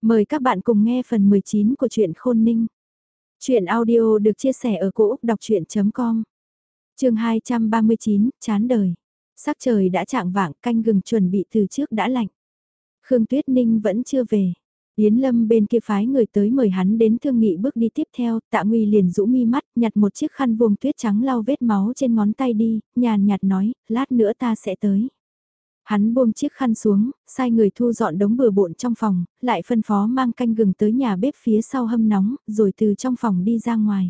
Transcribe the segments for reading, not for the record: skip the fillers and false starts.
Mời các bạn cùng nghe phần 19 của truyện Khôn Ninh. Chuyện audio được chia sẻ ở cỗ đọc chuyện.com. Chương 239, chán đời. Sắc trời đã chạng vạng, canh gừng chuẩn bị từ trước đã lạnh. Khương Tuyết Ninh vẫn chưa về. Yến Lâm bên kia phái người tới mời hắn đến thương nghị bước đi tiếp theo, Tạ Nguy liền rũ mi mắt, nhặt một chiếc khăn vuông tuyết trắng lau vết máu trên ngón tay đi, nhàn nhạt nói, lát nữa ta sẽ tới. Hắn buông chiếc khăn xuống, sai người thu dọn đống bừa bộn trong phòng, lại phân phó mang canh gừng tới nhà bếp phía sau hâm nóng, rồi từ trong phòng đi ra ngoài.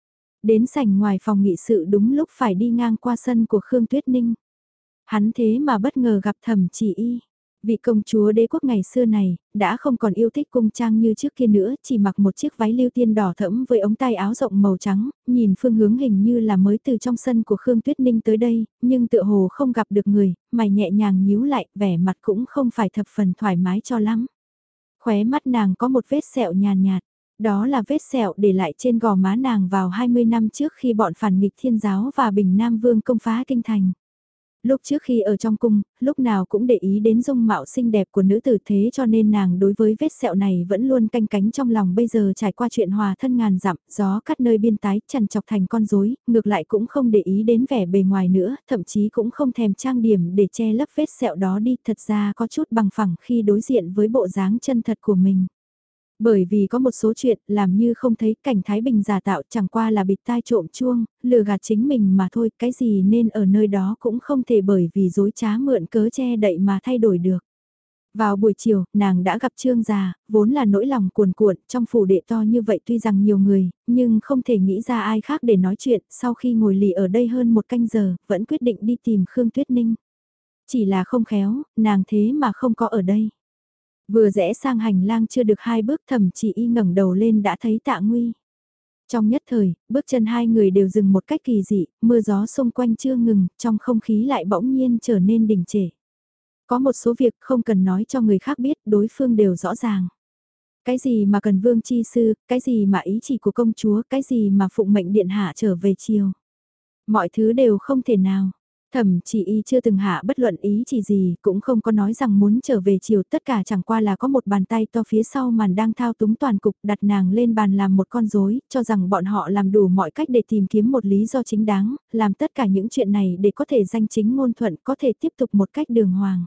Đến sảnh ngoài phòng nghị sự đúng lúc phải đi ngang qua sân của Khương Tuyết Ninh. Hắn thế mà bất ngờ gặp Thẩm Chỉ Y. Vị công chúa đế quốc ngày xưa này, đã không còn yêu thích cung trang như trước kia nữa, chỉ mặc một chiếc váy lưu tiên đỏ thẫm với ống tay áo rộng màu trắng, nhìn phương hướng hình như là mới từ trong sân của Khương Tuyết Ninh tới đây, nhưng tựa hồ không gặp được người, mày nhẹ nhàng nhíu lại, vẻ mặt cũng không phải thập phần thoải mái cho lắm. Khóe mắt nàng có một vết sẹo nhàn nhạt, đó là vết sẹo để lại trên gò má nàng vào 20 năm trước khi bọn phản nghịch Thiên giáo và Bình Nam Vương công phá kinh thành. Lúc trước khi ở trong cung, lúc nào cũng để ý đến dung mạo xinh đẹp của nữ tử, thế cho nên nàng đối với vết sẹo này vẫn luôn canh cánh trong lòng. Bây giờ trải qua chuyện hòa thân ngàn dặm, gió cắt nơi biên tái, chằn chọc thành con rối, ngược lại cũng không để ý đến vẻ bề ngoài nữa, thậm chí cũng không thèm trang điểm để che lấp vết sẹo đó đi, thật ra có chút bằng phẳng khi đối diện với bộ dáng chân thật của mình. Bởi vì có một số chuyện làm như không thấy, cảnh Thái Bình giả tạo chẳng qua là bịt tai trộm chuông, lừa gạt chính mình mà thôi, cái gì nên ở nơi đó cũng không thể bởi vì dối trá mượn cớ che đậy mà thay đổi được. Vào buổi chiều, nàng đã gặp Trương già, vốn là nỗi lòng cuồn cuộn, trong phủ đệ to như vậy tuy rằng nhiều người, nhưng không thể nghĩ ra ai khác để nói chuyện, sau khi ngồi lì ở đây hơn một canh giờ, vẫn quyết định đi tìm Khương Tuyết Ninh. Chỉ là không khéo, nàng thế mà không có ở đây. Vừa rẽ sang hành lang chưa được 2 bước, Thẩm Chỉ Y ngẩng đầu lên đã thấy Tạ Nguy. Trong nhất thời, bước chân hai người đều dừng một cách kỳ dị, mưa gió xung quanh chưa ngừng, trong không khí lại bỗng nhiên trở nên đình trệ. Có một số việc không cần nói cho người khác biết, đối phương đều rõ ràng. Cái gì mà cần vương chi sư, cái gì mà ý chỉ của công chúa, cái gì mà phụng mệnh điện hạ trở về chiều. Mọi thứ đều không thể nào. Thẩm Chỉ Y chưa từng hạ bất luận ý chỉ gì, cũng không có nói rằng muốn trở về chiều, tất cả chẳng qua là có một bàn tay to phía sau màn đang thao túng toàn cục, đặt nàng lên bàn làm một con rối, cho rằng bọn họ làm đủ mọi cách để tìm kiếm một lý do chính đáng, làm tất cả những chuyện này để có thể danh chính ngôn thuận, có thể tiếp tục một cách đường hoàng.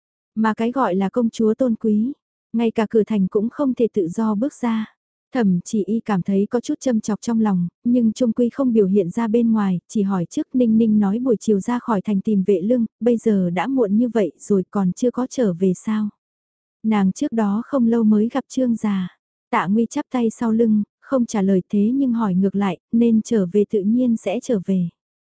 Mà cái gọi là công chúa tôn quý, ngay cả cửa thành cũng không thể tự do bước ra. Thẩm Chỉ Y cảm thấy có chút châm chọc trong lòng, nhưng trung quy không biểu hiện ra bên ngoài, chỉ hỏi trước. Ninh Ninh nói buổi chiều ra khỏi thành tìm Vệ Lương, bây giờ đã muộn như vậy rồi còn chưa có trở về sao? Nàng trước đó không lâu mới gặp Trương già. Tạ Nguy chắp tay sau lưng, không trả lời thế nhưng hỏi ngược lại, nên trở về tự nhiên sẽ trở về.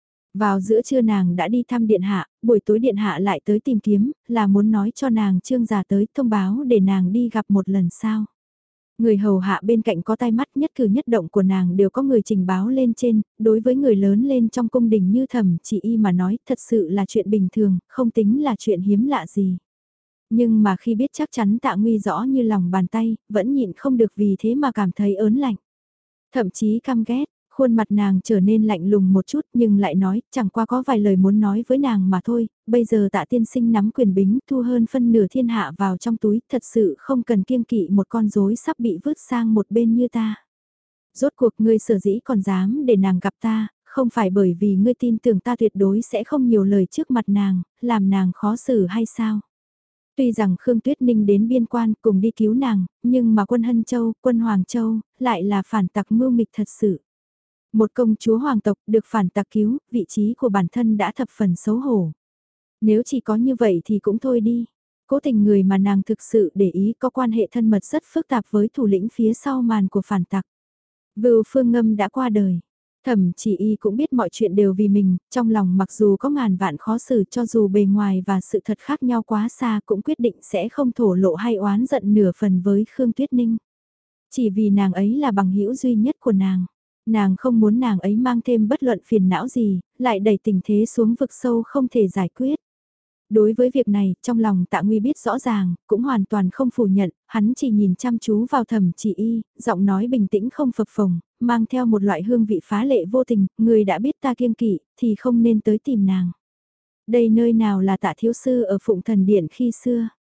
Vào giữa trưa nàng đã đi thăm điện hạ, buổi tối điện hạ lại tới tìm kiếm, là muốn nói cho nàng Trương già tới thông báo để nàng đi gặp một lần sao? Người hầu hạ bên cạnh có tai mắt, nhất cử nhất động của nàng đều có người trình báo lên trên, đối với người lớn lên trong cung đình như Thẩm Chỉ Y mà nói thật sự là chuyện bình thường, không tính là chuyện hiếm lạ gì. Nhưng mà khi biết chắc chắn Tạ Nguy rõ như lòng bàn tay, vẫn nhịn không được vì thế mà cảm thấy ớn lạnh. Thậm chí căm ghét, khuôn mặt nàng trở nên lạnh lùng một chút nhưng lại nói, chẳng qua có vài lời muốn nói với nàng mà thôi, bây giờ Tạ tiên sinh nắm quyền bính thu hơn phân nửa thiên hạ vào trong túi, thật sự không cần kiêng kỵ một con rối sắp bị vứt sang một bên như ta. Rốt cuộc ngươi sở dĩ còn dám để nàng gặp ta, không phải bởi vì ngươi tin tưởng ta tuyệt đối sẽ không nhiều lời trước mặt nàng, làm nàng khó xử hay sao? Tuy rằng Khương Tuyết Ninh đến biên quan cùng đi cứu nàng, nhưng mà quân Hân Châu, quân Hoàng Châu, lại là phản tặc mưu nghịch thật sự. Một công chúa hoàng tộc được phản tặc cứu, vị trí của bản thân đã thập phần xấu hổ. Nếu chỉ có như vậy thì cũng thôi đi. Cố tình người mà nàng thực sự để ý có quan hệ thân mật rất phức tạp với thủ lĩnh phía sau màn của phản tặc. Vưu Phương Ngâm đã qua đời. Thẩm Chỉ Y cũng biết mọi chuyện đều vì mình, trong lòng mặc dù có ngàn vạn khó xử, cho dù bề ngoài và sự thật khác nhau quá xa, cũng quyết định sẽ không thổ lộ hay oán giận nửa phần với Khương Tuyết Ninh. Chỉ vì nàng ấy là bằng hữu duy nhất của nàng. Nàng không muốn nàng ấy mang thêm bất luận phiền não gì, lại đẩy tình thế xuống vực sâu không thể giải quyết. Đối với việc này, trong lòng Tạ Nguy biết rõ ràng, cũng hoàn toàn không phủ nhận, hắn chỉ nhìn chăm chú vào Thẩm Chỉ Y, giọng nói bình tĩnh không phập phồng, mang theo một loại hương vị phá lệ vô tình, người đã biết ta kiêng kỵ, thì không nên tới tìm nàng. Đây nơi nào là Tạ thiếu sư ở Phụng Thần Điện khi xưa.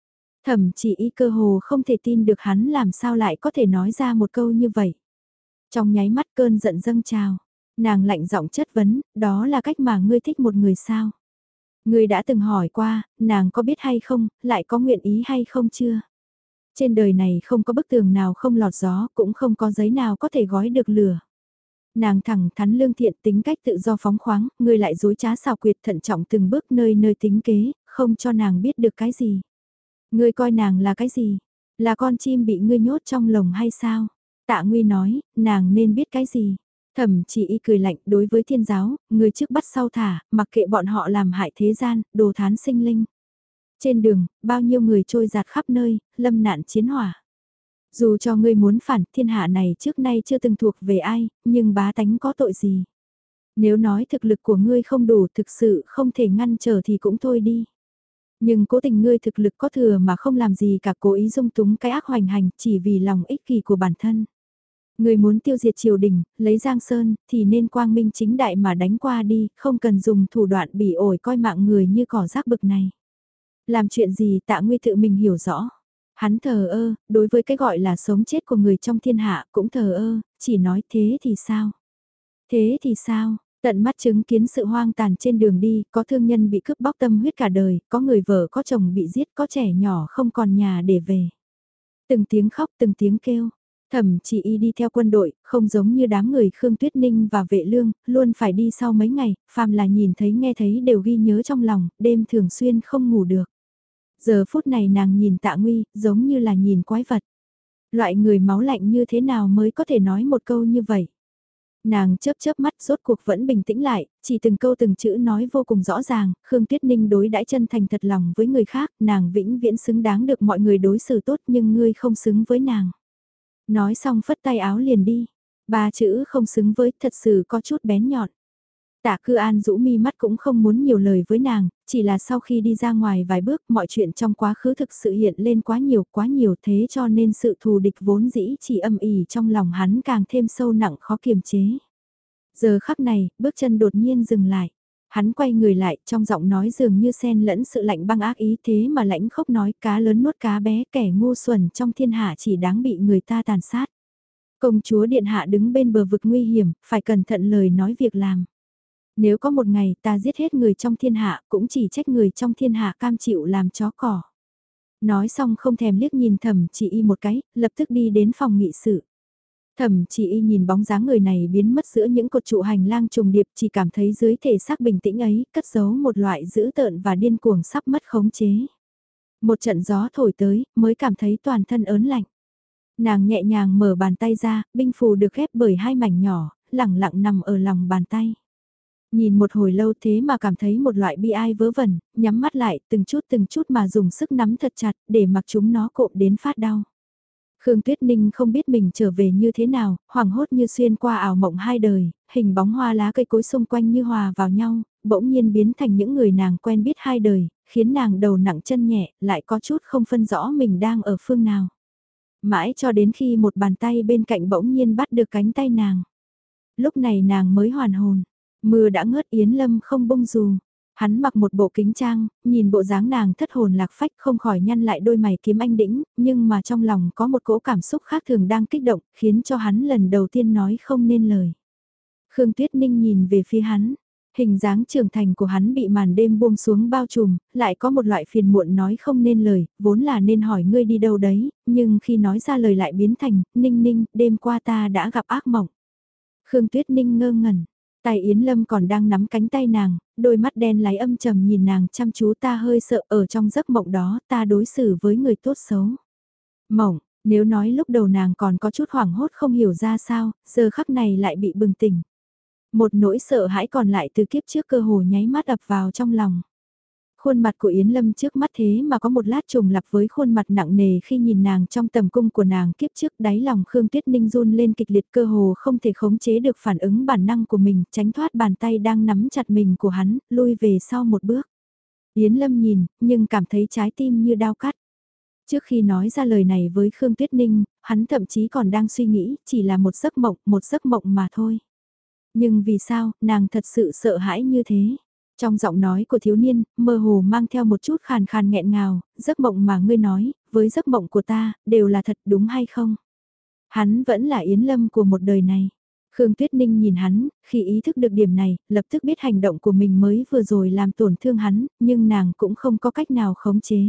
Thẩm chỉ y cơ hồ không thể tin được hắn làm sao lại có thể nói ra một câu như vậy. Trong nháy mắt cơn giận dâng trào, nàng lạnh giọng chất vấn, đó là cách mà ngươi thích một người sao? Ngươi đã từng hỏi qua, nàng có biết hay không, lại có nguyện ý hay không chưa? Trên đời này không có bức tường nào không lọt gió, cũng không có giấy nào có thể gói được lửa. Nàng thẳng thắn lương thiện, tính cách tự do phóng khoáng, ngươi lại dối trá xào quyệt, thận trọng từng bước nơi nơi tính kế, không cho nàng biết được cái gì. Ngươi coi nàng là cái gì? Là con chim bị ngươi nhốt trong lồng hay sao? Tạ Nguy nói, nàng nên biết cái gì? Thẩm chỉ y cười lạnh, đối với thiên giáo, người trước bắt sau thả, mặc kệ bọn họ làm hại thế gian, đồ thán sinh linh. Trên đường, bao nhiêu người trôi giạt khắp nơi, lâm nạn chiến hỏa. Dù cho ngươi muốn phản, thiên hạ này trước nay chưa từng thuộc về ai, nhưng bá tánh có tội gì? Nếu nói thực lực của ngươi không đủ, thực sự không thể ngăn trở thì cũng thôi đi. Nhưng cố tình ngươi thực lực có thừa mà không làm gì cả, cố ý dung túng cái ác hoành hành chỉ vì lòng ích kỷ của bản thân. Ngươi muốn tiêu diệt triều đình, lấy Giang Sơn, thì nên quang minh chính đại mà đánh qua đi, không cần dùng thủ đoạn bỉ ổi coi mạng người như cỏ rác bực này. Làm chuyện gì Tạ Nguy tự mình hiểu rõ. Hắn thờ ơ, đối với cái gọi là sống chết của người trong thiên hạ cũng thờ ơ, chỉ nói thế thì sao? Thế thì sao? Tận mắt chứng kiến sự hoang tàn trên đường đi, có thương nhân bị cướp bóc tâm huyết cả đời, có người vợ có chồng bị giết, có trẻ nhỏ không còn nhà để về. Từng tiếng khóc, từng tiếng kêu. Thẩm chỉ y đi theo quân đội, không giống như đám người Khương Tuyết Ninh và Vệ Lương, luôn phải đi sau mấy ngày, phàm là nhìn thấy nghe thấy đều ghi nhớ trong lòng, đêm thường xuyên không ngủ được. Giờ phút này nàng nhìn Tạ Nguy, giống như là nhìn quái vật. Loại người máu lạnh như thế nào mới có thể nói một câu như vậy? Nàng chớp chớp mắt rốt cuộc vẫn bình tĩnh lại, chỉ từng câu từng chữ nói vô cùng rõ ràng, Khương Tuyết Ninh đối đãi chân thành thật lòng với người khác, nàng vĩnh viễn xứng đáng được mọi người đối xử tốt nhưng ngươi không xứng với nàng. Nói xong phất tay áo liền đi, ba chữ không xứng với thật sự có chút bén nhọn. Tạ Cư An rũ mi mắt cũng không muốn nhiều lời với nàng, chỉ là sau khi đi ra ngoài vài bước mọi chuyện trong quá khứ thực sự hiện lên quá nhiều thế cho nên sự thù địch vốn dĩ chỉ âm ỉ trong lòng hắn càng thêm sâu nặng khó kiềm chế. Giờ khắc này, bước chân đột nhiên dừng lại. Hắn quay người lại trong giọng nói dường như xen lẫn sự lạnh băng ác ý thế mà lãnh khốc nói cá lớn nuốt cá bé kẻ ngu xuẩn trong thiên hạ chỉ đáng bị người ta tàn sát. Công chúa điện hạ đứng bên bờ vực nguy hiểm, phải cẩn thận lời nói việc làm. Nếu có một ngày ta giết hết người trong thiên hạ cũng chỉ trách người trong thiên hạ cam chịu làm chó cỏ. Nói xong không thèm liếc nhìn Thẩm chỉ y một cái, lập tức đi đến phòng nghị sự. Thẩm chỉ y nhìn bóng dáng người này biến mất giữa những cột trụ hành lang trùng điệp chỉ cảm thấy dưới thể xác bình tĩnh ấy cất giấu một loại dữ tợn và điên cuồng sắp mất khống chế. Một trận gió thổi tới mới cảm thấy toàn thân ớn lạnh. Nàng nhẹ nhàng mở bàn tay ra, binh phù được ghép bởi hai mảnh nhỏ, lẳng lặng nằm ở lòng bàn tay. Nhìn một hồi lâu thế mà cảm thấy một loại bi ai vớ vẩn, nhắm mắt lại từng chút mà dùng sức nắm thật chặt để mặc chúng nó cộm đến phát đau. Khương Tuyết Ninh không biết mình trở về như thế nào, hoảng hốt như xuyên qua ảo mộng hai đời, hình bóng hoa lá cây cối xung quanh như hòa vào nhau, bỗng nhiên biến thành những người nàng quen biết hai đời, khiến nàng đầu nặng chân nhẹ, lại có chút không phân rõ mình đang ở phương nào. Mãi cho đến khi một bàn tay bên cạnh bỗng nhiên bắt được cánh tay nàng. Lúc này nàng mới hoàn hồn, mưa đã ngớt Yến Lâm không bông dù. Hắn mặc một bộ kính trang, nhìn bộ dáng nàng thất hồn lạc phách không khỏi nhăn lại đôi mày kiếm anh đĩnh, nhưng mà trong lòng có một cỗ cảm xúc khác thường đang kích động, khiến cho hắn lần đầu tiên nói không nên lời. Khương Tuyết Ninh nhìn về phía hắn, hình dáng trưởng thành của hắn bị màn đêm buông xuống bao trùm, lại có một loại phiền muộn nói không nên lời, vốn là nên hỏi ngươi đi đâu đấy, nhưng khi nói ra lời lại biến thành, Ninh Ninh, đêm qua ta đã gặp ác mộng. Khương Tuyết Ninh ngơ ngẩn. Tay Yến Lâm còn đang nắm cánh tay nàng, đôi mắt đen láy âm trầm nhìn nàng chăm chú ta hơi sợ ở trong giấc mộng đó ta đối xử với người tốt xấu. Mộng, nếu nói lúc đầu nàng còn có chút hoảng hốt không hiểu ra sao, giờ khắc này lại bị bừng tỉnh. Một nỗi sợ hãi còn lại từ kiếp trước cơ hồ nháy mắt ập vào trong lòng. Khuôn mặt của Yến Lâm trước mắt thế mà có một lát trùng lặp với khuôn mặt nặng nề khi nhìn nàng trong tầm cung của nàng kiếp trước đáy lòng Khương Tuyết Ninh run lên kịch liệt cơ hồ không thể khống chế được phản ứng bản năng của mình, tránh thoát bàn tay đang nắm chặt mình của hắn, lui về sau một bước. Yến Lâm nhìn, nhưng cảm thấy trái tim như đau cắt. Trước khi nói ra lời này với Khương Tuyết Ninh, hắn thậm chí còn đang suy nghĩ, chỉ là một giấc mộng mà thôi. Nhưng vì sao, nàng thật sự sợ hãi như thế? Trong giọng nói của thiếu niên, mơ hồ mang theo một chút khàn khàn nghẹn ngào, giấc mộng mà ngươi nói, với giấc mộng của ta, đều là thật đúng hay không? Hắn vẫn là Yến Lâm của một đời này. Khương Tuyết Ninh nhìn hắn, khi ý thức được điểm này, lập tức biết hành động của mình mới vừa rồi làm tổn thương hắn, nhưng nàng cũng không có cách nào khống chế.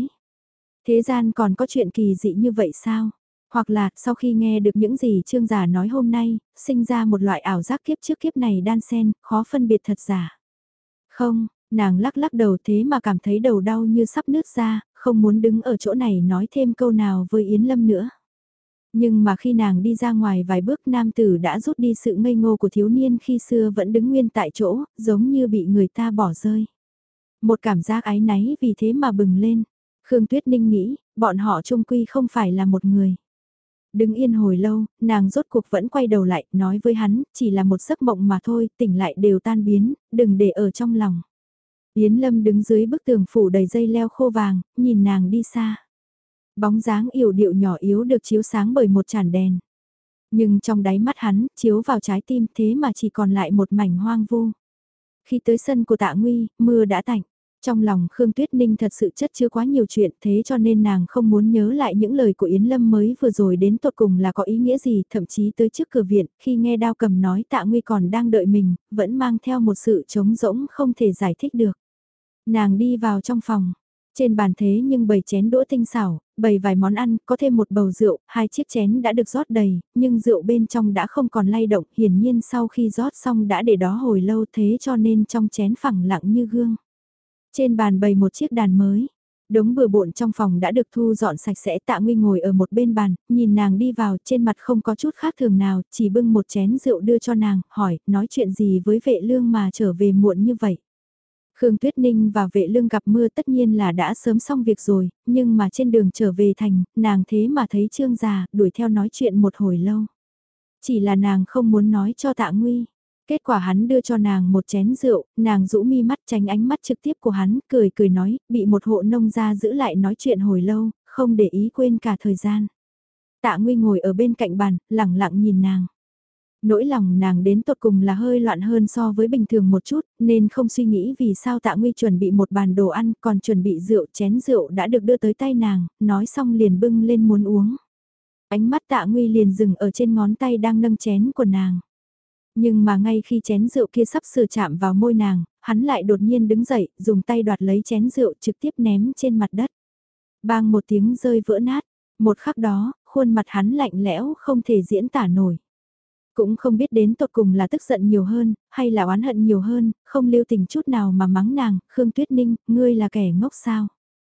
Thế gian còn có chuyện kỳ dị như vậy sao? Hoặc là, sau khi nghe được những gì Trương Giả nói hôm nay, sinh ra một loại ảo giác kiếp trước kiếp này đan xen, khó phân biệt thật giả. Không, nàng lắc lắc đầu thế mà cảm thấy đầu đau như sắp nứt ra, không muốn đứng ở chỗ này nói thêm câu nào với Yến Lâm nữa. Nhưng mà khi nàng đi ra ngoài vài bước nam tử đã rút đi sự ngây ngô của thiếu niên khi xưa vẫn đứng nguyên tại chỗ, giống như bị người ta bỏ rơi. Một cảm giác áy náy vì thế mà bừng lên. Khương Tuyết Ninh nghĩ, bọn họ chung quy không phải là một người. Đứng yên hồi lâu, nàng rốt cuộc vẫn quay đầu lại, nói với hắn, chỉ là một giấc mộng mà thôi, tỉnh lại đều tan biến, đừng để ở trong lòng. Yến Lâm đứng dưới bức tường phủ đầy dây leo khô vàng, nhìn nàng đi xa. Bóng dáng yểu điệu nhỏ yếu được chiếu sáng bởi một chản đèn. Nhưng trong đáy mắt hắn, chiếu vào trái tim thế mà chỉ còn lại một mảnh hoang vu. Khi tới sân của Tạ Nguy, mưa đã tạnh. Trong lòng Khương Tuyết Ninh thật sự chất chứa quá nhiều chuyện thế cho nên nàng không muốn nhớ lại những lời của Yến Lâm mới vừa rồi đến tột cùng là có ý nghĩa gì, thậm chí tới trước cửa viện, khi nghe Đao Cầm nói Tạ Nguy còn đang đợi mình, vẫn mang theo một sự trống rỗng không thể giải thích được. Nàng đi vào trong phòng, trên bàn thế nhưng bày chén đũa tinh xảo, bày vài món ăn, có thêm một bầu rượu, hai chiếc chén đã được rót đầy, nhưng rượu bên trong đã không còn lay động, hiển nhiên sau khi rót xong đã để đó hồi lâu thế cho nên trong chén phẳng lặng như gương. Trên bàn bày một chiếc đàn mới. Đống bừa bộn trong phòng đã được thu dọn sạch sẽ. Tạ Nguy ngồi ở một bên bàn, nhìn nàng đi vào, trên mặt không có chút khác thường nào, chỉ bưng một chén rượu đưa cho nàng, hỏi, nói chuyện gì với Vệ Lương mà trở về muộn như vậy. Khương Tuyết Ninh và Vệ Lương gặp mưa tất nhiên là đã sớm xong việc rồi, nhưng mà trên đường trở về thành, nàng thế mà thấy Trương già, đuổi theo nói chuyện một hồi lâu. Chỉ là nàng không muốn nói cho Tạ Nguy. Kết quả hắn đưa cho nàng một chén rượu, nàng rũ mi mắt tránh ánh mắt trực tiếp của hắn, cười cười nói, bị một hộ nông gia giữ lại nói chuyện hồi lâu, không để ý quên cả thời gian. Tạ Nguy ngồi ở bên cạnh bàn, lẳng lặng nhìn nàng. Nỗi lòng nàng đến tột cùng là hơi loạn hơn so với bình thường một chút, nên không suy nghĩ vì sao Tạ Nguy chuẩn bị một bàn đồ ăn, còn chuẩn bị rượu, chén rượu đã được đưa tới tay nàng, nói xong liền bưng lên muốn uống. Ánh mắt Tạ Nguy liền dừng ở trên ngón tay đang nâng chén của nàng. Nhưng mà ngay khi chén rượu kia sắp sửa chạm vào môi nàng, hắn lại đột nhiên đứng dậy, dùng tay đoạt lấy chén rượu trực tiếp ném trên mặt đất. Bang một tiếng rơi vỡ nát, một khắc đó, khuôn mặt hắn lạnh lẽo không thể diễn tả nổi. Cũng không biết đến tột cùng là tức giận nhiều hơn, hay là oán hận nhiều hơn, không lưu tình chút nào mà mắng nàng, Khương Tuyết Ninh, ngươi là kẻ ngốc sao.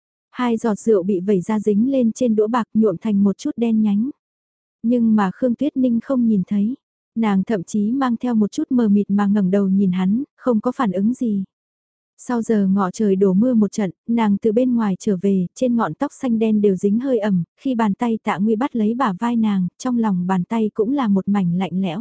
Hai giọt rượu bị vẩy ra dính lên trên đũa bạc nhuộm thành một chút đen nhánh. Nhưng mà Khương Tuyết Ninh không nhìn thấy. Nàng thậm chí mang theo một chút mờ mịt mà ngẩng đầu nhìn hắn, không có phản ứng gì. Sau giờ ngọ trời đổ mưa một trận, nàng từ bên ngoài trở về, trên ngọn tóc xanh đen đều dính hơi ẩm, khi bàn tay Tạ Nguy bắt lấy bả vai nàng, trong lòng bàn tay cũng là một mảnh lạnh lẽo.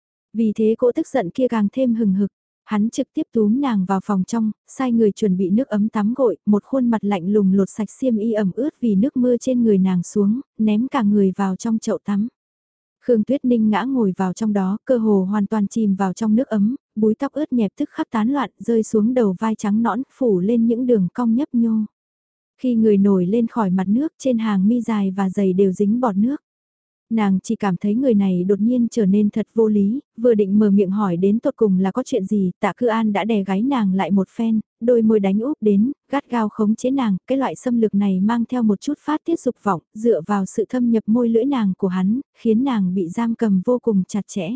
Vì thế cỗ tức giận kia càng thêm hừng hực, hắn trực tiếp túm nàng vào phòng trong, sai người chuẩn bị nước ấm tắm gội, một khuôn mặt lạnh lùng lột sạch xiêm y ẩm ướt vì nước mưa trên người nàng xuống, ném cả người vào trong chậu tắm. Khương Tuyết Ninh ngã ngồi vào trong đó, cơ hồ hoàn toàn chìm vào trong nước ấm, búi tóc ướt nhẹp tức khắc tán loạn, rơi xuống đầu vai trắng nõn, phủ lên những đường cong nhấp nhô. Khi người nổi lên khỏi mặt nước, trên hàng mi dài và dày đều dính bọt nước. Nàng chỉ cảm thấy người này đột nhiên trở nên thật vô lý, vừa định mở miệng hỏi đến tột cùng là có chuyện gì, Tạ Cư An đã đè gáy nàng lại một phen, đôi môi đánh úp đến, gắt gao khống chế nàng, cái loại xâm lược này mang theo một chút phát tiết dục vọng, dựa vào sự thâm nhập môi lưỡi nàng của hắn, khiến nàng bị giam cầm vô cùng chặt chẽ.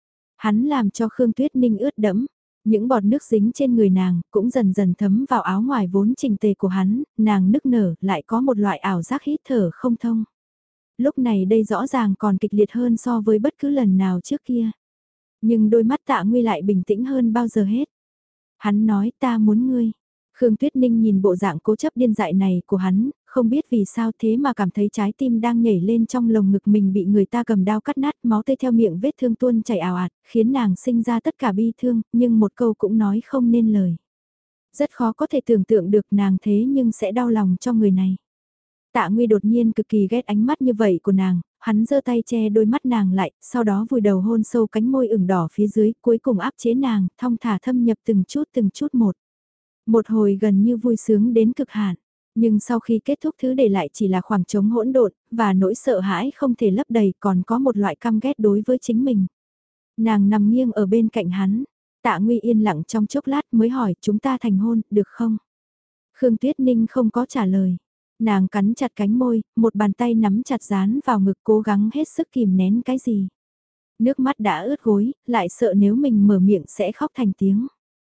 Hắn làm cho Khương Tuyết Ninh ướt đẫm, những bọt nước dính trên người nàng, cũng dần dần thấm vào áo ngoài vốn chỉnh tề của hắn, nàng nức nở, lại có một loại ảo giác hít thở không thông. Lúc này đây rõ ràng còn kịch liệt hơn so với bất cứ lần nào trước kia. Nhưng đôi mắt Tạ Nguy lại bình tĩnh hơn bao giờ hết. Hắn nói ta muốn ngươi. Khương Tuyết Ninh nhìn bộ dạng cố chấp điên dại này của hắn, không biết vì sao thế mà cảm thấy trái tim đang nhảy lên trong lồng ngực mình bị người ta cầm đao cắt nát, máu tươi theo miệng vết thương tuôn chảy ào ạt, khiến nàng sinh ra tất cả bi thương, nhưng một câu cũng nói không nên lời. Rất khó có thể tưởng tượng được nàng thế nhưng sẽ đau lòng cho người này. Tạ Nguy đột nhiên cực kỳ ghét ánh mắt như vậy của nàng, hắn giơ tay che đôi mắt nàng lại, sau đó vùi đầu hôn sâu cánh môi ửng đỏ phía dưới, cuối cùng áp chế nàng, thong thả thâm nhập từng chút một. Một hồi gần như vui sướng đến cực hạn, nhưng sau khi kết thúc thứ để lại chỉ là khoảng trống hỗn độn, và nỗi sợ hãi không thể lấp đầy, còn có một loại căm ghét đối với chính mình. Nàng nằm nghiêng ở bên cạnh hắn, Tạ Nguy yên lặng trong chốc lát mới hỏi chúng ta thành hôn, được không? Khương Tuyết Ninh không có trả lời. Nàng cắn chặt cánh môi, một bàn tay nắm chặt dán vào ngực cố gắng hết sức kìm nén cái gì. Nước mắt đã ướt gối, lại sợ nếu mình mở miệng sẽ khóc thành tiếng.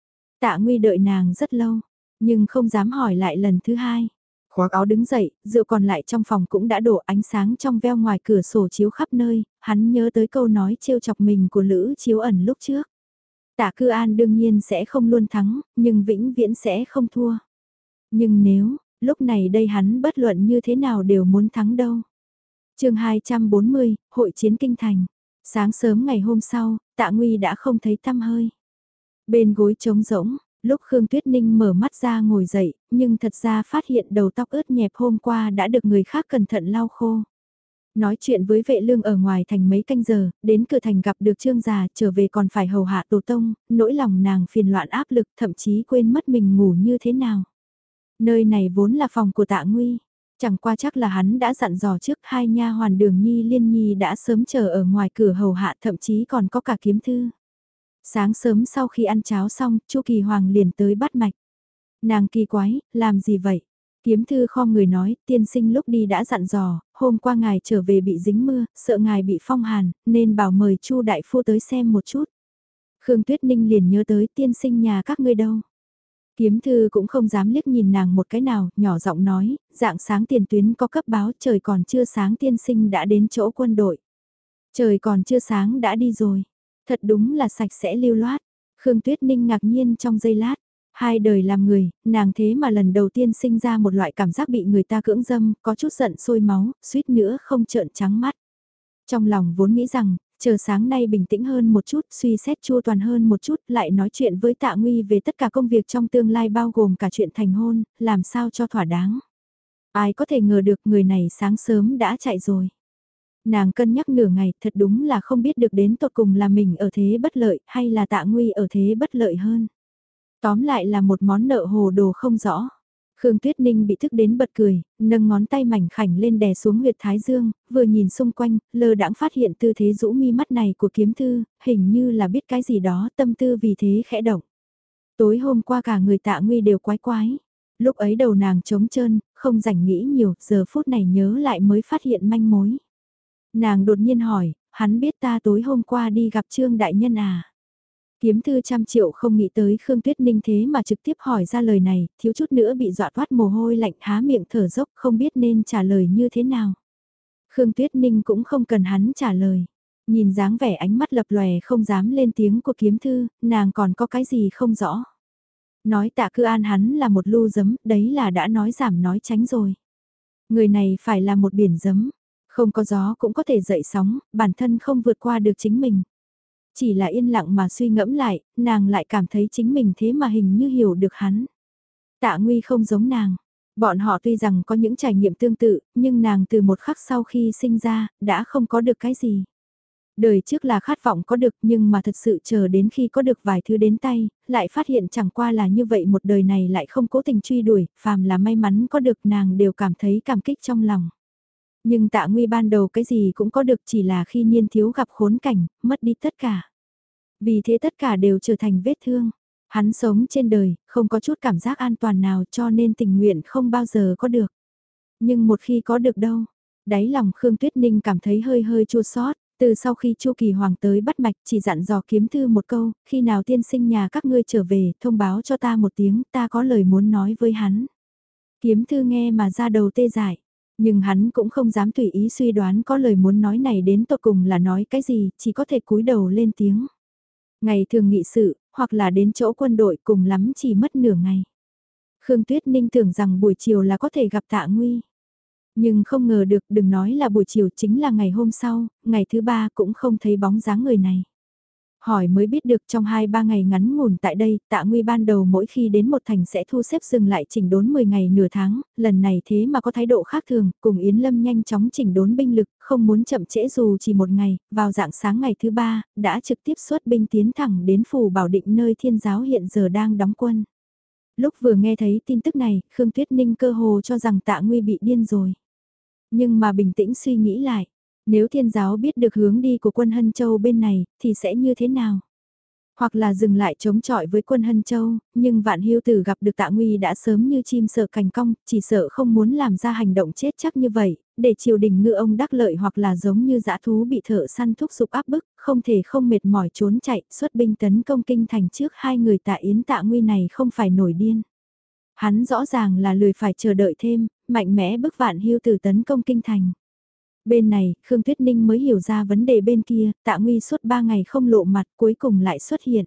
Tạ Nguy đợi nàng rất lâu, nhưng không dám hỏi lại lần thứ hai. Khoác áo đứng dậy, rượu còn lại trong phòng cũng đã đổ, ánh sáng trong veo ngoài cửa sổ chiếu khắp nơi, hắn nhớ tới câu nói trêu chọc mình của Lữ Chiếu Ẩn lúc trước. Tạ Cư An đương nhiên sẽ không luôn thắng, nhưng vĩnh viễn sẽ không thua. Nhưng nếu, lúc này đây hắn bất luận như thế nào đều muốn thắng đâu. chương 240, Hội chiến Kinh Thành. Sáng sớm ngày hôm sau, Tạ Nguy đã không thấy tăm hơi. Bên gối trống rỗng, lúc Khương Tuyết Ninh mở mắt ra ngồi dậy, nhưng thật ra phát hiện đầu tóc ướt nhẹp hôm qua đã được người khác cẩn thận lau khô. Nói chuyện với vệ lương ở ngoài thành mấy canh giờ, đến cửa thành gặp được Trương già, trở về còn phải hầu hạ tổ tông, nỗi lòng nàng phiền loạn áp lực, thậm chí quên mất mình ngủ như thế nào. Nơi này vốn là phòng của Tạ Nguy, chẳng qua chắc là hắn đã dặn dò trước, hai nha hoàn Đường Nhi Liên Nhi đã sớm chờ ở ngoài cửa hầu hạ, thậm chí còn có cả kiếm thư. Sáng sớm sau khi ăn cháo xong, Chu Kỳ Hoàng liền tới bắt mạch. Nàng kỳ quái, làm gì vậy? Kiếm thư khom người nói, tiên sinh lúc đi đã dặn dò, hôm qua ngài trở về bị dính mưa, sợ ngài bị phong hàn, nên bảo mời Chu đại phu tới xem một chút. Khương Tuyết Ninh liền nhớ tới tiên sinh nhà các ngươi đâu. Kiếm thư cũng không dám liếc nhìn nàng một cái nào, nhỏ giọng nói, dạng sáng tiền tuyến có cấp báo, trời còn chưa sáng tiên sinh đã đến chỗ quân đội. Trời còn chưa sáng đã đi rồi. Thật đúng là sạch sẽ lưu loát. Khương Tuyết Ninh ngạc nhiên trong giây lát. Hai đời làm người, nàng thế mà lần đầu tiên sinh ra một loại cảm giác bị người ta cưỡng dâm, có chút giận sôi máu, suýt nữa không trợn trắng mắt. Trong lòng vốn nghĩ rằng, chờ sáng nay bình tĩnh hơn một chút, suy xét chua toàn hơn một chút, lại nói chuyện với Tạ Nguy về tất cả công việc trong tương lai bao gồm cả chuyện thành hôn, làm sao cho thỏa đáng. Ai có thể ngờ được người này sáng sớm đã chạy rồi. Nàng cân nhắc nửa ngày, thật đúng là không biết được đến tột cùng là mình ở thế bất lợi hay là Tạ Nguy ở thế bất lợi hơn. Tóm lại là một món nợ hồ đồ không rõ. Khương Tuyết Ninh bị thức đến bật cười, nâng ngón tay mảnh khảnh lên đè xuống huyệt thái dương, vừa nhìn xung quanh, lơ đãng phát hiện tư thế rũ mi mắt này của kiếm thư, hình như là biết cái gì đó, tâm tư vì thế khẽ động. Tối hôm qua cả người Tạ Nguy đều quái quái. Lúc ấy đầu nàng trống trơn, không rảnh nghĩ nhiều, giờ phút này nhớ lại mới phát hiện manh mối. Nàng đột nhiên hỏi, hắn biết ta tối hôm qua đi gặp Trương Đại Nhân à? Kiếm thư 100 triệu không nghĩ tới Khương Tuyết Ninh thế mà trực tiếp hỏi ra lời này, thiếu chút nữa bị dọa toát mồ hôi lạnh há miệng thở dốc không biết nên trả lời như thế nào. Khương Tuyết Ninh cũng không cần hắn trả lời. Nhìn dáng vẻ ánh mắt lập lòe không dám lên tiếng của kiếm thư, nàng còn có cái gì không rõ. Nói Tạ Cư An hắn là một lu giấm, đấy là đã nói giảm nói tránh rồi. Người này phải là một biển giấm, không có gió cũng có thể dậy sóng, bản thân không vượt qua được chính mình. Chỉ là yên lặng mà suy ngẫm lại, nàng lại cảm thấy chính mình thế mà hình như hiểu được hắn. Tạ Nguy không giống nàng. Bọn họ tuy rằng có những trải nghiệm tương tự, nhưng nàng từ một khắc sau khi sinh ra, đã không có được cái gì. Đời trước là khát vọng có được nhưng mà thật sự chờ đến khi có được vài thứ đến tay, lại phát hiện chẳng qua là như vậy một đời này lại không cố tình truy đuổi, phàm là may mắn có được nàng đều cảm thấy cảm kích trong lòng. Nhưng Tạ Nguy ban đầu cái gì cũng có được chỉ là khi niên thiếu gặp khốn cảnh, mất đi tất cả. Vì thế tất cả đều trở thành vết thương. Hắn sống trên đời, không có chút cảm giác an toàn nào cho nên tình nguyện không bao giờ có được. Nhưng một khi có được đâu, đáy lòng Khương Tuyết Ninh cảm thấy hơi hơi chua xót. Từ sau khi Chu Kỳ Hoàng tới bắt mạch chỉ dặn dò kiếm thư một câu, khi nào tiên sinh nhà các ngươi trở về, thông báo cho ta một tiếng, ta có lời muốn nói với hắn. Kiếm thư nghe mà ra đầu tê dại, nhưng hắn cũng không dám tùy ý suy đoán có lời muốn nói này đến tột cùng là nói cái gì, chỉ có thể cúi đầu lên tiếng. Ngày thường nghị sự, hoặc là đến chỗ quân đội cùng lắm chỉ mất nửa ngày. Khương Tuyết Ninh tưởng rằng buổi chiều là có thể gặp Tạ Nguy. Nhưng không ngờ được, đừng nói là buổi chiều, chính là ngày hôm sau, ngày thứ ba cũng không thấy bóng dáng người này. Hỏi mới biết được trong 2-3 ngày ngắn ngủn tại đây, Tạ Nguy ban đầu mỗi khi đến một thành sẽ thu xếp dừng lại chỉnh đốn 10 ngày nửa tháng, lần này thế mà có thái độ khác thường, cùng Yến Lâm nhanh chóng chỉnh đốn binh lực, không muốn chậm trễ dù chỉ một ngày, vào dạng sáng ngày thứ ba, đã trực tiếp xuất binh tiến thẳng đến phủ Bảo Định nơi Thiên Giáo hiện giờ đang đóng quân. Lúc vừa nghe thấy tin tức này, Khương Tuyết Ninh cơ hồ cho rằng Tạ Nguy bị điên rồi. Nhưng mà bình tĩnh suy nghĩ lại, nếu thiên giáo biết được hướng đi của quân Hân Châu bên này, thì sẽ như thế nào? Hoặc là dừng lại chống chọi với quân Hân Châu, nhưng Vạn Hưu Tử gặp được Tạ Nguy đã sớm như chim sợ cành cong, chỉ sợ không muốn làm ra hành động chết chắc như vậy, để triều đình ngư ông đắc lợi hoặc là giống như dã thú bị thợ săn thúc giục áp bức, không thể không mệt mỏi trốn chạy, xuất binh tấn công kinh thành trước hai người Tạ Yến Tạ Nguy này không phải nổi điên. Hắn rõ ràng là lười phải chờ đợi thêm, mạnh mẽ bức Vạn Hưu Tử tấn công kinh thành. Bên này, Khương Tuyết Ninh mới hiểu ra vấn đề bên kia, Tạ Nguy suốt 3 ngày không lộ mặt cuối cùng lại xuất hiện.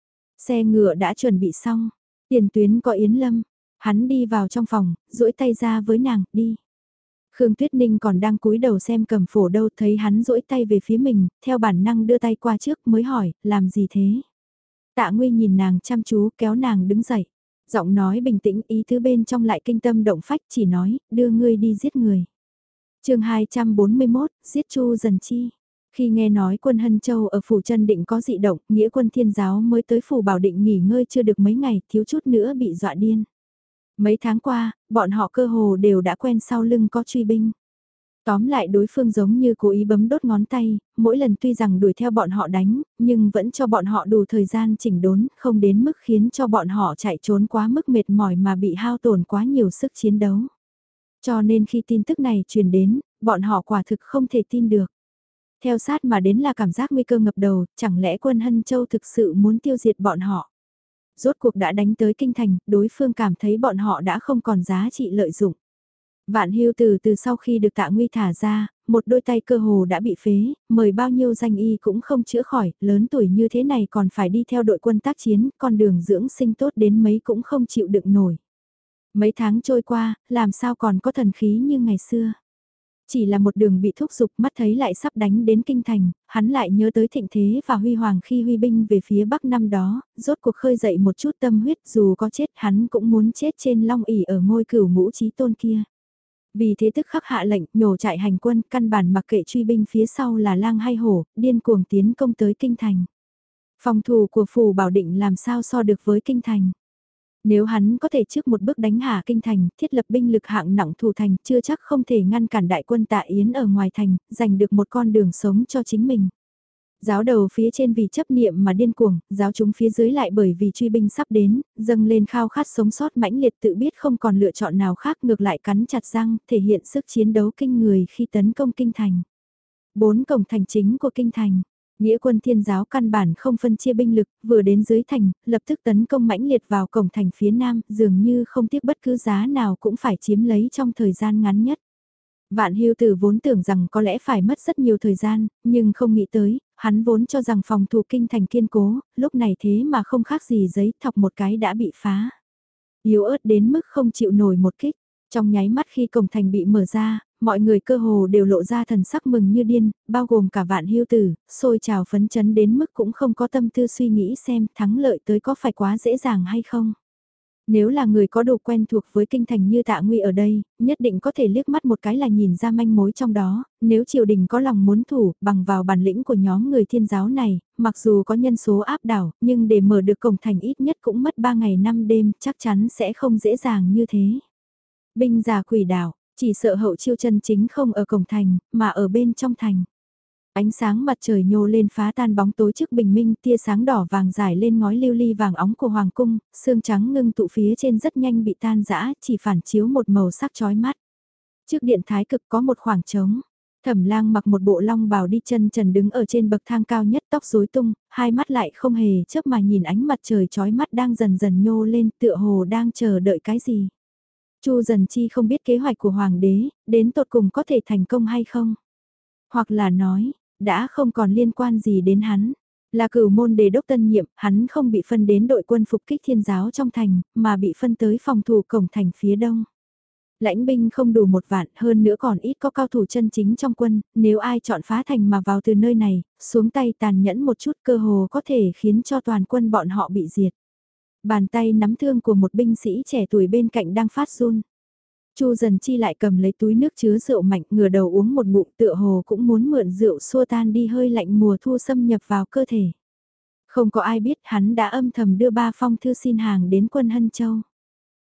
Xe ngựa đã chuẩn bị xong, tiền tuyến có Yến Lâm, hắn đi vào trong phòng, duỗi tay ra với nàng, đi. Khương Tuyết Ninh còn đang cúi đầu xem cầm phổ đâu thấy hắn duỗi tay về phía mình, theo bản năng đưa tay qua trước mới hỏi, làm gì thế? Tạ Nguy nhìn nàng chăm chú kéo nàng đứng dậy, giọng nói bình tĩnh ý thứ bên trong lại kinh tâm động phách chỉ nói, đưa ngươi đi giết người. Chương 241, giết Chu Dần Chi. Khi nghe nói quân Hân Châu ở phủ Chân Định có dị động, nghĩa quân Thiên giáo mới tới phủ Bảo Định nghỉ ngơi chưa được mấy ngày, thiếu chút nữa bị dọa điên. Mấy tháng qua, bọn họ cơ hồ đều đã quen sau lưng có truy binh. Tóm lại đối phương giống như cố ý bấm đốt ngón tay, mỗi lần tuy rằng đuổi theo bọn họ đánh, nhưng vẫn cho bọn họ đủ thời gian chỉnh đốn, không đến mức khiến cho bọn họ chạy trốn quá mức mệt mỏi mà bị hao tổn quá nhiều sức chiến đấu. Cho nên khi tin tức này truyền đến, bọn họ quả thực không thể tin được. Theo sát mà đến là cảm giác nguy cơ ngập đầu, chẳng lẽ quân Hân Châu thực sự muốn tiêu diệt bọn họ. Rốt cuộc đã đánh tới kinh thành, đối phương cảm thấy bọn họ đã không còn giá trị lợi dụng. Vạn Hưu từ sau khi được Tạ Nguy thả ra, một đôi tay cơ hồ đã bị phế, mời bao nhiêu danh y cũng không chữa khỏi, lớn tuổi như thế này còn phải đi theo đội quân tác chiến, con đường dưỡng sinh tốt đến mấy cũng không chịu đựng nổi. Mấy tháng trôi qua, làm sao còn có thần khí như ngày xưa. Chỉ là một đường bị thúc giục mắt thấy lại sắp đánh đến kinh thành, hắn lại nhớ tới thịnh thế và huy hoàng khi huy binh về phía bắc năm đó, rốt cuộc khơi dậy một chút tâm huyết dù có chết hắn cũng muốn chết trên long ỷ ở ngôi cửu ngũ chí tôn kia. Vì thế tức khắc hạ lệnh nhổ trại hành quân căn bản mặc kệ truy binh phía sau là lang hay hổ, điên cuồng tiến công tới kinh thành. Phòng thủ của phủ Bảo Định làm sao so được với kinh thành. Nếu hắn có thể trước một bước đánh hạ kinh thành, thiết lập binh lực hạng nặng thủ thành, chưa chắc không thể ngăn cản đại quân Tạ Yến ở ngoài thành, giành được một con đường sống cho chính mình. Giáo đầu phía trên vì chấp niệm mà điên cuồng, giáo chúng phía dưới lại bởi vì truy binh sắp đến, dâng lên khao khát sống sót mãnh liệt tự biết không còn lựa chọn nào khác ngược lại cắn chặt răng, thể hiện sức chiến đấu kinh người khi tấn công kinh thành. 4 cổng thành chính của kinh thành. Nghĩa quân Thiên giáo căn bản không phân chia binh lực, vừa đến dưới thành, lập tức tấn công mãnh liệt vào cổng thành phía nam, dường như không tiếc bất cứ giá nào cũng phải chiếm lấy trong thời gian ngắn nhất. Vạn Hưu Tử vốn tưởng rằng có lẽ phải mất rất nhiều thời gian, nhưng không nghĩ tới, hắn vốn cho rằng phòng thủ kinh thành kiên cố, lúc này thế mà không khác gì giấy thọc một cái đã bị phá. Yếu ớt đến mức không chịu nổi một kích. Trong nháy mắt khi cổng thành bị mở ra, mọi người cơ hồ đều lộ ra thần sắc mừng như điên, bao gồm cả Vạn Hưu Tử, sôi trào phấn chấn đến mức cũng không có tâm tư suy nghĩ xem thắng lợi tới có phải quá dễ dàng hay không. Nếu là người có độ quen thuộc với kinh thành như Tạ Nguy ở đây, nhất định có thể liếc mắt một cái là nhìn ra manh mối trong đó, nếu triều đình có lòng muốn thủ, bằng vào bản lĩnh của nhóm người Thiên giáo này, mặc dù có nhân số áp đảo, nhưng để mở được cổng thành ít nhất cũng mất 3 ngày 5 đêm, chắc chắn sẽ không dễ dàng như thế. Binh già quỷ đảo, chỉ sợ hậu chiêu chân chính không ở cổng thành, mà ở bên trong thành. Ánh sáng mặt trời nhô lên phá tan bóng tối trước bình minh, tia sáng đỏ vàng rải lên ngói lưu ly vàng óng của hoàng cung, xương trắng ngưng tụ phía trên rất nhanh bị tan rã, chỉ phản chiếu một màu sắc chói mắt. Trước điện thái cực có một khoảng trống. Thẩm Lang mặc một bộ long bào đi chân trần đứng ở trên bậc thang cao nhất, tóc rối tung, hai mắt lại không hề chớp mà nhìn ánh mặt trời chói mắt đang dần dần nhô lên, tựa hồ đang chờ đợi cái gì. Chu Dần Chi không biết kế hoạch của hoàng đế, đến tột cùng có thể thành công hay không. Hoặc là nói, đã không còn liên quan gì đến hắn. Là cửu môn đề đốc tân nhiệm, hắn không bị phân đến đội quân phục kích Thiên giáo trong thành, mà bị phân tới phòng thủ cổng thành phía đông. Lãnh binh không đủ 1 vạn, hơn nữa còn ít có cao thủ chân chính trong quân, nếu ai chọn phá thành mà vào từ nơi này, xuống tay tàn nhẫn một chút cơ hồ có thể khiến cho toàn quân bọn họ bị diệt. Bàn tay nắm thương của một binh sĩ trẻ tuổi bên cạnh đang phát run. Chu Dần Chi lại cầm lấy túi nước chứa rượu mạnh, ngửa đầu uống một ngụm, tựa hồ cũng muốn mượn rượu xua tan đi hơi lạnh mùa thu xâm nhập vào cơ thể. Không có ai biết hắn đã âm thầm đưa 3 phong thư xin hàng đến quân Hân Châu.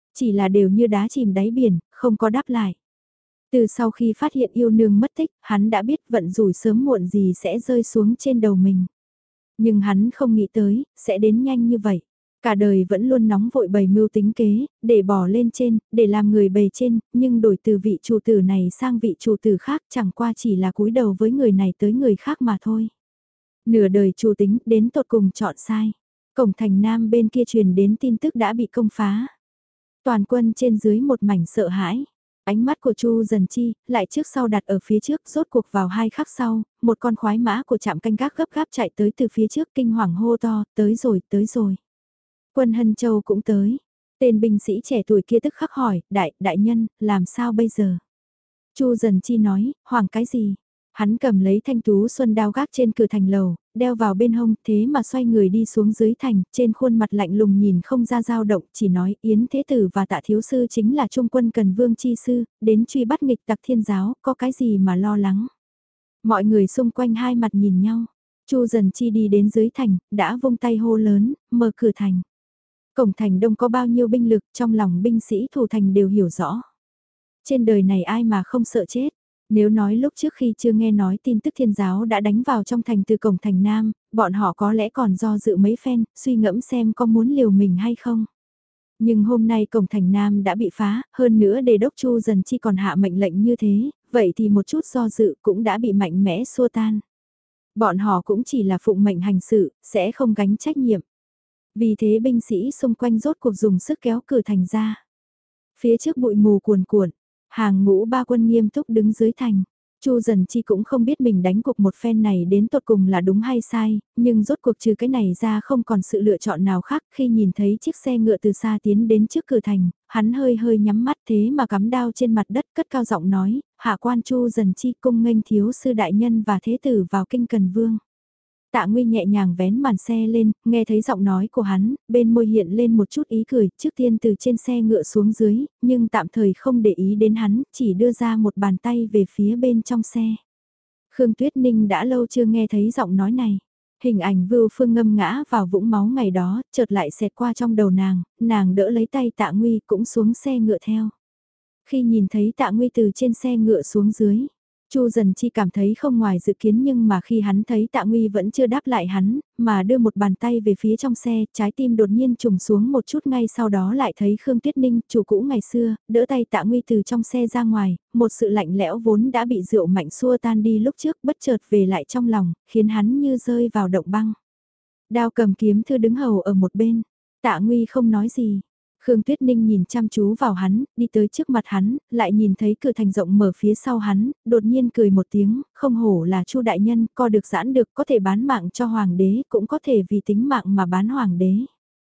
Chỉ là đều như đá chìm đáy biển, không có đáp lại. Từ sau khi phát hiện yêu nương mất tích, hắn đã biết vận rủi sớm muộn gì sẽ rơi xuống trên đầu mình. Nhưng hắn không nghĩ tới, sẽ đến nhanh như vậy. Cả đời vẫn luôn nóng vội bày mưu tính kế, để bỏ lên trên, để làm người bề trên, nhưng đổi từ vị chủ tử này sang vị chủ tử khác chẳng qua chỉ là cúi đầu với người này tới người khác mà thôi. Nửa đời chủ tính đến tột cùng chọn sai. Cổng thành nam bên kia truyền đến tin tức đã bị công phá. Toàn quân trên dưới một mảnh sợ hãi. Ánh mắt của Chu Dần Chi, lại trước sau đặt ở phía trước, rốt cuộc vào 2 khắc sau, một con khoái mã của trạm canh gác gấp gáp chạy tới từ phía trước kinh hoàng hô to, tới rồi, tới rồi. Quân Hân Châu cũng tới. Tên binh sĩ trẻ tuổi kia tức khắc hỏi, đại nhân, làm sao bây giờ? Chu Dần Chi nói, hoảng cái gì? Hắn cầm lấy thanh tú xuân đao gác trên cửa thành lầu, đeo vào bên hông, thế mà xoay người đi xuống dưới thành, trên khuôn mặt lạnh lùng nhìn không ra dao động, chỉ nói Yến Thế Tử và Tạ Thiếu Sư chính là Trung quân Cần Vương Chi Sư, đến truy bắt nghịch tặc thiên giáo, có cái gì mà lo lắng. Mọi người xung quanh hai mặt nhìn nhau, Chu Dần Chi đi đến dưới thành, đã vung tay hô lớn, mở cửa thành. Cổng thành đông có bao nhiêu binh lực, trong lòng binh sĩ thủ thành đều hiểu rõ. Trên đời này ai mà không sợ chết. Nếu nói lúc trước khi chưa nghe nói tin tức thiên giáo đã đánh vào trong thành từ cổng thành Nam, bọn họ có lẽ còn do dự mấy phen, suy ngẫm xem có muốn liều mình hay không. Nhưng hôm nay cổng thành Nam đã bị phá, hơn nữa đề đốc Chu Dần Chi còn hạ mệnh lệnh như thế, vậy thì một chút do dự cũng đã bị mạnh mẽ xua tan. Bọn họ cũng chỉ là phụng mệnh hành sự, sẽ không gánh trách nhiệm. Vì thế binh sĩ xung quanh rốt cuộc dùng sức kéo cửa thành ra. Phía trước bụi mù cuồn cuộn, hàng ngũ ba quân nghiêm túc đứng dưới thành. Chu Dần Chi cũng không biết mình đánh cuộc một phen này đến tột cùng là đúng hay sai, nhưng rốt cuộc trừ cái này ra không còn sự lựa chọn nào khác. Khi nhìn thấy chiếc xe ngựa từ xa tiến đến trước cửa thành, hắn hơi hơi nhắm mắt thế mà cắm đao trên mặt đất cất cao giọng nói, hạ quan Chu Dần Chi cung nghênh thiếu sư đại nhân và thế tử vào kinh Cần Vương. Tạ Nguy nhẹ nhàng vén màn xe lên, nghe thấy giọng nói của hắn, bên môi hiện lên một chút ý cười, trước tiên từ trên xe ngựa xuống dưới, nhưng tạm thời không để ý đến hắn, chỉ đưa ra một bàn tay về phía bên trong xe. Khương Tuyết Ninh đã lâu chưa nghe thấy giọng nói này. Hình ảnh Vưu Phương ngâm ngã vào vũng máu ngày đó, chợt lại xẹt qua trong đầu nàng đỡ lấy tay Tạ Nguy cũng xuống xe ngựa theo. Khi nhìn thấy Tạ Nguy từ trên xe ngựa xuống dưới, Chu Dần Chi cảm thấy không ngoài dự kiến, nhưng mà khi hắn thấy Tạ Nguy vẫn chưa đáp lại hắn, mà đưa một bàn tay về phía trong xe, trái tim đột nhiên trùng xuống một chút, ngay sau đó lại thấy Khương Tuyết Ninh, chủ cũ ngày xưa, đỡ tay Tạ Nguy từ trong xe ra ngoài, một sự lạnh lẽo vốn đã bị rượu mạnh xua tan đi lúc trước bất chợt về lại trong lòng, khiến hắn như rơi vào động băng. Đao cầm kiếm thư đứng hầu ở một bên, Tạ Nguy không nói gì. Khương Tuyết Ninh nhìn chăm chú vào hắn, đi tới trước mặt hắn, lại nhìn thấy cửa thành rộng mở phía sau hắn, đột nhiên cười một tiếng, không hổ là Chu đại nhân, co được giãn được, có thể bán mạng cho hoàng đế, cũng có thể vì tính mạng mà bán hoàng đế.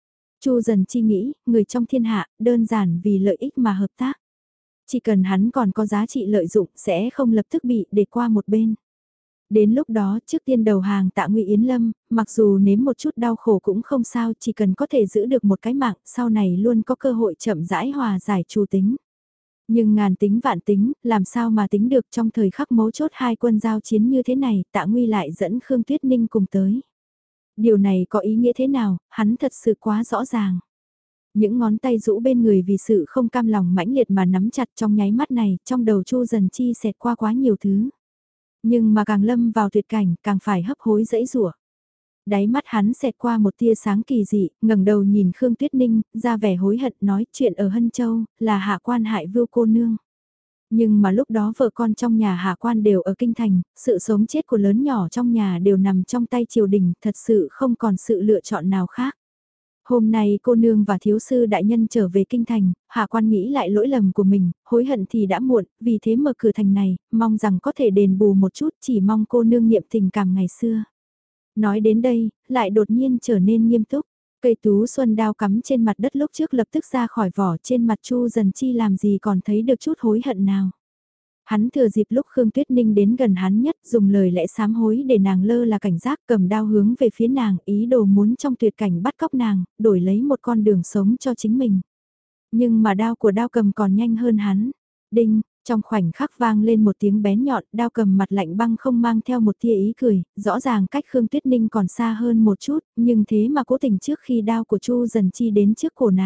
Chu Dần Chi nghĩ, người trong thiên hạ, đơn giản vì lợi ích mà hợp tác. Chỉ cần hắn còn có giá trị lợi dụng, sẽ không lập tức bị để qua một bên. Đến lúc đó trước tiên đầu hàng Tạ Nguy Yến Lâm, mặc dù nếm một chút đau khổ cũng không sao, chỉ cần có thể giữ được một cái mạng, sau này luôn có cơ hội chậm rãi hòa giải Chu tính. Nhưng ngàn tính vạn tính, làm sao mà tính được trong thời khắc mấu chốt hai quân giao chiến như thế này, Tạ Nguy lại dẫn Khương Tuyết Ninh cùng tới. Điều này có ý nghĩa thế nào, hắn thật sự quá rõ ràng. Những ngón tay rũ bên người vì sự không cam lòng mãnh liệt mà nắm chặt trong nháy mắt này, trong đầu Chu Dần Chi xẹt qua quá nhiều thứ. Nhưng mà càng lâm vào tuyệt cảnh, càng phải hấp hối dẫy rủa. Đáy mắt hắn xẹt qua một tia sáng kỳ dị, ngẩng đầu nhìn Khương Tuyết Ninh, ra vẻ hối hận nói chuyện ở Hân Châu, là hạ quan hại Vưu cô nương. Nhưng mà lúc đó vợ con trong nhà hạ quan đều ở kinh thành, sự sống chết của lớn nhỏ trong nhà đều nằm trong tay triều đình, thật sự không còn sự lựa chọn nào khác. Hôm nay cô nương và thiếu sư đại nhân trở về kinh thành, hạ quan nghĩ lại lỗi lầm của mình, hối hận thì đã muộn, vì thế mở cửa thành này, mong rằng có thể đền bù một chút, chỉ mong cô nương niệm tình cảm ngày xưa. Nói đến đây, lại đột nhiên trở nên nghiêm túc, cây tú xuân đao cắm trên mặt đất lúc trước lập tức ra khỏi vỏ, trên mặt Chu Dần Chi làm gì còn thấy được chút hối hận nào. Hắn thừa dịp lúc Khương Tuyết Ninh đến gần hắn nhất, dùng lời lẽ sám hối để nàng lơ là cảnh giác, cầm đao hướng về phía nàng, ý đồ muốn trong tuyệt cảnh bắt cóc nàng, đổi lấy một con đường sống cho chính mình. Nhưng mà đao của đao cầm còn nhanh hơn hắn. Đinh, trong khoảnh khắc vang lên một tiếng bén nhọn, đao cầm mặt lạnh băng không mang theo một tia ý cười, rõ ràng cách Khương Tuyết Ninh còn xa hơn một chút, nhưng thế mà cố tình trước khi đao của Chu Dần Chi đến trước cổ nàng,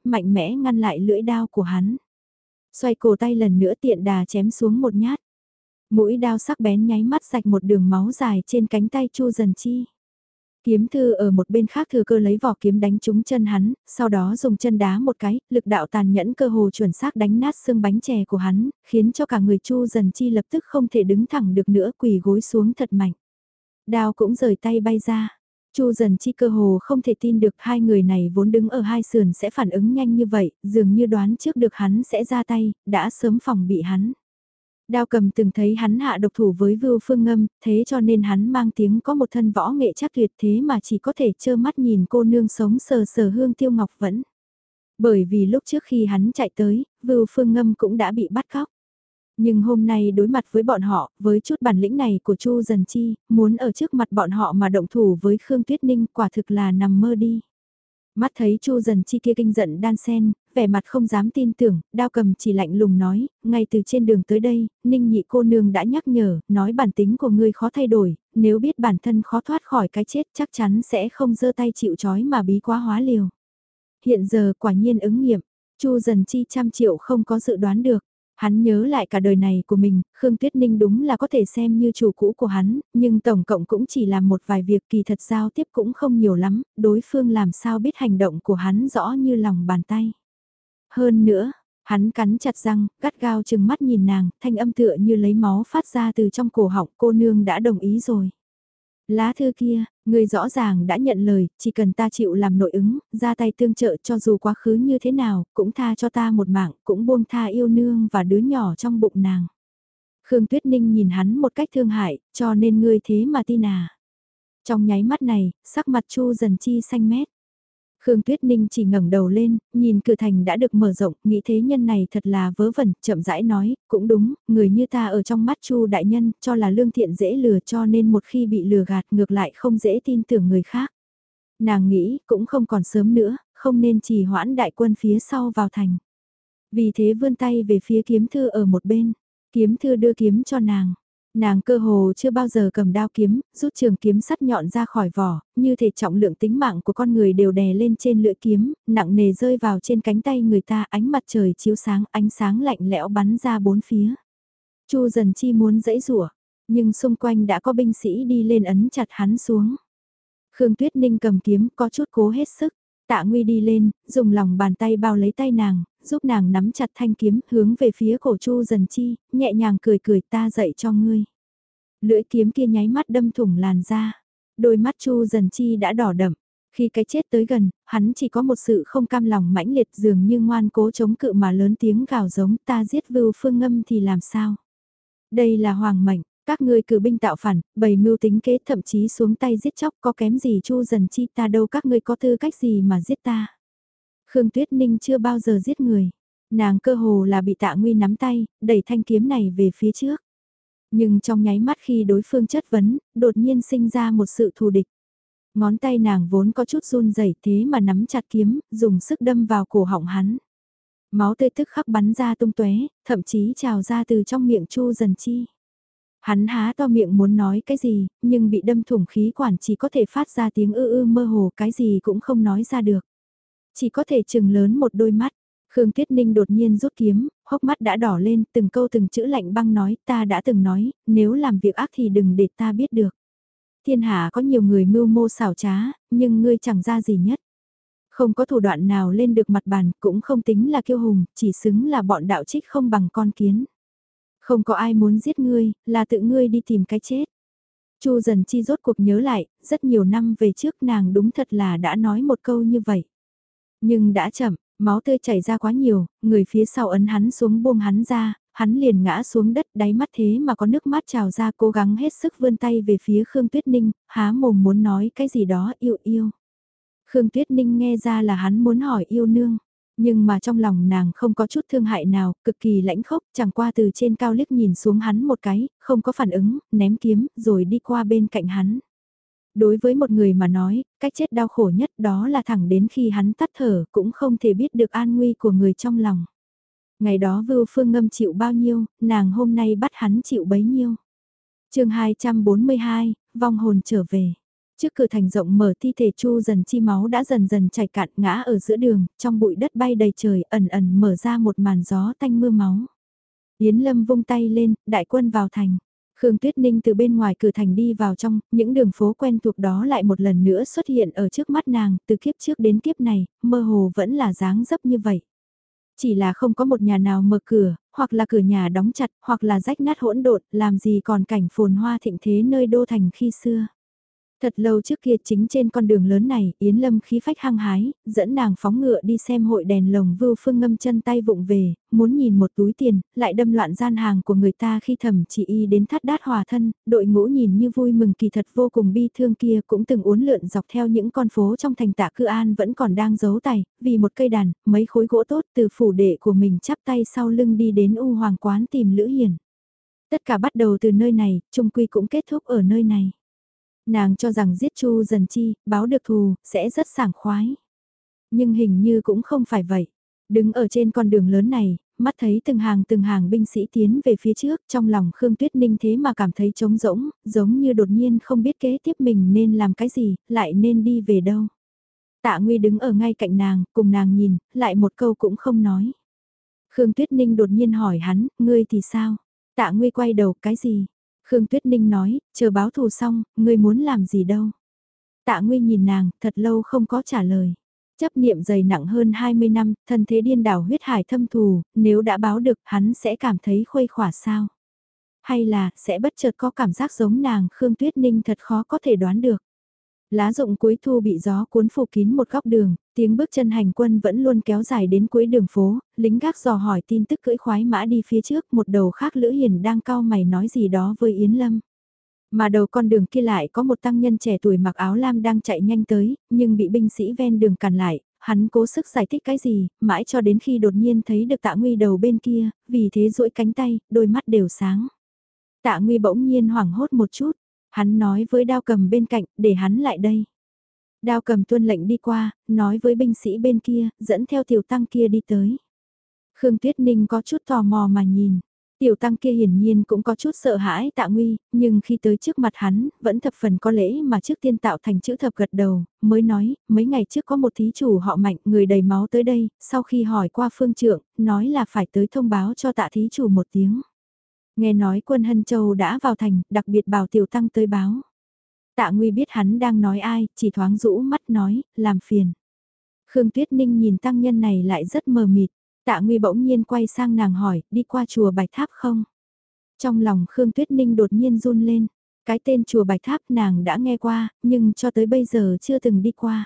mạnh mẽ ngăn lại lưỡi đao của hắn. Xoay cổ tay lần nữa tiện đà chém xuống một nhát. Mũi đao sắc bén nháy mắt rạch một đường máu dài trên cánh tay Chu Dần Chi. Kiếm thư ở một bên khác thừa cơ lấy vỏ kiếm đánh trúng chân hắn, sau đó dùng chân đá một cái, lực đạo tàn nhẫn cơ hồ chuẩn xác đánh nát xương bánh chè của hắn, khiến cho cả người Chu Dần Chi lập tức không thể đứng thẳng được nữa, quỳ gối xuống thật mạnh. Đao cũng rời tay bay ra. Chu Dần Chi cơ hồ không thể tin được hai người này vốn đứng ở hai sườn sẽ phản ứng nhanh như vậy, dường như đoán trước được hắn sẽ ra tay, đã sớm phòng bị hắn. Đao Cầm từng thấy hắn hạ độc thủ với Vưu Phương Ngâm, thế cho nên hắn mang tiếng có một thân võ nghệ chắc tuyệt, thế mà chỉ có thể trơ mắt nhìn cô nương sống sờ sờ Hương Tiêu Ngọc Vẫn. Bởi vì lúc trước khi hắn chạy tới, Vưu Phương Ngâm cũng đã bị bắt cóc. Nhưng hôm nay đối mặt với bọn họ, với chút bản lĩnh này của Chu Dần Chi, muốn ở trước mặt bọn họ mà động thủ với Khương Tuyết Ninh quả thực là nằm mơ đi. Mắt thấy Chu Dần Chi kia kinh giận đan sen, vẻ mặt không dám tin tưởng, Đao Cầm chỉ lạnh lùng nói, ngay từ trên đường tới đây, Ninh nhị cô nương đã nhắc nhở, nói bản tính của ngươi khó thay đổi, nếu biết bản thân khó thoát khỏi cái chết chắc chắn sẽ không giơ tay chịu trói mà bí quá hóa liều. Hiện giờ quả nhiên ứng nghiệm, Chu Dần Chi 100 triệu không có dự đoán được. Hắn nhớ lại cả đời này của mình, Khương Tuyết Ninh đúng là có thể xem như chủ cũ của hắn, nhưng tổng cộng cũng chỉ làm một vài việc kỳ thật giao tiếp cũng không nhiều lắm, đối phương làm sao biết hành động của hắn rõ như lòng bàn tay. Hơn nữa, hắn cắn chặt răng, gắt gao chừng mắt nhìn nàng, thanh âm tựa như lấy máu phát ra từ trong cổ họng, cô nương đã đồng ý rồi. Lá thư kia, người rõ ràng đã nhận lời, chỉ cần ta chịu làm nội ứng, ra tay tương trợ cho dù quá khứ như thế nào, cũng tha cho ta một mạng, cũng buông tha yêu nương và đứa nhỏ trong bụng nàng. Khương Tuyết Ninh nhìn hắn một cách thương hại, cho nên ngươi thế mà tin à. Trong nháy mắt này, sắc mặt Chu Dần Chi xanh mét. Khương Tuyết Ninh chỉ ngẩng đầu lên, nhìn cửa thành đã được mở rộng, nghĩ thế nhân này thật là vớ vẩn, chậm rãi nói, cũng đúng, người như ta ở trong mắt Chu đại nhân, cho là lương thiện dễ lừa cho nên một khi bị lừa gạt ngược lại không dễ tin tưởng người khác. Nàng nghĩ, cũng không còn sớm nữa, không nên trì hoãn đại quân phía sau vào thành. Vì thế vươn tay về phía kiếm thư ở một bên, kiếm thư đưa kiếm cho nàng. Nàng cơ hồ chưa bao giờ cầm đao kiếm, rút trường kiếm sắt nhọn ra khỏi vỏ, như thể trọng lượng tính mạng của con người đều đè lên trên lưỡi kiếm, nặng nề rơi vào trên cánh tay người ta, ánh mặt trời chiếu sáng, ánh sáng lạnh lẽo bắn ra bốn phía. Chu Dần Chi muốn giãy giụa, nhưng xung quanh đã có binh sĩ đi lên ấn chặt hắn xuống. Khương Tuyết Ninh cầm kiếm có chút cố hết sức, Tạ Nguy đi lên, dùng lòng bàn tay bao lấy tay nàng, giúp nàng nắm chặt thanh kiếm hướng về phía cổ Chu Dần Chi, nhẹ nhàng cười cười ta dạy cho ngươi. Lưỡi kiếm kia nháy mắt đâm thủng làn da, đôi mắt Chu Dần Chi đã đỏ đậm. Khi cái chết tới gần, hắn chỉ có một sự không cam lòng mãnh liệt dường như ngoan cố chống cự mà lớn tiếng gào giống ta giết Vưu Phương Ngâm thì làm sao. Đây là hoàng mệnh, các ngươi cử binh tạo phản, bày mưu tính kế thậm chí xuống tay giết chóc có kém gì Chu Dần Chi ta đâu các ngươi có tư cách gì mà giết ta. Khương Tuyết Ninh chưa bao giờ giết người, nàng cơ hồ là bị Tạ Nguy nắm tay, đẩy thanh kiếm này về phía trước. Nhưng trong nháy mắt khi đối phương chất vấn, đột nhiên sinh ra một sự thù địch. Ngón tay nàng vốn có chút run rẩy thế mà nắm chặt kiếm, dùng sức đâm vào cổ họng hắn. Máu tươi tức khắc bắn ra tung tóe, thậm chí trào ra từ trong miệng Chu Dần Chi. Hắn há to miệng muốn nói cái gì, nhưng bị đâm thủng khí quản chỉ có thể phát ra tiếng ư mơ hồ cái gì cũng không nói ra được. Chỉ có thể chừng lớn một đôi mắt. Khương Tuyết Ninh đột nhiên rút kiếm, hốc mắt đã đỏ lên, từng câu từng chữ lạnh băng nói, ta đã từng nói, nếu làm việc ác thì đừng để ta biết được. Thiên hạ có nhiều người mưu mô xảo trá, nhưng ngươi chẳng ra gì nhất. Không có thủ đoạn nào lên được mặt bàn, cũng không tính là kiêu hùng, chỉ xứng là bọn đạo trích không bằng con kiến. Không có ai muốn giết ngươi, là tự ngươi đi tìm cái chết. Chu Dần Chi rốt cuộc nhớ lại, rất nhiều năm về trước nàng đúng thật là đã nói một câu như vậy. Nhưng đã chậm, máu tươi chảy ra quá nhiều, người phía sau ấn hắn xuống buông hắn ra, hắn liền ngã xuống đất đáy mắt thế mà có nước mắt trào ra cố gắng hết sức vươn tay về phía Khương Tuyết Ninh, há mồm muốn nói cái gì đó yêu yêu. Khương Tuyết Ninh nghe ra là hắn muốn hỏi yêu nương, nhưng mà trong lòng nàng không có chút thương hại nào, cực kỳ lãnh khốc, chẳng qua từ trên cao liếc nhìn xuống hắn một cái, không có phản ứng, ném kiếm, rồi đi qua bên cạnh hắn. Đối với một người mà nói, cách chết đau khổ nhất đó là thẳng đến khi hắn tắt thở cũng không thể biết được an nguy của người trong lòng. Ngày đó Vưu Phương Ngâm chịu bao nhiêu, nàng hôm nay bắt hắn chịu bấy nhiêu. Chương 242, vong hồn trở về. Trước cửa thành rộng mở thi thể Chu Dần Chi máu đã dần dần chảy cạn ngã ở giữa đường, trong bụi đất bay đầy trời ẩn ẩn mở ra một màn gió tanh mưa máu. Yến Lâm vung tay lên, đại quân vào thành. Khương Tuyết Ninh từ bên ngoài cửa thành đi vào trong, những đường phố quen thuộc đó lại một lần nữa xuất hiện ở trước mắt nàng, từ kiếp trước đến kiếp này, mơ hồ vẫn là dáng dấp như vậy. Chỉ là không có một nhà nào mở cửa, hoặc là cửa nhà đóng chặt, hoặc là rách nát hỗn độn, làm gì còn cảnh phồn hoa thịnh thế nơi đô thành khi xưa. Thật lâu trước kia chính trên con đường lớn này, Yến Lâm khí phách hăng hái, dẫn nàng phóng ngựa đi xem hội đèn lồng Vưu Phương ngâm chân tay vụng về, muốn nhìn một túi tiền, lại đâm loạn gian hàng của người ta khi thẩm chỉ y đến thắt đát hòa thân, đội ngũ nhìn như vui mừng kỳ thật vô cùng bi thương kia cũng từng uốn lượn dọc theo những con phố trong thành Tạ Cư An vẫn còn đang giấu tài, vì một cây đàn, mấy khối gỗ tốt từ phủ đệ của mình chắp tay sau lưng đi đến U Hoàng quán tìm Lữ Hiền. Tất cả bắt đầu từ nơi này, chung quy cũng kết thúc ở nơi này. Nàng cho rằng giết Chu Dần Chi, báo được thù, sẽ rất sảng khoái. Nhưng hình như cũng không phải vậy. Đứng ở trên con đường lớn này, mắt thấy từng hàng binh sĩ tiến về phía trước, trong lòng Khương Tuyết Ninh thế mà cảm thấy trống rỗng, giống như đột nhiên không biết kế tiếp mình nên làm cái gì, lại nên đi về đâu. Tạ Nguy đứng ở ngay cạnh nàng, cùng nàng nhìn, lại một câu cũng không nói. Khương Tuyết Ninh đột nhiên hỏi hắn, ngươi thì sao? Tạ Nguy quay đầu, cái gì? Khương Tuyết Ninh nói, chờ báo thù xong, ngươi muốn làm gì đâu. Tạ Nguy nhìn nàng, thật lâu không có trả lời. Chấp niệm dày nặng hơn 20 năm, thân thế điên đảo huyết hải thâm thù, nếu đã báo được hắn sẽ cảm thấy khuây khỏa sao? Hay là, sẽ bất chợt có cảm giác giống nàng Khương Tuyết Ninh thật khó có thể đoán được. Lá rụng cuối thu bị gió cuốn phủ kín một góc đường, tiếng bước chân hành quân vẫn luôn kéo dài đến cuối đường phố, lính gác dò hỏi tin tức cưỡi khoái mã đi phía trước, một đầu khác Lữ Hiền đang cau mày nói gì đó với Yến Lâm. Mà đầu con đường kia lại có một tăng nhân trẻ tuổi mặc áo lam đang chạy nhanh tới, nhưng bị binh sĩ ven đường cản lại, hắn cố sức giải thích cái gì, mãi cho đến khi đột nhiên thấy được Tạ Nguy đầu bên kia, vì thế duỗi cánh tay, đôi mắt đều sáng. Tạ Nguy bỗng nhiên hoảng hốt một chút. Hắn nói với Đao Cầm bên cạnh, để hắn lại đây. Đao Cầm tuân lệnh đi qua, nói với binh sĩ bên kia, dẫn theo tiểu tăng kia đi tới. Khương Tuyết Ninh có chút tò mò mà nhìn. Tiểu tăng kia hiển nhiên cũng có chút sợ hãi Tạ Nguy, nhưng khi tới trước mặt hắn, vẫn thập phần có lễ mà trước tiên tạo thành chữ thập gật đầu, mới nói, mấy ngày trước có một thí chủ họ Mạnh, người đầy máu tới đây, sau khi hỏi qua phương trượng, nói là phải tới thông báo cho Tạ thí chủ một tiếng. Nghe nói quân Hân Châu đã vào thành, đặc biệt bảo tiểu tăng tới báo. Tạ Nguy biết hắn đang nói ai, chỉ thoáng rũ mắt nói, làm phiền. Khương Tuyết Ninh nhìn tăng nhân này lại rất mờ mịt. Tạ Nguy bỗng nhiên quay sang nàng hỏi, đi qua chùa Bạch Tháp không? Trong lòng Khương Tuyết Ninh đột nhiên run lên. Cái tên chùa Bạch Tháp nàng đã nghe qua, nhưng cho tới bây giờ chưa từng đi qua.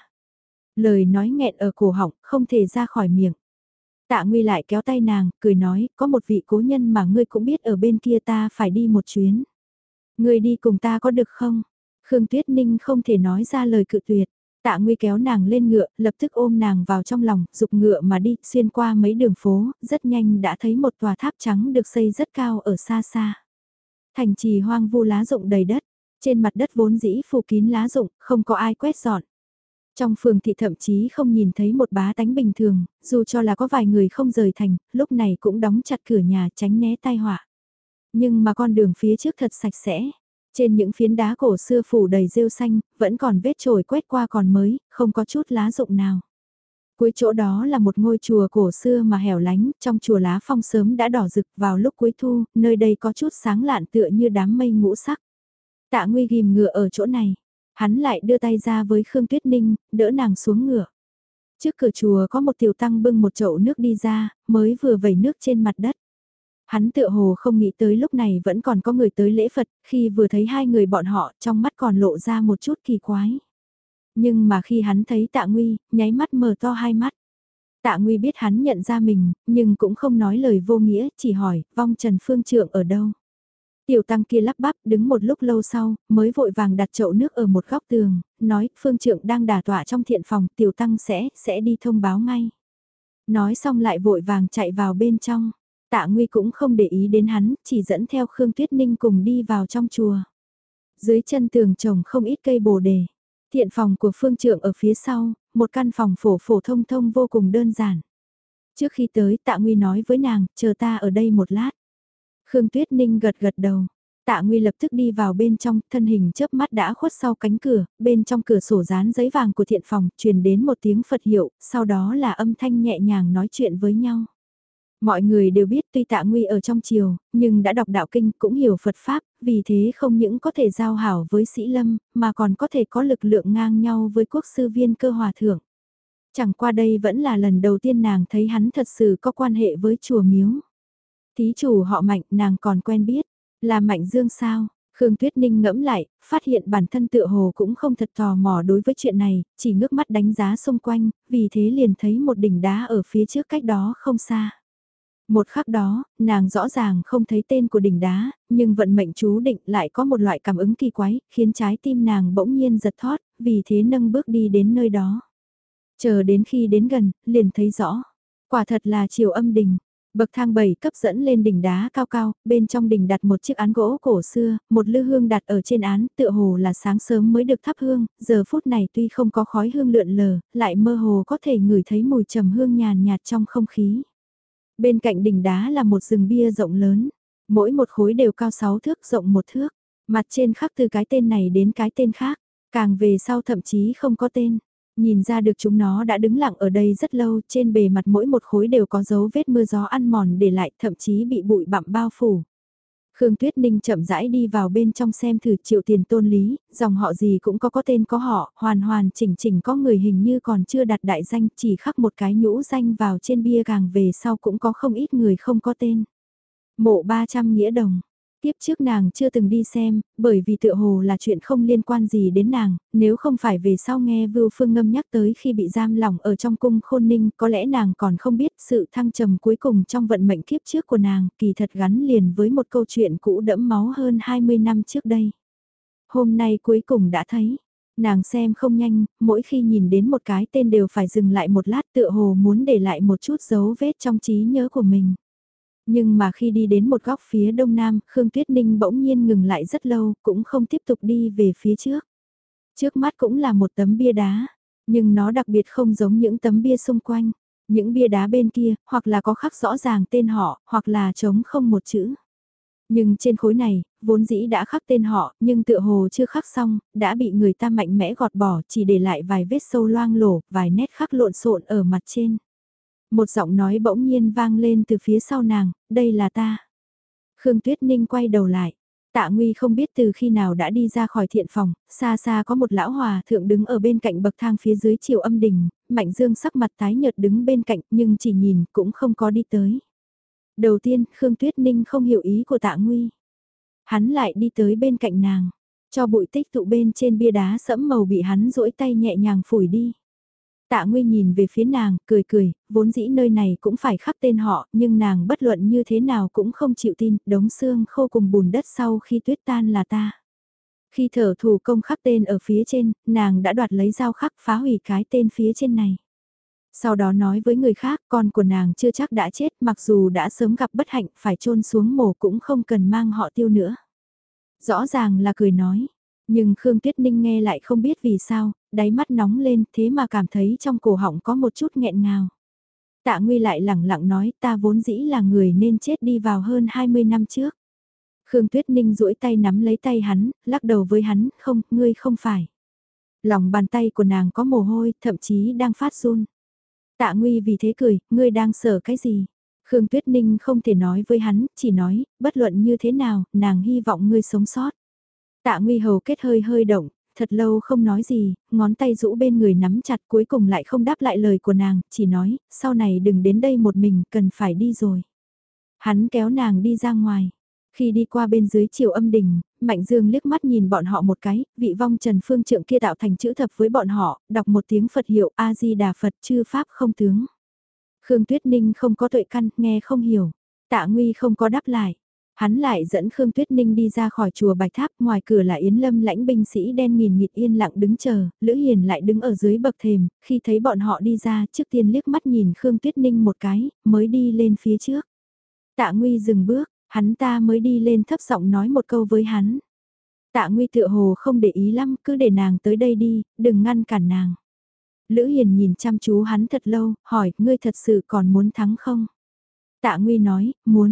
Lời nói nghẹn ở cổ họng, không thể ra khỏi miệng. Tạ Nguy lại kéo tay nàng, cười nói, có một vị cố nhân mà ngươi cũng biết ở bên kia ta phải đi một chuyến. Ngươi đi cùng ta có được không? Khương Tuyết Ninh không thể nói ra lời cự tuyệt. Tạ Nguy kéo nàng lên ngựa, lập tức ôm nàng vào trong lòng, dục ngựa mà đi, xuyên qua mấy đường phố, rất nhanh đã thấy một tòa tháp trắng được xây rất cao ở xa xa. Thành trì hoang vu lá rụng đầy đất, trên mặt đất vốn dĩ phủ kín lá rụng, không có ai quét dọn. Trong phường thị thậm chí không nhìn thấy một bá tánh bình thường, dù cho là có vài người không rời thành, lúc này cũng đóng chặt cửa nhà tránh né tai họa. Nhưng mà con đường phía trước thật sạch sẽ. Trên những phiến đá cổ xưa phủ đầy rêu xanh, vẫn còn vết chổi quét qua còn mới, không có chút lá rụng nào. Cuối chỗ đó là một ngôi chùa cổ xưa mà hẻo lánh, trong chùa lá phong sớm đã đỏ rực vào lúc cuối thu, nơi đây có chút sáng lạn tựa như đám mây ngũ sắc. Tạ Nguy ghim ngựa ở chỗ này, hắn lại đưa tay ra với Khương Tuyết Ninh, đỡ nàng xuống ngựa. Trước cửa chùa có một tiểu tăng bưng một chậu nước đi ra, mới vừa vẩy nước trên mặt đất. Hắn tựa hồ không nghĩ tới lúc này vẫn còn có người tới lễ Phật, khi vừa thấy hai người bọn họ trong mắt còn lộ ra một chút kỳ quái. Nhưng mà khi hắn thấy Tạ Nguy, nháy mắt mở to hai mắt. Tạ Nguy biết hắn nhận ra mình, nhưng cũng không nói lời vô nghĩa, chỉ hỏi, vong Trần Phương Trượng ở đâu? Tiểu tăng kia lắp bắp đứng một lúc lâu sau, mới vội vàng đặt chậu nước ở một góc tường, nói, Phương Trượng đang đả tọa trong thiện phòng, tiểu tăng sẽ đi thông báo ngay. Nói xong lại vội vàng chạy vào bên trong. Tạ Nguy cũng không để ý đến hắn, chỉ dẫn theo Khương Tuyết Ninh cùng đi vào trong chùa. Dưới chân tường trồng không ít cây bồ đề. Thiện phòng của Phương Trượng ở phía sau, một căn phòng phổ phổ thông thông vô cùng đơn giản. Trước khi tới Tạ Nguy nói với nàng, chờ ta ở đây một lát. Khương Tuyết Ninh gật gật đầu. Tạ Nguy lập tức đi vào bên trong, thân hình chớp mắt đã khuất sau cánh cửa, bên trong cửa sổ dán giấy vàng của thiện phòng, truyền đến một tiếng Phật hiệu, sau đó là âm thanh nhẹ nhàng nói chuyện với nhau. Mọi người đều biết tuy Tạ Nguy ở trong triều, nhưng đã đọc đạo kinh cũng hiểu Phật Pháp, vì thế không những có thể giao hảo với Sĩ Lâm, mà còn có thể có lực lượng ngang nhau với quốc sư Viên Cơ Hòa Thượng. Chẳng qua đây vẫn là lần đầu tiên nàng thấy hắn thật sự có quan hệ với chùa miếu. Thí chủ họ Mạnh nàng còn quen biết, là Mạnh Dương sao? Khương Tuyết Ninh ngẫm lại, phát hiện bản thân tựa hồ cũng không thật tò mò đối với chuyện này, chỉ ngước mắt đánh giá xung quanh, vì thế liền thấy một đỉnh đá ở phía trước cách đó không xa. Một khắc đó, nàng rõ ràng không thấy tên của đỉnh đá, nhưng vận mệnh chú định lại có một loại cảm ứng kỳ quái, khiến trái tim nàng bỗng nhiên giật thót, vì thế nâng bước đi đến nơi đó. Chờ đến khi đến gần, liền thấy rõ. Quả thật là chiều âm đình. Bậc thang 7 cấp dẫn lên đỉnh đá cao cao, bên trong đỉnh đặt một chiếc án gỗ cổ xưa, một lư hương đặt ở trên án, tựa hồ là sáng sớm mới được thắp hương, giờ phút này tuy không có khói hương lượn lờ, lại mơ hồ có thể ngửi thấy mùi trầm hương nhàn nhạt trong không khí. Bên cạnh đỉnh đá là một rừng bia rộng lớn, mỗi một khối đều cao 6 thước rộng 1 thước, mặt trên khắc từ cái tên này đến cái tên khác, càng về sau thậm chí không có tên. Nhìn ra được chúng nó đã đứng lặng ở đây rất lâu, trên bề mặt mỗi một khối đều có dấu vết mưa gió ăn mòn để lại, thậm chí bị bụi bặm bao phủ. Khương Tuyết Ninh chậm rãi đi vào bên trong xem thử Triệu Tiền Tôn Lý, dòng họ gì cũng có tên có họ, hoàn hoàn chỉnh chỉnh có người hình như còn chưa đặt đại danh, chỉ khắc một cái nhũ danh vào trên bia, càng về sau cũng có không ít người không có tên. Mộ 300 Nghĩa Đồng. Tiếp trước nàng chưa từng đi xem, bởi vì tựa hồ là chuyện không liên quan gì đến nàng, nếu không phải về sau nghe Vưu Phương Ngâm nhắc tới khi bị giam lỏng ở trong cung Khôn Ninh, có lẽ nàng còn không biết sự thăng trầm cuối cùng trong vận mệnh kiếp trước của nàng, kỳ thật gắn liền với một câu chuyện cũ đẫm máu hơn 20 năm trước đây. Hôm nay cuối cùng đã thấy, nàng xem không nhanh, mỗi khi nhìn đến một cái tên đều phải dừng lại một lát, tựa hồ muốn để lại một chút dấu vết trong trí nhớ của mình. Nhưng mà khi đi đến một góc phía đông nam, Khương Tuyết Ninh bỗng nhiên ngừng lại rất lâu, cũng không tiếp tục đi về phía trước. Trước mắt cũng là một tấm bia đá, nhưng nó đặc biệt không giống những tấm bia xung quanh. Những bia đá bên kia, hoặc là có khắc rõ ràng tên họ, hoặc là trống không một chữ. Nhưng trên khối này, vốn dĩ đã khắc tên họ, nhưng tựa hồ chưa khắc xong, đã bị người ta mạnh mẽ gọt bỏ, chỉ để lại vài vết sâu loang lổ, vài nét khắc lộn xộn ở mặt trên. Một giọng nói bỗng nhiên vang lên từ phía sau nàng, đây là ta. Khương Tuyết Ninh quay đầu lại. Tạ Nguy không biết từ khi nào đã đi ra khỏi thiện phòng, xa xa có một lão hòa thượng đứng ở bên cạnh bậc thang phía dưới chiều âm đình, Mạnh Dương sắc mặt tái nhợt đứng bên cạnh nhưng chỉ nhìn cũng không có đi tới. Đầu tiên Khương Tuyết Ninh không hiểu ý của Tạ Nguy. Hắn lại đi tới bên cạnh nàng, cho bụi tích tụ bên trên bia đá sẫm màu bị hắn duỗi tay nhẹ nhàng phủi đi. Tạ Nguy nhìn về phía nàng, cười cười, vốn dĩ nơi này cũng phải khắc tên họ, nhưng nàng bất luận như thế nào cũng không chịu tin, đống xương khô cùng bùn đất sau khi tuyết tan là ta. Khi thở thủ công khắc tên ở phía trên, nàng đã đoạt lấy dao khắc phá hủy cái tên phía trên này. Sau đó nói với người khác, con của nàng chưa chắc đã chết, mặc dù đã sớm gặp bất hạnh phải chôn xuống mồ cũng không cần mang họ Tiêu nữa. Rõ ràng là cười nói. Nhưng Khương Tuyết Ninh nghe lại không biết vì sao, đáy mắt nóng lên thế mà cảm thấy trong cổ họng có một chút nghẹn ngào. Tạ Nguy lại lẳng lặng nói ta vốn dĩ là người nên chết đi vào hơn 20 năm trước. Khương Tuyết Ninh duỗi tay nắm lấy tay hắn, lắc đầu với hắn, không, ngươi không phải. Lòng bàn tay của nàng có mồ hôi, thậm chí đang phát run. Tạ Nguy vì thế cười, ngươi đang sợ cái gì? Khương Tuyết Ninh không thể nói với hắn, chỉ nói, bất luận như thế nào, nàng hy vọng ngươi sống sót. Tạ Nguy hầu kết hơi hơi động, thật lâu không nói gì, ngón tay rũ bên người nắm chặt cuối cùng lại không đáp lại lời của nàng, chỉ nói, sau này đừng đến đây một mình, cần phải đi rồi. Hắn kéo nàng đi ra ngoài. Khi đi qua bên dưới chiều âm đình, Mạnh Dương liếc mắt nhìn bọn họ một cái, vị vong Trần Phương Trượng kia tạo thành chữ thập với bọn họ, đọc một tiếng Phật hiệu A-di-đà Phật chư Pháp không tướng. Khương Tuyết Ninh không có tuệ căn, nghe không hiểu. Tạ Nguy không có đáp lại. Hắn lại dẫn Khương Tuyết Ninh đi ra khỏi chùa Bạch Tháp, ngoài cửa là Yến Lâm lãnh binh sĩ đen nghìn nghịt yên lặng đứng chờ, Lữ Hiền lại đứng ở dưới bậc thềm, khi thấy bọn họ đi ra trước tiên liếc mắt nhìn Khương Tuyết Ninh một cái, mới đi lên phía trước. Tạ Nguy dừng bước, hắn ta mới đi lên thấp giọng nói một câu với hắn. Tạ Nguy tựa hồ không để ý lắm, cứ để nàng tới đây đi, đừng ngăn cản nàng. Lữ Hiền nhìn chăm chú hắn thật lâu, hỏi, ngươi thật sự còn muốn thắng không? Tạ Nguy nói, muốn.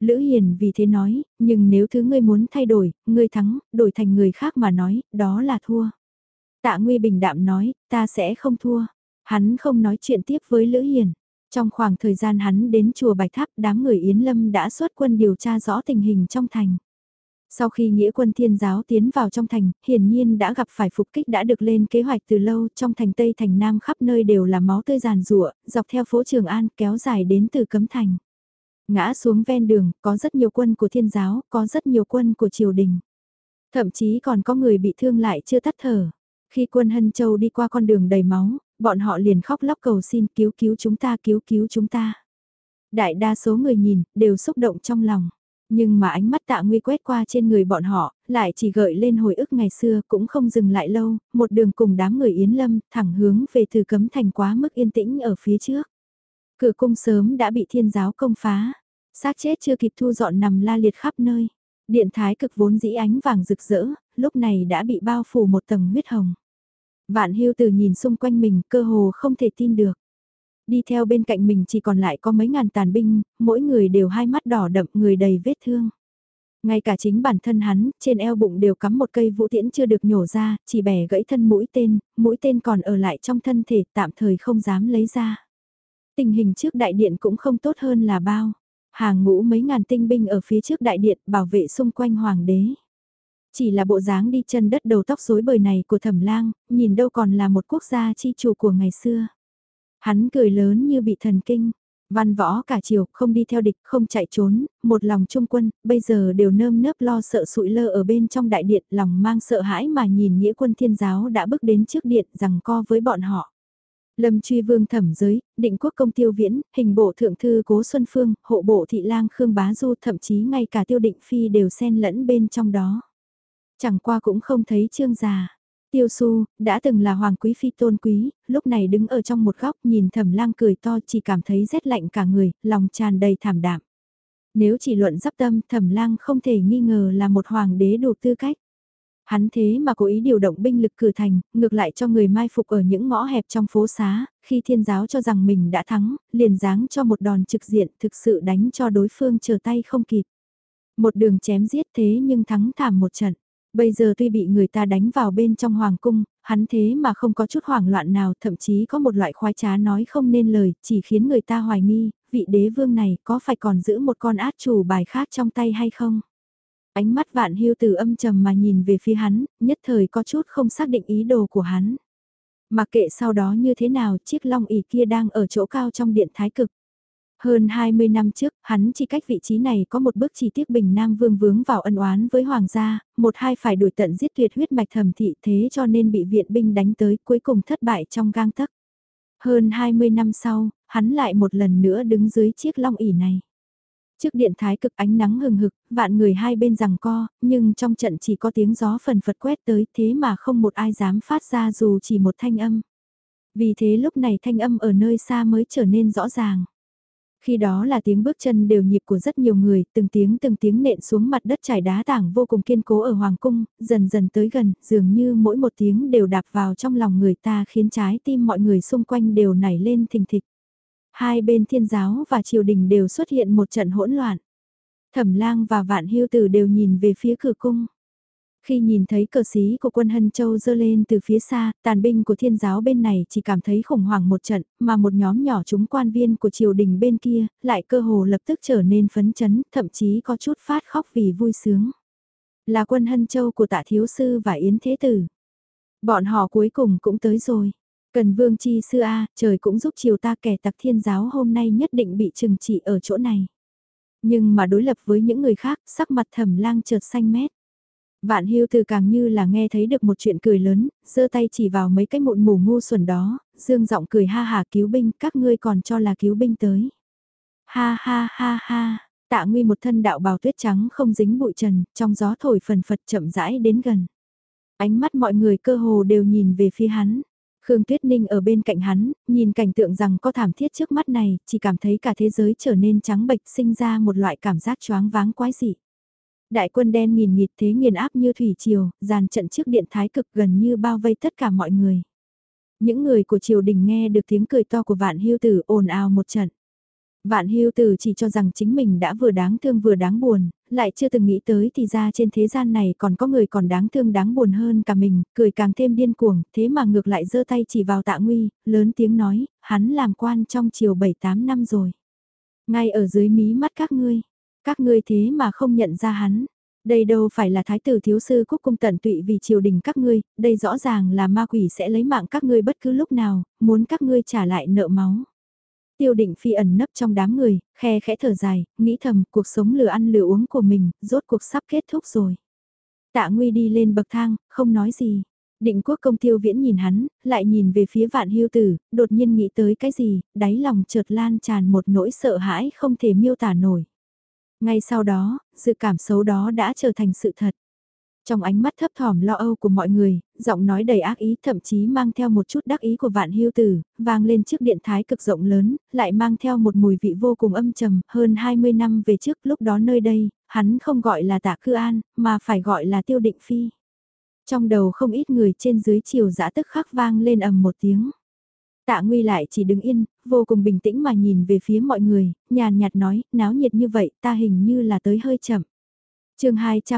Lữ Hiền vì thế nói, nhưng nếu thứ ngươi muốn thay đổi, ngươi thắng, đổi thành người khác mà nói, đó là thua. Tạ Nguy bình đạm nói, ta sẽ không thua. Hắn không nói chuyện tiếp với Lữ Hiền. Trong khoảng thời gian hắn đến chùa Bạch Tháp, đám người Yến Lâm đã xuất quân điều tra rõ tình hình trong thành. Sau khi nghĩa quân Thiên giáo tiến vào trong thành, hiển nhiên đã gặp phải phục kích đã được lên kế hoạch từ lâu, trong thành Tây thành Nam khắp nơi đều là máu tươi giàn rụa, dọc theo phố Trường An kéo dài đến từ Cấm Thành. Ngã xuống ven đường, có rất nhiều quân của Thiên giáo, có rất nhiều quân của triều đình. Thậm chí còn có người bị thương lại chưa tắt thở. Khi quân Hân Châu đi qua con đường đầy máu, bọn họ liền khóc lóc cầu xin cứu cứu chúng ta, cứu cứu chúng ta. Đại đa số người nhìn, đều xúc động trong lòng. Nhưng mà ánh mắt Tạ Nguy quét qua trên người bọn họ, lại chỉ gợi lên hồi ức ngày xưa cũng không dừng lại lâu, một đường cùng đám người Yến Lâm thẳng hướng về Từ Cấm Thành quá mức yên tĩnh ở phía trước. Cửa cung sớm đã bị Thiên giáo công phá, xác chết chưa kịp thu dọn nằm la liệt khắp nơi. Điện thái cực vốn dĩ ánh vàng rực rỡ, lúc này đã bị bao phủ một tầng huyết hồng. Vạn Hưu Từ nhìn xung quanh mình cơ hồ không thể tin được. Đi theo bên cạnh mình chỉ còn lại có mấy ngàn tàn binh, mỗi người đều hai mắt đỏ đậm, người đầy vết thương. Ngay cả chính bản thân hắn, trên eo bụng đều cắm một cây vũ tiễn chưa được nhổ ra, chỉ bẻ gãy thân mũi tên còn ở lại trong thân thể tạm thời không dám lấy ra. Tình hình trước đại điện cũng không tốt hơn là bao. Hàng ngũ mấy ngàn tinh binh ở phía trước đại điện bảo vệ xung quanh hoàng đế. Chỉ là bộ dáng đi chân đất đầu tóc rối bời này của Thẩm Lang, nhìn đâu còn là một quốc gia chi chủ của ngày xưa. Hắn cười lớn như bị thần kinh, văn võ cả triều không đi theo địch không chạy trốn, một lòng trung quân, bây giờ đều nơm nớp lo sợ sụi lơ ở bên trong đại điện, lòng mang sợ hãi mà nhìn nghĩa quân Thiên giáo đã bước đến trước điện giằng co với bọn họ. Lâm Truy Vương Thẩm Giới, Định Quốc Công Tiêu Viễn, Hình Bộ Thượng Thư Cố Xuân Phương, Hộ Bộ Thị Lang Khương Bá Du, thậm chí ngay cả Tiêu Định Phi đều xen lẫn bên trong đó. Chẳng qua cũng không thấy Trương già. Tiêu Su, đã từng là hoàng quý phi tôn quý, lúc này đứng ở trong một góc nhìn Thẩm Lang cười to chỉ cảm thấy rét lạnh cả người, lòng tràn đầy thảm đạm. Nếu chỉ luận giáp tâm, Thẩm Lang không thể nghi ngờ là một hoàng đế đủ tư cách. Hắn thế mà cố ý điều động binh lực cử thành, ngược lại cho người mai phục ở những ngõ hẹp trong phố xá, khi Thiên giáo cho rằng mình đã thắng, liền giáng cho một đòn trực diện thực sự đánh cho đối phương trở tay không kịp. Một đường chém giết thế nhưng thắng thảm một trận. Bây giờ tuy bị người ta đánh vào bên trong hoàng cung, hắn thế mà không có chút hoảng loạn nào, thậm chí có một loại khoái trá nói không nên lời, chỉ khiến người ta hoài nghi, vị đế vương này có phải còn giữ một con át chủ bài khác trong tay hay không? Ánh mắt Vạn Hưu Từ âm trầm mà nhìn về phía hắn, nhất thời có chút không xác định ý đồ của hắn. Mặc kệ sau đó như thế nào, chiếc long ỷ kia đang ở chỗ cao trong điện thái cực. Hơn 20 năm trước, hắn chỉ cách vị trí này có một bước chỉ tiếc Bình Nam Vương vướng vào ân oán với Hoàng gia, một hai phải đuổi tận giết tuyệt huyết mạch Thẩm thị thế cho nên bị viện binh đánh tới cuối cùng thất bại trong gang tấc. Hơn 20 năm sau, hắn lại một lần nữa đứng dưới chiếc long ỷ này. Trước điện thái cực ánh nắng hừng hực, vạn người hai bên giằng co, nhưng trong trận chỉ có tiếng gió phần phật quét tới thế mà không một ai dám phát ra dù chỉ một thanh âm. Vì thế lúc này thanh âm ở nơi xa mới trở nên rõ ràng. Khi đó là tiếng bước chân đều nhịp của rất nhiều người, từng tiếng nện xuống mặt đất trải đá tảng vô cùng kiên cố ở Hoàng Cung, dần dần tới gần, dường như mỗi một tiếng đều đạp vào trong lòng người ta khiến trái tim mọi người xung quanh đều nảy lên thình thịch. Hai bên Thiên giáo và triều đình đều xuất hiện một trận hỗn loạn. Thẩm Lang và Vạn Hưu Tử đều nhìn về phía cửa cung. Khi nhìn thấy cờ xí của quân Hân Châu giơ lên từ phía xa, tàn binh của Thiên giáo bên này chỉ cảm thấy khủng hoảng một trận, mà một nhóm nhỏ chúng quan viên của triều đình bên kia, lại cơ hồ lập tức trở nên phấn chấn, thậm chí có chút phát khóc vì vui sướng. Là quân Hân Châu của Tạ Thiếu Sư và Yến Thế Tử. Bọn họ cuối cùng cũng tới rồi. Cần Vương chi sư a, trời cũng giúp triều ta, kẻ tặc Thiên giáo hôm nay nhất định bị trừng trị ở chỗ này. Nhưng mà đối lập với những người khác, sắc mặt Thẩm Lang chợt xanh mét. Vạn Hưu Từ càng như là nghe thấy được một chuyện cười lớn, giơ tay chỉ vào mấy cái mụn mù ngu xuẩn đó, dương giọng cười ha hả, cứu binh, các ngươi còn cho là cứu binh tới. Ha ha ha ha, Tạ Nguy một thân đạo bào tuyết trắng không dính bụi trần, trong gió thổi phần phật chậm rãi đến gần. Ánh mắt mọi người cơ hồ đều nhìn về phía hắn. Khương Tuyết Ninh ở bên cạnh hắn, nhìn cảnh tượng rằng có thảm thiết trước mắt này, chỉ cảm thấy cả thế giới trở nên trắng bệch, sinh ra một loại cảm giác choáng váng quái dị. Đại quân đen nghìn nghịt thế nghiền áp như thủy triều, dàn trận trước điện thái cực gần như bao vây tất cả mọi người. Những người của triều đình nghe được tiếng cười to của Vạn Hưu Tử ồn ào một trận. Vạn Hưu Tử chỉ cho rằng chính mình đã vừa đáng thương vừa đáng buồn, lại chưa từng nghĩ tới thì ra trên thế gian này còn có người còn đáng thương đáng buồn hơn cả mình, cười càng thêm điên cuồng, thế mà ngược lại giơ tay chỉ vào Tạ Nguy, lớn tiếng nói, hắn làm quan trong triều 7-8 năm rồi. Ngay ở dưới mí mắt các ngươi thế mà không nhận ra hắn. Đây đâu phải là thái tử thiếu sư quốc cung tận tụy vì triều đình các ngươi, đây rõ ràng là ma quỷ sẽ lấy mạng các ngươi bất cứ lúc nào, muốn các ngươi trả lại nợ máu. Tiêu Định Phi ẩn nấp trong đám người, khe khẽ thở dài, nghĩ thầm cuộc sống lừa ăn lừa uống của mình, rốt cuộc sắp kết thúc rồi. Tạ Nguy đi lên bậc thang, không nói gì. Định Quốc Công Tiêu Viễn nhìn hắn, lại nhìn về phía Vạn Hưu Tử, đột nhiên nghĩ tới cái gì, đáy lòng chợt lan tràn một nỗi sợ hãi không thể miêu tả nổi. Ngay sau đó, dự cảm xấu đó đã trở thành sự thật. Trong ánh mắt thấp thỏm lo âu của mọi người, giọng nói đầy ác ý thậm chí mang theo một chút đắc ý của Vạn Hưu Tử, vang lên chiếc điện thái cực rộng lớn, lại mang theo một mùi vị vô cùng âm trầm, hơn 20 năm về trước lúc đó nơi đây, hắn không gọi là Tạ Cư An, mà phải gọi là Tiêu Định Phi. Trong đầu không ít người trên dưới chiều dã tức khắc vang lên ầm một tiếng. Tạ Nguy lại chỉ đứng yên, vô cùng bình tĩnh mà nhìn về phía mọi người, nhàn nhạt nói, náo nhiệt như vậy ta hình như là tới hơi chậm. Chương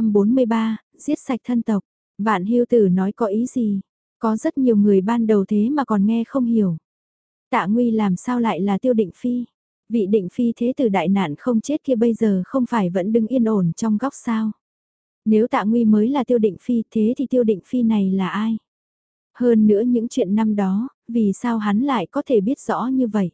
243, giết sạch thân tộc. Vạn Hưu Tử nói có ý gì? Có rất nhiều người ban đầu thế mà còn nghe không hiểu. Tạ Nguy làm sao lại là Tiêu Định Phi? Vị Định Phi thế tử đại nạn không chết kia bây giờ không phải vẫn đứng yên ổn trong góc sao? Nếu Tạ Nguy mới là Tiêu Định Phi thế thì Tiêu Định Phi này là ai? Hơn nữa những chuyện năm đó, vì sao hắn lại có thể biết rõ như vậy?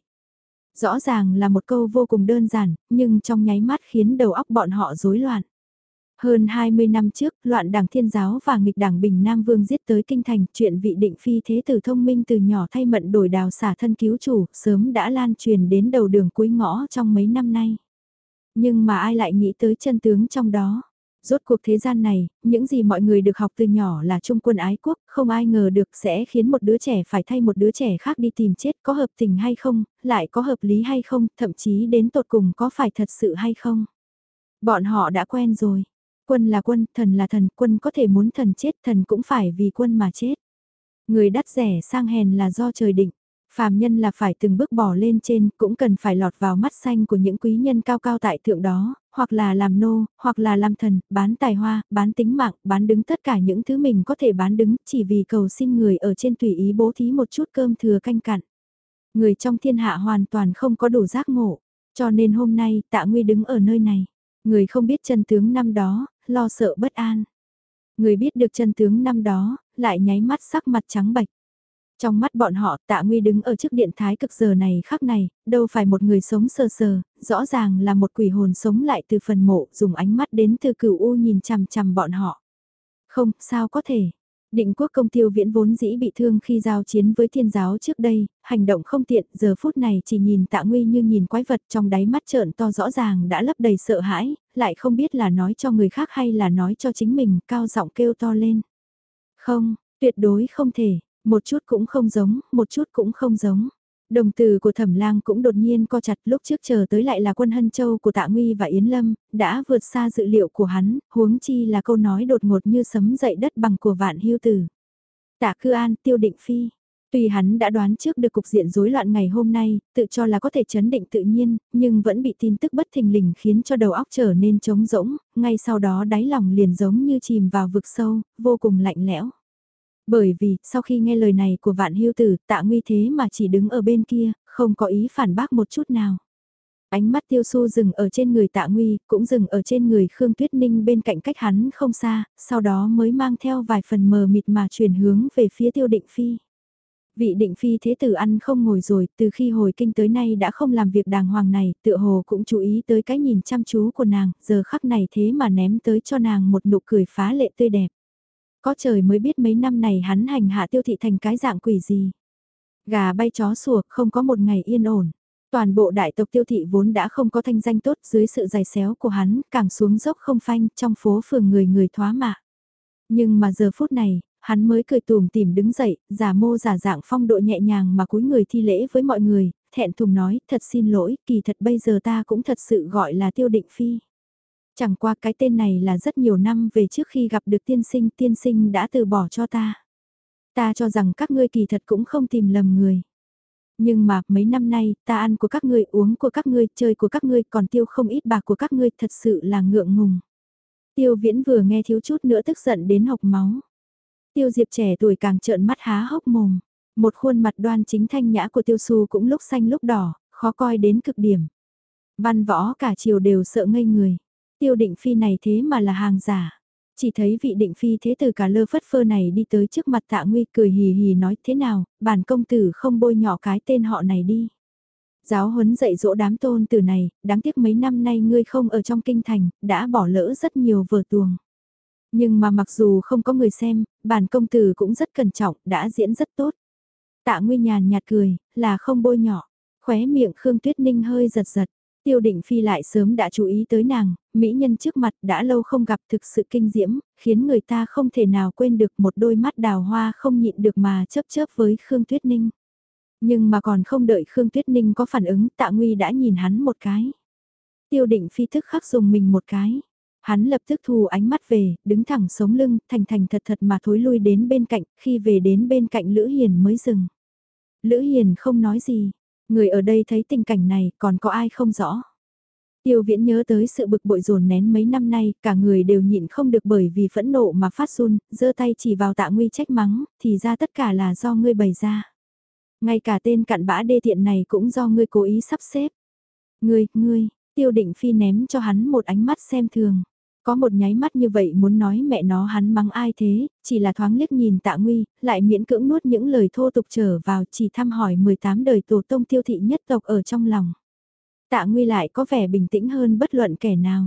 Rõ ràng là một câu vô cùng đơn giản, nhưng trong nháy mắt khiến đầu óc bọn họ rối loạn. Hơn 20 năm trước, loạn đảng Thiên Giáo và nghịch đảng Bình Nam Vương giết tới kinh thành, chuyện vị Định Phi thế tử thông minh từ nhỏ thay mận đổi đào xả thân cứu chủ, sớm đã lan truyền đến đầu đường cuối ngõ trong mấy năm nay. Nhưng mà ai lại nghĩ tới chân tướng trong đó? Rốt cuộc thế gian này, những gì mọi người được học từ nhỏ là trung quân ái quốc, không ai ngờ được sẽ khiến một đứa trẻ phải thay một đứa trẻ khác đi tìm chết, có hợp tình hay không, lại có hợp lý hay không, thậm chí đến tột cùng có phải thật sự hay không. Bọn họ đã quen rồi. Quân là quân, thần là thần, quân có thể muốn thần chết, thần cũng phải vì quân mà chết. Người đắt rẻ sang hèn là do trời định. Phàm nhân là phải từng bước bỏ lên trên, cũng cần phải lọt vào mắt xanh của những quý nhân cao cao tại thượng đó, hoặc là làm nô, hoặc là làm thần, bán tài hoa, bán tính mạng, bán đứng tất cả những thứ mình có thể bán đứng, chỉ vì cầu xin người ở trên tùy ý bố thí một chút cơm thừa canh cặn. Người trong thiên hạ hoàn toàn không có đủ giác ngộ, cho nên hôm nay Tạ Nguy đứng ở nơi này. Người không biết chân tướng năm đó, lo sợ bất an. Người biết được chân tướng năm đó, lại nháy mắt sắc mặt trắng bệch. Trong mắt bọn họ, Tạ Nguy đứng ở trước điện thái cực giờ này khắc này, đâu phải một người sống sờ sờ, rõ ràng là một quỷ hồn sống lại từ phần mộ, dùng ánh mắt đến từ cửu u nhìn chằm chằm bọn họ. Không, sao có thể. Định Quốc Công Tiêu Viễn vốn dĩ bị thương khi giao chiến với Thiên Giáo trước đây, hành động không tiện, giờ phút này chỉ nhìn Tạ Nguy như nhìn quái vật, trong đáy mắt trợn to rõ ràng đã lấp đầy sợ hãi, lại không biết là nói cho người khác hay là nói cho chính mình, cao giọng kêu to lên. Không, tuyệt đối không thể, một chút cũng không giống, một chút cũng không giống. Đồng từ của Thẩm Lang cũng đột nhiên co chặt, lúc trước chờ tới lại là Quân Hân Châu của Tạ Nguy và Yến Lâm, đã vượt xa dự liệu của hắn, huống chi là câu nói đột ngột như sấm dậy đất bằng của Vạn Hưu Tử. Tạ Cư An, Tiêu Định Phi. Tuy hắn đã đoán trước được cục diện rối loạn ngày hôm nay, tự cho là có thể chấn định tự nhiên, nhưng vẫn bị tin tức bất thình lình khiến cho đầu óc trở nên trống rỗng, ngay sau đó đáy lòng liền giống như chìm vào vực sâu, vô cùng lạnh lẽo. Bởi vì, sau khi nghe lời này của Vạn Hưu Tử, Tạ Nguy thế mà chỉ đứng ở bên kia, không có ý phản bác một chút nào. Ánh mắt Tiêu Xu dừng ở trên người Tạ Nguy, cũng dừng ở trên người Khương Tuyết Ninh bên cạnh cách hắn không xa, sau đó mới mang theo vài phần mờ mịt mà chuyển hướng về phía Tiêu Định Phi. Vị Định Phi thế tử ăn không ngồi rồi, từ khi hồi kinh tới nay đã không làm việc đàng hoàng này, tựa hồ cũng chú ý tới cái nhìn chăm chú của nàng, giờ khắc này thế mà ném tới cho nàng một nụ cười phá lệ tươi đẹp. Có trời mới biết mấy năm này hắn hành hạ Tiêu thị thành cái dạng quỷ gì. Gà bay chó sủa, không có một ngày yên ổn. Toàn bộ đại tộc Tiêu thị vốn đã không có thanh danh tốt, dưới sự giày xéo của hắn, càng xuống dốc không phanh, trong phố phường người người thoá mạ. Nhưng mà giờ phút này, hắn mới cười tùm tìm đứng dậy, giả mô giả dạng phong độ nhẹ nhàng mà cúi người thi lễ với mọi người, thẹn thùng nói, thật xin lỗi, kỳ thật bây giờ ta cũng thật sự gọi là Tiêu Định Phi. Chẳng qua cái tên này là rất nhiều năm về trước khi gặp được tiên sinh đã từ bỏ cho ta. Ta cho rằng các ngươi kỳ thật cũng không tìm lầm người. Nhưng mà mấy năm nay ta ăn của các ngươi, uống của các ngươi, chơi của các ngươi, còn tiêu không ít bạc của các ngươi, thật sự là ngượng ngùng. Tiêu Viễn vừa nghe thiếu chút nữa tức giận đến hộc máu. Tiêu Diệp trẻ tuổi càng trợn mắt há hốc mồm. Một khuôn mặt đoan chính thanh nhã của Tiêu Xu cũng lúc xanh lúc đỏ, khó coi đến cực điểm. Văn võ cả triều đều sợ ngây người. Tiêu Định Phi này thế mà là hàng giả. Chỉ thấy vị Định Phi thế từ cả lơ phất phơ này đi tới trước mặt Tạ Nguy cười hì hì nói thế nào, bản công tử không bôi nhọ cái tên họ này đi. Giáo huấn dạy dỗ đám tôn tử này, đáng tiếc mấy năm nay ngươi không ở trong kinh thành, đã bỏ lỡ rất nhiều vở tuồng. Nhưng mà mặc dù không có người xem, bản công tử cũng rất cẩn trọng, đã diễn rất tốt. Tạ Nguy nhàn nhạt cười, là không bôi nhọ. Khóe miệng Khương Tuyết Ninh hơi giật giật. Tiêu Định Phi lại sớm đã chú ý tới nàng, mỹ nhân trước mặt đã lâu không gặp thực sự kinh diễm, khiến người ta không thể nào quên được một đôi mắt đào hoa không nhịn được mà chớp chớp với Khương Tuyết Ninh. Nhưng mà còn không đợi Khương Tuyết Ninh có phản ứng, Tạ Nguy đã nhìn hắn một cái. Tiêu Định Phi tức khắc dùng mình một cái. Hắn lập tức thu ánh mắt về, đứng thẳng sống lưng, thành thành thật thật mà thối lui đến bên cạnh, khi về đến bên cạnh Lữ Hiền mới dừng. Lữ Hiền không nói gì, người ở đây thấy tình cảnh này còn có ai không rõ. Tiêu Viễn nhớ tới sự bực bội dồn nén mấy năm nay, cả người đều nhịn không được bởi vì phẫn nộ mà phát run, giơ tay chỉ vào Tạ Nguy trách mắng, thì ra tất cả là do ngươi bày ra. Ngay cả tên cặn bã đê tiện này cũng do ngươi cố ý sắp xếp. Ngươi, Tiêu Định Phi ném cho hắn một ánh mắt xem thường. Có một nháy mắt như vậy muốn nói mẹ nó hắn mắng ai thế, chỉ là thoáng liếc nhìn Tạ Nguy, lại miễn cưỡng nuốt những lời thô tục trở vào chỉ thăm hỏi 18 đời tổ tông Tiêu thị nhất tộc ở trong lòng. Tạ Nguy lại có vẻ bình tĩnh hơn bất luận kẻ nào.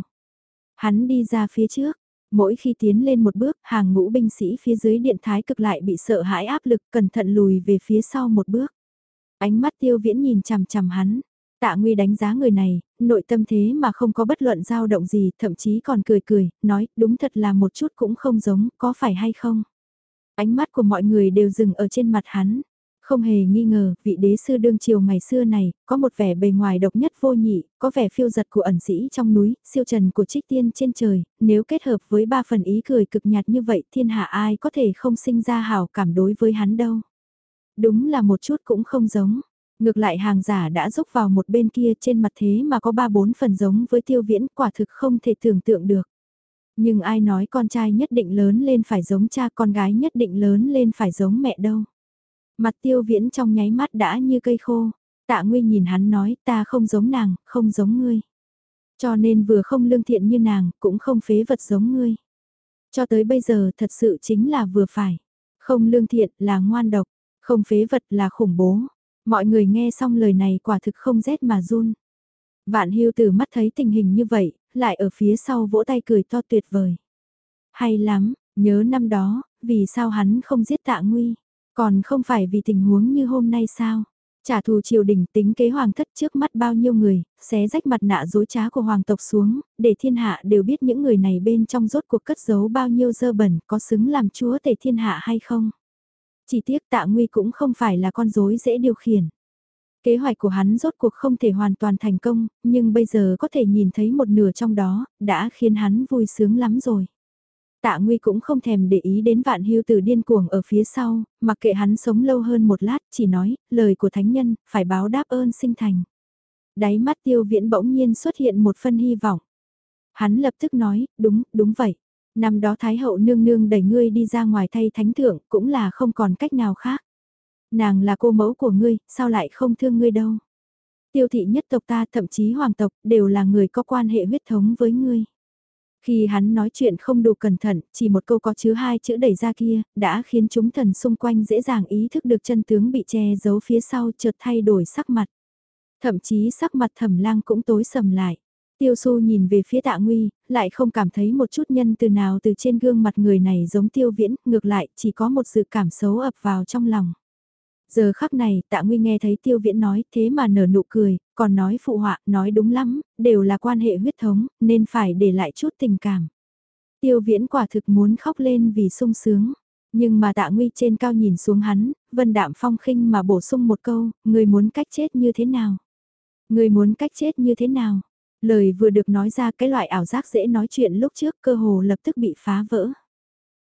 Hắn đi ra phía trước, mỗi khi tiến lên một bước, hàng ngũ binh sĩ phía dưới điện thái cực lại bị sợ hãi áp lực cẩn thận lùi về phía sau một bước. Ánh mắt Tiêu Viễn nhìn chằm chằm hắn. Tạ Nguy đánh giá người này, nội tâm thế mà không có bất luận dao động gì, thậm chí còn cười cười, nói đúng thật là một chút cũng không giống, có phải hay không? Ánh mắt của mọi người đều dừng ở trên mặt hắn. Không hề nghi ngờ, vị đế sư đương triều ngày xưa này, có một vẻ bề ngoài độc nhất vô nhị, có vẻ phiêu giật của ẩn sĩ trong núi, siêu trần của trích tiên trên trời, nếu kết hợp với ba phần ý cười cực nhạt như vậy thiên hạ ai có thể không sinh ra hảo cảm đối với hắn đâu. Đúng là một chút cũng không giống. Ngược lại hàng giả đã rúc vào một bên kia trên mặt thế mà có 3-4 phần giống với Tiêu Viễn quả thực không thể tưởng tượng được. Nhưng ai nói con trai nhất định lớn lên phải giống cha, con gái nhất định lớn lên phải giống mẹ đâu. Mặt Tiêu Viễn trong nháy mắt đã như cây khô. Tạ Nguy nhìn hắn nói ta không giống nàng, không giống ngươi. Cho nên vừa không lương thiện như nàng, cũng không phế vật giống ngươi. Cho tới bây giờ thật sự chính là vừa phải. Không lương thiện là ngoan độc, không phế vật là khủng bố. Mọi người nghe xong lời này quả thực không rét mà run. Vạn Hưu Tử mắt thấy tình hình như vậy, lại ở phía sau vỗ tay cười to tuyệt vời. Hay lắm, nhớ năm đó, vì sao hắn không giết Tạ Nguy? Còn không phải vì tình huống như hôm nay sao? Trả thù triều đình tính kế hoàng thất trước mắt bao nhiêu người, xé rách mặt nạ dối trá của hoàng tộc xuống, để thiên hạ đều biết những người này bên trong rốt cuộc cất giấu bao nhiêu dơ bẩn, có xứng làm chúa tể thiên hạ hay không? Chỉ tiếc Tạ Nguy cũng không phải là con rối dễ điều khiển. Kế hoạch của hắn rốt cuộc không thể hoàn toàn thành công, nhưng bây giờ có thể nhìn thấy một nửa trong đó, đã khiến hắn vui sướng lắm rồi. Tạ Nguy cũng không thèm để ý đến Vạn Hưu Tử điên cuồng ở phía sau, mặc kệ hắn sống lâu hơn một lát, chỉ nói, lời của thánh nhân, phải báo đáp ơn sinh thành. Đáy mắt Tiêu Viễn bỗng nhiên xuất hiện một phân hy vọng. Hắn lập tức nói, đúng vậy. Năm đó Thái hậu nương nương đẩy ngươi đi ra ngoài thay thánh thượng, cũng là không còn cách nào khác. Nàng là cô mẫu của ngươi, sao lại không thương ngươi đâu. Tiêu thị nhất tộc ta, thậm chí hoàng tộc, đều là người có quan hệ huyết thống với ngươi. Khi hắn nói chuyện không đủ cẩn thận, chỉ một câu có chứa hai chữ đẩy ra kia, đã khiến chúng thần xung quanh dễ dàng ý thức được chân tướng bị che giấu phía sau chợt thay đổi sắc mặt. Thậm chí sắc mặt Thẩm Lang cũng tối sầm lại. Tiêu Xu nhìn về phía Tạ Nguy, lại không cảm thấy một chút nhân từ nào từ trên gương mặt người này giống Tiêu Viễn, ngược lại chỉ có một sự cảm xấu ập vào trong lòng. Giờ khắc này, Tạ Nguy nghe thấy Tiêu Viễn nói thế mà nở nụ cười, còn nói phụ họa, nói đúng lắm, đều là quan hệ huyết thống, nên phải để lại chút tình cảm. Tiêu Viễn quả thực muốn khóc lên vì sung sướng, nhưng mà Tạ Nguy trên cao nhìn xuống hắn, vân đạm phong khinh mà bổ sung một câu, người muốn cách chết như thế nào? Người muốn cách chết như thế nào? Lời vừa được nói ra cái loại ảo giác dễ nói chuyện lúc trước cơ hồ lập tức bị phá vỡ.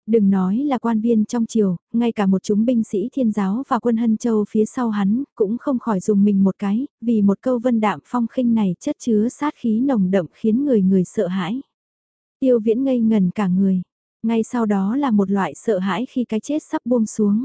Đừng nói là quan viên trong triều, ngay cả một chúng binh sĩ thiên giáo và quân Hân Châu phía sau hắn, cũng không khỏi dùng mình một cái, vì một câu vân đạm phong khinh này chất chứa sát khí nồng đậm khiến người người sợ hãi. Tiêu Viễn ngây ngần cả người, ngay sau đó là một loại sợ hãi khi cái chết sắp buông xuống.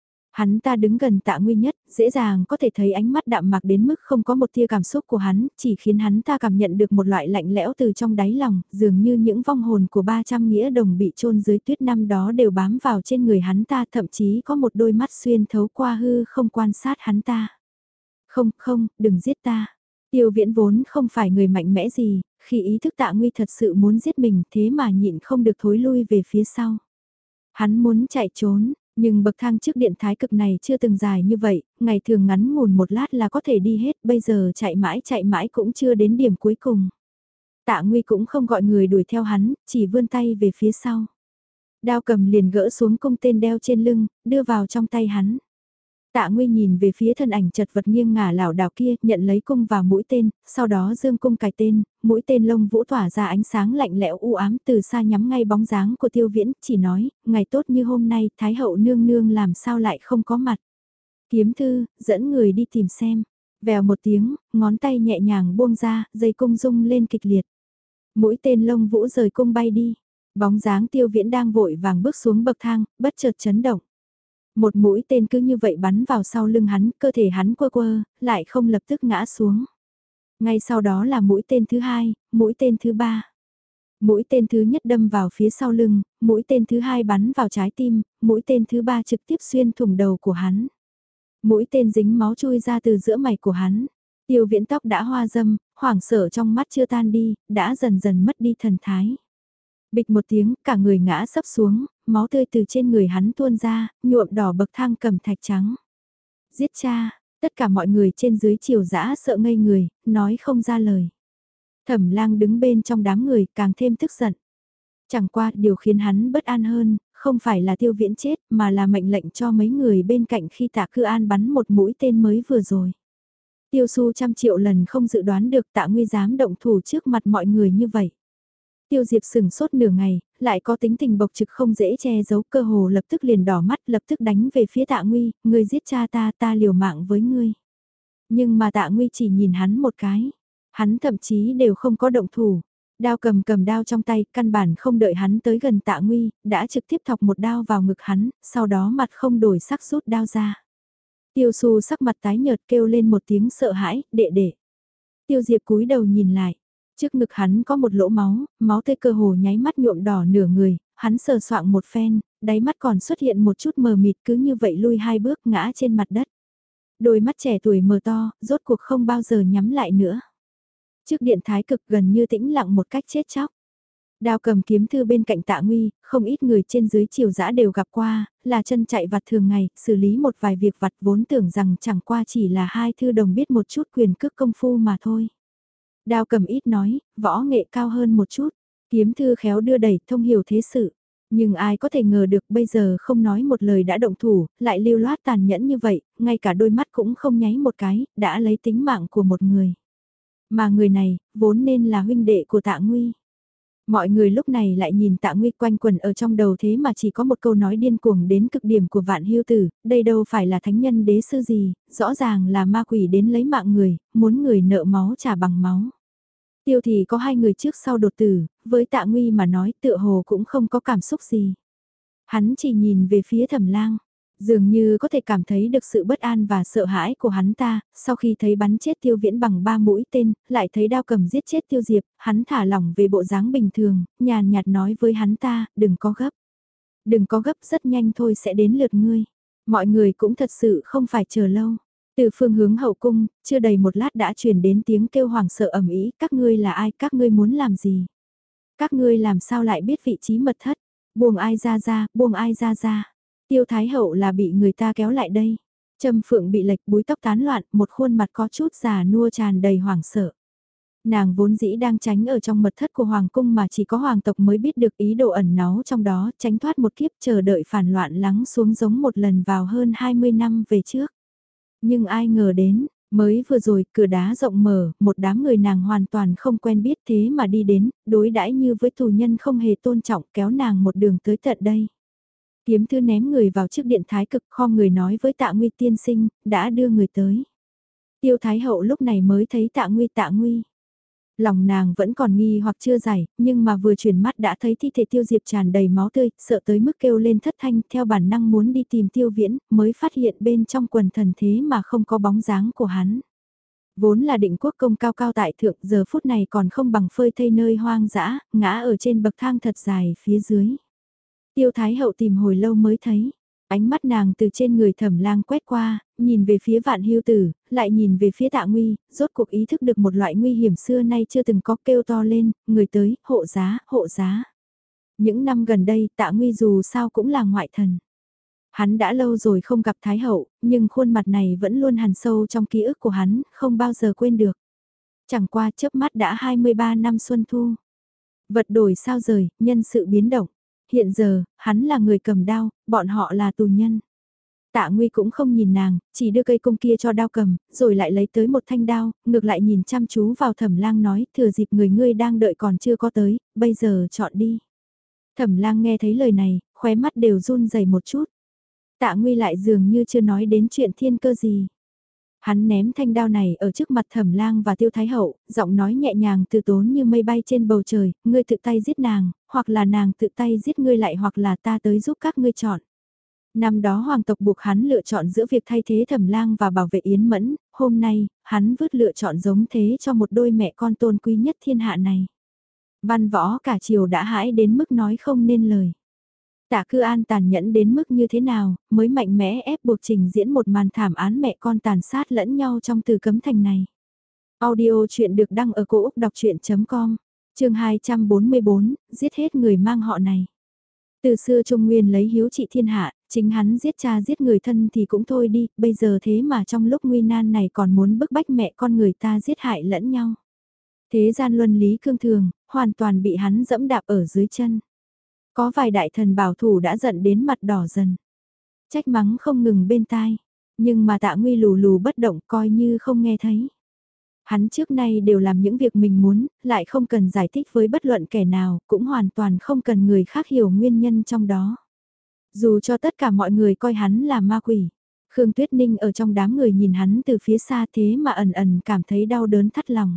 Hắn ta đứng gần Tạ Nguy nhất, dễ dàng có thể thấy ánh mắt đạm mạc đến mức không có một tia cảm xúc của hắn, chỉ khiến hắn ta cảm nhận được một loại lạnh lẽo từ trong đáy lòng, dường như những vong hồn của 300 nghĩa đồng bị chôn dưới tuyết năm đó đều bám vào trên người hắn ta, thậm chí có một đôi mắt xuyên thấu qua hư không quan sát hắn ta. Không, không, đừng giết ta. Tiêu Viễn vốn không phải người mạnh mẽ gì, khi ý thức Tạ Nguy thật sự muốn giết mình thế mà nhịn không được thối lui về phía sau. Hắn muốn chạy trốn, nhưng bậc thang trước điện thái cực này chưa từng dài như vậy, ngày thường ngắn ngủn một lát là có thể đi hết, bây giờ chạy mãi cũng chưa đến điểm cuối cùng. Tạ Nguy cũng không gọi người đuổi theo hắn, chỉ vươn tay về phía sau. Đao cầm liền gỡ xuống cung tên đeo trên lưng, đưa vào trong tay hắn. Tạ Nguy nhìn về phía thân ảnh chật vật nghiêng ngả lảo đảo kia, nhận lấy cung vào mũi tên, sau đó dương cung cài tên, mũi tên lông vũ tỏa ra ánh sáng lạnh lẽo u ám từ xa nhắm ngay bóng dáng của Tiêu Viễn, chỉ nói, ngày tốt như hôm nay, Thái hậu nương nương làm sao lại không có mặt. Kiếm thư, dẫn người đi tìm xem. Vèo một tiếng, ngón tay nhẹ nhàng buông ra, dây cung rung lên kịch liệt. Mũi tên lông vũ rời cung bay đi. Bóng dáng Tiêu Viễn đang vội vàng bước xuống bậc thang, bất chợt chấn động. Một mũi tên cứ như vậy bắn vào sau lưng hắn, cơ thể hắn quơ quơ, lại không lập tức ngã xuống. Ngay sau đó là mũi tên thứ hai, mũi tên thứ ba. Mũi tên thứ nhất đâm vào phía sau lưng, mũi tên thứ hai bắn vào trái tim, mũi tên thứ ba trực tiếp xuyên thủng đầu của hắn. Mũi tên dính máu chui ra từ giữa mày của hắn. Tiêu Viễn tóc đã hoa râm, hoảng sợ trong mắt chưa tan đi, đã dần dần mất đi thần thái. Bịch một tiếng, cả người ngã sấp xuống, máu tươi từ trên người hắn tuôn ra, nhuộm đỏ bậc thang cẩm thạch trắng. Giết cha, tất cả mọi người trên dưới triều dã sợ ngây người, nói không ra lời. Thẩm Lang đứng bên trong đám người càng thêm tức giận. Chẳng qua điều khiến hắn bất an hơn, không phải là Tiêu Viễn chết mà là mệnh lệnh cho mấy người bên cạnh khi Tạ Cư An bắn một mũi tên mới vừa rồi. Tiêu Su trăm triệu lần không dự đoán được Tạ Nguy dám động thủ trước mặt mọi người như vậy. Tiêu Diệp sừng sốt nửa ngày, lại có tính tình bộc trực không dễ che giấu, cơ hồ lập tức liền đỏ mắt, lập tức đánh về phía Tạ Nguy, ngươi giết cha ta, ta liều mạng với ngươi. Nhưng mà Tạ Nguy chỉ nhìn hắn một cái, hắn thậm chí đều không có động thủ. Đao cầm đao trong tay, căn bản không đợi hắn tới gần Tạ Nguy, đã trực tiếp thọc một đao vào ngực hắn, sau đó mặt không đổi sắc rút đao ra. Tiêu Su sắc mặt tái nhợt kêu lên một tiếng sợ hãi, đệ. Tiêu Diệp cúi đầu nhìn lại. Trước ngực hắn có một lỗ máu, máu tươi cơ hồ nháy mắt nhuộm đỏ nửa người, hắn sờ soạng một phen, đáy mắt còn xuất hiện một chút mờ mịt, cứ như vậy lui hai bước ngã trên mặt đất. Đôi mắt trẻ tuổi mờ to, rốt cuộc không bao giờ nhắm lại nữa. Trước điện thái cực gần như tĩnh lặng một cách chết chóc. Đao cầm kiếm thư bên cạnh Tạ Nguy, không ít người trên dưới triều dã đều gặp qua, là chân chạy vặt thường ngày, xử lý một vài việc vặt vốn tưởng rằng chẳng qua chỉ là hai thư đồng biết một chút quyền cước công phu mà thôi. Đao cầm ít nói, võ nghệ cao hơn một chút, kiếm thư khéo đưa đẩy thông hiểu thế sự. Nhưng ai có thể ngờ được bây giờ không nói một lời đã động thủ, lại lưu loát tàn nhẫn như vậy, ngay cả đôi mắt cũng không nháy một cái, đã lấy tính mạng của một người. Mà người này, vốn nên là huynh đệ của Tạ Nguy. Mọi người lúc này lại nhìn Tạ Nguy quanh quẩn ở trong đầu thế mà chỉ có một câu nói điên cuồng đến cực điểm của Vạn Hưu Tử, đây đâu phải là thánh nhân đế sư gì, rõ ràng là ma quỷ đến lấy mạng người, muốn người nợ máu trả bằng máu. Tiêu thì có hai người trước sau đột tử, với Tạ Nguy mà nói tựa hồ cũng không có cảm xúc gì. Hắn chỉ nhìn về phía Thẩm Lang, dường như có thể cảm thấy được sự bất an và sợ hãi của hắn ta, sau khi thấy bắn chết Tiêu Viễn bằng 3 mũi tên, lại thấy đao cầm giết chết Tiêu Diệp, hắn thả lỏng về bộ dáng bình thường, nhàn nhạt nói với hắn ta, đừng có gấp. Đừng có gấp, rất nhanh thôi sẽ đến lượt ngươi. Mọi người cũng thật sự không phải chờ lâu. Từ phương hướng hậu cung, chưa đầy một lát đã truyền đến tiếng kêu hoảng sợ ầm ĩ, các ngươi là ai, các ngươi muốn làm gì? Các ngươi làm sao lại biết vị trí mật thất? Buông ai ra, buông ai ra. Tiêu Thái Hậu là bị người ta kéo lại đây. Trâm Phượng bị lệch búi tóc tán loạn, một khuôn mặt có chút già nua tràn đầy hoảng sợ. Nàng vốn dĩ đang tránh ở trong mật thất của Hoàng cung mà chỉ có Hoàng tộc mới biết được ý đồ ẩn náu trong đó, tránh thoát một kiếp chờ đợi phản loạn lắng xuống giống một lần vào hơn 20 năm về trước. Nhưng ai ngờ đến, mới vừa rồi cửa đá rộng mở, một đám người nàng hoàn toàn không quen biết thế mà đi đến, đối đãi như với tù nhân không hề tôn trọng kéo nàng một đường tới tận đây. Kiếm Thư ném người vào trước điện thái cực, khom người nói với Tạ Nguy tiên sinh, đã đưa người tới. Tiêu Thái Hậu lúc này mới thấy Tạ Nguy. Lòng nàng vẫn còn nghi hoặc chưa giải, nhưng mà vừa chuyển mắt đã thấy thi thể Tiêu Diệp tràn đầy máu tươi, sợ tới mức kêu lên thất thanh, theo bản năng muốn đi tìm Tiêu Viễn, mới phát hiện bên trong quần thần thế mà không có bóng dáng của hắn. Vốn là định quốc công cao cao tại thượng, giờ phút này còn không bằng phơi thây nơi hoang dã, ngã ở trên bậc thang thật dài phía dưới. Tiêu Thái Hậu tìm hồi lâu mới thấy. Ánh mắt nàng từ trên người Thẩm Lang quét qua, nhìn về phía Vạn Hưu Tử, lại nhìn về phía Tạ Nguy, rốt cuộc ý thức được một loại nguy hiểm xưa nay chưa từng có, kêu to lên, người tới, hộ giá, hộ giá. Những năm gần đây Tạ Nguy dù sao cũng là ngoại thần. Hắn đã lâu rồi không gặp Thái Hậu, nhưng khuôn mặt này vẫn luôn hằn sâu trong ký ức của hắn, không bao giờ quên được. Chẳng qua chớp mắt đã 23 năm xuân thu. Vật đổi sao rời, nhân sự biến động. Hiện giờ, hắn là người cầm đao, bọn họ là tù nhân. Tạ Nguy cũng không nhìn nàng, chỉ đưa cây cung kia cho đao cầm, rồi lại lấy tới một thanh đao, ngược lại nhìn chăm chú vào Thẩm Lang nói, thừa dịp người ngươi đang đợi còn chưa có tới, bây giờ chọn đi. Thẩm Lang nghe thấy lời này, khóe mắt đều run rẩy một chút. Tạ Nguy lại dường như chưa nói đến chuyện thiên cơ gì. Hắn ném thanh đao này ở trước mặt Thẩm Lang và Tiêu Thái Hậu, giọng nói nhẹ nhàng từ tốn như mây bay trên bầu trời, ngươi tự tay giết nàng, hoặc là nàng tự tay giết ngươi lại hoặc là ta tới giúp các ngươi chọn. Năm đó hoàng tộc buộc hắn lựa chọn giữa việc thay thế Thẩm Lang và bảo vệ Yến Mẫn, hôm nay, hắn vứt lựa chọn giống thế cho một đôi mẹ con tôn quý nhất thiên hạ này. Văn võ cả triều đã hãi đến mức nói không nên lời. Tạ Cư An tàn nhẫn đến mức như thế nào, mới mạnh mẽ ép buộc trình diễn một màn thảm án mẹ con tàn sát lẫn nhau trong Từ Cấm Thành này. Audio chuyện được đăng ở cổ Úc đọc chuyện.com, chương 244, giết hết người mang họ này. Từ xưa Trung Nguyên lấy hiếu trị thiên hạ, chính hắn giết cha giết người thân thì cũng thôi đi, bây giờ thế mà trong lúc nguy nan này còn muốn bức bách mẹ con người ta giết hại lẫn nhau. Thế gian luân lý cương thường, hoàn toàn bị hắn dẫm đạp ở dưới chân. Có vài đại thần bảo thủ đã giận đến mặt đỏ dần. Trách mắng không ngừng bên tai. Nhưng mà Tạ Nguy lù lù bất động coi như không nghe thấy. Hắn trước nay đều làm những việc mình muốn, lại không cần giải thích với bất luận kẻ nào, cũng hoàn toàn không cần người khác hiểu nguyên nhân trong đó. Dù cho tất cả mọi người coi hắn là ma quỷ. Khương Tuyết Ninh ở trong đám người nhìn hắn từ phía xa thế mà ẩn ẩn cảm thấy đau đớn thắt lòng.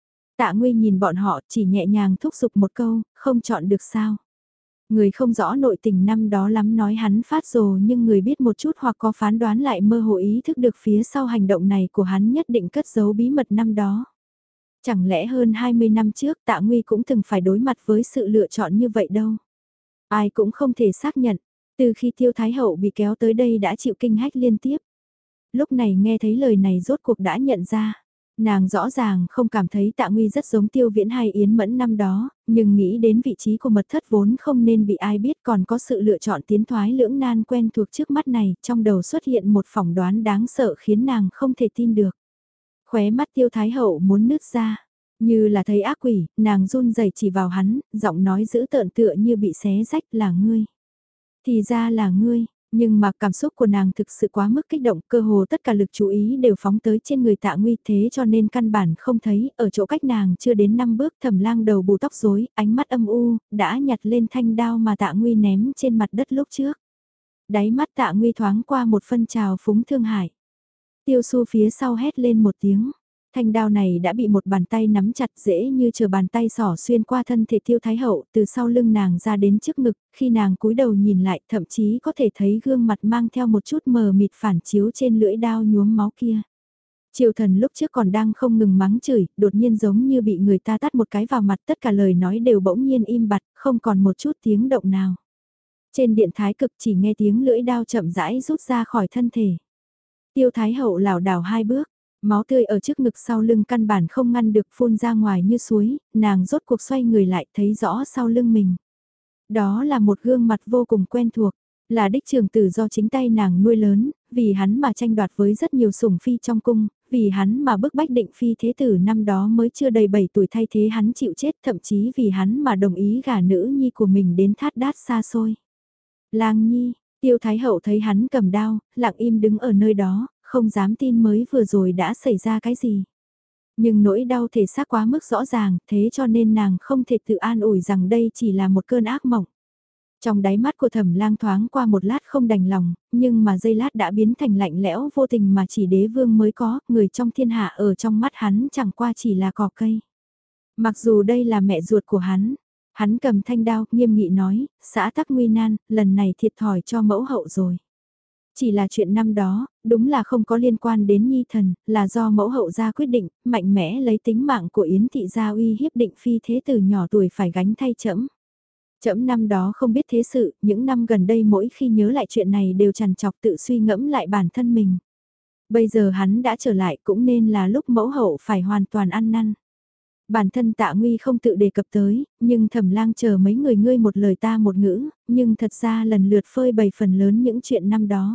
Tạ Nguy nhìn bọn họ chỉ nhẹ nhàng thúc giục một câu, không chọn được sao. Người không rõ nội tình năm đó lắm nói hắn phát rồ nhưng người biết một chút hoặc có phán đoán lại mơ hồ ý thức được phía sau hành động này của hắn nhất định cất giấu bí mật năm đó. Chẳng lẽ hơn 20 năm trước Tạ Nguy cũng từng phải đối mặt với sự lựa chọn như vậy đâu. Ai cũng không thể xác nhận, từ khi Tiêu Thái Hậu bị kéo tới đây đã chịu kinh hách liên tiếp. Lúc này nghe thấy lời này rốt cuộc đã nhận ra. Nàng rõ ràng không cảm thấy Tạ Nguy rất giống Tiêu Viễn hay Yến Mẫn năm đó, nhưng nghĩ đến vị trí của mật thất vốn không nên bị ai biết còn có sự lựa chọn tiến thoái lưỡng nan quen thuộc trước mắt này, trong đầu xuất hiện một phỏng đoán đáng sợ khiến nàng không thể tin được. Khóe mắt Tiêu Thái Hậu muốn nứt ra, như là thấy ác quỷ, nàng run rẩy chỉ vào hắn, giọng nói dữ tợn tựa như bị xé rách là ngươi. Thì ra là ngươi. Nhưng mà cảm xúc của nàng thực sự quá mức kích động, cơ hồ tất cả lực chú ý đều phóng tới trên người Tạ Nguy thế cho nên căn bản không thấy, ở chỗ cách nàng chưa đến 5 bước Thẩm Lang đầu bù tóc rối, ánh mắt âm u, đã nhặt lên thanh đao mà Tạ Nguy ném trên mặt đất lúc trước. Đáy mắt Tạ Nguy thoáng qua một phân trào phúng thương hại. Tiêu Su phía sau hét lên một tiếng. Thanh đao này đã bị một bàn tay nắm chặt dễ như chờ bàn tay xỏ xuyên qua thân thể Tiêu Thái Hậu từ sau lưng nàng ra đến trước ngực, khi nàng cúi đầu nhìn lại thậm chí có thể thấy gương mặt mang theo một chút mờ mịt phản chiếu trên lưỡi đao nhuốm máu kia. Triều thần lúc trước còn đang không ngừng mắng chửi, đột nhiên giống như bị người ta tát một cái vào mặt tất cả lời nói đều bỗng nhiên im bặt, không còn một chút tiếng động nào. Trên điện thái cực chỉ nghe tiếng lưỡi đao chậm rãi rút ra khỏi thân thể. Tiêu Thái Hậu lảo đảo 2 bước. Máu tươi ở trước ngực sau lưng căn bản không ngăn được phun ra ngoài như suối, nàng rốt cuộc xoay người lại thấy rõ sau lưng mình. Đó là một gương mặt vô cùng quen thuộc, là đích trường tử do chính tay nàng nuôi lớn, vì hắn mà tranh đoạt với rất nhiều sủng phi trong cung, vì hắn mà bức bách định phi thế tử năm đó mới chưa đầy 7 tuổi thay thế hắn chịu chết, thậm chí vì hắn mà đồng ý gả nữ nhi của mình đến thát đát xa xôi. Lang Nhi, Tiêu Thái Hậu thấy hắn cầm đao, lặng im đứng ở nơi đó, không dám tin mới vừa rồi đã xảy ra cái gì. Nhưng nỗi đau thể xác quá mức rõ ràng, thế cho nên nàng không thể tự an ủi rằng đây chỉ là một cơn ác mộng. Trong đáy mắt của Thẩm Lang thoáng qua một lát không đành lòng, nhưng mà giây lát đã biến thành lạnh lẽo vô tình mà chỉ đế vương mới có, người trong thiên hạ ở trong mắt hắn chẳng qua chỉ là cỏ cây. Mặc dù đây là mẹ ruột của hắn cầm thanh đao, nghiêm nghị nói, xã tắc nguy nan, lần này thiệt thòi cho mẫu hậu rồi. Chỉ là chuyện năm đó, đúng là không có liên quan đến nhi thần, là do mẫu hậu ra quyết định, mạnh mẽ lấy tính mạng của Yến thị gia uy hiếp định phi thế từ nhỏ tuổi phải gánh thay trẫm. Trẫm năm đó không biết thế sự, những năm gần đây mỗi khi nhớ lại chuyện này đều trằn trọc tự suy ngẫm lại bản thân mình. Bây giờ hắn đã trở lại cũng nên là lúc mẫu hậu phải hoàn toàn ăn năn. Bản thân Tạ Nguy không tự đề cập tới, nhưng Thẩm Lang chờ mấy người ngươi một lời ta một ngữ, nhưng thật ra lần lượt phơi bày phần lớn những chuyện năm đó.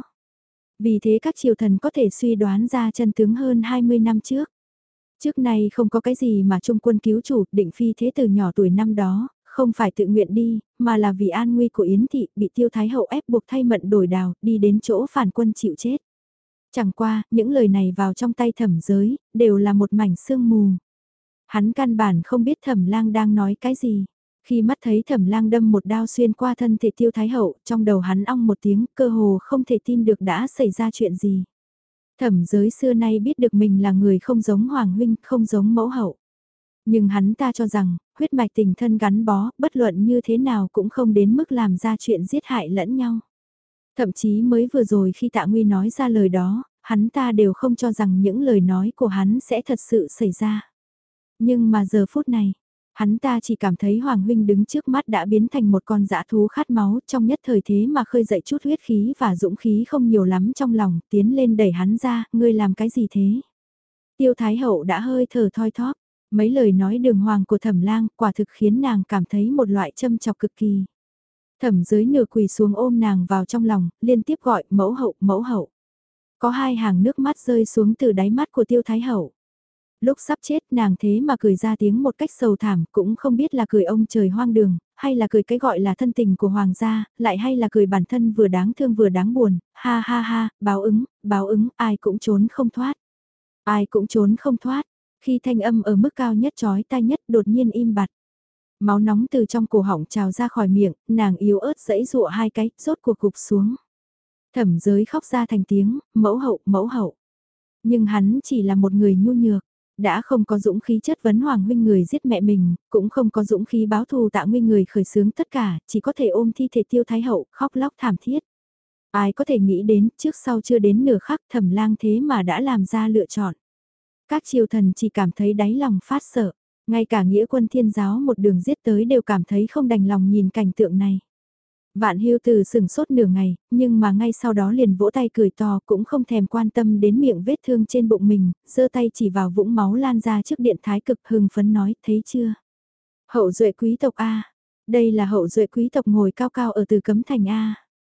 Vì thế các triều thần có thể suy đoán ra chân tướng hơn 20 năm trước. Trước nay không có cái gì mà trung quân cứu chủ, định phi thế từ nhỏ tuổi năm đó, không phải tự nguyện đi, mà là vì an nguy của Yến thị, bị Tiêu Thái hậu ép buộc thay mận đổi đào, đi đến chỗ phản quân chịu chết. Chẳng qua, những lời này vào trong tay Thẩm Giới, đều là một mảnh sương mù. Hắn căn bản không biết Thẩm Lang đang nói cái gì. Khi mắt thấy Thẩm Lang đâm một đao xuyên qua thân thể Tiêu Thái hậu, trong đầu hắn ong một tiếng, cơ hồ không thể tin được đã xảy ra chuyện gì. Thẩm Giới xưa nay biết được mình là người không giống hoàng huynh, không giống mẫu hậu. Nhưng hắn ta cho rằng, huyết mạch tình thân gắn bó, bất luận như thế nào cũng không đến mức làm ra chuyện giết hại lẫn nhau. Thậm chí mới vừa rồi khi Tạ Nguy nói ra lời đó, hắn ta đều không cho rằng những lời nói của hắn sẽ thật sự xảy ra. Nhưng mà giờ phút này, hắn ta chỉ cảm thấy Hoàng huynh đứng trước mắt đã biến thành một con dã thú khát máu, trong nhất thời thế mà khơi dậy chút huyết khí và dũng khí không nhiều lắm trong lòng, tiến lên đẩy hắn ra, ngươi làm cái gì thế? Tiêu Thái hậu đã hơi thở thoi thóp, mấy lời nói đường hoàng của Thẩm Lang quả thực khiến nàng cảm thấy một loại châm chọc cực kỳ. Thẩm Giới nửa quỳ xuống ôm nàng vào trong lòng, liên tiếp gọi mẫu hậu, mẫu hậu. Có hai hàng nước mắt rơi xuống từ đáy mắt của Tiêu Thái hậu. Lúc sắp chết nàng thế mà cười ra tiếng một cách sầu thảm, cũng không biết là cười ông trời hoang đường, hay là cười cái gọi là thân tình của hoàng gia, lại hay là cười bản thân vừa đáng thương vừa đáng buồn, ha ha ha, báo ứng, ai cũng trốn không thoát. Ai cũng trốn không thoát, khi thanh âm ở mức cao nhất chói tai nhất đột nhiên im bặt. Máu nóng từ trong cổ họng trào ra khỏi miệng, nàng yếu ớt giãy giụa hai cái, rốt cuộc gục xuống. Thẩm Giới khóc ra thành tiếng, mẫu hậu, mẫu hậu. Nhưng hắn chỉ là một người nhu nhược, đã không có dũng khí chất vấn Hoàng huynh người giết mẹ mình, cũng không có dũng khí báo thù Tạ Nguy người khởi xướng tất cả, chỉ có thể ôm thi thể Tiêu Thái hậu, khóc lóc thảm thiết. Ai có thể nghĩ đến, trước sau chưa đến nửa khắc Thẩm Lang thế mà đã làm ra lựa chọn. Các triều thần chỉ cảm thấy đáy lòng phát sợ, ngay cả nghĩa quân thiên giáo một đường giết tới đều cảm thấy không đành lòng nhìn cảnh tượng này. Vạn Hưu Từ sừng sốt nửa ngày, nhưng mà ngay sau đó liền vỗ tay cười to cũng không thèm quan tâm đến miệng vết thương trên bụng mình, giơ tay chỉ vào vũng máu lan ra trước điện thái cực hưng phấn nói, thấy chưa? Hậu duệ quý tộc A, đây là hậu duệ quý tộc ngồi cao cao ở Từ Cấm Thành A.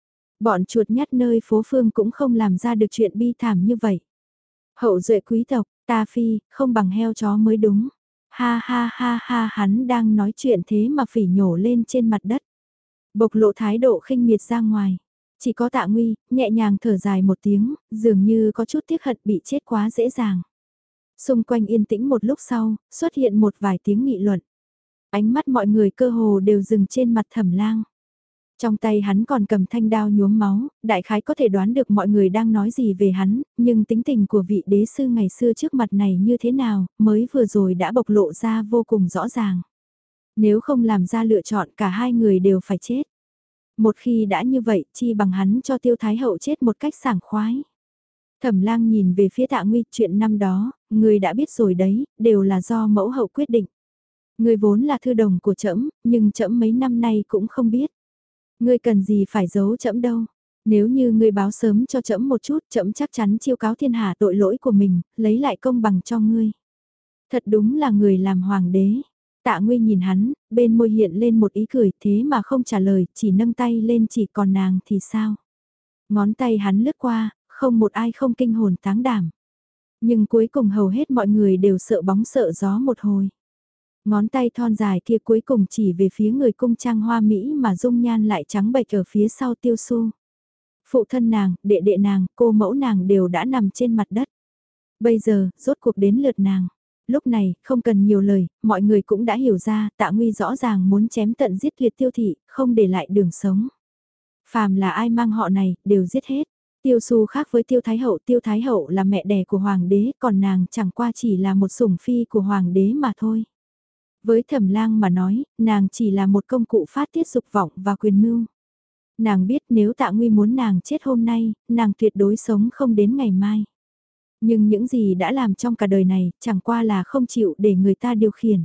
Bọn chuột nhắt nơi phố phương cũng không làm ra được chuyện bi thảm như vậy. Hậu duệ quý tộc, ta phi, không bằng heo chó mới đúng. Ha ha ha ha, hắn đang nói chuyện thế mà phỉ nhổ lên trên mặt đất. Bộc lộ thái độ khinh miệt ra ngoài. Chỉ có Tạ Nguy, nhẹ nhàng thở dài một tiếng, dường như có chút tiếc hận bị chết quá dễ dàng. Xung quanh yên tĩnh một lúc sau, xuất hiện một vài tiếng nghị luận. Ánh mắt mọi người cơ hồ đều dừng trên mặt Thẩm Lang. Trong tay hắn còn cầm thanh đao nhuốm máu, đại khái có thể đoán được mọi người đang nói gì về hắn, nhưng tính tình của vị đế sư ngày xưa trước mặt này như thế nào, mới vừa rồi đã bộc lộ ra vô cùng rõ ràng. Nếu không làm ra lựa chọn cả hai người đều phải chết. Một khi đã như vậy, chi bằng hắn cho Tiêu Thái hậu chết một cách sảng khoái. Thẩm Lang nhìn về phía Tạ Nguy, chuyện năm đó, người đã biết rồi đấy, đều là do mẫu hậu quyết định. Người vốn là thư đồng của trẫm, nhưng trẫm mấy năm nay cũng không biết. Ngươi cần gì phải giấu trẫm đâu. Nếu như ngươi báo sớm cho trẫm một chút, trẫm chắc chắn chiêu cáo thiên hạ tội lỗi của mình, lấy lại công bằng cho ngươi. Thật đúng là người làm hoàng đế. Tạ Nguy nhìn hắn, bên môi hiện lên một ý cười, thế mà không trả lời, chỉ nâng tay lên chỉ, còn nàng thì sao? Ngón tay hắn lướt qua, không một ai không kinh hồn táng đảm. Nhưng cuối cùng hầu hết mọi người đều sợ bóng sợ gió một hồi. Ngón tay thon dài kia cuối cùng chỉ về phía người cung trang hoa Mỹ mà dung nhan lại trắng bệch ở phía sau Tiêu Xu. Phụ thân nàng, đệ đệ nàng, cô mẫu nàng đều đã nằm trên mặt đất. Bây giờ, rốt cuộc đến lượt nàng. Lúc này, không cần nhiều lời, mọi người cũng đã hiểu ra, Tạ Nguy rõ ràng muốn chém tận giết tuyệt Tiêu thị, không để lại đường sống. Phàm là ai mang họ này, đều giết hết. Tiêu Su khác với Tiêu Thái Hậu là mẹ đẻ của Hoàng đế, còn nàng chẳng qua chỉ là một sủng phi của Hoàng đế mà thôi. Với Thẩm Lang mà nói, nàng chỉ là một công cụ phát tiết dục vọng và quyền mưu. Nàng biết nếu Tạ Nguy muốn nàng chết hôm nay, nàng tuyệt đối sống không đến ngày mai. Nhưng những gì đã làm trong cả đời này, chẳng qua là không chịu để người ta điều khiển.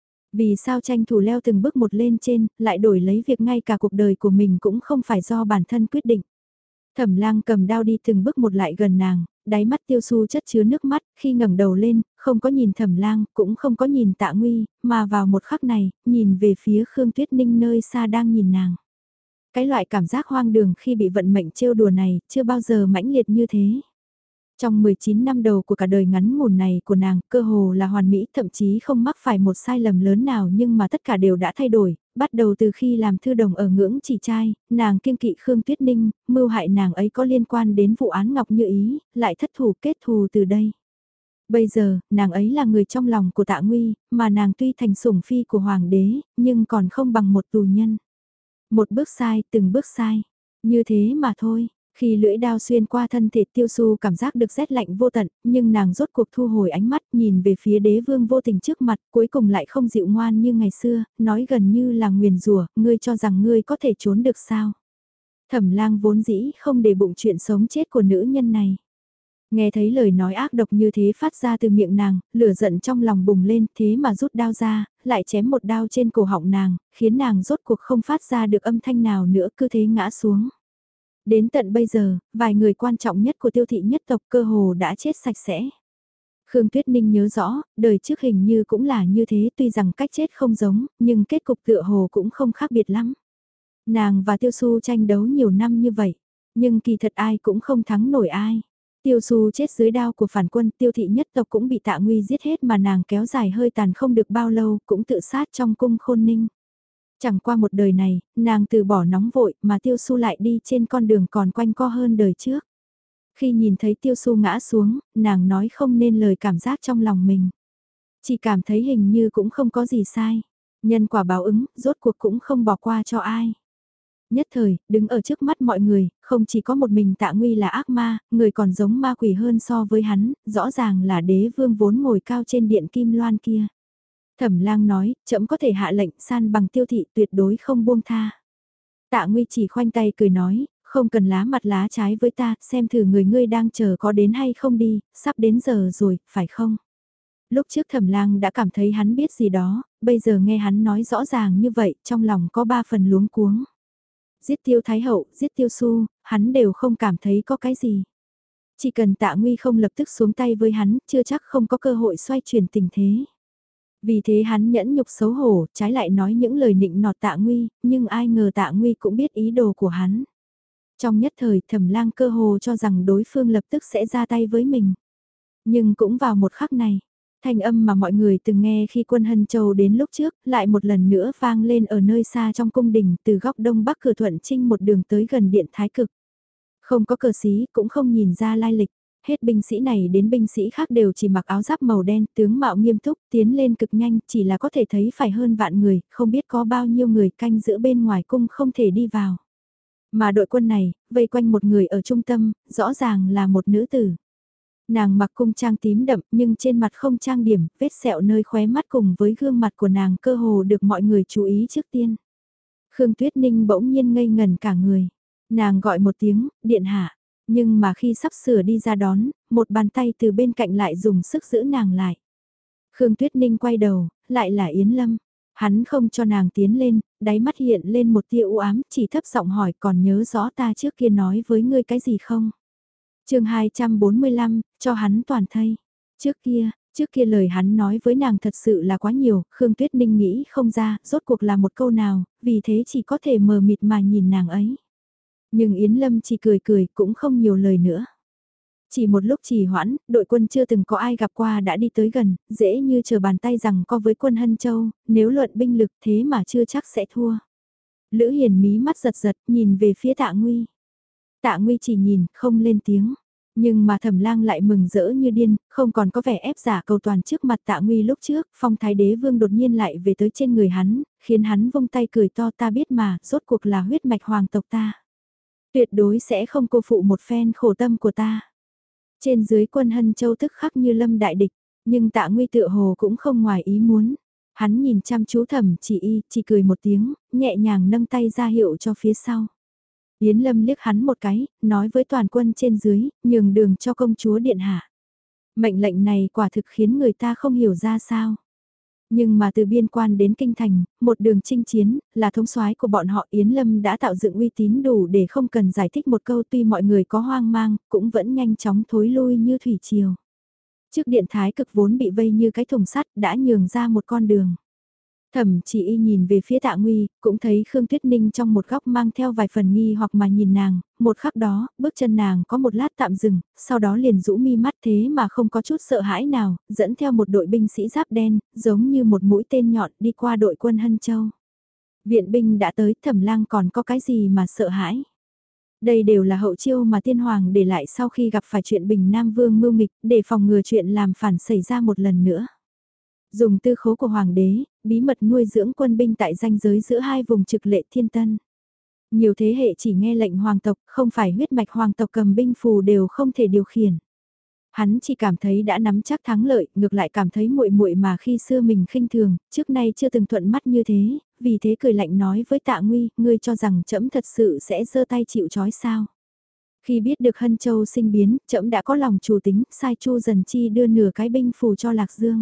Vì sao tranh thủ leo từng bước một lên trên, lại đổi lấy việc ngay cả cuộc đời của mình cũng không phải do bản thân quyết định. Thẩm Lang cầm đao đi từng bước một lại gần nàng, đáy mắt Tiêu Su chất chứa nước mắt, khi ngẩng đầu lên, không có nhìn Thẩm Lang, cũng không có nhìn Tạ Nguy, mà vào một khắc này, nhìn về phía Khương Tuyết Ninh nơi xa đang nhìn nàng. Cái loại cảm giác hoang đường khi bị vận mệnh trêu đùa này, chưa bao giờ mãnh liệt như thế. Trong 19 năm đầu của cả đời ngắn ngủn này của nàng, cơ hồ là hoàn mỹ, thậm chí không mắc phải một sai lầm lớn nào, nhưng mà tất cả đều đã thay đổi, bắt đầu từ khi làm thư đồng ở ngưỡng chỉ trai, nàng kiêng kỵ Khương Tuyết Ninh, mưu hại nàng ấy có liên quan đến vụ án Ngọc Như Ý, lại thất thủ kết thù từ đây. Bây giờ, nàng ấy là người trong lòng của Tạ Nguy, mà nàng tuy thành sủng phi của hoàng đế, nhưng còn không bằng một tù nhân. Một bước sai, từng bước sai. Như thế mà thôi. Khi lưỡi đao xuyên qua thân thể Tiêu Su cảm giác được rét lạnh vô tận, nhưng nàng rốt cuộc thu hồi ánh mắt nhìn về phía đế vương vô tình trước mặt, cuối cùng lại không dịu ngoan như ngày xưa, nói gần như là nguyền rủa, ngươi cho rằng ngươi có thể trốn được sao. Thẩm Lang vốn dĩ không để bụng chuyện sống chết của nữ nhân này. Nghe thấy lời nói ác độc như thế phát ra từ miệng nàng, lửa giận trong lòng bùng lên, thế mà rút đao ra, lại chém một đao trên cổ họng nàng, khiến nàng rốt cuộc không phát ra được âm thanh nào nữa, cứ thế ngã xuống. Đến tận bây giờ, vài người quan trọng nhất của Tiêu thị nhất tộc cơ hồ đã chết sạch sẽ. Khương Tuyết Ninh nhớ rõ, đời trước hình như cũng là như thế, tuy rằng cách chết không giống, nhưng kết cục tựa hồ cũng không khác biệt lắm. Nàng và Tiêu Su tranh đấu nhiều năm như vậy, nhưng kỳ thật ai cũng không thắng nổi ai. Tiêu Su chết dưới đao của phản quân, Tiêu thị nhất tộc cũng bị Tạ Nguy giết hết, mà nàng kéo dài hơi tàn không được bao lâu, cũng tự sát trong cung Khôn Ninh. Chẳng qua một đời này, nàng từ bỏ nóng vội mà Tiêu Su lại đi trên con đường còn quanh co hơn đời trước. Khi nhìn thấy Tiêu Su ngã xuống, nàng nói không nên lời cảm giác trong lòng mình. Chỉ cảm thấy hình như cũng không có gì sai. Nhân quả báo ứng, rốt cuộc cũng không bỏ qua cho ai. Nhất thời, đứng ở trước mắt mọi người, không chỉ có một mình Tạ Nguy là ác ma, người còn giống ma quỷ hơn so với hắn, rõ ràng là đế vương vốn ngồi cao trên điện kim loan kia. Thẩm Lang nói, trẫm có thể hạ lệnh san bằng Tiêu thị, tuyệt đối không buông tha. Tạ Nguy chỉ khoanh tay cười nói, không cần lá mặt lá trái với ta, xem thử người ngươi đang chờ có đến hay không đi, sắp đến giờ rồi, phải không? Lúc trước Thẩm Lang đã cảm thấy hắn biết gì đó, bây giờ nghe hắn nói rõ ràng như vậy, trong lòng có 3 phần luống cuống. Giết Tiêu Thái Hậu, giết Tiêu Su, hắn đều không cảm thấy có cái gì. Chỉ cần Tạ Nguy không lập tức xuống tay với hắn, chưa chắc không có cơ hội xoay chuyển tình thế. Vì thế hắn nhẫn nhục xấu hổ, trái lại nói những lời nịnh nọt Tạ Nguy, nhưng ai ngờ Tạ Nguy cũng biết ý đồ của hắn. Trong nhất thời Thẩm Lang cơ hồ cho rằng đối phương lập tức sẽ ra tay với mình. Nhưng cũng vào một khắc này, thanh âm mà mọi người từng nghe khi quân Hân Châu đến lúc trước, lại một lần nữa vang lên ở nơi xa trong cung đình, từ góc đông bắc cửa Thuận Trinh một đường tới gần điện Thái Cực. Không có cờ xí, cũng không nhìn ra lai lịch. Hết binh sĩ này đến binh sĩ khác đều chỉ mặc áo giáp màu đen, tướng mạo nghiêm túc, tiến lên cực nhanh, chỉ là có thể thấy phải hơn vạn người, không biết có bao nhiêu người canh giữ bên ngoài cung không thể đi vào. Mà đội quân này, vây quanh một người ở trung tâm, rõ ràng là một nữ tử. Nàng mặc cung trang tím đậm nhưng trên mặt không trang điểm, vết sẹo nơi khóe mắt cùng với gương mặt của nàng cơ hồ được mọi người chú ý trước tiên. Khương Tuyết Ninh bỗng nhiên ngây ngần cả người. Nàng gọi một tiếng, điện hạ. Nhưng mà khi sắp sửa đi ra đón, một bàn tay từ bên cạnh lại dùng sức giữ nàng lại. Khương Tuyết Ninh quay đầu, lại là Yến Lâm. Hắn không cho nàng tiến lên, đáy mắt hiện lên một tia u ám, chỉ thấp giọng hỏi còn nhớ rõ ta trước kia nói với ngươi cái gì không? Chương 245, cho hắn toàn thây. Trước kia lời hắn nói với nàng thật sự là quá nhiều, Khương Tuyết Ninh nghĩ không ra, rốt cuộc là một câu nào, vì thế chỉ có thể mờ mịt mà nhìn nàng ấy. Nhưng Yến Lâm chỉ cười cười cũng không nhiều lời nữa. Chỉ một lúc trì hoãn, đội quân chưa từng có ai gặp qua đã đi tới gần, dễ như chờ bàn tay rằng co với quân Hân Châu, nếu luận binh lực thế mà chưa chắc sẽ thua. Lữ Hiền mí mắt giật giật nhìn về phía Tạ Nguy. Tạ Nguy chỉ nhìn, không lên tiếng. Nhưng mà Thẩm Lang lại mừng rỡ như điên, không còn có vẻ ép giả cầu toàn trước mặt Tạ Nguy lúc trước, phong thái đế vương đột nhiên lại về tới trên người hắn, khiến hắn vung tay cười to, ta biết mà, rốt cuộc là huyết mạch hoàng tộc ta. Tuyệt đối sẽ không cô phụ một phen khổ tâm của ta. Trên dưới quân Hân Châu tức khắc như lâm đại địch, nhưng Tạ Nguy tựa hồ cũng không ngoài ý muốn. Hắn nhìn chăm chú Thẩm Chỉ Y, chỉ cười một tiếng, nhẹ nhàng nâng tay ra hiệu cho phía sau. Yến Lâm liếc hắn một cái, nói với toàn quân trên dưới, nhường đường cho công chúa điện hạ. Mệnh lệnh này quả thực khiến người ta không hiểu ra sao. Nhưng mà từ biên quan đến kinh thành, một đường chinh chiến, là thống soái của bọn họ Yến Lâm đã tạo dựng uy tín đủ để không cần giải thích một câu, tuy mọi người có hoang mang, cũng vẫn nhanh chóng thối lui như thủy triều. Trước điện thái cực vốn bị vây như cái thùng sắt đã nhường ra một con đường. Thẩm Chỉ Y nhìn về phía Tạ Nguy, cũng thấy Khương Tuyết Ninh trong một góc mang theo vài phần nghi hoặc mà nhìn nàng, một khắc đó, bước chân nàng có một lát tạm dừng, sau đó liền rũ mi mắt thế mà không có chút sợ hãi nào, dẫn theo một đội binh sĩ giáp đen, giống như một mũi tên nhọn đi qua đội quân Hân Châu. Viện binh đã tới, Thẩm Lang còn có cái gì mà sợ hãi? Đây đều là hậu chiêu mà tiên hoàng để lại sau khi gặp phải chuyện Bình Nam Vương mưu nghịch, để phòng ngừa chuyện làm phản xảy ra một lần nữa. Dùng tư khố của hoàng đế, bí mật nuôi dưỡng quân binh tại ranh giới giữa hai vùng trực lệ thiên tân. Nhiều thế hệ chỉ nghe lệnh hoàng tộc, không phải huyết mạch hoàng tộc cầm binh phù đều không thể điều khiển. Hắn chỉ cảm thấy đã nắm chắc thắng lợi, ngược lại cảm thấy muội muội mà khi xưa mình khinh thường, trước nay chưa từng thuận mắt như thế, vì thế cười lạnh nói với Tạ Nguy, ngươi cho rằng trẫm thật sự sẽ giơ tay chịu trói sao? Khi biết được Hân Châu sinh biến, trẫm đã có lòng chủ tính, sai Chu Dần Chi đưa nửa cái binh phù cho Lạc Dương.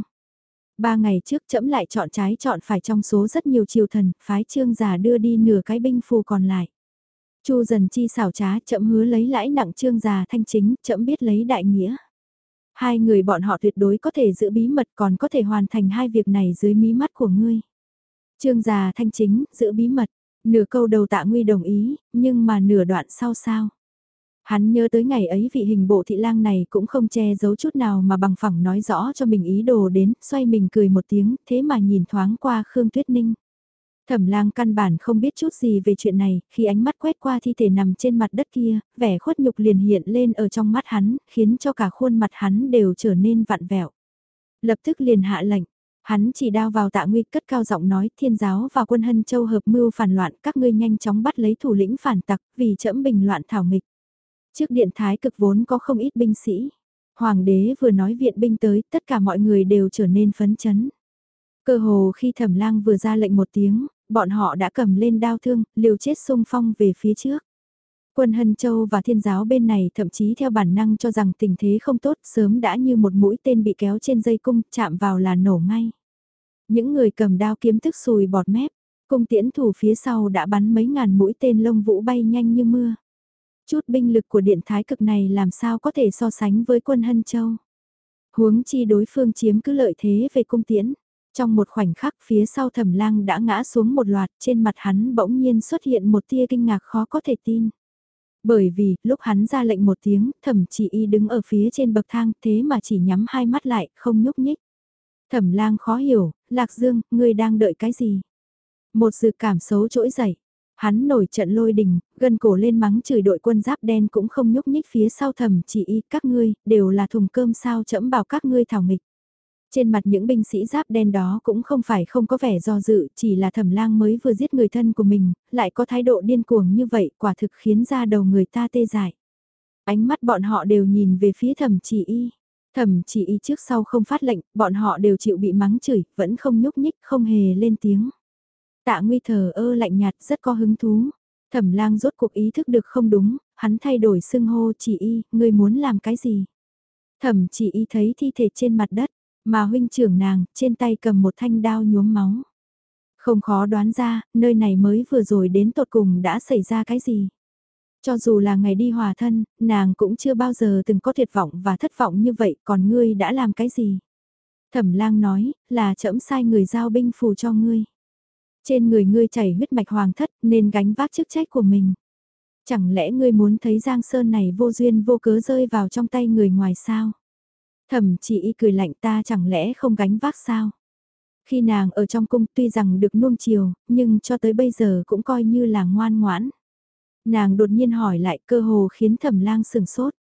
3 ngày trước trẫm lại chọn trái chọn phải trong số rất nhiều triều thần, phái Trương già đưa đi nửa cái binh phù còn lại. Chu Dần Chi xảo trá, trẫm hứa lấy lãi nặng Trương già thanh chính, trẫm biết lấy đại nghĩa. Hai người bọn họ tuyệt đối có thể giữ bí mật, còn có thể hoàn thành hai việc này dưới mí mắt của ngươi. Trương già thanh chính, giữ bí mật, nửa câu đầu Tạ Nguy đồng ý, nhưng mà nửa đoạn sau sao? Hắn nhớ tới ngày ấy vị hình bộ thị lang này cũng không che giấu chút nào mà bằng phẳng nói rõ cho mình ý đồ đến, xoay mình cười một tiếng, thế mà nhìn thoáng qua Khương Tuyết Ninh. Thẩm Lang căn bản không biết chút gì về chuyện này, khi ánh mắt quét qua thi thể nằm trên mặt đất kia, vẻ khuất nhục liền hiện lên ở trong mắt hắn, khiến cho cả khuôn mặt hắn đều trở nên vặn vẹo. Lập tức liền hạ lệnh, hắn chỉ đao vào Tạ Nguy, cất cao giọng nói, Thiên giáo và quân Hân Châu hợp mưu phản loạn, các ngươi nhanh chóng bắt lấy thủ lĩnh phản tặc, vì trẫm bình loạn thảo nghịch. Trước điện thái cực vốn có không ít binh sĩ. Hoàng đế vừa nói viện binh tới, tất cả mọi người đều trở nên phấn chấn. Cơ hồ khi Thẩm Lang vừa ra lệnh một tiếng, bọn họ đã cầm lên đao thương, liều chết xung phong về phía trước. Quân Hân Châu và Thiên giáo bên này thậm chí theo bản năng cho rằng tình thế không tốt, sớm đã như một mũi tên bị kéo trên dây cung, chạm vào là nổ ngay. Những người cầm đao kiếm tức sùi bọt mép, cung tiễn thủ phía sau đã bắn mấy ngàn mũi tên lông vũ bay nhanh như mưa. Chút binh lực của điện thái cực này làm sao có thể so sánh với quân Hân Châu. Huống chi đối phương chiếm cứ lợi thế về cung tiễn. Trong một khoảnh khắc phía sau Thẩm Lang đã ngã xuống một loạt, trên mặt hắn bỗng nhiên xuất hiện một tia kinh ngạc khó có thể tin. Bởi vì, lúc hắn ra lệnh một tiếng, Thẩm Chỉ Y đứng ở phía trên bậc thang thế mà chỉ nhắm hai mắt lại, không nhúc nhích. Thẩm Lang khó hiểu, Lạc Dương, ngươi đang đợi cái gì? Một dự cảm xấu trỗi dậy. Hắn nổi trận lôi đình, gân cổ lên mắng chửi đội quân giáp đen cũng không nhúc nhích phía sau Thẩm Chỉ Y, các ngươi, đều là thùng cơm sao trẫm bảo các ngươi thảo nghịch. Trên mặt những binh sĩ giáp đen đó cũng không phải không có vẻ do dự, chỉ là Thẩm Lang mới vừa giết người thân của mình, lại có thái độ điên cuồng như vậy, quả thực khiến da đầu người ta tê dại. Ánh mắt bọn họ đều nhìn về phía Thẩm Chỉ Y. Thẩm Chỉ Y trước sau không phát lệnh, bọn họ đều chịu bị mắng chửi, vẫn không nhúc nhích, không hề lên tiếng. Tạ Nguy thờ ơ lạnh nhạt rất có hứng thú. Thẩm Lang rốt cuộc ý thức được không đúng, hắn thay đổi xưng hô Chỉ Y, ngươi muốn làm cái gì? Thẩm Chỉ Y thấy thi thể trên mặt đất, mà huynh trưởng nàng, trên tay cầm một thanh đao nhuốm máu. Không khó đoán ra, nơi này mới vừa rồi đến tột cùng đã xảy ra cái gì. Cho dù là ngày đi hòa thân, nàng cũng chưa bao giờ từng có tuyệt vọng và thất vọng như vậy, còn ngươi đã làm cái gì? Thẩm Lang nói, là trẫm sai người giao binh phù cho ngươi. Trên người ngươi chảy huyết mạch hoàng thất nên gánh vác chức trách của mình. Chẳng lẽ ngươi muốn thấy Giang Sơn này vô duyên vô cớ rơi vào trong tay người ngoài sao? Thẩm Chỉ Y cười lạnh, ta chẳng lẽ không gánh vác sao? Khi nàng ở trong cung tuy rằng được nuông chiều, nhưng cho tới bây giờ cũng coi như là ngoan ngoãn. Nàng đột nhiên hỏi lại, cơ hồ khiến Thẩm Lang sừng sốt.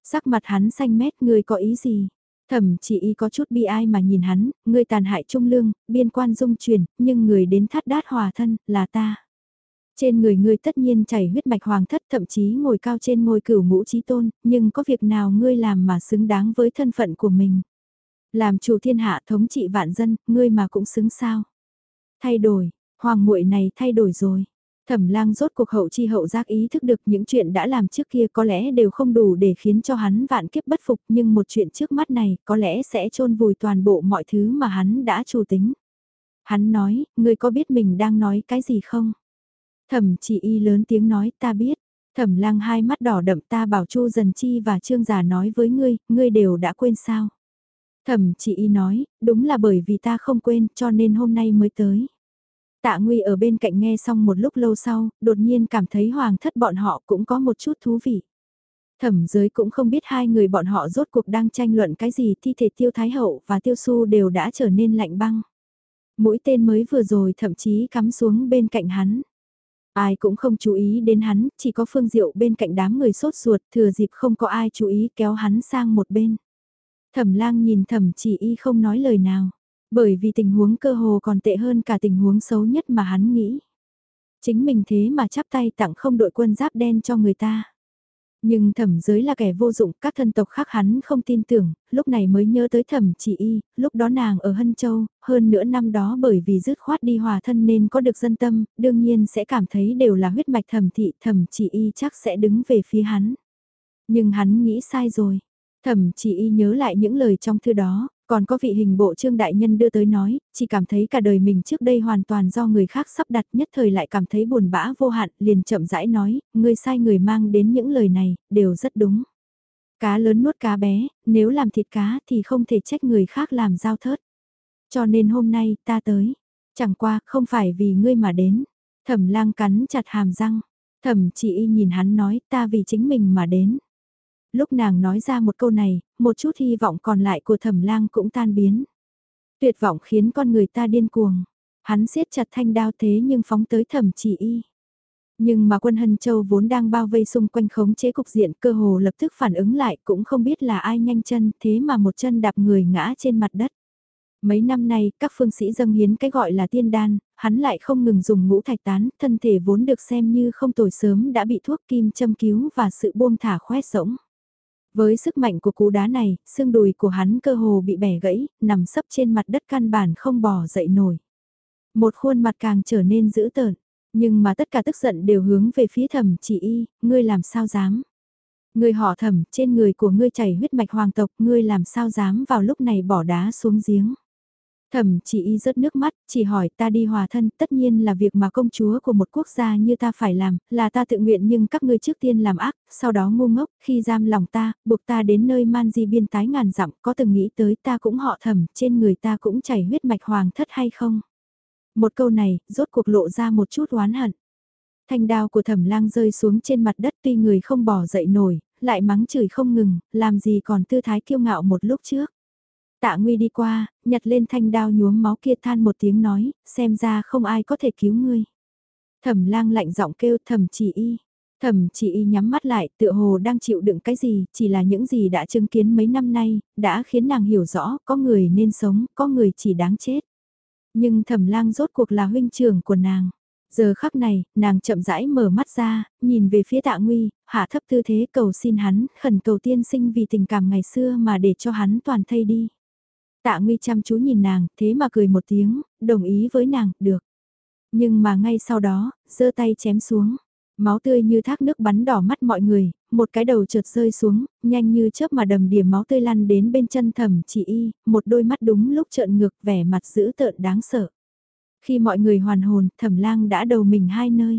Sắc mặt hắn xanh mét, ngươi có ý gì? Thẩm chỉ y có chút bi ai mà nhìn hắn, ngươi tàn hại trung lương, biên quan dung truyền, nhưng người đến thắt đát hòa thân, là ta. Trên người ngươi tất nhiên chảy huyết mạch hoàng thất, thậm chí ngồi cao trên ngôi cửu ngũ chí tôn, nhưng có việc nào ngươi làm mà xứng đáng với thân phận của mình? Làm chủ thiên hạ thống trị vạn dân, ngươi mà cũng xứng sao? Thay đổi, hoàng muội này thay đổi rồi. Thẩm Lang rốt cuộc hậu chi hậu giác ý thức được những chuyện đã làm trước kia có lẽ đều không đủ để khiến cho hắn vạn kiếp bất phục, nhưng một chuyện trước mắt này có lẽ sẽ chôn vùi toàn bộ mọi thứ mà hắn đã chủ tính. Hắn nói, ngươi có biết mình đang nói cái gì không? Thẩm chỉ y lớn tiếng nói, ta biết. Thẩm Lang hai mắt đỏ đậm, ta bảo Chu Dần Chi và Trương Giả nói với ngươi đều đã quên sao? Thẩm chỉ y nói, đúng là bởi vì ta không quên cho nên hôm nay mới tới. Tạ Nguy ở bên cạnh nghe xong một lúc lâu sau, đột nhiên cảm thấy hoàng thất bọn họ cũng có một chút thú vị. Thẩm giới cũng không biết hai người bọn họ rốt cuộc đang tranh luận cái gì, thi thể Tiêu Thái Hậu và Tiêu Su đều đã trở nên lạnh băng. Mũi tên mới vừa rồi thậm chí cắm xuống bên cạnh hắn. Ai cũng không chú ý đến hắn, chỉ có Phương Diệu bên cạnh đám người sốt ruột, thừa dịp không có ai chú ý kéo hắn sang một bên. Thẩm Lang nhìn Thẩm Chỉ Y không nói lời nào. Bởi vì tình huống cơ hồ còn tệ hơn cả tình huống xấu nhất mà hắn nghĩ. Chính mình thế mà chắp tay tặng không đội quân giáp đen cho người ta. Nhưng Thẩm Giới là kẻ vô dụng, các thân tộc khác hắn không tin tưởng, lúc này mới nhớ tới Thẩm Chỉ Y, lúc đó nàng ở Hân Châu, hơn nữa năm đó bởi vì dứt khoát đi hòa thân nên có được dân tâm, đương nhiên sẽ cảm thấy đều là huyết mạch Thẩm thị, Thẩm Chỉ Y chắc sẽ đứng về phía hắn. Nhưng hắn nghĩ sai rồi. Thẩm Chỉ Y nhớ lại những lời trong thư đó, còn có vị hình bộ Trương đại nhân đưa tới nói, chỉ cảm thấy cả đời mình trước đây hoàn toàn do người khác sắp đặt, nhất thời lại cảm thấy buồn bã vô hạn, liền chậm rãi nói, ngươi sai người mang đến những lời này, đều rất đúng. Cá lớn nuốt cá bé, nếu làm thịt cá thì không thể trách người khác làm dao thớt. Cho nên hôm nay ta tới, chẳng qua không phải vì ngươi mà đến. Thẩm Lang cắn chặt hàm răng, Thẩm Chỉ Y nhìn hắn nói, ta vì chính mình mà đến. Lúc nàng nói ra một câu này, một chút hy vọng còn lại của Thẩm Lang cũng tan biến. Tuyệt vọng khiến con người ta điên cuồng. Hắn siết chặt thanh đao thế nhưng phóng tới Thẩm Chỉ Y. Nhưng mà quân Hân Châu vốn đang bao vây xung quanh khống chế cục diện, cơ hồ lập tức phản ứng lại, cũng không biết là ai nhanh chân, thế mà một chân đạp người ngã trên mặt đất. Mấy năm nay, các phương sĩ dâng hiến cái gọi là tiên đan, hắn lại không ngừng dùng ngũ thạch tán, thân thể vốn được xem như không tồi sớm đã bị thuốc kim châm cứu và sự buông thả khoét rỗng. Với sức mạnh của cú đá này, xương đùi của hắn cơ hồ bị bẻ gãy, nằm sấp trên mặt đất căn bản không bò dậy nổi. Một khuôn mặt càng trở nên dữ tợn, nhưng mà tất cả tức giận đều hướng về phía Thẩm Chỉ Y, ngươi làm sao dám? Ngươi họ Thẩm, trên người của ngươi chảy huyết mạch hoàng tộc, ngươi làm sao dám vào lúc này bỏ đá xuống giếng? Thẩm Chỉ Y rớt nước mắt, chỉ hỏi ta đi hòa thân, tất nhiên là việc mà công chúa của một quốc gia như ta phải làm, là ta tự nguyện nhưng các ngươi trước tiên làm ác, sau đó ngu ngốc, khi giam lòng ta, buộc ta đến nơi man di biên tái ngàn dặm, có từng nghĩ tới ta cũng họ Thẩm, trên người ta cũng chảy huyết mạch hoàng thất hay không? Một câu này, rốt cuộc lộ ra một chút oán hận. Thanh đao của Thẩm Lang rơi xuống trên mặt đất tuy người không bỏ dậy nổi, lại mắng chửi không ngừng, làm gì còn tư thái kiêu ngạo một lúc trước. Tạ Nguy đi qua, nhặt lên thanh đao nhuốm máu kia than một tiếng nói, xem ra không ai có thể cứu ngươi. Thẩm Lang lạnh giọng kêu Thẩm Chỉ Y. Thẩm Chỉ Y nhắm mắt lại, tựa hồ đang chịu đựng cái gì, chỉ là những gì đã chứng kiến mấy năm nay, đã khiến nàng hiểu rõ, có người nên sống, có người chỉ đáng chết. Nhưng Thẩm Lang rốt cuộc là huynh trưởng của nàng. Giờ khắc này, nàng chậm rãi mở mắt ra, nhìn về phía Tạ Nguy, hạ thấp tư thế cầu xin hắn, khẩn cầu tiên sinh vì tình cảm ngày xưa mà để cho hắn toàn thây đi. Tạ Nguy chăm chú nhìn nàng, thế mà cười một tiếng, đồng ý với nàng, được. Nhưng mà ngay sau đó, giơ tay chém xuống. Máu tươi như thác nước bắn đỏ mắt mọi người, một cái đầu trượt rơi xuống, nhanh như chớp mà đầm đìa máu tươi lăn đến bên chân Thẩm Chỉ Y, một đôi mắt đúng lúc trợn ngược vẻ mặt dữ tợn đáng sợ. Khi mọi người hoàn hồn, Thẩm Lang đã đầu mình hai nơi.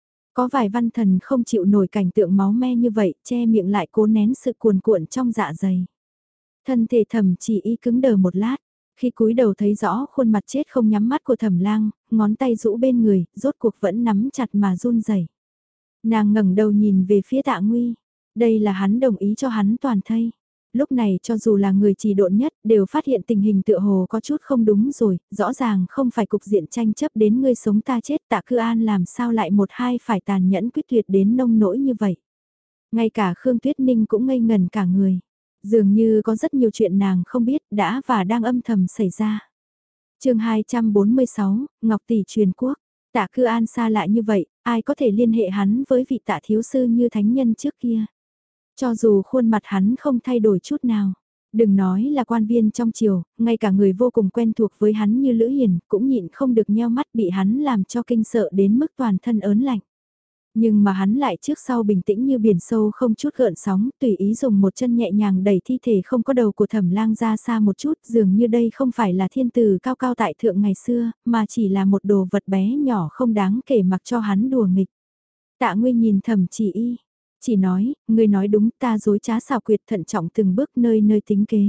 Có vài văn thần không chịu nổi cảnh tượng máu me như vậy, che miệng lại cố nén sự cuồn cuộn trong dạ dày. Thân thể Thẩm Chỉ Y cứng đờ một lát, khi cúi đầu thấy rõ khuôn mặt chết không nhắm mắt của Thẩm Lang, ngón tay rũ bên người, rốt cuộc vẫn nắm chặt mà run rẩy. Nàng ngẩng đầu nhìn về phía Tạ Nguy, đây là hắn đồng ý cho hắn toàn thây. Lúc này cho dù là người trì độn nhất đều phát hiện tình hình tựa hồ có chút không đúng rồi, rõ ràng không phải cục diện tranh chấp đến ngươi sống ta chết, Tạ Cư An làm sao lại một hai phải tàn nhẫn quyết tuyệt đến nông nỗi như vậy. Ngay cả Khương Tuyết Ninh cũng ngây ngần cả người. Dường như có rất nhiều chuyện nàng không biết đã và đang âm thầm xảy ra. chương 246, Ngọc Tỷ truyền quốc. Tạ Cư An xa lạ như vậy, ai có thể liên hệ hắn với vị tạ thiếu sư như thánh nhân trước kia. Cho dù khuôn mặt hắn không thay đổi chút nào. Đừng nói là quan viên trong triều, ngay cả người vô cùng quen thuộc với hắn như Lữ Hiền cũng nhịn không được nheo mắt bị hắn làm cho kinh sợ đến mức toàn thân ớn lạnh. Nhưng mà hắn lại trước sau bình tĩnh như biển sâu không chút gợn sóng, tùy ý dùng một chân nhẹ nhàng đẩy thi thể không có đầu của Thẩm Lang ra xa một chút, dường như đây không phải là thiên tử cao cao tại thượng ngày xưa, mà chỉ là một đồ vật bé nhỏ không đáng kể mặc cho hắn đùa nghịch. Tạ Nguy nhìn Thẩm Chỉ Y, chỉ nói, ngươi nói đúng, ta dối trá xảo quyệt thận trọng từng bước nơi nơi tính kế.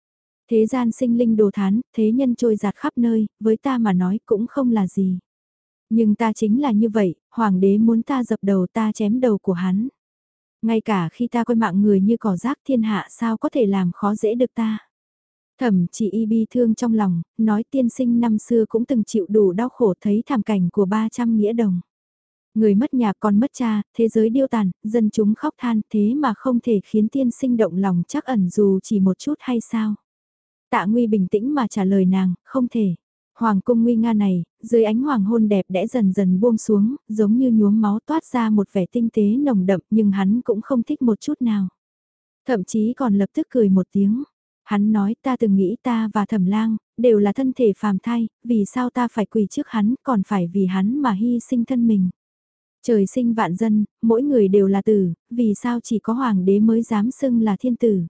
Thế gian sinh linh đồ thán, thế nhân trôi giạt khắp nơi, với ta mà nói cũng không là gì. Nhưng ta chính là như vậy, hoàng đế muốn ta dập đầu ta chém đầu của hắn. Ngay cả khi ta coi mạng người như cỏ rác thiên hạ sao có thể làm khó dễ được ta. Thẩm Chỉ Y bi thương trong lòng, nói tiên sinh năm xưa cũng từng chịu đủ đau khổ thấy thảm cảnh của 300 nghĩa đồng. Người mất nhà còn mất cha, thế giới điêu tàn, dân chúng khóc than thế mà không thể khiến tiên sinh động lòng chắc ẩn dù chỉ một chút hay sao. Tạ Nguy bình tĩnh mà trả lời nàng, không thể. Hoàng cung nguy nga này, dưới ánh hoàng hôn đẹp đẽ dần dần buông xuống, giống như nhuốm máu toát ra một vẻ tinh tế nồng đậm nhưng hắn cũng không thích một chút nào. Thậm chí còn lập tức cười một tiếng. Hắn nói ta từng nghĩ ta và Thẩm Lang đều là thân thể phàm thai, vì sao ta phải quỳ trước hắn còn phải vì hắn mà hy sinh thân mình. Trời sinh vạn dân, mỗi người đều là tử, vì sao chỉ có hoàng đế mới dám xưng là thiên tử.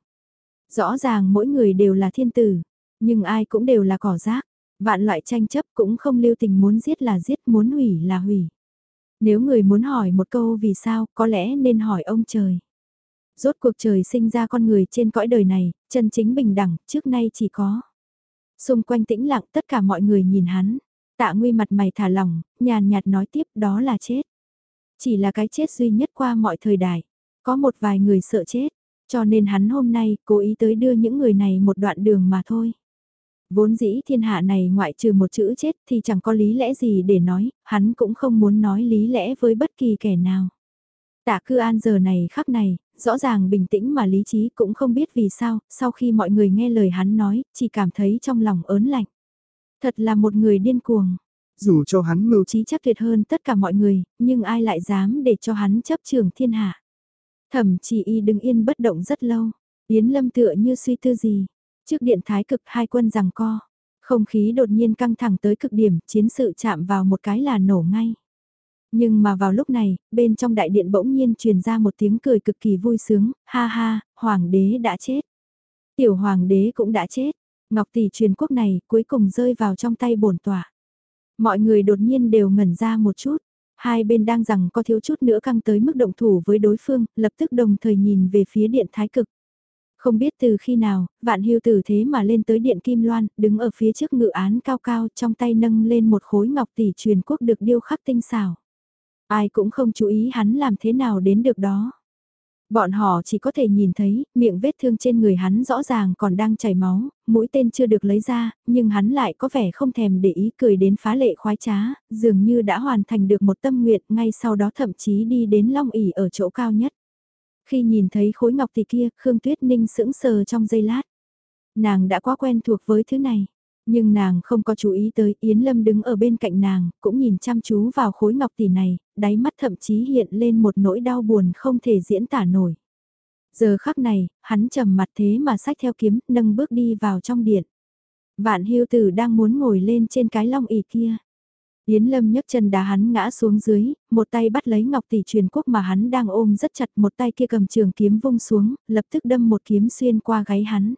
Rõ ràng mỗi người đều là thiên tử, nhưng ai cũng đều là cỏ rác. Vạn loại tranh chấp cũng không lưu tình muốn giết là giết, muốn hủy là hủy. Nếu người muốn hỏi một câu vì sao, có lẽ nên hỏi ông trời. Rốt cuộc trời sinh ra con người trên cõi đời này, chân chính bình đẳng, trước nay chỉ có. Xung quanh tĩnh lặng tất cả mọi người nhìn hắn. Tạ Nguy mặt mày thả lỏng, nhàn nhạt nói tiếp đó là chết. Chỉ là cái chết duy nhất qua mọi thời đại. Có một vài người sợ chết, cho nên hắn hôm nay cố ý tới đưa những người này một đoạn đường mà thôi. Vốn dĩ thiên hạ này ngoại trừ một chữ chết thì chẳng có lý lẽ gì để nói, hắn cũng không muốn nói lý lẽ với bất kỳ kẻ nào. Tạ Cư An giờ này khắc này, rõ ràng bình tĩnh mà lý trí cũng không biết vì sao, sau khi mọi người nghe lời hắn nói, chỉ cảm thấy trong lòng ớn lạnh. Thật là một người điên cuồng. Dù cho hắn mưu trí chắc tuyệt hơn tất cả mọi người, nhưng ai lại dám để cho hắn chấp trường thiên hạ. Thẩm Chỉ Y đứng yên bất động rất lâu, Yến Lâm tựa như suy tư gì. Trước điện thái cực hai quân giằng co, không khí đột nhiên căng thẳng tới cực điểm, chiến sự chạm vào một cái là nổ ngay. Nhưng mà vào lúc này, bên trong đại điện bỗng nhiên truyền ra một tiếng cười cực kỳ vui sướng, ha ha, hoàng đế đã chết. Tiểu hoàng đế cũng đã chết, Ngọc Tỷ truyền quốc này cuối cùng rơi vào trong tay bổn tọa. Mọi người đột nhiên đều ngẩn ra một chút, hai bên đang rằng có thiếu chút nữa căng tới mức động thủ với đối phương, lập tức đồng thời nhìn về phía điện thái cực. Không biết từ khi nào, Vạn Hưu Tử thế mà lên tới điện Kim Loan, đứng ở phía trước ngự án cao cao trong tay nâng lên một khối ngọc tỷ truyền quốc được điêu khắc tinh xảo. Ai cũng không chú ý hắn làm thế nào đến được đó. Bọn họ chỉ có thể nhìn thấy, miệng vết thương trên người hắn rõ ràng còn đang chảy máu, mũi tên chưa được lấy ra, nhưng hắn lại có vẻ không thèm để ý cười đến phá lệ khoái trá, dường như đã hoàn thành được một tâm nguyện, ngay sau đó thậm chí đi đến long ỷ ở chỗ cao nhất. Khi nhìn thấy khối ngọc tỷ kia, Khương Tuyết Ninh sững sờ trong giây lát. Nàng đã quá quen thuộc với thứ này, nhưng nàng không có chú ý tới Yến Lâm đứng ở bên cạnh nàng, cũng nhìn chăm chú vào khối ngọc tỷ này, đáy mắt thậm chí hiện lên một nỗi đau buồn không thể diễn tả nổi. Giờ khắc này, hắn trầm mặt thế mà xách theo kiếm, nâng bước đi vào trong điện. Vạn Hưu Tử đang muốn ngồi lên trên cái long ỷ kia. Yến Lâm nhấc chân đá hắn ngã xuống dưới, một tay bắt lấy ngọc tỷ truyền quốc mà hắn đang ôm rất chặt, một tay kia cầm trường kiếm vung xuống, lập tức đâm một kiếm xuyên qua gáy hắn.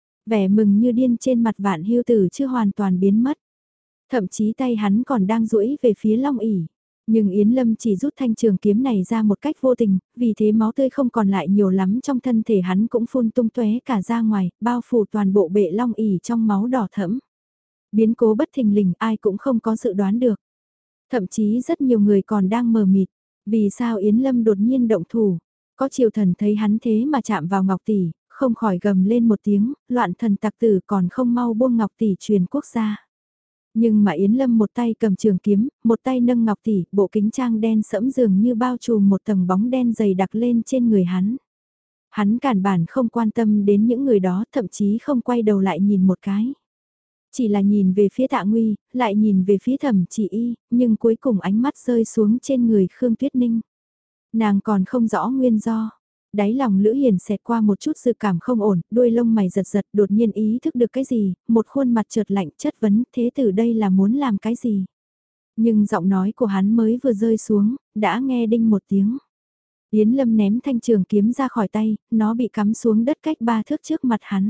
Vẻ mừng như điên trên mặt Vạn Hưu Tử chưa hoàn toàn biến mất. Thậm chí tay hắn còn đang duỗi về phía long ỷ. Nhưng Yến Lâm chỉ rút thanh trường kiếm này ra một cách vô tình, vì thế máu tươi không còn lại nhiều lắm trong thân thể hắn cũng phun tung tóe cả ra ngoài, bao phủ toàn bộ bệ long ỷ trong máu đỏ thẫm. Biến cố bất thình lình ai cũng không có dự đoán được. Thậm chí rất nhiều người còn đang mờ mịt, vì sao Yến Lâm đột nhiên động thủ. Có triều thần thấy hắn thế mà chạm vào ngọc tỷ, không khỏi gầm lên một tiếng, loạn thần tặc tử còn không mau buông ngọc tỷ truyền quốc gia. Nhưng mà Yến Lâm một tay cầm trường kiếm, một tay nâng ngọc tỷ, bộ kính trang đen sẫm dường như bao trùm một tầng bóng đen dày đặc lên trên người hắn. Hắn cản bản không quan tâm đến những người đó, thậm chí không quay đầu lại nhìn một cái. Chỉ là nhìn về phía Tạ Nguy, lại nhìn về phía Thẩm Chỉ Y, nhưng cuối cùng ánh mắt rơi xuống trên người Khương Tuyết Ninh. Nàng còn không rõ nguyên do. Đáy lòng Lữ Hiền xẹt qua một chút dự cảm không ổn, đuôi lông mày giật giật, đột nhiên ý thức được cái gì, một khuôn mặt chợt lạnh chất vấn, thế tử đây là muốn làm cái gì? Nhưng giọng nói của hắn mới vừa rơi xuống, đã nghe đinh một tiếng. Yến Lâm ném thanh trường kiếm ra khỏi tay, nó bị cắm xuống đất cách 3 thước trước mặt hắn.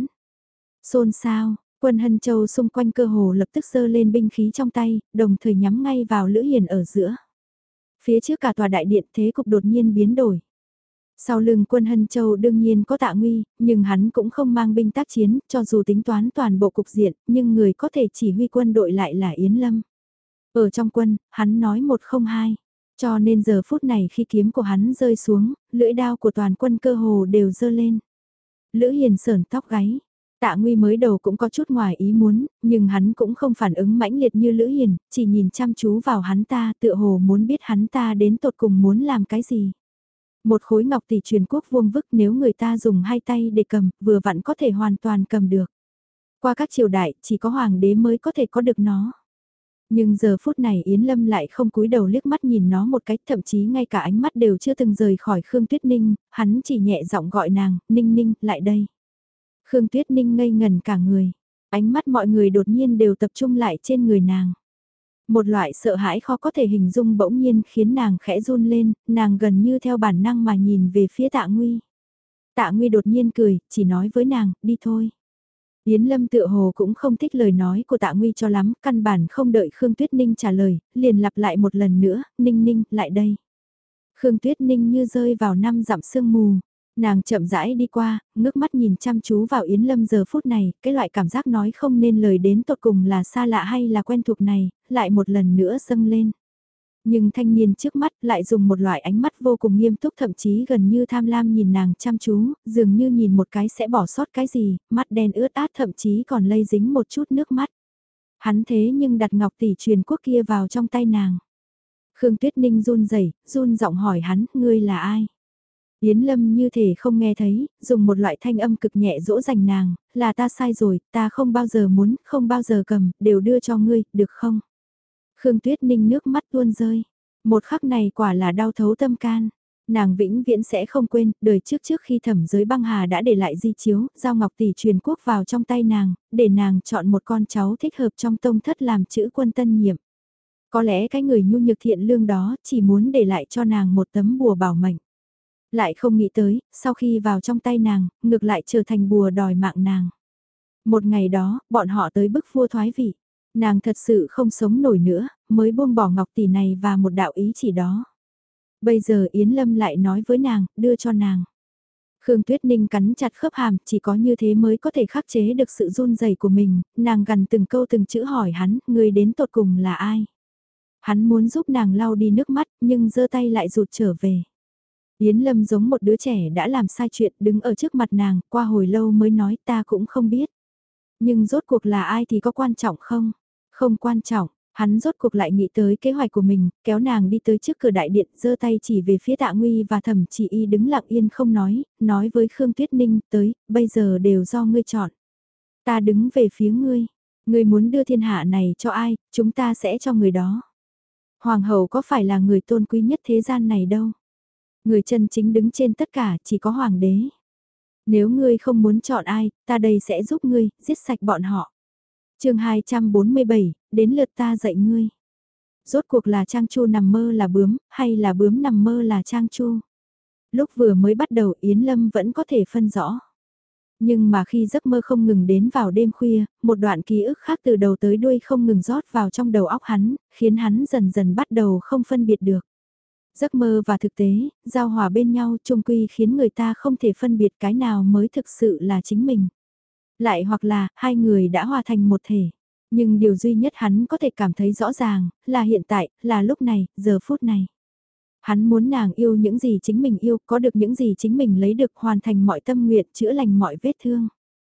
Xôn xao, quân Hân Châu xung quanh cơ hồ lập tức giơ lên binh khí trong tay, đồng thời nhắm ngay vào Lữ Hiền ở giữa. Phía trước cả tòa đại điện thế cục đột nhiên biến đổi. Sau lưng quân Hân Châu đương nhiên có Tạ Nguy, nhưng hắn cũng không mang binh tác chiến, cho dù tính toán toàn bộ cục diện, nhưng người có thể chỉ huy quân đội lại là Yến Lâm. Ở trong quân, hắn nói một không hai. Cho nên giờ phút này khi kiếm của hắn rơi xuống, lưỡi đao của toàn quân cơ hồ đều giơ lên. Lữ Hiền sởn tóc gáy. Tạ Nguy mới đầu cũng có chút ngoài ý muốn, nhưng hắn cũng không phản ứng mãnh liệt như Lữ Hiền, chỉ nhìn chăm chú vào hắn ta tựa hồ muốn biết hắn ta đến tột cùng muốn làm cái gì. Một khối ngọc tỷ truyền quốc vuông vức nếu người ta dùng hai tay để cầm, vừa vặn có thể hoàn toàn cầm được. Qua các triều đại, chỉ có hoàng đế mới có thể có được nó. Nhưng giờ phút này Yến Lâm lại không cúi đầu liếc mắt nhìn nó một cái, thậm chí ngay cả ánh mắt đều chưa từng rời khỏi Khương Tuyết Ninh, hắn chỉ nhẹ giọng gọi nàng, Ninh Ninh, lại đây. Khương Tuyết Ninh ngây ngần cả người, ánh mắt mọi người đột nhiên đều tập trung lại trên người nàng. Một loại sợ hãi khó có thể hình dung bỗng nhiên khiến nàng khẽ run lên, nàng gần như theo bản năng mà nhìn về phía Tạ Nguy. Tạ Nguy đột nhiên cười, chỉ nói với nàng, đi thôi. Yến Lâm tựa hồ cũng không thích lời nói của Tạ Nguy cho lắm, căn bản không đợi Khương Tuyết Ninh trả lời, liền lặp lại một lần nữa, Ninh Ninh, lại đây. Khương Tuyết Ninh như rơi vào 5 dặm sương mù, nàng chậm rãi đi qua, ngước mắt nhìn chăm chú vào Yến Lâm giờ phút này, cái loại cảm giác nói không nên lời đến tột cùng là xa lạ hay là quen thuộc này, lại một lần nữa dâng lên. Nhưng thanh niên trước mắt lại dùng một loại ánh mắt vô cùng nghiêm túc thậm chí gần như tham lam nhìn nàng chăm chú, dường như nhìn một cái sẽ bỏ sót cái gì, mắt đen ướt át thậm chí còn lây dính một chút nước mắt. Hắn thế nhưng đặt ngọc tỷ truyền quốc kia vào trong tay nàng. Khương Tuyết Ninh run rẩy, run giọng hỏi hắn, ngươi là ai? Yến Lâm như thể không nghe thấy, dùng một loại thanh âm cực nhẹ dỗ dành nàng, là ta sai rồi, ta không bao giờ muốn, không bao giờ cầm, đều đưa cho ngươi, được không? Khương Tuyết Ninh nước mắt tuôn rơi. Một khắc này quả là đau thấu tâm can. Nàng vĩnh viễn sẽ không quên, đời trước khi Thẩm Giới Băng Hà đã để lại di chiếu, giao ngọc tỷ truyền quốc vào trong tay nàng, để nàng chọn một con cháu thích hợp trong tông thất làm chữ quân tân nhiệm. Có lẽ cái người nhu nhược thiện lương đó chỉ muốn để lại cho nàng một tấm bùa bảo mệnh. Lại không nghĩ tới, sau khi vào trong tay nàng, ngược lại trở thành bùa đòi mạng nàng. Một ngày đó, bọn họ tới bức vua thoái vị. Nàng thật sự không sống nổi nữa, mới buông bỏ ngọc tỷ này và một đạo ý chỉ đó. Bây giờ Yến Lâm lại nói với nàng, đưa cho nàng. Khương Tuyết Ninh cắn chặt khớp hàm, chỉ có như thế mới có thể khắc chế được sự run rẩy của mình, nàng gần từng câu từng chữ hỏi hắn, người đến tột cùng là ai? Hắn muốn giúp nàng lau đi nước mắt, nhưng giơ tay lại rụt trở về. Yến Lâm giống một đứa trẻ đã làm sai chuyện, đứng ở trước mặt nàng, qua hồi lâu mới nói ta cũng không biết. Nhưng rốt cuộc là ai thì có quan trọng không? Không quan trọng, hắn rốt cuộc lại nghĩ tới kế hoạch của mình, kéo nàng đi tới trước cửa đại điện, giơ tay chỉ về phía Tạ Nguy và Thẩm Chỉ Y đứng lặng yên không nói với Khương Tuyết Ninh, tới, bây giờ đều do ngươi chọn. Ta đứng về phía ngươi, ngươi muốn đưa thiên hạ này cho ai, chúng ta sẽ cho người đó. Hoàng hậu có phải là người tôn quý nhất thế gian này đâu. Người chân chính đứng trên tất cả chỉ có hoàng đế. Nếu ngươi không muốn chọn ai, ta đây sẽ giúp ngươi, giết sạch bọn họ. Chương 247, đến lượt ta dạy ngươi. Rốt cuộc là Trang Chu nằm mơ là bướm, hay là bướm nằm mơ là Trang Chu? Lúc vừa mới bắt đầu Yến Lâm vẫn có thể phân rõ. Nhưng mà khi giấc mơ không ngừng đến vào đêm khuya, một đoạn ký ức khác từ đầu tới đuôi không ngừng rót vào trong đầu óc hắn, khiến hắn dần dần bắt đầu không phân biệt được. Giấc mơ và thực tế, giao hòa bên nhau chung quy khiến người ta không thể phân biệt cái nào mới thực sự là chính mình. Lại hoặc là, hai người đã hòa thành một thể. Nhưng điều duy nhất hắn có thể cảm thấy rõ ràng, là hiện tại, là lúc này, giờ phút này. Hắn muốn nàng yêu những gì chính mình yêu, có được những gì chính mình lấy được hoàn thành mọi tâm nguyện, chữa lành mọi vết thương.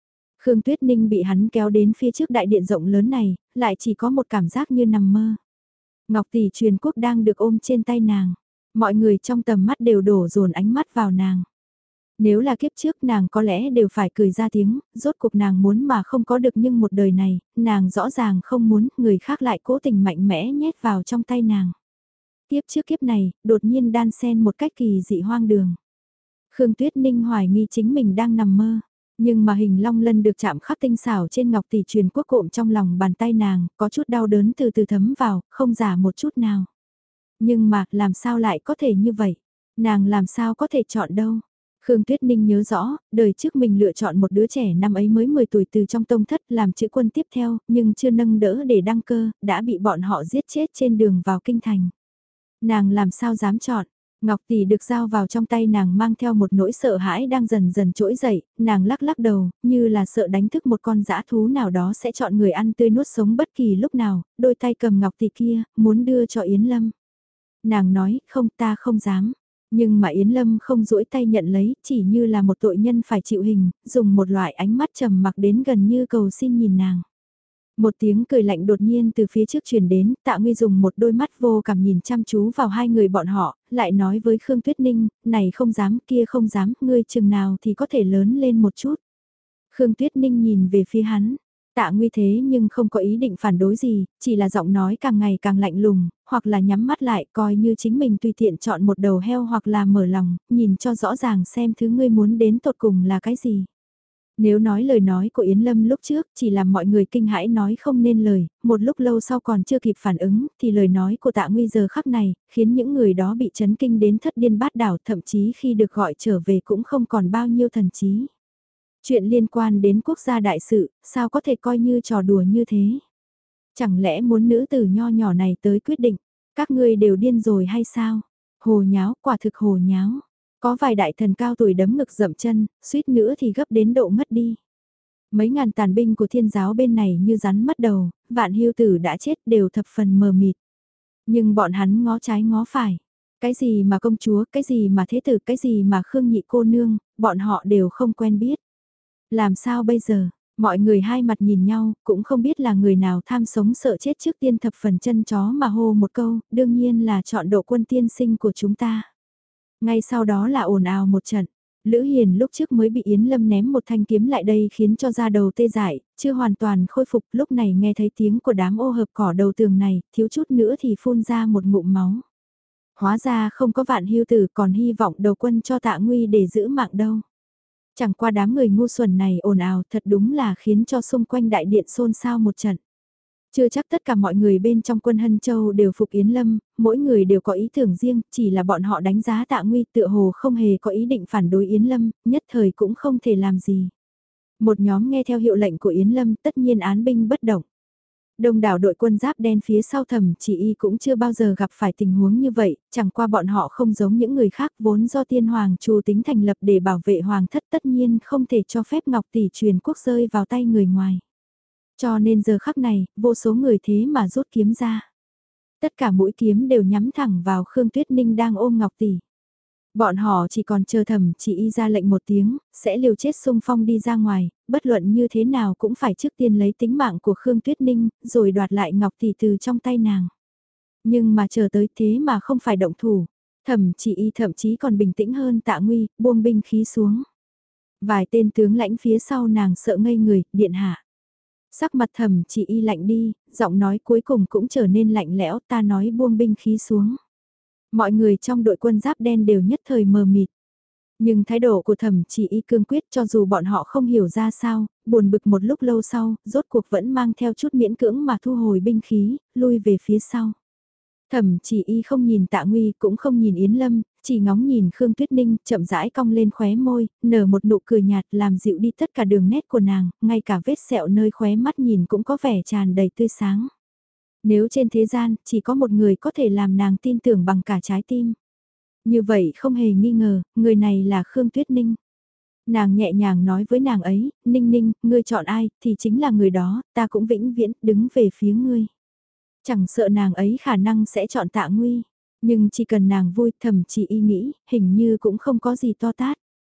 Khương Tuyết Ninh bị hắn kéo đến phía trước đại điện rộng lớn này, lại chỉ có một cảm giác như nằm mơ. Ngọc tỷ truyền quốc đang được ôm trên tay nàng. Mọi người trong tầm mắt đều đổ dồn ánh mắt vào nàng. Nếu là kiếp trước nàng có lẽ đều phải cười ra tiếng, rốt cuộc nàng muốn mà không có được, nhưng một đời này, nàng rõ ràng không muốn, người khác lại cố tình mạnh mẽ nhét vào trong tay nàng. Kiếp trước kiếp này, đột nhiên đan xen một cách kỳ dị hoang đường. Khương Tuyết Ninh hoài nghi chính mình đang nằm mơ. Nhưng mà hình long lân được chạm khắc tinh xảo trên ngọc tỷ truyền quốc cộm trong lòng bàn tay nàng, có chút đau đớn từ từ thấm vào, không giả một chút nào. Nhưng mà, làm sao lại có thể như vậy? Nàng làm sao có thể chọn đâu? Khương Tuyết Ninh nhớ rõ, đời trước mình lựa chọn một đứa trẻ năm ấy mới 10 tuổi từ trong tông thất làm chữ quân tiếp theo, nhưng chưa nâng đỡ để đăng cơ, đã bị bọn họ giết chết trên đường vào kinh thành. Nàng làm sao dám chọn? Ngọc tỷ được giao vào trong tay nàng mang theo một nỗi sợ hãi đang dần dần trỗi dậy, nàng lắc lắc đầu, như là sợ đánh thức một con dã thú nào đó sẽ chọn người ăn tươi nuốt sống bất kỳ lúc nào, đôi tay cầm ngọc tỷ kia, muốn đưa cho Yến Lâm. Nàng nói, không, ta không dám. Nhưng mà Yến Lâm không duỗi tay nhận lấy, chỉ như là một tội nhân phải chịu hình, dùng một loại ánh mắt trầm mặc đến gần như cầu xin nhìn nàng. Một tiếng cười lạnh đột nhiên từ phía trước truyền đến, Tạ Nguy dùng một đôi mắt vô cảm nhìn chăm chú vào hai người bọn họ, lại nói với Khương Tuyết Ninh, này không dám, kia không dám, ngươi chừng nào thì có thể lớn lên một chút. Khương Tuyết Ninh nhìn về phía hắn, Tạ Nguy thế nhưng không có ý định phản đối gì, chỉ là giọng nói càng ngày càng lạnh lùng, hoặc là nhắm mắt lại coi như chính mình tùy tiện chọn một đầu heo, hoặc là mở lòng, nhìn cho rõ ràng xem thứ ngươi muốn đến tột cùng là cái gì. Nếu nói lời nói của Yến Lâm lúc trước chỉ làm mọi người kinh hãi nói không nên lời, một lúc lâu sau còn chưa kịp phản ứng, thì lời nói của Tạ Nguy giờ khắc này, khiến những người đó bị chấn kinh đến thất điên bát đảo, thậm chí khi được gọi trở về cũng không còn bao nhiêu thần trí. Chuyện liên quan đến quốc gia đại sự, sao có thể coi như trò đùa như thế? Chẳng lẽ muốn nữ tử nho nhỏ này tới quyết định, các ngươi đều điên rồi hay sao? Hồ nháo, quả thực hồ nháo. Có vài đại thần cao tuổi đấm ngực dậm chân, suýt nữa thì gấp đến độ ngất đi. Mấy ngàn tàn binh của thiên giáo bên này như rắn mất đầu, Vạn Hưu Tử đã chết đều thập phần mờ mịt. Nhưng bọn hắn ngó trái ngó phải. Cái gì mà công chúa, cái gì mà thế tử, cái gì mà Khương Nhị cô nương, bọn họ đều không quen biết. Làm sao bây giờ? Mọi người hai mặt nhìn nhau, cũng không biết là người nào tham sống sợ chết trước tiên thập phần chân chó mà hô một câu, đương nhiên là chọn độ quân tiên sinh của chúng ta. Ngay sau đó là ồn ào một trận. Lữ Hiền lúc trước mới bị Yến Lâm ném một thanh kiếm lại đây khiến cho da đầu tê dại, chưa hoàn toàn khôi phục, lúc này nghe thấy tiếng của đám ô hợp cỏ đầu tường này, thiếu chút nữa thì phun ra một ngụm máu. Hóa ra không có Vạn Hưu Tử, còn hy vọng đầu quân cho Tạ Nguy để giữ mạng đâu. Chẳng qua đám người ngu xuẩn này ồn ào thật đúng là khiến cho xung quanh đại điện xôn xao một trận. Chưa chắc tất cả mọi người bên trong quân Hân Châu đều phục Yến Lâm, mỗi người đều có ý tưởng riêng, chỉ là bọn họ đánh giá Tạ Nguy tựa hồ không hề có ý định phản đối Yến Lâm, nhất thời cũng không thể làm gì. Một nhóm nghe theo hiệu lệnh của Yến Lâm tất nhiên án binh bất động. Đông đảo đội quân giáp đen phía sau Thẩm Chỉ Y cũng chưa bao giờ gặp phải tình huống như vậy, chẳng qua bọn họ không giống những người khác vốn do tiên hoàng chủ tính thành lập để bảo vệ hoàng thất, tất nhiên không thể cho phép ngọc tỷ truyền quốc rơi vào tay người ngoài. Cho nên giờ khắc này, vô số người thế mà rút kiếm ra. Tất cả mũi kiếm đều nhắm thẳng vào Khương Tuyết Ninh đang ôm ngọc tỷ. Bọn họ chỉ còn chờ Thẩm Chỉ Y ra lệnh một tiếng, sẽ liều chết xung phong đi ra ngoài, bất luận như thế nào cũng phải trước tiên lấy tính mạng của Khương Tuyết Ninh, rồi đoạt lại ngọc tỷ từ trong tay nàng. Nhưng mà chờ tới thế mà không phải động thủ, Thẩm Chỉ Y thậm chí còn bình tĩnh hơn Tạ Nguy, buông binh khí xuống. Vài tên tướng lãnh phía sau nàng sợ ngây người, điện hạ. Sắc mặt Thẩm Chỉ Y lạnh đi, giọng nói cuối cùng cũng trở nên lạnh lẽo, ta nói buông binh khí xuống. Mọi người trong đội quân giáp đen đều nhất thời mờ mịt. Nhưng thái độ của Thẩm Chỉ Y cương quyết, cho dù bọn họ không hiểu ra sao, buồn bực một lúc lâu sau, rốt cuộc vẫn mang theo chút miễn cưỡng mà thu hồi binh khí, lui về phía sau. Thẩm Chỉ Y không nhìn Tạ Nguy cũng không nhìn Yến Lâm, chỉ ngóng nhìn Khương Tuyết Ninh, chậm rãi cong lên khóe môi, nở một nụ cười nhạt làm dịu đi tất cả đường nét của nàng, ngay cả vết sẹo nơi khóe mắt nhìn cũng có vẻ tràn đầy tươi sáng. Nếu trên thế gian, chỉ có một người có thể làm nàng tin tưởng bằng cả trái tim. Như vậy không hề nghi ngờ, người này là Khương Tuyết Ninh. Nàng nhẹ nhàng nói với nàng ấy, Ninh Ninh, ngươi chọn ai, thì chính là người đó, ta cũng vĩnh viễn đứng về phía ngươi. Chẳng sợ nàng ấy khả năng sẽ chọn Tạ Nguy, nhưng chỉ cần nàng vui, Thẩm Chỉ Y nghĩ, hình như cũng không có gì to tát.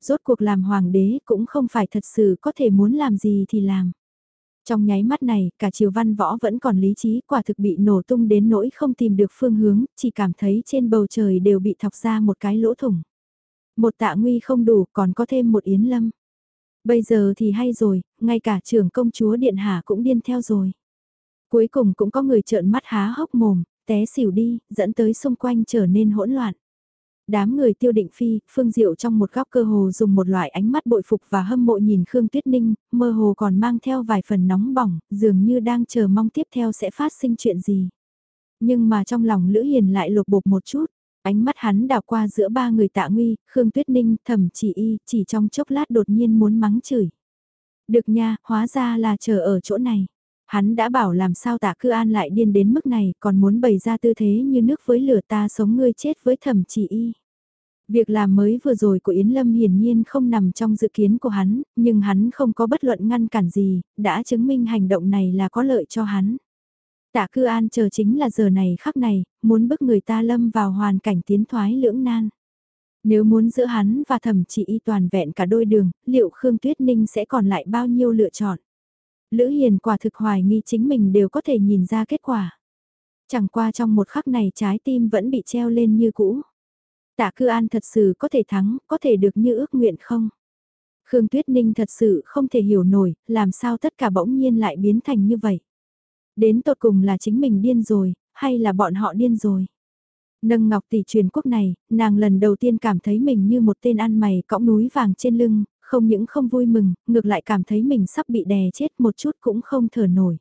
Rốt cuộc làm hoàng đế cũng không phải thật sự có thể muốn làm gì thì làm. Trong nháy mắt này, cả Triều Văn Võ vẫn còn lý trí, quả thực bị nổ tung đến nỗi không tìm được phương hướng, chỉ cảm thấy trên bầu trời đều bị thọc ra một cái lỗ thủng. Một Tạ Nguy không đủ, còn có thêm một Yến Lâm. Bây giờ thì hay rồi, ngay cả trưởng công chúa Điện Hạ cũng điên theo rồi. Cuối cùng cũng có người trợn mắt há hốc mồm, té xỉu đi, dẫn tới xung quanh trở nên hỗn loạn. Đám người Tiêu Định Phi, Phương Diệu trong một góc cơ hồ dùng một loại ánh mắt bội phục và hâm mộ nhìn Khương Tuyết Ninh, mơ hồ còn mang theo vài phần nóng bỏng, dường như đang chờ mong tiếp theo sẽ phát sinh chuyện gì. Nhưng mà trong lòng Lữ Hiền lại lột bột một chút, ánh mắt hắn đảo qua giữa ba người Tạ Nguy, Khương Tuyết Ninh, Thẩm Chỉ Y, chỉ trong chốc lát đột nhiên muốn mắng chửi. Được nha, hóa ra là chờ ở chỗ này. Hắn đã bảo làm sao Tạ Cư An lại điên đến mức này, còn muốn bày ra tư thế như nước với lửa ta sống ngươi chết với Thẩm Chỉ Y. Việc làm mới vừa rồi của Yến Lâm hiển nhiên không nằm trong dự kiến của hắn, nhưng hắn không có bất luận ngăn cản gì, đã chứng minh hành động này là có lợi cho hắn. Tạ Cư An chờ chính là giờ này khắc này, muốn bức người ta lâm vào hoàn cảnh tiến thoái lưỡng nan. Nếu muốn giữa hắn và Thẩm Chỉ Y toàn vẹn cả đôi đường, liệu Khương Tuyết Ninh sẽ còn lại bao nhiêu lựa chọn? Lữ Hiền quả thực hoài nghi chính mình đều có thể nhìn ra kết quả. Chẳng qua trong một khắc này trái tim vẫn bị treo lên như cũ. Tạ Cư An thật sự có thể thắng, có thể được như ước nguyện không? Khương Tuyết Ninh thật sự không thể hiểu nổi, làm sao tất cả bỗng nhiên lại biến thành như vậy? Đến tột cùng là chính mình điên rồi, hay là bọn họ điên rồi? Nâng ngọc tỷ truyền quốc này, nàng lần đầu tiên cảm thấy mình như một tên ăn mày cõng núi vàng trên lưng, không những không vui mừng, ngược lại cảm thấy mình sắp bị đè chết một chút cũng không thở nổi.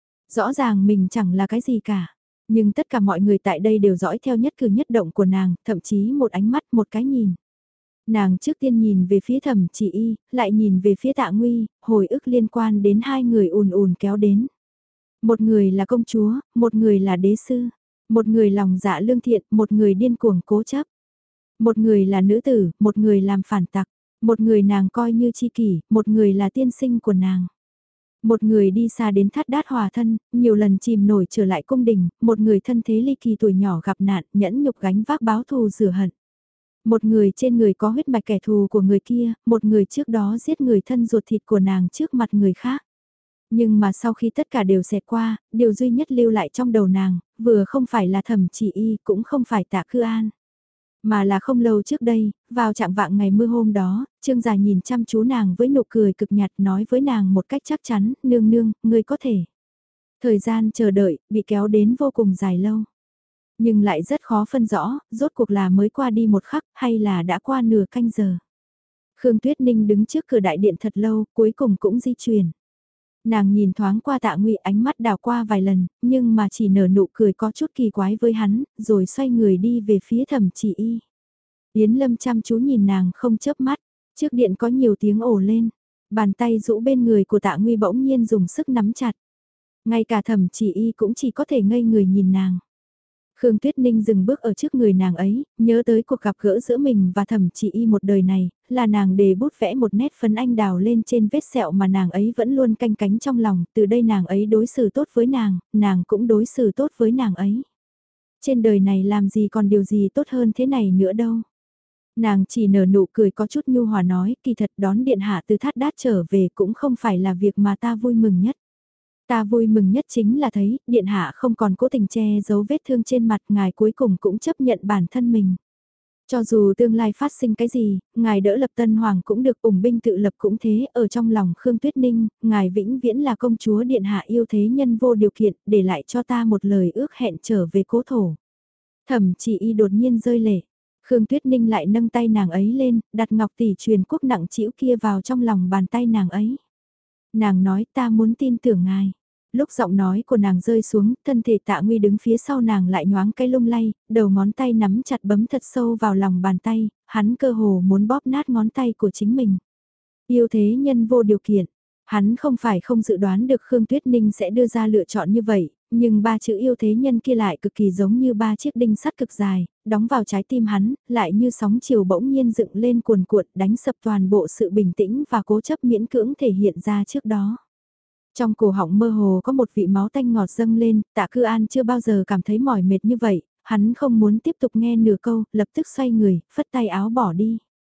Rõ ràng mình chẳng là cái gì cả. Nhưng tất cả mọi người tại đây đều dõi theo nhất cử nhất động của nàng, thậm chí một ánh mắt, một cái nhìn. Nàng trước tiên nhìn về phía Thẩm Chỉ Y, lại nhìn về phía Tạ Nguy, hồi ức liên quan đến hai người ùn ùn kéo đến. Một người là công chúa, một người là đế sư. Một người lòng dạ lương thiện, một người điên cuồng cố chấp. Một người là nữ tử, một người làm phản tặc. Một người nàng coi như chi kỷ, một người là tiên sinh của nàng. Một người đi xa đến Thát Đát hòa thân, nhiều lần chìm nổi trở lại cung đình, một người thân thế ly kỳ tuổi nhỏ gặp nạn, nhẫn nhục gánh vác báo thù rửa hận. Một người trên người có huyết mạch kẻ thù của người kia, một người trước đó giết người thân ruột thịt của nàng trước mặt người khác. Nhưng mà sau khi tất cả đều xẹt qua, điều duy nhất lưu lại trong đầu nàng, vừa không phải là Thẩm Chỉ Y, cũng không phải Tạ Cư An. Mà là không lâu trước đây, vào trạng vạng ngày mưa hôm đó, Trương Già nhìn chăm chú nàng với nụ cười cực nhạt nói với nàng một cách chắc chắn, nương nương, ngươi có thể. Thời gian chờ đợi, bị kéo đến vô cùng dài lâu. Nhưng lại rất khó phân rõ, rốt cuộc là mới qua đi một khắc hay là đã qua nửa canh giờ. Khương Tuyết Ninh đứng trước cửa đại điện thật lâu, cuối cùng cũng di chuyển. Nàng nhìn thoáng qua Tạ Nguy, ánh mắt đào qua vài lần, nhưng mà chỉ nở nụ cười có chút kỳ quái với hắn, rồi xoay người đi về phía Thẩm Chỉ Y. Yến Lâm chăm chú nhìn nàng không chớp mắt, trước điện có nhiều tiếng ồ lên, bàn tay rũ bên người của Tạ Nguy bỗng nhiên dùng sức nắm chặt. Ngay cả Thẩm Chỉ Y cũng chỉ có thể ngây người nhìn nàng. Khương Tuyết Ninh dừng bước ở trước người nàng ấy, nhớ tới cuộc gặp gỡ giữa mình và Thẩm Chỉ Y một đời này, là nàng đề bút vẽ một nét phấn anh đào lên trên vết sẹo mà nàng ấy vẫn luôn canh cánh trong lòng, từ đây nàng ấy đối xử tốt với nàng cũng đối xử tốt với nàng ấy. Trên đời này làm gì còn điều gì tốt hơn thế này nữa đâu. Nàng chỉ nở nụ cười có chút nhu hòa nói, kỳ thật đón điện hạ từ Thát Đát trở về cũng không phải là việc mà ta vui mừng nhất. Ta vui mừng nhất chính là thấy, điện hạ không còn cố tình che giấu vết thương trên mặt, ngài cuối cùng cũng chấp nhận bản thân mình. Cho dù tương lai phát sinh cái gì, ngài đỡ lập tân hoàng cũng được, ủng binh tự lập cũng thế, ở trong lòng Khương Tuyết Ninh, ngài vĩnh viễn là công chúa điện hạ yêu thế nhân vô điều kiện, để lại cho ta một lời ước hẹn trở về cố thổ. Thẩm Chỉ Y đột nhiên rơi lệ, Khương Tuyết Ninh lại nâng tay nàng ấy lên, đặt ngọc tỷ truyền quốc nặng trĩu kia vào trong lòng bàn tay nàng ấy. Nàng nói ta muốn tin tưởng ngài. Lúc giọng nói của nàng rơi xuống, thân thể Tạ Nguy đứng phía sau nàng lại nhoáng cái lung lay, đầu ngón tay nắm chặt bấm thật sâu vào lòng bàn tay, hắn cơ hồ muốn bóp nát ngón tay của chính mình. Yêu thế nhân vô điều kiện, hắn không phải không dự đoán được Khương Tuyết Ninh sẽ đưa ra lựa chọn như vậy, nhưng ba chữ yêu thế nhân kia lại cực kỳ giống như ba chiếc đinh sắt cực dài, đóng vào trái tim hắn, lại như sóng chiều bỗng nhiên dựng lên cuồn cuộn đánh sập toàn bộ sự bình tĩnh và cố chấp miễn cưỡng thể hiện ra trước đó. Trong cổ họng mơ hồ có một vị máu tanh ngọt dâng lên, Tạ Cư An chưa bao giờ cảm thấy mỏi mệt như vậy, hắn không muốn tiếp tục nghe nửa câu, lập tức xoay người, phất tay áo bỏ đi.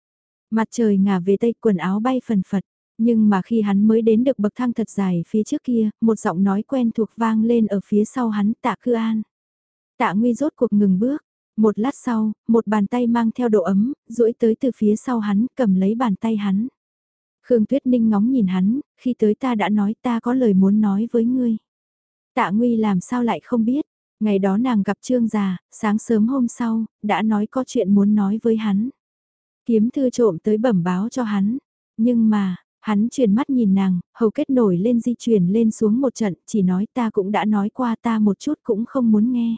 Mặt trời ngả về tây, quần áo bay phần phật. Nhưng mà khi hắn mới đến được bậc thang thật dài phía trước kia, một giọng nói quen thuộc vang lên ở phía sau hắn, Tạ Cư An. Tạ Nguy rốt cuộc ngừng bước. Một lát sau, một bàn tay mang theo độ ấm, duỗi tới từ phía sau hắn, cầm lấy bàn tay hắn. Khương Tuyết Ninh ngóng nhìn hắn, khi tới ta đã nói ta có lời muốn nói với ngươi. Tạ Nguy làm sao lại không biết, ngày đó nàng gặp Trương già, sáng sớm hôm sau, đã nói có chuyện muốn nói với hắn. Kiếm thư trộm tới bẩm báo cho hắn, nhưng mà, hắn chuyển mắt nhìn nàng, hầu kết nổi lên di chuyển lên xuống một trận, chỉ nói ta cũng đã nói qua ta một chút cũng không muốn nghe.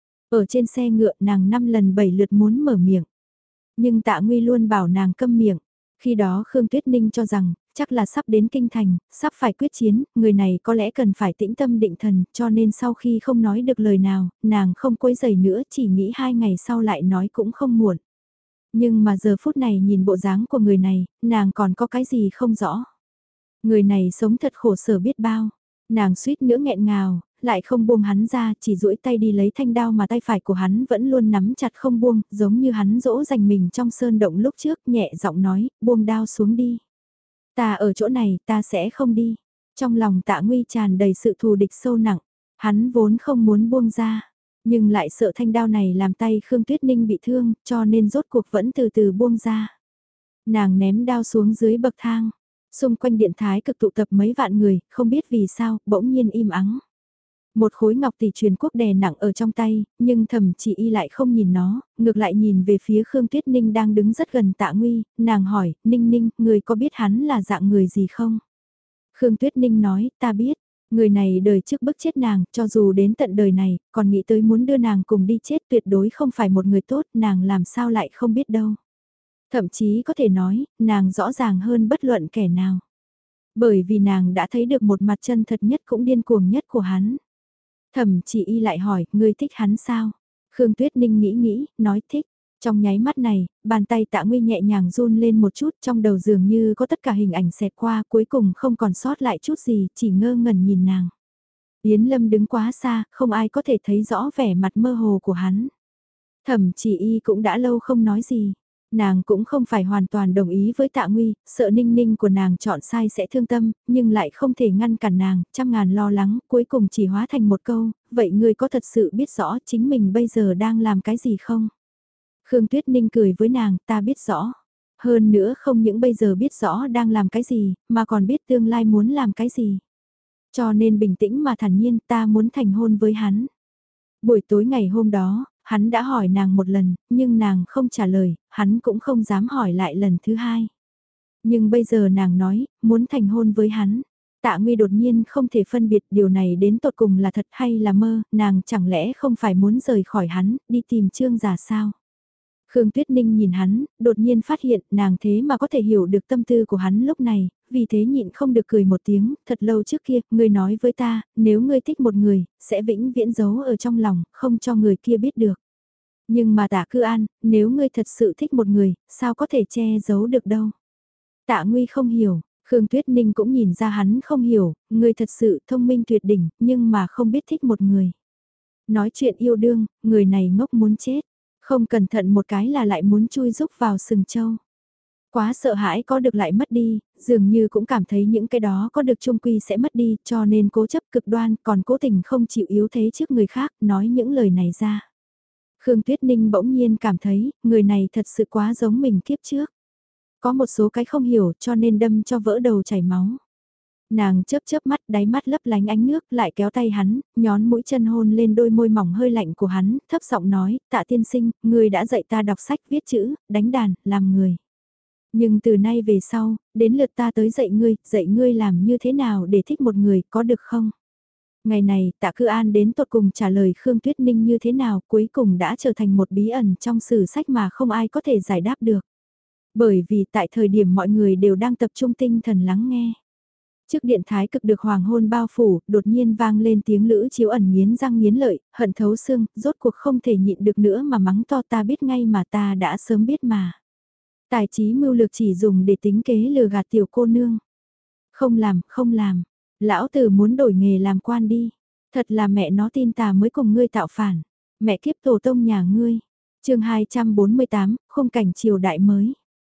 Ở trên xe ngựa nàng 5 lần 7 lượt muốn mở miệng. Nhưng Tạ Nguy luôn bảo nàng câm miệng. Khi đó Khương Tuyết Ninh cho rằng, chắc là sắp đến kinh thành, sắp phải quyết chiến, người này có lẽ cần phải tĩnh tâm định thần, cho nên sau khi không nói được lời nào, nàng không quấy giày nữa, chỉ nghĩ 2 ngày sau lại nói cũng không muộn. Nhưng mà giờ phút này nhìn bộ dáng của người này, nàng còn có cái gì không rõ. Người này sống thật khổ sở biết bao. Nàng suýt nữa nghẹn ngào, lại không buông hắn ra, chỉ duỗi tay đi lấy thanh đao mà tay phải của hắn vẫn luôn nắm chặt không buông, giống như hắn dỗ dành mình trong sơn động lúc trước, nhẹ giọng nói, buông đao xuống đi. Ta ở chỗ này, ta sẽ không đi. Trong lòng Tạ Nguy tràn đầy sự thù địch sâu nặng, hắn vốn không muốn buông ra, nhưng lại sợ thanh đao này làm tay Khương Tuyết Ninh bị thương, cho nên rốt cuộc vẫn từ từ buông ra. Nàng ném đao xuống dưới bậc thang. Xung quanh điện thái cực tụ tập mấy vạn người, không biết vì sao, bỗng nhiên im ắng. Một khối ngọc tỷ truyền quốc đè nặng ở trong tay, nhưng Thẩm Chỉ Y lại không nhìn nó, ngược lại nhìn về phía Khương Tuyết Ninh đang đứng rất gần Tạ Nguy, nàng hỏi, Ninh Ninh, người có biết hắn là dạng người gì không? Khương Tuyết Ninh nói, ta biết, người này đời trước bức chết nàng, cho dù đến tận đời này, còn nghĩ tới muốn đưa nàng cùng đi chết tuyệt đối không phải một người tốt, nàng làm sao lại không biết đâu. Thậm chí có thể nói, nàng rõ ràng hơn bất luận kẻ nào. Bởi vì nàng đã thấy được một mặt chân thật nhất cũng điên cuồng nhất của hắn. Thẩm Chỉ Y lại hỏi, ngươi thích hắn sao? Khương Tuyết Ninh nghĩ nghĩ, nói thích. Trong nháy mắt này, bàn tay Tạ Nguy nhẹ nhàng run lên một chút, trong đầu dường như có tất cả hình ảnh xẹt qua, cuối cùng không còn sót lại chút gì, chỉ ngơ ngẩn nhìn nàng. Yến Lâm đứng quá xa, không ai có thể thấy rõ vẻ mặt mơ hồ của hắn. Thẩm Chỉ Y cũng đã lâu không nói gì. Nàng cũng không phải hoàn toàn đồng ý với Tạ Nguy, sợ Ninh Ninh của nàng chọn sai sẽ thương tâm, nhưng lại không thể ngăn cản nàng, trăm ngàn lo lắng, cuối cùng chỉ hóa thành một câu, vậy ngươi có thật sự biết rõ chính mình bây giờ đang làm cái gì không? Khương Tuyết Ninh cười với nàng, ta biết rõ. Hơn nữa không những bây giờ biết rõ đang làm cái gì, mà còn biết tương lai muốn làm cái gì. Cho nên bình tĩnh mà thản nhiên ta muốn thành hôn với hắn. Buổi tối ngày hôm đó, hắn đã hỏi nàng một lần, nhưng nàng không trả lời, hắn cũng không dám hỏi lại lần thứ hai. Nhưng bây giờ nàng nói, muốn thành hôn với hắn. Tạ Nguy đột nhiên không thể phân biệt điều này đến tột cùng là thật hay là mơ, nàng chẳng lẽ không phải muốn rời khỏi hắn, đi tìm Trương già sao? Khương Tuyết Ninh nhìn hắn, đột nhiên phát hiện nàng thế mà có thể hiểu được tâm tư của hắn lúc này, vì thế nhịn không được cười một tiếng, thật lâu trước kia, ngươi nói với ta, nếu ngươi thích một người, sẽ vĩnh viễn giấu ở trong lòng, không cho người kia biết được. Nhưng mà Tạ Cư An, nếu ngươi thật sự thích một người, sao có thể che giấu được đâu. Tạ Nguy không hiểu, Khương Tuyết Ninh cũng nhìn ra hắn không hiểu, ngươi thật sự thông minh tuyệt đỉnh, nhưng mà không biết thích một người. Nói chuyện yêu đương, người này ngốc muốn chết. Không cẩn thận một cái là lại muốn chui rúc vào sừng châu. Quá sợ hãi có được lại mất đi, dường như cũng cảm thấy những cái đó có được chung quy sẽ mất đi, cho nên cố chấp cực đoan, còn cố tình không chịu yếu thế trước người khác, nói những lời này ra. Khương Tuyết Ninh bỗng nhiên cảm thấy, người này thật sự quá giống mình kiếp trước. Có một số cái không hiểu cho nên đâm cho vỡ đầu chảy máu. Nàng chớp chớp mắt, đáy mắt lấp lánh ánh nước, lại kéo tay hắn, nhón mũi chân hôn lên đôi môi mỏng hơi lạnh của hắn, thấp giọng nói, Tạ tiên sinh, ngươi đã dạy ta đọc sách, viết chữ, đánh đàn, làm người. Nhưng từ nay về sau, đến lượt ta tới dạy ngươi làm như thế nào để thích một người, có được không? Ngày này, Tạ Cư An đến tột cùng trả lời Khương Tuyết Ninh như thế nào, cuối cùng đã trở thành một bí ẩn trong sử sách mà không ai có thể giải đáp được. Bởi vì tại thời điểm mọi người đều đang tập trung tinh thần lắng nghe. Trước điện thái cực được hoàng hôn bao phủ, đột nhiên vang lên tiếng Lữ Chiếu ẩn nghiến răng nghiến lợi, hận thấu xương, rốt cuộc không thể nhịn được nữa mà mắng to ta biết ngay mà ta đã sớm biết mà. Tài trí mưu lược chỉ dùng để tính kế lừa gạt tiểu cô nương. Không làm, lão tử muốn đổi nghề làm quan đi. Thật là mẹ nó tin tà mới cùng ngươi tạo phản. Mẹ kiếp tổ tông nhà ngươi. Chương 248, khung cảnh triều đại mới.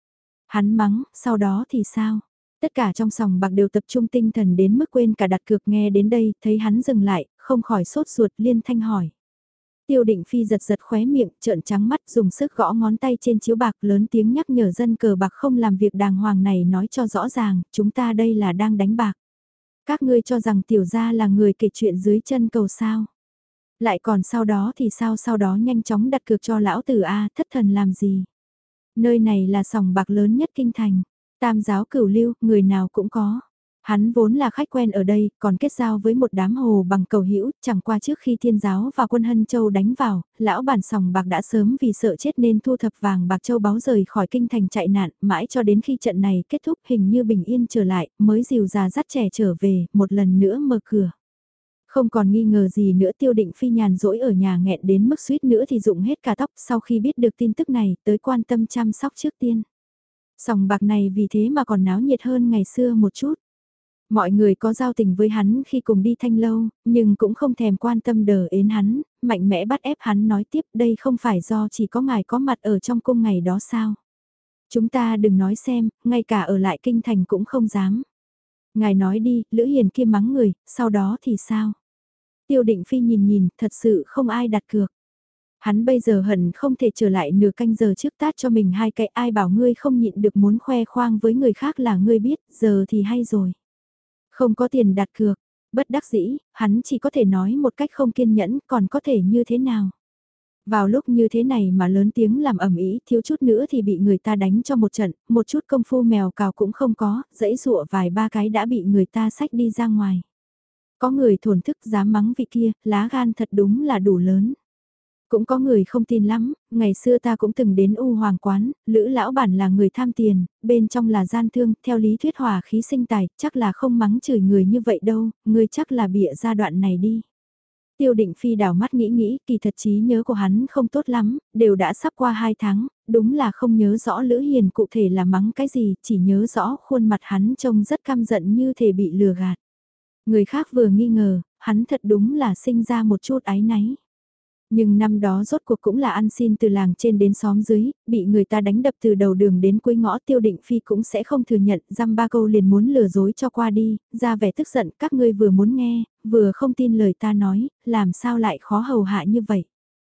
Hắn mắng, sau đó thì sao? Tất cả trong sòng bạc đều tập trung tinh thần đến mức quên cả đặt cược, nghe đến đây, thấy hắn dừng lại, không khỏi sốt ruột, liên thanh hỏi. Tiêu Định Phi giật giật khóe miệng, trợn trắng mắt, dùng sức gõ ngón tay trên chiếu bạc, lớn tiếng nhắc nhở dân cờ bạc không làm việc đàng hoàng này, nói cho rõ ràng, chúng ta đây là đang đánh bạc. Các ngươi cho rằng tiểu gia là người kể chuyện dưới chân cầu sao? Lại còn sau đó thì sao, sau đó nhanh chóng đặt cược cho lão tử a, thất thần làm gì? Nơi này là sòng bạc lớn nhất kinh thành, tam giáo cửu lưu, người nào cũng có. Hắn vốn là khách quen ở đây, còn kết giao với một đám hồ bằng cầu hữu, chẳng qua trước khi thiên giáo và quân Hân Châu đánh vào, lão bản sòng bạc đã sớm vì sợ chết nên thu thập vàng bạc châu báu rời khỏi kinh thành chạy nạn, mãi cho đến khi trận này kết thúc hình như bình yên trở lại, mới dìu già dắt trẻ trở về, một lần nữa mở cửa. Không còn nghi ngờ gì nữa, Tiêu Định Phi nhàn rỗi ở nhà nghẹn đến mức suýt nữa thì rụng hết cả tóc, sau khi biết được tin tức này tới quan tâm chăm sóc trước tiên. Sòng bạc này vì thế mà còn náo nhiệt hơn ngày xưa một chút. Mọi người có giao tình với hắn khi cùng đi Thanh Lâu, nhưng cũng không thèm quan tâm đờ ến hắn, mạnh mẽ bắt ép hắn nói tiếp, đây không phải do chỉ có ngài có mặt ở trong cung ngày đó sao. Chúng ta đừng nói xem, ngay cả ở lại kinh thành cũng không dám. Ngài nói đi, Lữ Hiền kia mắng người, sau đó thì sao? Tiêu Định Phi nhìn nhìn, thật sự không ai đặt cược. Hắn bây giờ hận không thể trở lại nửa canh giờ trước tát cho mình hai cái, ai bảo ngươi không nhịn được muốn khoe khoang với người khác là ngươi biết, giờ thì hay rồi. Không có tiền đặt cược, bất đắc dĩ, hắn chỉ có thể nói một cách không kiên nhẫn, còn có thể như thế nào. Vào lúc như thế này mà lớn tiếng làm ầm ĩ, thiếu chút nữa thì bị người ta đánh cho một trận, một chút công phu mèo cào cũng không có, dãy dụa vài ba cái đã bị người ta xách đi ra ngoài. Có người thổn thức dám mắng vị kia, lá gan thật đúng là đủ lớn. Cũng có người không tin lắm, ngày xưa ta cũng từng đến U Hoàng Quán, Lữ lão bản là người tham tiền, bên trong là gian thương, theo lý thuyết hòa khí sinh tài, chắc là không mắng chửi người như vậy đâu, ngươi chắc là bịa ra đoạn này đi. Tiêu Định Phi đảo mắt nghĩ nghĩ, kỳ thật trí nhớ của hắn không tốt lắm, đều đã sắp qua 2 tháng, đúng là không nhớ rõ Lữ Hiền cụ thể là mắng cái gì, chỉ nhớ rõ khuôn mặt hắn trông rất căm giận như thể bị lừa gạt. Người khác vừa nghi ngờ, hắn thật đúng là sinh ra một chút áy náy. Nhưng năm đó rốt cuộc cũng là ăn xin từ làng trên đến xóm dưới, bị người ta đánh đập từ đầu đường đến cuối ngõ. Tiêu Định Phi cũng sẽ không thừa nhận, dăm ba câu liền muốn lừa dối cho qua đi, ra vẻ tức giận, các ngươi vừa muốn nghe, vừa không tin lời ta nói, làm sao lại khó hầu hạ như vậy.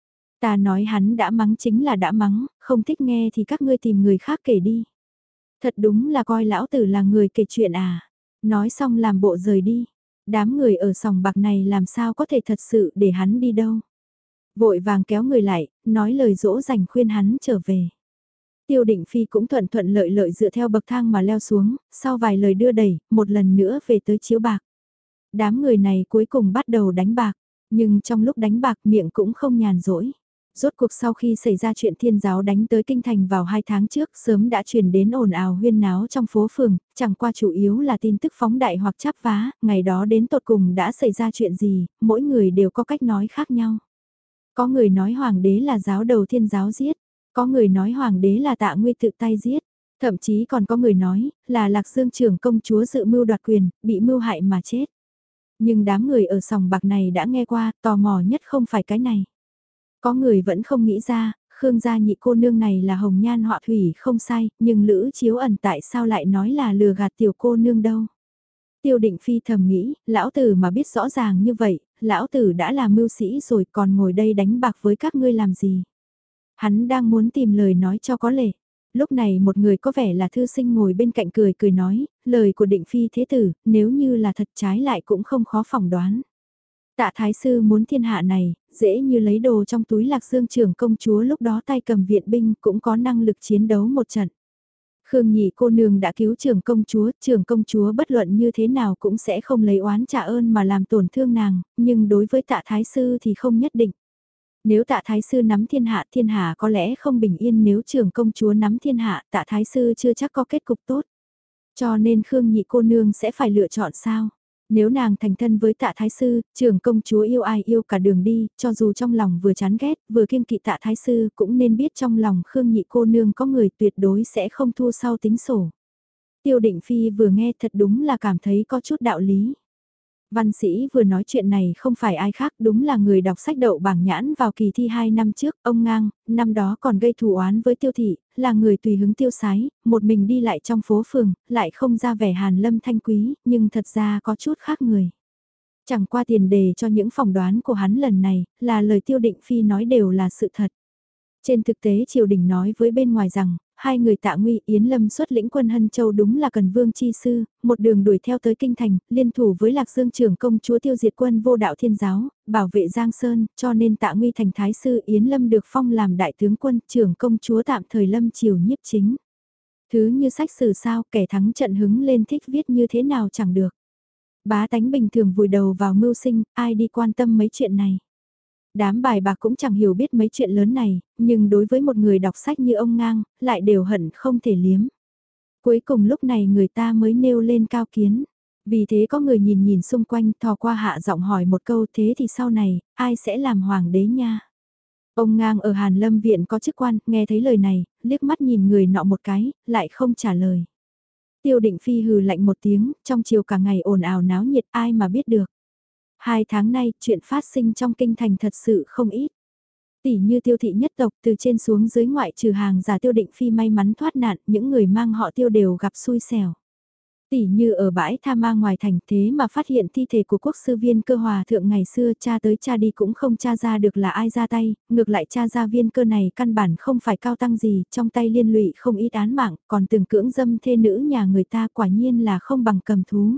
Ta nói hắn đã mắng chính là đã mắng, không thích nghe thì các ngươi tìm người khác kể đi. Thật đúng là coi lão tử là người kể chuyện à. Nói xong làm bộ rời đi. Đám người ở sòng bạc này làm sao có thể thật sự để hắn đi đâu. Vội vàng kéo người lại, nói lời dỗ dành khuyên hắn trở về. Tiêu Định Phi cũng thuận thuận lợi lợi dựa theo bậc thang mà leo xuống, sau vài lời đưa đẩy, một lần nữa về tới chiếu bạc. Đám người này cuối cùng bắt đầu đánh bạc, nhưng trong lúc đánh bạc miệng cũng không nhàn rỗi. Rốt cuộc sau khi xảy ra chuyện thiên giáo đánh tới kinh thành vào 2 tháng trước sớm đã truyền đến ồn ào huyên náo trong phố phường, chẳng qua chủ yếu là tin tức phóng đại hoặc chắp vá, ngày đó đến tột cùng đã xảy ra chuyện gì, mỗi người đều có cách nói khác nhau. Có người nói hoàng đế là giáo đầu thiên giáo giết, có người nói hoàng đế là Tạ Nguy tự tay giết, thậm chí còn có người nói là Lạc Dương trưởng công chúa dự mưu đoạt quyền, bị mưu hại mà chết. Nhưng đám người ở sòng bạc này đã nghe qua, tò mò nhất không phải cái này. Có người vẫn không nghĩ ra, Khương gia nhị cô nương này là hồng nhan họa thủy không sai, nhưng Lữ Chiếu Ẩn tại sao lại nói là lừa gạt tiểu cô nương đâu. Tiêu Định Phi thầm nghĩ, lão tử mà biết rõ ràng như vậy, lão tử đã là mưu sĩ rồi còn ngồi đây đánh bạc với các ngươi làm gì. Hắn đang muốn tìm lời nói cho có lệ. Lúc này một người có vẻ là thư sinh ngồi bên cạnh cười cười nói, lời của Định Phi thế tử, nếu như là thật trái lại cũng không khó phỏng đoán. Tạ Thái Sư muốn thiên hạ này, dễ như lấy đồ trong túi Lạc Dương trưởng công chúa lúc đó tay cầm viện binh cũng có năng lực chiến đấu một trận. Khương nhị cô nương đã cứu trưởng công chúa bất luận như thế nào cũng sẽ không lấy oán trả ơn mà làm tổn thương nàng, nhưng đối với tạ thái sư thì không nhất định. Nếu tạ thái sư nắm thiên hạ có lẽ không bình yên, nếu trưởng công chúa nắm thiên hạ tạ thái sư chưa chắc có kết cục tốt. Cho nên Khương nhị cô nương sẽ phải lựa chọn sao? Nếu nàng thành thân với tạ thái sư, trưởng công chúa yêu ai yêu cả đường đi, cho dù trong lòng vừa chán ghét, vừa kiêng kỵ tạ thái sư, cũng nên biết trong lòng Khương nhị cô nương có người tuyệt đối sẽ không thua sau tính sổ. Tiêu Định Phi vừa nghe thật đúng là cảm thấy có chút đạo lý. Văn sĩ vừa nói chuyện này không phải ai khác, đúng là người đọc sách đậu bảng nhãn vào kỳ thi 2 năm trước, ông Ngang, năm đó còn gây thù oán với Tiêu Thị, là người tùy hứng tiêu sái, một mình đi lại trong phố phường, lại không ra vẻ hàn lâm thanh quý, nhưng thật ra có chút khác người. Chẳng qua tiền đề cho những phỏng đoán của hắn lần này, là lời Tiêu Định Phi nói đều là sự thật. Trên thực tế triều đình nói với bên ngoài rằng, hai người Tạ Nguy Yến Lâm xuất lĩnh quân Hân Châu đúng là Cần Vương chi sư, một đường đuổi theo tới kinh thành, liên thủ với Lạc Dương trưởng công chúa tiêu diệt quân vô đạo thiên giáo, bảo vệ Giang Sơn, cho nên Tạ Nguy thành thái sư Yến Lâm được phong làm đại tướng quân, trưởng công chúa tạm thời lâm triều nhiếp chính. Thứ như sách sử sao, kẻ thắng trận hứng lên thích viết như thế nào chẳng được. Bá tánh bình thường vùi đầu vào mưu sinh, ai đi quan tâm mấy chuyện này. Đám bài bạc cũng chẳng hiểu biết mấy chuyện lớn này, nhưng đối với một người đọc sách như ông Ngang, lại đều hận không thể liếm. Cuối cùng lúc này người ta mới nêu lên cao kiến. Vì thế có người nhìn nhìn xung quanh thò qua hạ giọng hỏi một câu thế thì sau này, ai sẽ làm hoàng đế nha? Ông Ngang ở Hàn Lâm Viện có chức quan, nghe thấy lời này, liếc mắt nhìn người nọ một cái, lại không trả lời. Tiêu Định Phi hừ lạnh một tiếng, trong chiều cả ngày ồn ào náo nhiệt ai mà biết được. 2 tháng nay, chuyện phát sinh trong kinh thành thật sự không ít. Tỷ như Tiêu thị nhất tộc từ trên xuống dưới ngoại trừ hàng giả Tiêu Định Phi may mắn thoát nạn, những người mang họ Tiêu đều gặp xui xẻo. Tỷ như ở bãi tha ma ngoài thành thế mà phát hiện thi thể của quốc sư Viên Cơ hòa thượng ngày xưa cha tới cha đi cũng không tra ra được là ai ra tay, ngược lại cha ra Viên Cơ này căn bản không phải cao tăng gì, trong tay liên lụy không ít án mạng, còn từng cưỡng dâm thê nữ nhà người ta quả nhiên là không bằng cầm thú.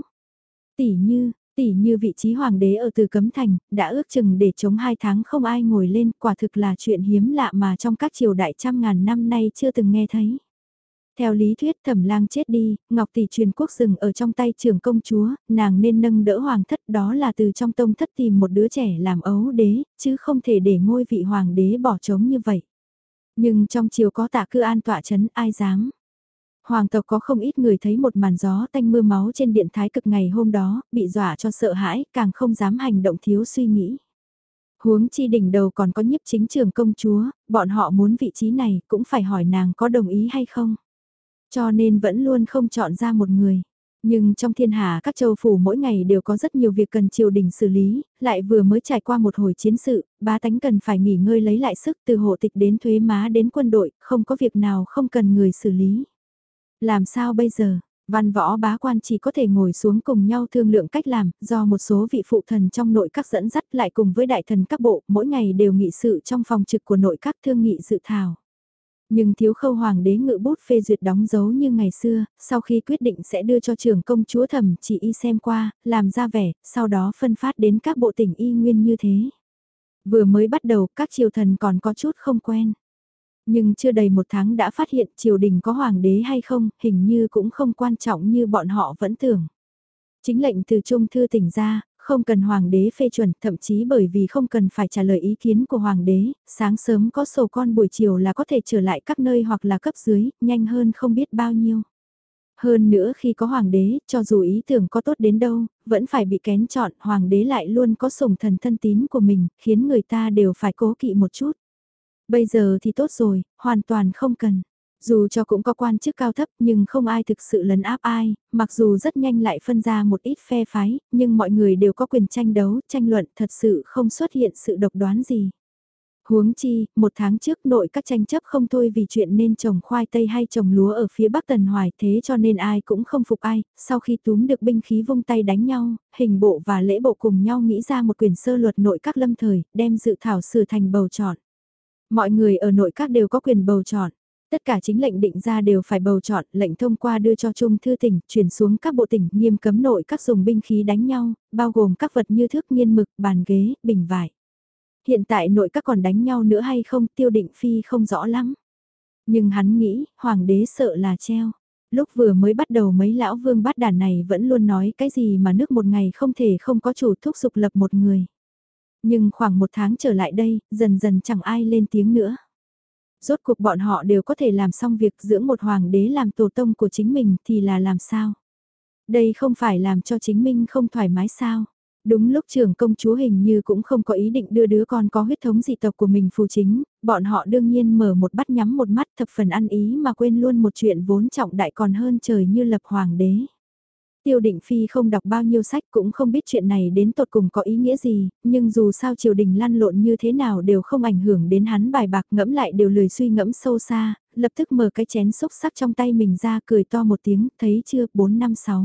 Tỷ như vị trí hoàng đế ở Từ Cấm Thành, đã ước chừng để chống 2 tháng không ai ngồi lên, quả thực là chuyện hiếm lạ mà trong các triều đại trăm ngàn năm nay chưa từng nghe thấy. Theo lý thuyết Thẩm Lang chết đi, Ngọc Tỷ truyền quốc dừng ở trong tay trưởng công chúa, nàng nên nâng đỡ hoàng thất, đó là từ trong tông thất tìm một đứa trẻ làm ấu đế, chứ không thể để ngôi vị hoàng đế bỏ trống như vậy. Nhưng trong triều có Tạ Cư An tọa chấn ai dám. Hoàng tộc có không ít người thấy một màn gió tanh mưa máu trên điện thái cực ngày hôm đó, bị dọa cho sợ hãi, càng không dám hành động thiếu suy nghĩ. Huống chi đỉnh đầu còn có nhiếp chính trường công chúa, bọn họ muốn vị trí này cũng phải hỏi nàng có đồng ý hay không. Cho nên vẫn luôn không chọn ra một người. Nhưng trong thiên hạ các châu phủ mỗi ngày đều có rất nhiều việc cần triều đình xử lý, lại vừa mới trải qua một hồi chiến sự, bá tánh cần phải nghỉ ngơi lấy lại sức từ hộ tịch đến thuế má đến quân đội, không có việc nào không cần người xử lý. Làm sao bây giờ? Văn võ bá quan chỉ có thể ngồi xuống cùng nhau thương lượng cách làm, do một số vị phụ thần trong nội các dẫn dắt lại cùng với đại thần các bộ, mỗi ngày đều nghị sự trong phòng trực của nội các thương nghị dự thảo. Nhưng thiếu khâu hoàng đế ngự bút phê duyệt đóng dấu như ngày xưa, sau khi quyết định sẽ đưa cho trưởng công chúa Thẩm chỉ y xem qua, làm ra vẻ, sau đó phân phát đến các bộ tỉnh y nguyên như thế. Vừa mới bắt đầu các triều thần còn có chút không quen. Nhưng chưa đầy 1 tháng đã phát hiện triều đình có hoàng đế hay không, hình như cũng không quan trọng như bọn họ vẫn tưởng. Chính lệnh từ Trung Thư tỉnh ra, không cần hoàng đế phê chuẩn, thậm chí bởi vì không cần phải trả lời ý kiến của hoàng đế, sáng sớm có sổ con buổi chiều là có thể trở lại các nơi hoặc là cấp dưới, nhanh hơn không biết bao nhiêu. Hơn nữa khi có hoàng đế, cho dù ý tưởng có tốt đến đâu, vẫn phải bị kén chọn, hoàng đế lại luôn có sủng thần thân tín của mình, khiến người ta đều phải cố kỵ một chút. Bây giờ thì tốt rồi, hoàn toàn không cần. Dù cho cũng có quan chức cao thấp nhưng không ai thực sự lấn áp ai, mặc dù rất nhanh lại phân ra một ít phe phái, nhưng mọi người đều có quyền tranh đấu, tranh luận thật sự không xuất hiện sự độc đoán gì. Huống chi, 1 tháng trước nội các tranh chấp không thôi vì chuyện nên trồng khoai tây hay trồng lúa ở phía Bắc Tần Hoài thế cho nên ai cũng không phục ai, sau khi túm được binh khí vung tay đánh nhau, hình bộ và lễ bộ cùng nhau nghĩ ra một quyển sơ luật nội các lâm thời, đem dự thảo sửa thành bầu chọn. Mọi người ở nội các đều có quyền bầu chọn. Tất cả chính lệnh định ra đều phải bầu chọn, lệnh thông qua đưa cho Trung Thư tỉnh, chuyển xuống các bộ tỉnh, nghiêm cấm nội các dùng binh khí đánh nhau, bao gồm các vật như thước nghiên mực, bàn ghế, bình vải. Hiện tại nội các còn đánh nhau nữa hay không, Tiêu Định Phi không rõ lắm. Nhưng hắn nghĩ, hoàng đế sợ là treo. Lúc vừa mới bắt đầu mấy lão vương bát đàn này vẫn luôn nói cái gì mà nước một ngày không thể không có chủ thúc giục lập một người. Nhưng khoảng 1 tháng trở lại đây, dần dần chẳng ai lên tiếng nữa. Rốt cuộc bọn họ đều có thể làm xong việc dưỡng một hoàng đế làm tổ tông của chính mình thì là làm sao? Đây không phải làm cho chính mình không thoải mái sao? Đúng lúc trưởng công chúa hình như cũng không có ý định đưa đứa con có huyết thống dị tộc của mình phù chính, bọn họ đương nhiên mở một mắt nhắm một mắt thập phần ăn ý mà quên luôn một chuyện vốn trọng đại còn hơn trời như lập hoàng đế. Tiêu Định Phi không đọc bao nhiêu sách cũng không biết chuyện này đến tột cùng có ý nghĩa gì, nhưng dù sao triều đình lăn lộn như thế nào đều không ảnh hưởng đến hắn bài bạc, ngẫm lại đều lười suy ngẫm sâu xa, lập tức mở cái chén xúc sắc trong tay mình ra cười to một tiếng, thấy chưa, 456.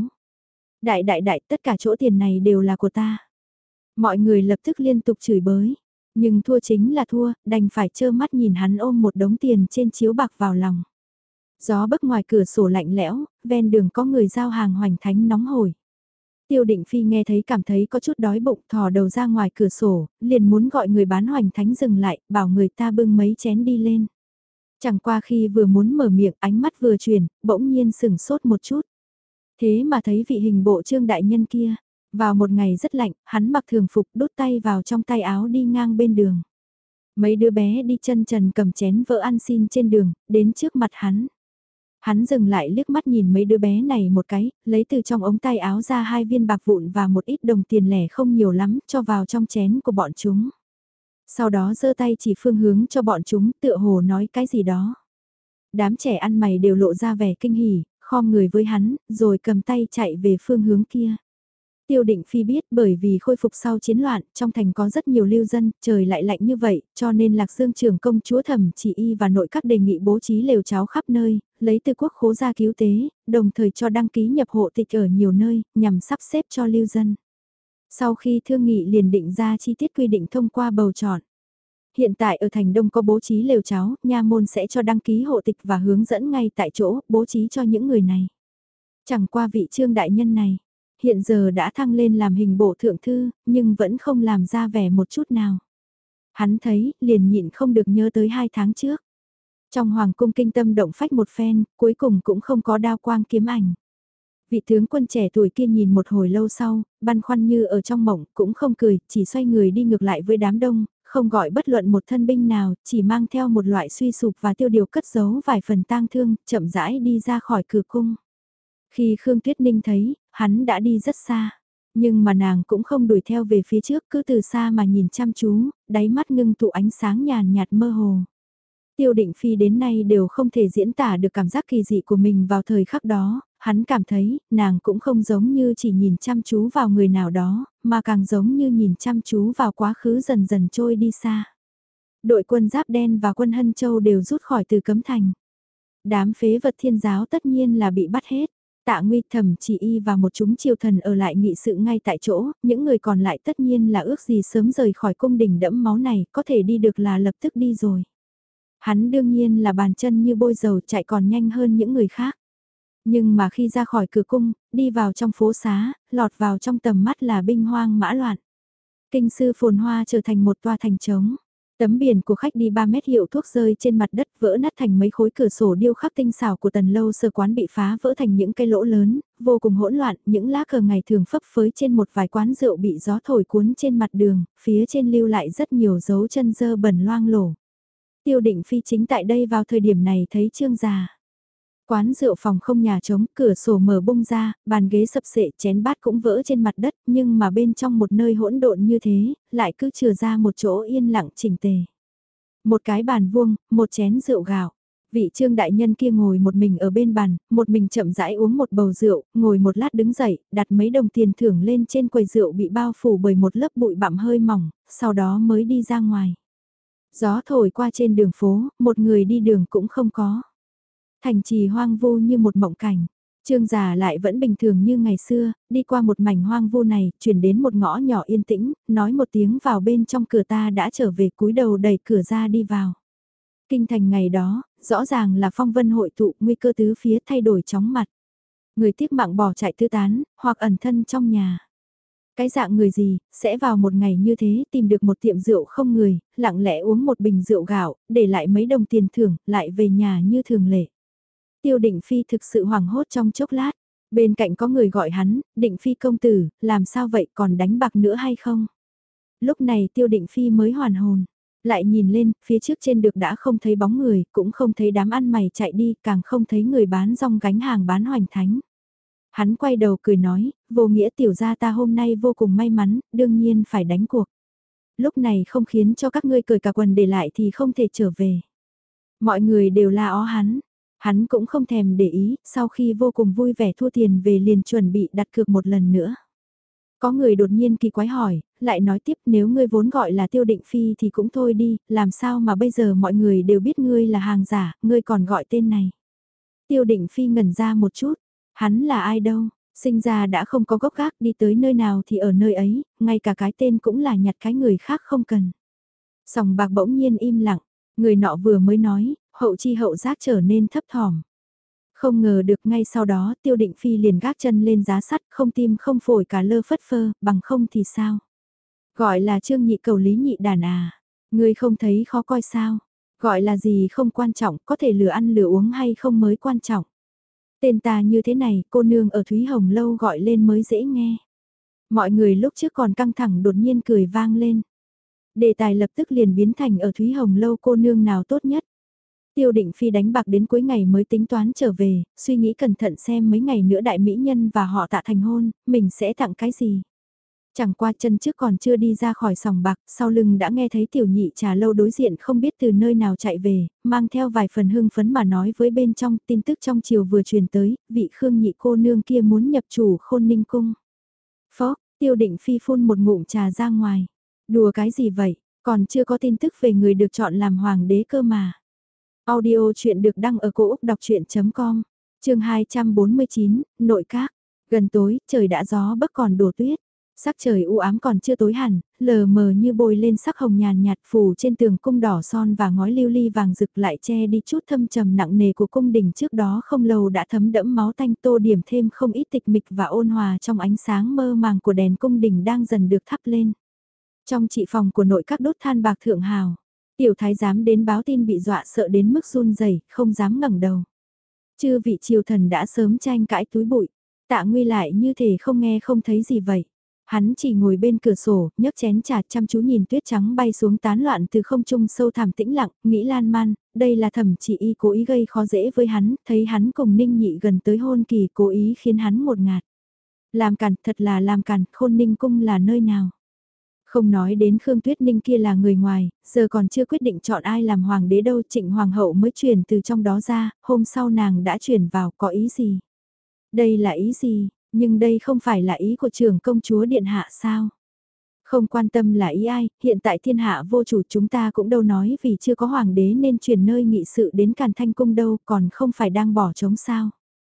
Đại đại đại, tất cả chỗ tiền này đều là của ta. Mọi người lập tức liên tục chửi bới, nhưng thua chính là thua, đành phải trơ mắt nhìn hắn ôm một đống tiền trên chiếu bạc vào lòng. Gió bấc ngoài cửa sổ lạnh lẽo, ven đường có người giao hàng hoành thánh nóng hổi. Tiêu Định Phi nghe thấy cảm thấy có chút đói bụng, thò đầu ra ngoài cửa sổ, liền muốn gọi người bán hoành thánh dừng lại, bảo người ta bưng mấy chén đi lên. Chẳng qua khi vừa muốn mở miệng, ánh mắt vừa chuyển, bỗng nhiên sừng sốt một chút. Thế mà thấy vị hình bộ trương đại nhân kia, vào một ngày rất lạnh, hắn mặc thường phục đút tay vào trong tay áo đi ngang bên đường. Mấy đứa bé đi chân trần cầm chén vỡ ăn xin trên đường, đến trước mặt hắn. Hắn dừng lại liếc mắt nhìn mấy đứa bé này một cái, lấy từ trong ống tay áo ra 2 viên bạc vụn và một ít đồng tiền lẻ không nhiều lắm, cho vào trong chén của bọn chúng. Sau đó giơ tay chỉ phương hướng cho bọn chúng, tựa hồ nói cái gì đó. Đám trẻ ăn mày đều lộ ra vẻ kinh hỉ, khom người với hắn, rồi cầm tay chạy về phương hướng kia. Tiêu Định Phi biết bởi vì khôi phục sau chiến loạn, trong thành có rất nhiều lưu dân, trời lại lạnh như vậy, cho nên Lạc Dương trưởng công chúa Thẩm Chỉ Y và nội các đề nghị bố trí lều cháo khắp nơi, lấy từ quốc khố ra cứu tế, đồng thời cho đăng ký nhập hộ tịch ở nhiều nơi, nhằm sắp xếp cho lưu dân. Sau khi thương nghị liền định ra chi tiết quy định thông qua bầu chọn. Hiện tại ở thành Đông có bố trí lều cháo, nha môn sẽ cho đăng ký hộ tịch và hướng dẫn ngay tại chỗ, bố trí cho những người này. Chẳng qua vị trương đại nhân này, hiện giờ đã thăng lên làm hình bộ thượng thư, nhưng vẫn không làm ra vẻ một chút nào. Hắn thấy, liền nhịn không được nhớ tới 2 tháng trước. Trong hoàng cung kinh tâm động phách một phen, cuối cùng cũng không có đao quang kiếm ảnh. Vị tướng quân trẻ tuổi kia nhìn một hồi lâu sau, băn khoăn như ở trong mộng, cũng không cười, chỉ xoay người đi ngược lại với đám đông, không gọi bất luận một thân binh nào, chỉ mang theo một loại suy sụp và tiêu điều cất giấu vài phần tang thương, chậm rãi đi ra khỏi cửa cung. Khi Khương Tuyết Ninh thấy, hắn đã đi rất xa, nhưng mà nàng cũng không đuổi theo về phía trước, cứ từ xa mà nhìn chăm chú, đáy mắt ngưng tụ ánh sáng nhàn nhạt mơ hồ. Tiêu Định Phi đến nay đều không thể diễn tả được cảm giác kỳ dị của mình vào thời khắc đó, hắn cảm thấy, nàng cũng không giống như chỉ nhìn chăm chú vào người nào đó, mà càng giống như nhìn chăm chú vào quá khứ dần dần trôi đi xa. Đội quân Giáp Đen và quân Hân Châu đều rút khỏi Từ Cấm Thành. Đám phế vật thiên giáo tất nhiên là bị bắt hết. Tạ Nguy, Thẩm Chỉ Y và một chúng triều thần ở lại nghị sự ngay tại chỗ, những người còn lại tất nhiên là ước gì sớm rời khỏi cung đình đẫm máu này, có thể đi được là lập tức đi rồi. Hắn đương nhiên là bàn chân như bôi dầu chạy còn nhanh hơn những người khác. Nhưng mà khi ra khỏi cửa cung, đi vào trong phố xá, lọt vào trong tầm mắt là binh hoang mã loạn. Kinh sư phồn hoa trở thành một tòa thành trống. Tấm biển của khách đi 3 mét hiệu thuốc rơi trên mặt đất vỡ nát thành mấy khối cửa sổ điêu khắc tinh xảo của Tần Lâu Sơ quán bị phá vỡ thành những cái lỗ lớn, vô cùng hỗn loạn, những lá cờ ngày thường phấp phới trên một vài quán rượu bị gió thổi cuốn trên mặt đường, phía trên lưu lại rất nhiều dấu chân dơ bẩn loang lổ. Tiêu Định Phi chính tại đây vào thời điểm này thấy Trương già. Quán rượu phòng không nhà trống, cửa sổ mở bung ra, bàn ghế sập sệ, chén bát cũng vỡ trên mặt đất, nhưng mà bên trong một nơi hỗn độn như thế, lại cứ chừa ra một chỗ yên lặng chỉnh tề. Một cái bàn vuông, một chén rượu gạo. Vị Trương đại nhân kia ngồi một mình ở bên bàn, một mình chậm rãi uống một bầu rượu, ngồi một lát đứng dậy, đặt mấy đồng tiền thưởng lên trên quầy rượu bị bao phủ bởi một lớp bụi bặm hơi mỏng, sau đó mới đi ra ngoài. Gió thổi qua trên đường phố, một người đi đường cũng không có. Thành trì hoang vu như một mộng cảnh. Trương già lại vẫn bình thường như ngày xưa, đi qua một mảnh hoang vu này, chuyển đến một ngõ nhỏ yên tĩnh, nói một tiếng vào bên trong cửa ta đã trở về, cúi đầu đẩy cửa ra đi vào. Kinh thành ngày đó, rõ ràng là phong vân hội tụ, nguy cơ tứ phía thay đổi chóng mặt. Người tiếc mạng bỏ chạy tứ tán, hoặc ẩn thân trong nhà. Cái dạng người gì, sẽ vào một ngày như thế tìm được một tiệm rượu không người, lặng lẽ uống một bình rượu gạo, để lại mấy đồng tiền thưởng, lại về nhà như thường lệ. Tiêu Định Phi thực sự hoảng hốt trong chốc lát, bên cạnh có người gọi hắn, Định Phi công tử, làm sao vậy, còn đánh bạc nữa hay không? Lúc này Tiêu Định Phi mới hoàn hồn, lại nhìn lên, phía trước trên được đã không thấy bóng người, cũng không thấy đám ăn mày chạy đi, càng không thấy người bán rong gánh hàng bán hoành thánh. Hắn quay đầu cười nói, vô nghĩa tiểu gia ta hôm nay vô cùng may mắn, đương nhiên phải đánh cuộc. Lúc này không khiến cho các ngươi cởi cả quần để lại thì không thể trở về. Mọi người đều la ó hắn. Hắn cũng không thèm để ý, sau khi vô cùng vui vẻ thua tiền về liền chuẩn bị đặt cược một lần nữa. Có người đột nhiên kỳ quái hỏi, lại nói tiếp nếu ngươi vốn gọi là Tiêu Định Phi thì cũng thôi đi, làm sao mà bây giờ mọi người đều biết ngươi là hàng giả, ngươi còn gọi tên này. Tiêu Định Phi ngẩn ra một chút, hắn là ai đâu, sinh ra đã không có gốc gác đi tới nơi nào thì ở nơi ấy, ngay cả cái tên cũng là nhặt cái người khác không cần. Sòng bạc bỗng nhiên im lặng, người nọ vừa mới nói, hậu chi hậu giác trở nên thấp thỏm. Không ngờ được ngay sau đó Tiêu Định Phi liền gác chân lên giá sắt, không tim không phổi cả lơ phất phơ, bằng không thì sao? Gọi là Trương Nhị Cầu Lý Nhị Đàn à? Ngươi không thấy khó coi sao? Gọi là gì không quan trọng, có thể lừa ăn lừa uống hay không mới quan trọng. Tên ta như thế này, cô nương ở Thúy Hồng Lâu gọi lên mới dễ nghe. Mọi người lúc trước còn căng thẳng đột nhiên cười vang lên. Đề tài lập tức liền biến thành ở Thúy Hồng Lâu cô nương nào tốt nhất. Tiêu Định Phi đánh bạc đến cuối ngày mới tính toán trở về, suy nghĩ cẩn thận xem mấy ngày nữa đại mỹ nhân và họ Tạ thành hôn, mình sẽ tặng cái gì. Chẳng qua chân trước còn chưa đi ra khỏi sòng bạc, sau lưng đã nghe thấy tiểu nhị trà lâu đối diện không biết từ nơi nào chạy về, mang theo vài phần hưng phấn mà nói với bên trong tin tức trong chiều vừa truyền tới, vị Khương nhị cô nương kia muốn nhập chủ Khôn Ninh Cung. Phó, Tiêu Định Phi phun một ngụm trà ra ngoài. Đùa cái gì vậy, còn chưa có tin tức về người được chọn làm hoàng đế cơ mà. Audio chuyện được đăng ở cổ Úc đọc chuyện.com, chương 249, nội các. Gần tối, trời đã gió bấc còn đổ tuyết. Sắc trời u ám còn chưa tối hẳn, lờ mờ như bôi lên sắc hồng nhàn nhạt phủ trên tường cung đỏ son và ngói lưu ly vàng rực lại che đi chút thâm trầm nặng nề của cung đình trước đó không lâu đã thấm đẫm máu tanh tô điểm thêm không ít tịch mịch và ôn hòa trong ánh sáng mơ màng của đèn cung đình đang dần được thắp lên. Trong trị phòng của nội các đốt than bạc thượng hào. Tiểu thái giám đến báo tin bị dọa sợ đến mức run rẩy, không dám ngẩng đầu. Chư vị triều thần đã sớm tranh cãi túi bụi, Tạ Nguy lại như thể không nghe không thấy gì vậy. Hắn chỉ ngồi bên cửa sổ, nhấc chén trà chăm chú nhìn tuyết trắng bay xuống tán loạn từ không trung sâu thẳm tĩnh lặng, nghĩ lan man, đây là thẩm chỉ y cố ý gây khó dễ với hắn, thấy hắn cùng Ninh Nhị gần tới hôn kỳ cố ý khiến hắn ngột ngạt. Làm càn, thật là làm càn, Khôn Ninh cung là nơi nào? Không nói đến Khương Tuyết Ninh kia là người ngoài, giờ còn chưa quyết định chọn ai làm hoàng đế đâu, Trịnh Hoàng hậu mới chuyển từ trong đó ra, hôm sau nàng đã chuyển vào, có ý gì? Đây là ý gì, nhưng đây không phải là ý của trưởng công chúa điện hạ sao? Không quan tâm là ý ai, hiện tại thiên hạ vô chủ chúng ta cũng đâu nói vì chưa có hoàng đế nên chuyển nơi nghị sự đến Càn Thanh cung đâu, còn không phải đang bỏ trống sao?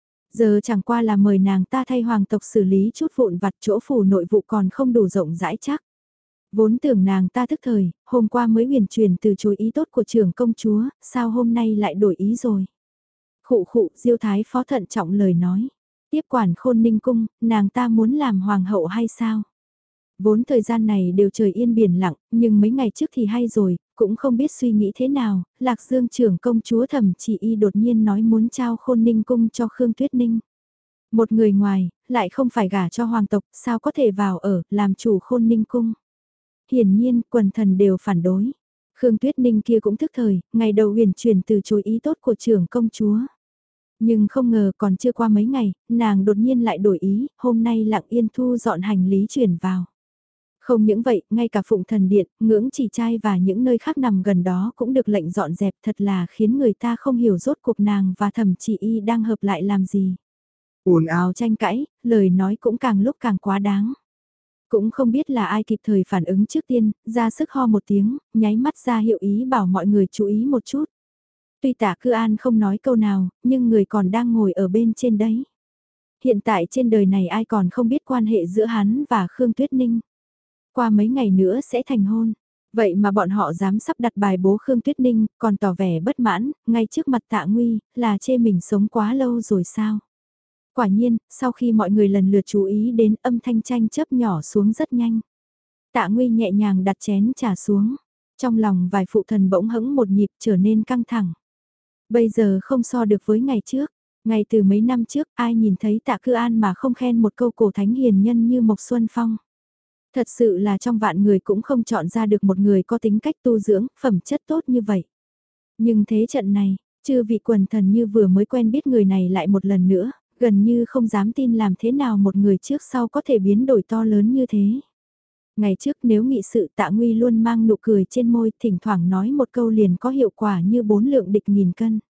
Giờ chẳng qua là mời nàng ta thay hoàng tộc xử lý chút vụn vặt chỗ phủ nội vụ còn không đủ rộng rãi chắc. Vốn tưởng nàng ta thức thời, hôm qua mới huyền truyền từ chối ý tốt của trưởng công chúa, sao hôm nay lại đổi ý rồi. Khụ khụ, Diêu Thái phó thận trọng lời nói. Tiếp quản Khôn Ninh cung, nàng ta muốn làm hoàng hậu hay sao? Vốn thời gian này đều trời yên biển lặng, nhưng mấy ngày trước thì hay rồi, cũng không biết suy nghĩ thế nào, Lạc Dương trưởng công chúa Thẩm Chỉ Y đột nhiên nói muốn trao Khôn Ninh cung cho Khương Tuyết Ninh. Một người ngoài, lại không phải gả cho hoàng tộc, sao có thể vào ở, làm chủ Khôn Ninh cung. Hiển nhiên, quần thần đều phản đối. Khương Tuyết Ninh kia cũng thức thời, ngày đầu huyền truyền từ chối ý tốt của trưởng công chúa. Nhưng không ngờ còn chưa qua mấy ngày, nàng đột nhiên lại đổi ý, hôm nay lặng yên thu dọn hành lý chuyển vào. Không những vậy, ngay cả Phụng Thần Điện, Ngưỡng Chỉ Trai và những nơi khác nằm gần đó cũng được lệnh dọn dẹp, thật là khiến người ta không hiểu rốt cuộc nàng và Thẩm Chỉ Y đang hợp lại làm gì. Ồn ào tranh cãi, lời nói cũng càng lúc càng quá đáng. Cũng không biết là ai kịp thời phản ứng trước tiên, ra sức ho một tiếng, nháy mắt ra hiệu ý bảo mọi người chú ý một chút. Tuy Tạ Cư An không nói câu nào, nhưng người còn đang ngồi ở bên trên đấy. Hiện tại trên đời này ai còn không biết quan hệ giữa hắn và Khương Tuyết Ninh. Qua mấy ngày nữa sẽ thành hôn. Vậy mà bọn họ dám sắp đặt bài bố Khương Tuyết Ninh, còn tỏ vẻ bất mãn, ngay trước mặt Tạ Nguy, là chê mình sống quá lâu rồi sao? Quả nhiên, sau khi mọi người lần lượt chú ý đến âm thanh tranh chấp nhỏ xuống rất nhanh. Tạ Nguy nhẹ nhàng đặt chén trà xuống. Trong lòng vài phụ thần bỗng hững một nhịp trở nên căng thẳng. Bây giờ không so được với ngày trước. Ngày từ mấy năm trước ai nhìn thấy Tạ Cư An mà không khen một câu cổ thánh hiền nhân như Mộc Xuân Phong. Thật sự là trong vạn người cũng không chọn ra được một người có tính cách tu dưỡng, phẩm chất tốt như vậy. Nhưng thế trận này, chư vị quần thần như vừa mới quen biết người này lại một lần nữa, gần như không dám tin làm thế nào một người trước sau có thể biến đổi to lớn như thế. Ngày trước nếu nghị sự Tạ Nguy luôn mang nụ cười trên môi, thỉnh thoảng nói một câu liền có hiệu quả như 4 lượng địch nghìn cân.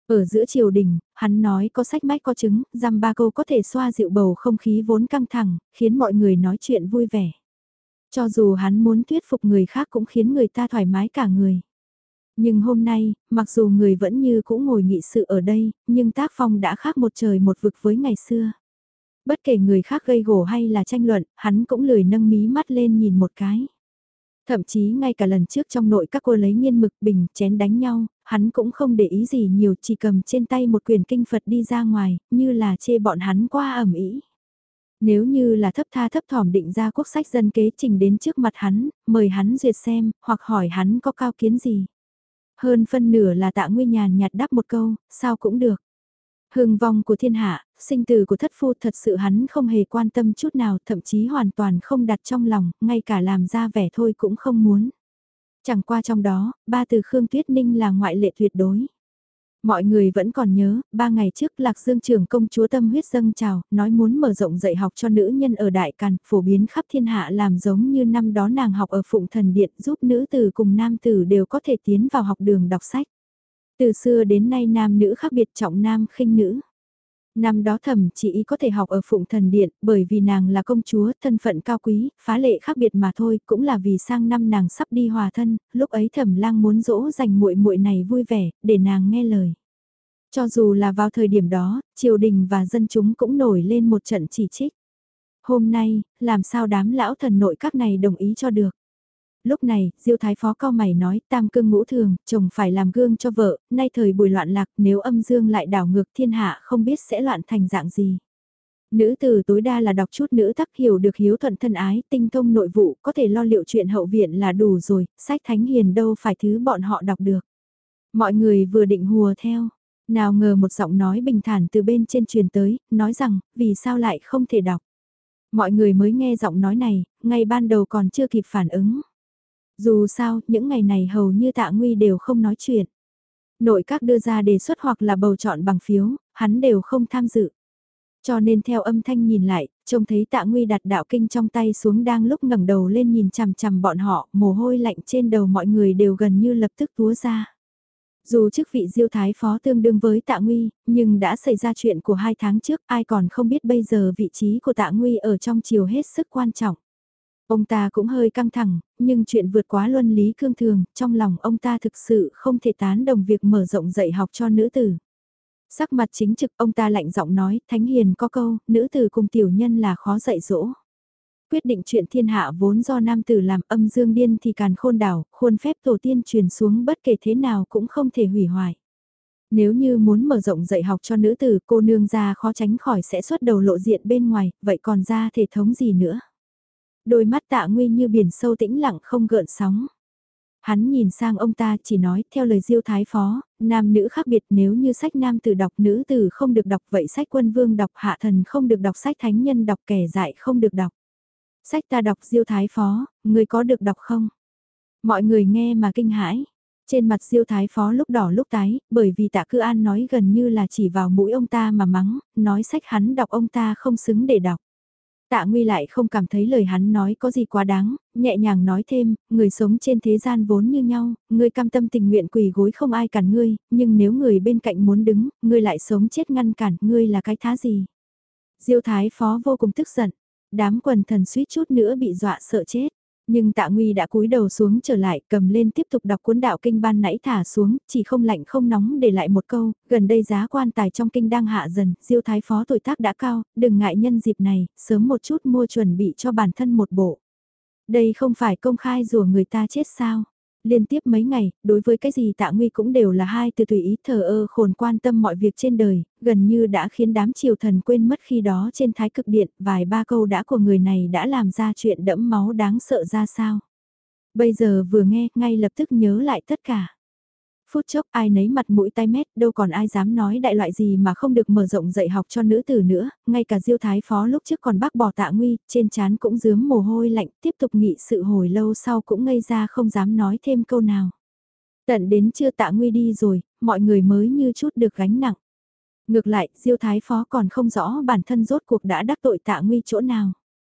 Ở giữa triều đình, hắn nói có sách mách có chứng, dăm ba câu có thể xoa dịu bầu không khí vốn căng thẳng, khiến mọi người nói chuyện vui vẻ. Cho dù hắn muốn thuyết phục người khác cũng khiến người ta thoải mái cả người. Nhưng hôm nay, mặc dù người vẫn như cũ ngồi nghị sự ở đây, nhưng tác phong đã khác một trời một vực với ngày xưa. Bất kể người khác gây gổ hay là tranh luận, hắn cũng lười nâng mí mắt lên nhìn một cái. Thậm chí ngay cả lần trước trong nội các cô lấy nghiên mực bình chén đánh nhau, hắn cũng không để ý gì nhiều, chỉ cầm trên tay một quyển kinh Phật đi ra ngoài, như là chê bọn hắn quá ẩm ý. Nếu như là thấp tha thấp thỏm định ra quốc sách dân kế trình đến trước mặt hắn, mời hắn duyệt xem, hoặc hỏi hắn có cao kiến gì. Hơn phân nửa là Tạ Nguy nhàn nhạt đáp một câu, sao cũng được. Hưng vong của thiên hạ, sinh tử của thất phu thật sự hắn không hề quan tâm chút nào, thậm chí hoàn toàn không đặt trong lòng, ngay cả làm ra vẻ thôi cũng không muốn. Chẳng qua trong đó, ba từ Khương Tuyết Ninh là ngoại lệ tuyệt đối. Mọi người vẫn còn nhớ, 3 ngày trước Lạc Dương trưởng công chúa tâm huyết dâng trào, nói muốn mở rộng dạy học cho nữ nhân ở Đại Càn, phổ biến khắp thiên hạ làm giống như năm đó nàng học ở Phụng Thần Điện, giúp nữ tử cùng nam tử đều có thể tiến vào học đường đọc sách. Từ xưa đến nay nam nữ khác biệt, trọng nam khinh nữ. Năm đó Thẩm chỉ ý có thể học ở Phụng Thần Điện, bởi vì nàng là công chúa, thân phận cao quý, phá lệ khác biệt mà thôi, cũng là vì sang năm nàng sắp đi hòa thân, lúc ấy Thẩm Lang muốn dỗ dành muội muội này vui vẻ, để nàng nghe lời. Cho dù là vào thời điểm đó, triều đình và dân chúng cũng nổi lên một trận chỉ trích. Hôm nay, làm sao đám lão thần nội các này đồng ý cho được. Lúc này, Diêu Thái Phó cao mày nói, tam cương ngũ thường, chồng phải làm gương cho vợ, nay thời buổi loạn lạc, nếu âm dương lại đảo ngược thiên hạ không biết sẽ loạn thành dạng gì. Nữ tử tối đa là đọc chút nữ tắc, hiểu được hiếu thuận thân ái, tinh thông nội vụ, có thể lo liệu chuyện hậu viện là đủ rồi, sách thánh hiền đâu phải thứ bọn họ đọc được. Mọi người vừa định hùa theo, nào ngờ một giọng nói bình thản từ bên trên truyền tới, nói rằng, vì sao lại không thể đọc. Mọi người mới nghe giọng nói này, ngay ban đầu còn chưa kịp phản ứng. Dù sao, những ngày này hầu như Tạ Nguy đều không nói chuyện. Nội các đưa ra đề xuất hoặc là bầu chọn bằng phiếu, hắn đều không tham dự. Cho nên theo âm thanh nhìn lại, trông thấy Tạ Nguy đặt đạo kinh trong tay xuống đang lúc ngẩng đầu lên nhìn chằm chằm bọn họ, mồ hôi lạnh trên đầu mọi người đều gần như lập tức túa ra. Dù chức vị Diêu Thái Phó tương đương với Tạ Nguy, nhưng đã xảy ra chuyện của 2 tháng trước, ai còn không biết bây giờ vị trí của Tạ Nguy ở trong triều hết sức quan trọng. Ông ta cũng hơi căng thẳng, nhưng chuyện vượt quá luân lý cương thường, trong lòng ông ta thực sự không thể tán đồng việc mở rộng dạy học cho nữ tử. Sắc mặt chính trực, ông ta lạnh giọng nói, Thánh Hiền có câu, nữ tử cùng tiểu nhân là khó dạy dỗ. Quyết định chuyện thiên hạ vốn do nam tử làm, âm dương điên thì càn khôn đảo, khuôn phép tổ tiên truyền xuống bất kể thế nào cũng không thể hủy hoại. Nếu như muốn mở rộng dạy học cho nữ tử, cô nương gia khó tránh khỏi sẽ xuất đầu lộ diện bên ngoài, vậy còn ra thể thống gì nữa? Đôi mắt Tạ Nguy như biển sâu tĩnh lặng không gợn sóng. Hắn nhìn sang ông ta chỉ nói theo lời Diêu Thái Phó, nam nữ khác biệt, nếu như sách nam tử đọc nữ tử không được đọc, vậy sách quân vương đọc, hạ thần không được đọc, sách thánh nhân đọc, kẻ dại không được đọc. Sách ta đọc, Diêu Thái Phó, người có được đọc không? Mọi người nghe mà kinh hãi. Trên mặt Diêu Thái Phó lúc đỏ lúc tái, bởi vì Tạ Cư An nói gần như là chỉ vào mũi ông ta mà mắng, nói sách hắn đọc ông ta không xứng để đọc. Tạ Nguy lại không cảm thấy lời hắn nói có gì quá đáng, nhẹ nhàng nói thêm, người sống trên thế gian vốn như nhau, ngươi cam tâm tình nguyện quỳ gối không ai cản ngươi, nhưng nếu người bên cạnh muốn đứng, ngươi lại sống chết ngăn cản, ngươi là cái thá gì? Diêu Thái Phó vô cùng tức giận, đám quần thần suýt chút nữa bị dọa sợ chết. Nhưng Tạ Nguy đã cúi đầu xuống trở lại, cầm lên tiếp tục đọc cuốn đạo kinh ban nãy thả xuống, chỉ không lạnh không nóng để lại một câu, gần đây giá quan tài trong kinh đang hạ dần, Diêu Thái Phó tuổi tác đã cao, đừng ngại nhân dịp này, sớm một chút mua chuẩn bị cho bản thân một bộ. Đây không phải công khai rủa người ta chết sao? Liên tiếp mấy ngày, đối với cái gì Tạ Nguy cũng đều là hai từ tùy ý thờ ơ khôn quan tâm mọi việc trên đời, gần như đã khiến đám triều thần quên mất khi đó trên thái cực điện, vài ba câu đã của người này đã làm ra chuyện đẫm máu đáng sợ ra sao. Bây giờ vừa nghe, ngay lập tức nhớ lại tất cả. Phút chốc ai nấy mặt mũi tai mét, đâu còn ai dám nói đại loại gì mà không được mở rộng dạy học cho nữ tử nữa, ngay cả Diêu Thái Phó lúc trước còn bác bỏ Tạ Nguy, trên trán cũng rướm mồ hôi lạnh, tiếp tục nghị sự hồi lâu sau cũng ngây ra không dám nói thêm câu nào. Tận đến trưa Tạ Nguy đi rồi, mọi người mới như chút được gánh nặng. Ngược lại, Diêu Thái Phó còn không rõ bản thân rốt cuộc đã đắc tội Tạ Nguy chỗ nào.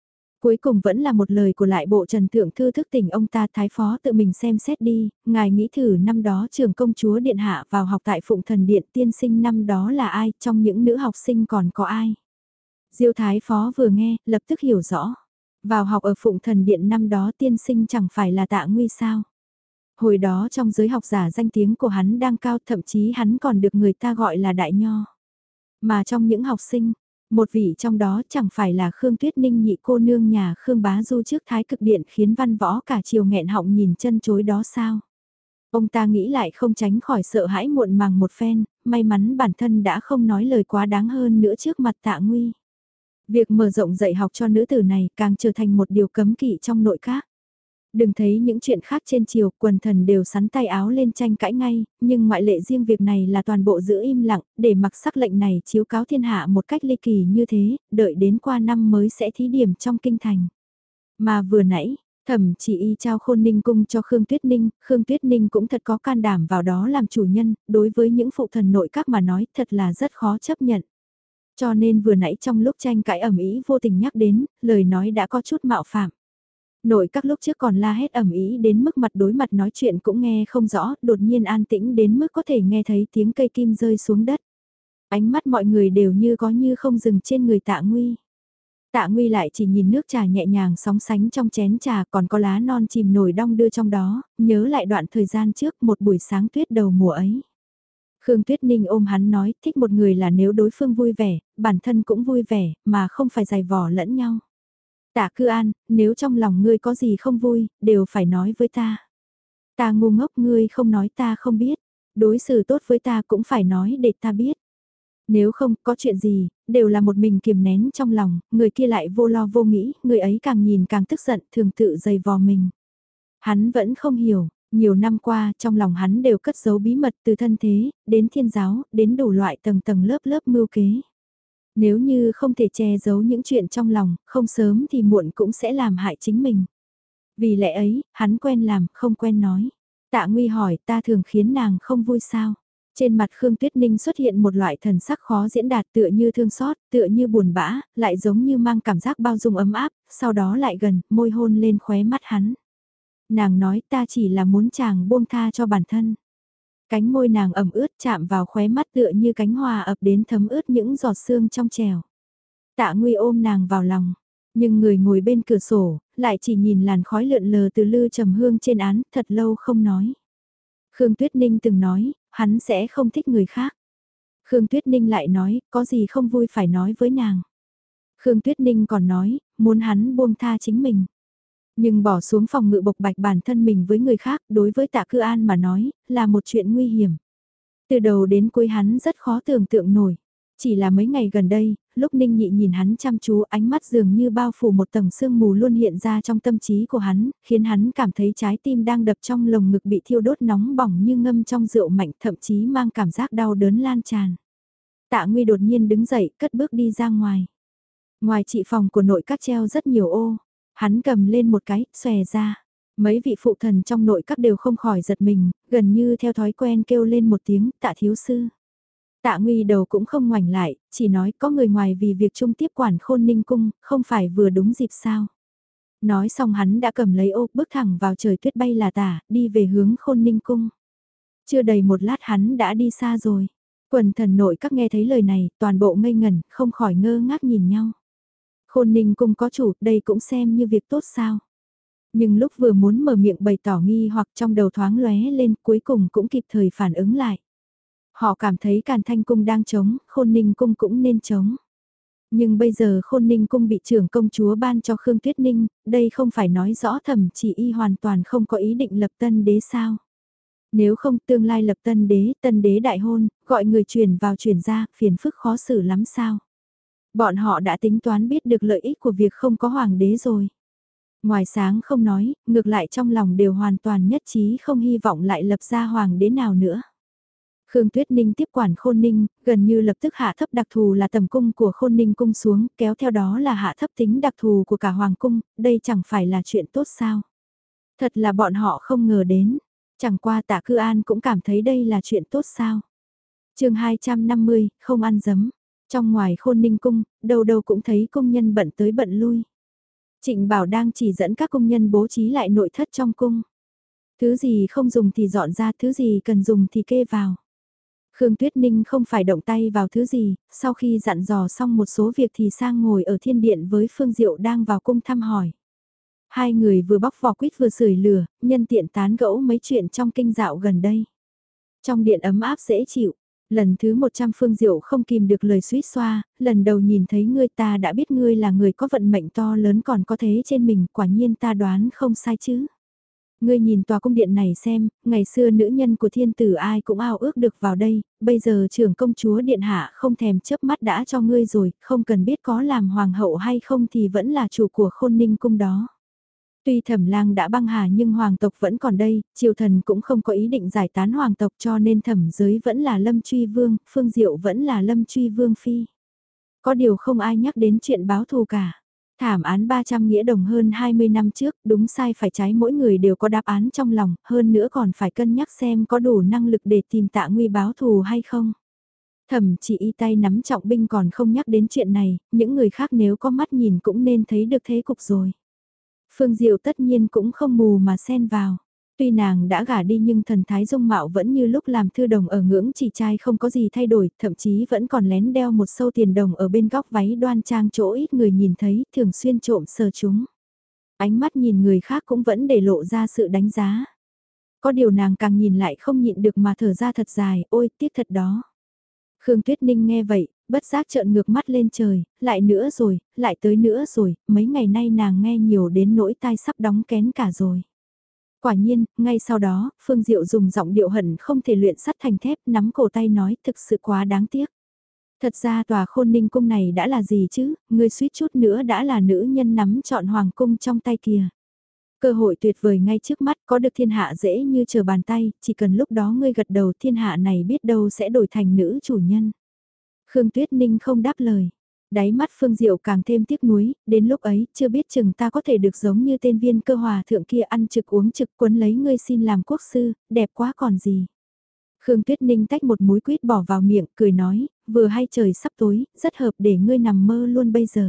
Cuối cùng vẫn là một lời của lại bộ Trần Thượng Thư thức tỉnh ông ta thái phó tự mình xem xét đi, ngài nghĩ thử năm đó trưởng công chúa Điện Hạ vào học tại Phụng Thần Điện tiên sinh năm đó là ai, trong những nữ học sinh còn có ai. Diêu thái phó vừa nghe, lập tức hiểu rõ. Vào học ở Phụng Thần Điện năm đó tiên sinh chẳng phải là Tạ Nguy sao. Hồi đó trong giới học giả danh tiếng của hắn đang cao, thậm chí hắn còn được người ta gọi là đại nho. Mà trong những học sinh, một vị trong đó chẳng phải là Khương Tuyết Ninh nhị cô nương nhà Khương Bá Du trước Thái Cực Điện khiến văn võ cả chiều nghẹn họng nhìn chân chối đó sao. Ông ta nghĩ lại không tránh khỏi sợ hãi muộn màng một phen, may mắn bản thân đã không nói lời quá đáng hơn nữa trước mặt Tạ Nguy. Việc mở rộng dạy học cho nữ tử này càng trở thành một điều cấm kỵ trong nội các. Đừng thấy những chuyện khác trên triều, quần thần đều sắn tay áo lên tranh cãi ngay, nhưng ngoại lệ riêng việc này là toàn bộ giữ im lặng, để mặc sắc lệnh này chiếu cáo thiên hạ một cách ly kỳ như thế, đợi đến qua năm mới sẽ thí điểm trong kinh thành. Mà vừa nãy, Thẩm Chỉ Y trao Khôn Ninh cung cho Khương Tuyết Ninh cũng thật có can đảm vào đó làm chủ nhân, đối với những phụ thần nội các mà nói thật là rất khó chấp nhận. Cho nên vừa nãy trong lúc tranh cãi ầm ĩ vô tình nhắc đến, lời nói đã có chút mạo phạm. Nội các lúc trước còn la hét ầm ĩ đến mức mặt đối mặt nói chuyện cũng nghe không rõ, đột nhiên an tĩnh đến mức có thể nghe thấy tiếng cây kim rơi xuống đất. Ánh mắt mọi người đều như có như không dừng trên người Tạ Nguy. Tạ Nguy lại chỉ nhìn nước trà nhẹ nhàng sóng sánh trong chén trà, còn có lá non chìm nổi đong đưa trong đó, nhớ lại đoạn thời gian trước một buổi sáng tuyết đầu mùa ấy. Khương Tuyết Ninh ôm hắn nói, thích một người là nếu đối phương vui vẻ, bản thân cũng vui vẻ, mà không phải giày vò lẫn nhau. Tạ Cư An, nếu trong lòng ngươi có gì không vui, đều phải nói với ta. Ta ngu ngốc, ngươi không nói ta không biết. Đối xử tốt với ta cũng phải nói để ta biết. Nếu không có chuyện gì, đều là một mình kiềm nén trong lòng, người kia lại vô lo vô nghĩ, người ấy càng nhìn càng tức giận, thường tự giày vò mình. Hắn vẫn không hiểu, nhiều năm qua trong lòng hắn đều cất giấu bí mật từ thân thế, đến thiên giáo, đến đủ loại tầng tầng lớp lớp mưu kế. Nếu như không thể che giấu những chuyện trong lòng, không sớm thì muộn cũng sẽ làm hại chính mình. Vì lẽ ấy, hắn quen làm, không quen nói. Tạ Nguy hỏi ta thường khiến nàng không vui sao. Trên mặt Khương Tuyết Ninh xuất hiện một loại thần sắc khó diễn đạt tựa như thương xót, tựa như buồn bã, lại giống như mang cảm giác bao dung ấm áp, sau đó lại gần, môi hôn lên khóe mắt hắn. Nàng nói ta chỉ là muốn chàng buông tha cho bản thân. Cánh môi nàng ẩm ướt chạm vào khóe mắt tựa như cánh hoa ập đến thấm ướt những giọt sương trong trèo. Tạ Nguy ôm nàng vào lòng, nhưng người ngồi bên cửa sổ, lại chỉ nhìn làn khói lượn lờ từ lư trầm hương trên án, thật lâu không nói. Khương Tuyết Ninh từng nói, hắn sẽ không thích người khác. Khương Tuyết Ninh lại nói, có gì không vui phải nói với nàng. Khương Tuyết Ninh còn nói, muốn hắn buông tha chính mình. Nhưng bỏ xuống phòng ngự bộc bạch bản thân mình với người khác, đối với Tạ Cư An mà nói, là một chuyện nguy hiểm. Từ đầu đến cuối hắn rất khó tưởng tượng nổi. Chỉ là mấy ngày gần đây, lúc Ninh Nhị nhìn hắn chăm chú, ánh mắt dường như bao phủ một tầng sương mù luôn hiện ra trong tâm trí của hắn, khiến hắn cảm thấy trái tim đang đập trong lồng ngực bị thiêu đốt nóng bỏng như ngâm trong rượu mạnh, thậm chí mang cảm giác đau đớn lan tràn. Tạ Nguy đột nhiên đứng dậy, cất bước đi ra ngoài. Ngoài trị phòng của nội các treo rất nhiều ô, hắn cầm lên một cái, xòe ra. Mấy vị phụ thần trong nội các đều không khỏi giật mình, gần như theo thói quen kêu lên một tiếng, Tạ thiếu sư. Tạ Nguy đầu cũng không ngoảnh lại, chỉ nói có người ngoài vì việc chung tiếp quản Khôn Ninh cung, không phải vừa đúng dịp sao. Nói xong hắn đã cầm lấy ô, bước thẳng vào trời tuyết bay là tả, đi về hướng Khôn Ninh cung. Chưa đầy một lát hắn đã đi xa rồi. Quần thần nội các nghe thấy lời này, toàn bộ ngây ngẩn, không khỏi ngơ ngác nhìn nhau. Khôn Ninh cung có chủ, đây cũng xem như việc tốt sao. Nhưng lúc vừa muốn mở miệng bày tỏ nghi hoặc trong đầu thoáng lóe lên, cuối cùng cũng kịp thời phản ứng lại. Họ cảm thấy Càn Thanh cung đang trống, Khôn Ninh cung cũng nên trống. Nhưng bây giờ Khôn Ninh cung bị trưởng công chúa ban cho Khương Tuyết Ninh, đây không phải nói rõ Thẩm Chỉ Y hoàn toàn không có ý định lập tân đế sao. Nếu không tương lai lập tân đế đại hôn, gọi người truyền vào truyền ra, phiền phức khó xử lắm sao. Bọn họ đã tính toán biết được lợi ích của việc không có hoàng đế rồi. Ngoài sáng không nói, ngược lại trong lòng đều hoàn toàn nhất trí không hy vọng lại lập ra hoàng đế nào nữa. Khương Tuyết Ninh tiếp quản Khôn Ninh, gần như lập tức hạ thấp đặc thù là tầm cung của Khôn Ninh cung xuống, kéo theo đó là hạ thấp tính đặc thù của cả hoàng cung, đây chẳng phải là chuyện tốt sao. Thật là bọn họ không ngờ đến, chẳng qua Tạ Cư An cũng cảm thấy đây là chuyện tốt sao. Chương 250, không ăn dấm. Trong ngoài Khôn Ninh cung, đâu đâu cũng thấy công nhân bận tới bận lui. Trịnh Bảo đang chỉ dẫn các công nhân bố trí lại nội thất trong cung. Thứ gì không dùng thì dọn ra, thứ gì cần dùng thì kê vào. Khương Tuyết Ninh không phải động tay vào thứ gì, sau khi dặn dò xong một số việc thì sang ngồi ở thiên điện với Phương Diệu đang vào cung thăm hỏi. Hai người vừa bóc vỏ quýt vừa sưởi lửa, nhân tiện tán gẫu mấy chuyện trong kinh dạo gần đây. Trong điện ấm áp dễ chịu, lần thứ 100 Phương Diệu không kìm được lời suýt xoa, lần đầu nhìn thấy ngươi ta đã biết ngươi là người có vận mệnh to lớn còn có thế trên mình, quả nhiên ta đoán không sai chứ. Ngươi nhìn tòa cung điện này xem, ngày xưa nữ nhân của thiên tử ai cũng ao ước được vào đây, bây giờ trưởng công chúa điện hạ không thèm chớp mắt đã cho ngươi rồi, không cần biết có làm hoàng hậu hay không thì vẫn là chủ của Khôn Ninh cung đó. Tuy Thẩm Lang đã băng hà nhưng hoàng tộc vẫn còn đây, triều thần cũng không có ý định giải tán hoàng tộc cho nên Thẩm Giới vẫn là Lâm Truy Vương, Phương Diệu vẫn là Lâm Truy Vương phi. Có điều không ai nhắc đến chuyện báo thù cả. Thảm án 300 nghĩa đồng hơn 20 năm trước, đúng sai phải trái mỗi người đều có đáp án trong lòng, hơn nữa còn phải cân nhắc xem có đủ năng lực để tìm Tạ Nguy báo thù hay không. Thẩm chỉ y tay nắm trọng binh còn không nhắc đến chuyện này, những người khác nếu có mắt nhìn cũng nên thấy được thế cục rồi. Phương Diệu tất nhiên cũng không mù mà xen vào. Tuy nàng đã gả đi nhưng thần thái dung mạo vẫn như lúc làm thư đồng ở ngưỡng chỉ trai không có gì thay đổi, thậm chí vẫn còn lén đeo một sâu tiền đồng ở bên góc váy đoan trang chỗ ít người nhìn thấy, thường xuyên trộm sờ chúng. Ánh mắt nhìn người khác cũng vẫn để lộ ra sự đánh giá. Có điều nàng càng nhìn lại không nhịn được mà thở ra thật dài, ôi tiếc thật đó. Khương Tuyết Ninh nghe vậy, bất giác trợn ngược mắt lên trời, lại nữa rồi, lại tới nữa rồi, mấy ngày nay nàng nghe nhiều đến nỗi tai sắp đóng kén cả rồi. Quả nhiên, ngay sau đó, Phương Diệu dùng giọng điệu hận không thể luyện sắt thành thép nắm cổ tay nói thực sự quá đáng tiếc. Thật ra tòa Khôn Ninh cung này đã là gì chứ, ngươi suýt chút nữa đã là nữ nhân nắm trọn hoàng cung trong tay kìa. Cơ hội tuyệt vời ngay trước mắt có được thiên hạ dễ như chờ bàn tay, chỉ cần lúc đó ngươi gật đầu thiên hạ này biết đâu sẽ đổi thành nữ chủ nhân. Khương Tuyết Ninh không đáp lời. Đáy mắt Phương Diệu càng thêm tiếc nuối, đến lúc ấy chưa biết chừng ta có thể được giống như tên viên cơ hòa thượng kia ăn trực uống trực quấn lấy ngươi xin làm quốc sư, đẹp quá còn gì. Khương Tuyết Ninh tách một múi quýt bỏ vào miệng, cười nói, vừa hay trời sắp tối, rất hợp để ngươi nằm mơ luôn bây giờ.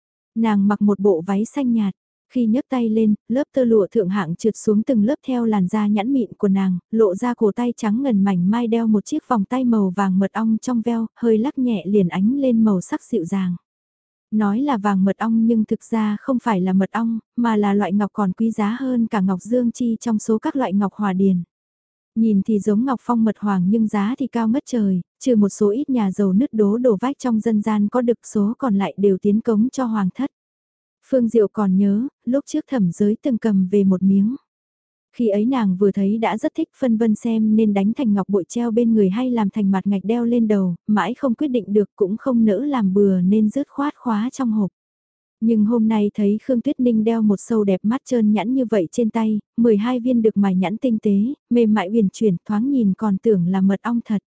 Nàng mặc một bộ váy xanh nhạt, khi nhấc tay lên, lớp tơ lụa thượng hạng trượt xuống từng lớp theo làn da nhẵn mịn của nàng, lộ ra cổ tay trắng ngần mảnh mai đeo một chiếc vòng tay màu vàng mật ong trong veo, hơi lắc nhẹ liền ánh lên màu sắc dịu dàng. Nói là vàng mật ong nhưng thực ra không phải là mật ong, mà là loại ngọc còn quý giá hơn cả ngọc dương chi trong số các loại ngọc hòa điền. Nhìn thì giống ngọc phong mật hoàng nhưng giá thì cao ngất trời, trừ một số ít nhà giàu nứt đổ vách trong dân gian có được số còn lại đều tiến cống cho hoàng thất. Phương Diệu còn nhớ, lúc trước Thẩm Giới từng cầm về một miếng. Khi ấy nàng vừa thấy đã rất thích phân vân xem nên đánh thành ngọc bội treo bên người hay làm thành mặt ngạch đeo lên đầu, mãi không quyết định được cũng không nỡ làm bừa nên rứt khoát khóa trong hộp. Nhưng hôm nay thấy Khương Tuyết Ninh đeo một sâu đẹp mắt trơn nhẵn như vậy trên tay, 12 viên được mài nhẵn tinh tế, mềm mại huyền chuyển thoáng nhìn còn tưởng là mật ong thật.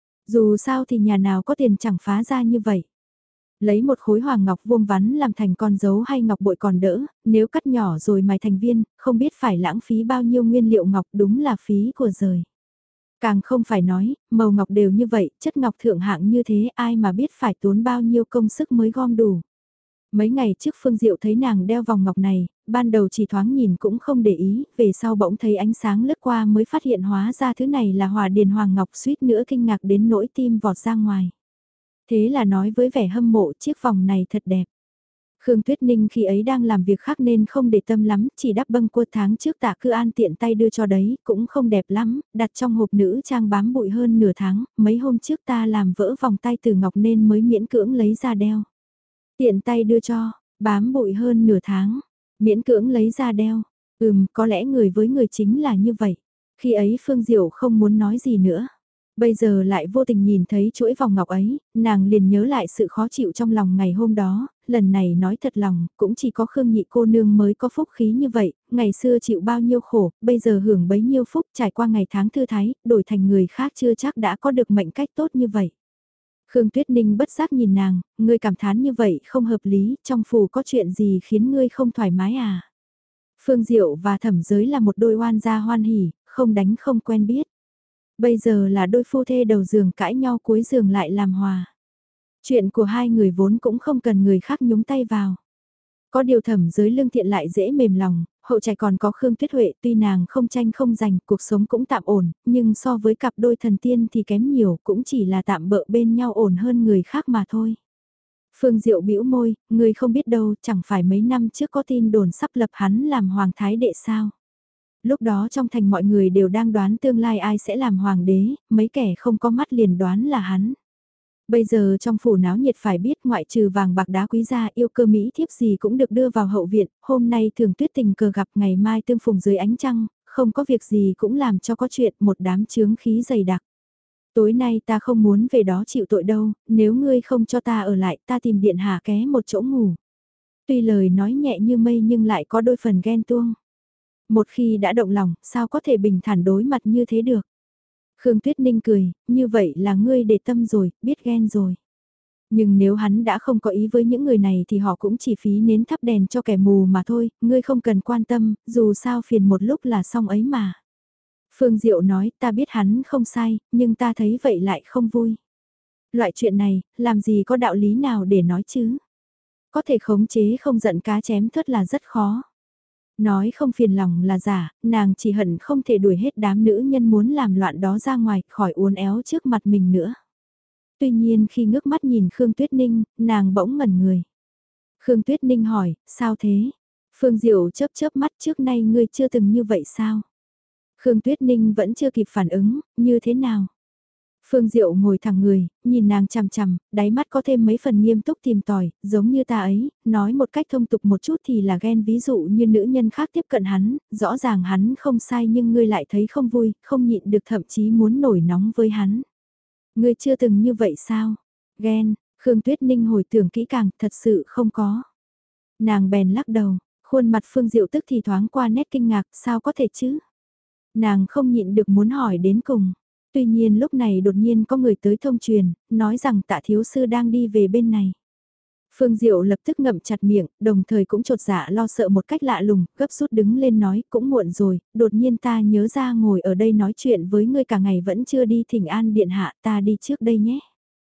Dù sao thì nhà nào có tiền chẳng phá ra như vậy. Lấy một khối hoàng ngọc vuông vắn làm thành con dấu hay ngọc bội còn đỡ, nếu cắt nhỏ rồi mài thành viên, không biết phải lãng phí bao nhiêu nguyên liệu ngọc đúng là phí của rời. Càng không phải nói, màu ngọc đều như vậy, chất ngọc thượng hạng như thế ai mà biết phải tốn bao nhiêu công sức mới gom đủ. Mấy ngày trước Phương Diệu thấy nàng đeo vòng ngọc này, ban đầu chỉ thoáng nhìn cũng không để ý, về sau bỗng thấy ánh sáng lướt qua mới phát hiện hóa ra thứ này là hòa điền hoàng ngọc suýt nữa kinh ngạc đến nỗi tim vọt ra ngoài. Thế là nói với vẻ hâm mộ chiếc vòng này thật đẹp. Khương Tuyết Ninh khi ấy đang làm việc khác nên không để tâm lắm, chỉ đắp bâng cua tháng trước Tạ Cư An tiện tay đưa cho đấy, cũng không đẹp lắm, đặt trong hộp nữ trang bám bụi hơn nửa tháng, mấy hôm trước ta làm vỡ vòng tay từ ngọc nên mới miễn cưỡng lấy ra đeo. Tiện tay đưa cho, bám bụi hơn nửa tháng, miễn cưỡng lấy ra đeo, có lẽ người với người chính là như vậy. Khi ấy Phương Diệu không muốn nói gì nữa. Bây giờ lại vô tình nhìn thấy chuỗi vòng ngọc ấy, nàng liền nhớ lại sự khó chịu trong lòng ngày hôm đó, lần này nói thật lòng, cũng chỉ có Khương Nhị cô nương mới có phúc khí như vậy, ngày xưa chịu bao nhiêu khổ, bây giờ hưởng bấy nhiêu phúc trải qua ngày tháng thư thái, đổi thành người khác chưa chắc đã có được mệnh cách tốt như vậy. Khương Tuyết Ninh bất giác nhìn nàng, ngươi cảm thán như vậy không hợp lý, trong phủ có chuyện gì khiến ngươi không thoải mái à? Phương Diệu và Thẩm Giới là một đôi oan gia hoan hỉ, không đánh không quen biết. Bây giờ là đôi phu thê đầu giường cãi nhau cuối giường lại làm hòa. Chuyện của hai người vốn cũng không cần người khác nhúng tay vào. Có điều Thẩm Giới Lương Thiện lại dễ mềm lòng, hậu trạch còn có Khương Tuyết Huệ, tuy nàng không tranh không giành, cuộc sống cũng tạm ổn, nhưng so với cặp đôi thần tiên thì kém nhiều, cũng chỉ là tạm bợ bên nhau ổn hơn người khác mà thôi. Phương Diệu bĩu môi, người không biết đâu, chẳng phải mấy năm trước có tin đồn sắp lập hắn làm hoàng thái đệ sao. Lúc đó trong thành mọi người đều đang đoán tương lai ai sẽ làm hoàng đế, mấy kẻ không có mắt liền đoán là hắn. Bây giờ trong phủ náo nhiệt phải biết ngoại trừ vàng bạc đá quý gia yêu cơ Mỹ thiếp gì cũng được đưa vào hậu viện, hôm nay thường tuyết tình cờ gặp ngày mai tương phùng dưới ánh trăng, không có việc gì cũng làm cho có chuyện một đám chướng khí dày đặc. Tối nay ta không muốn về đó chịu tội đâu, nếu ngươi không cho ta ở lại ta tìm điện hạ ké một chỗ ngủ. Tuy lời nói nhẹ như mây nhưng lại có đôi phần ghen tuông. Một khi đã động lòng, sao có thể bình thản đối mặt như thế được? Khương Tuyết Ninh cười, như vậy là ngươi để tâm rồi, biết ghen rồi. Nhưng nếu hắn đã không có ý với những người này thì họ cũng chỉ phí nến thắp đèn cho kẻ mù mà thôi, ngươi không cần quan tâm, dù sao phiền một lúc là xong ấy mà. Phương Diệu nói, ta biết hắn không sai, nhưng ta thấy vậy lại không vui. Loại chuyện này, làm gì có đạo lý nào để nói chứ? Có thể khống chế không giận cá chém thớt là rất khó. Nói không phiền lòng là giả, nàng chỉ hận không thể đuổi hết đám nữ nhân muốn làm loạn đó ra ngoài, khỏi uốn éo trước mặt mình nữa. Tuy nhiên khi ngước mắt nhìn Khương Tuyết Ninh, nàng bỗng ngẩn người. Khương Tuyết Ninh hỏi, sao thế? Phương Diệu chớp chớp mắt, trước nay ngươi chưa từng như vậy sao? Khương Tuyết Ninh vẫn chưa kịp phản ứng, như thế nào? Phương Diệu ngồi thẳng người, nhìn nàng chằm chằm, đáy mắt có thêm mấy phần nghiêm túc tìm tòi, giống như ta ấy, nói một cách thông tục một chút thì là ghen, ví dụ như nữ nhân khác tiếp cận hắn, rõ ràng hắn không sai nhưng ngươi lại thấy không vui, không nhịn được thậm chí muốn nổi nóng với hắn. Ngươi chưa từng như vậy sao? Ghen, Khương Tuyết Ninh hồi tưởng kỹ càng, thật sự không có. Nàng bèn lắc đầu, khuôn mặt Phương Diệu tức thì thoáng qua nét kinh ngạc, sao có thể chứ? Nàng không nhịn được muốn hỏi đến cùng. Tuy nhiên lúc này đột nhiên có người tới thông truyền, nói rằng Tạ thiếu sư đang đi về bên này. Phương Diệu lập tức ngậm chặt miệng, đồng thời cũng trột dạ lo sợ một cách lạ lùng, gấp rút đứng lên nói, cũng muộn rồi, đột nhiên ta nhớ ra ngồi ở đây nói chuyện với ngươi cả ngày vẫn chưa đi thỉnh an điện hạ, ta đi trước đây nhé.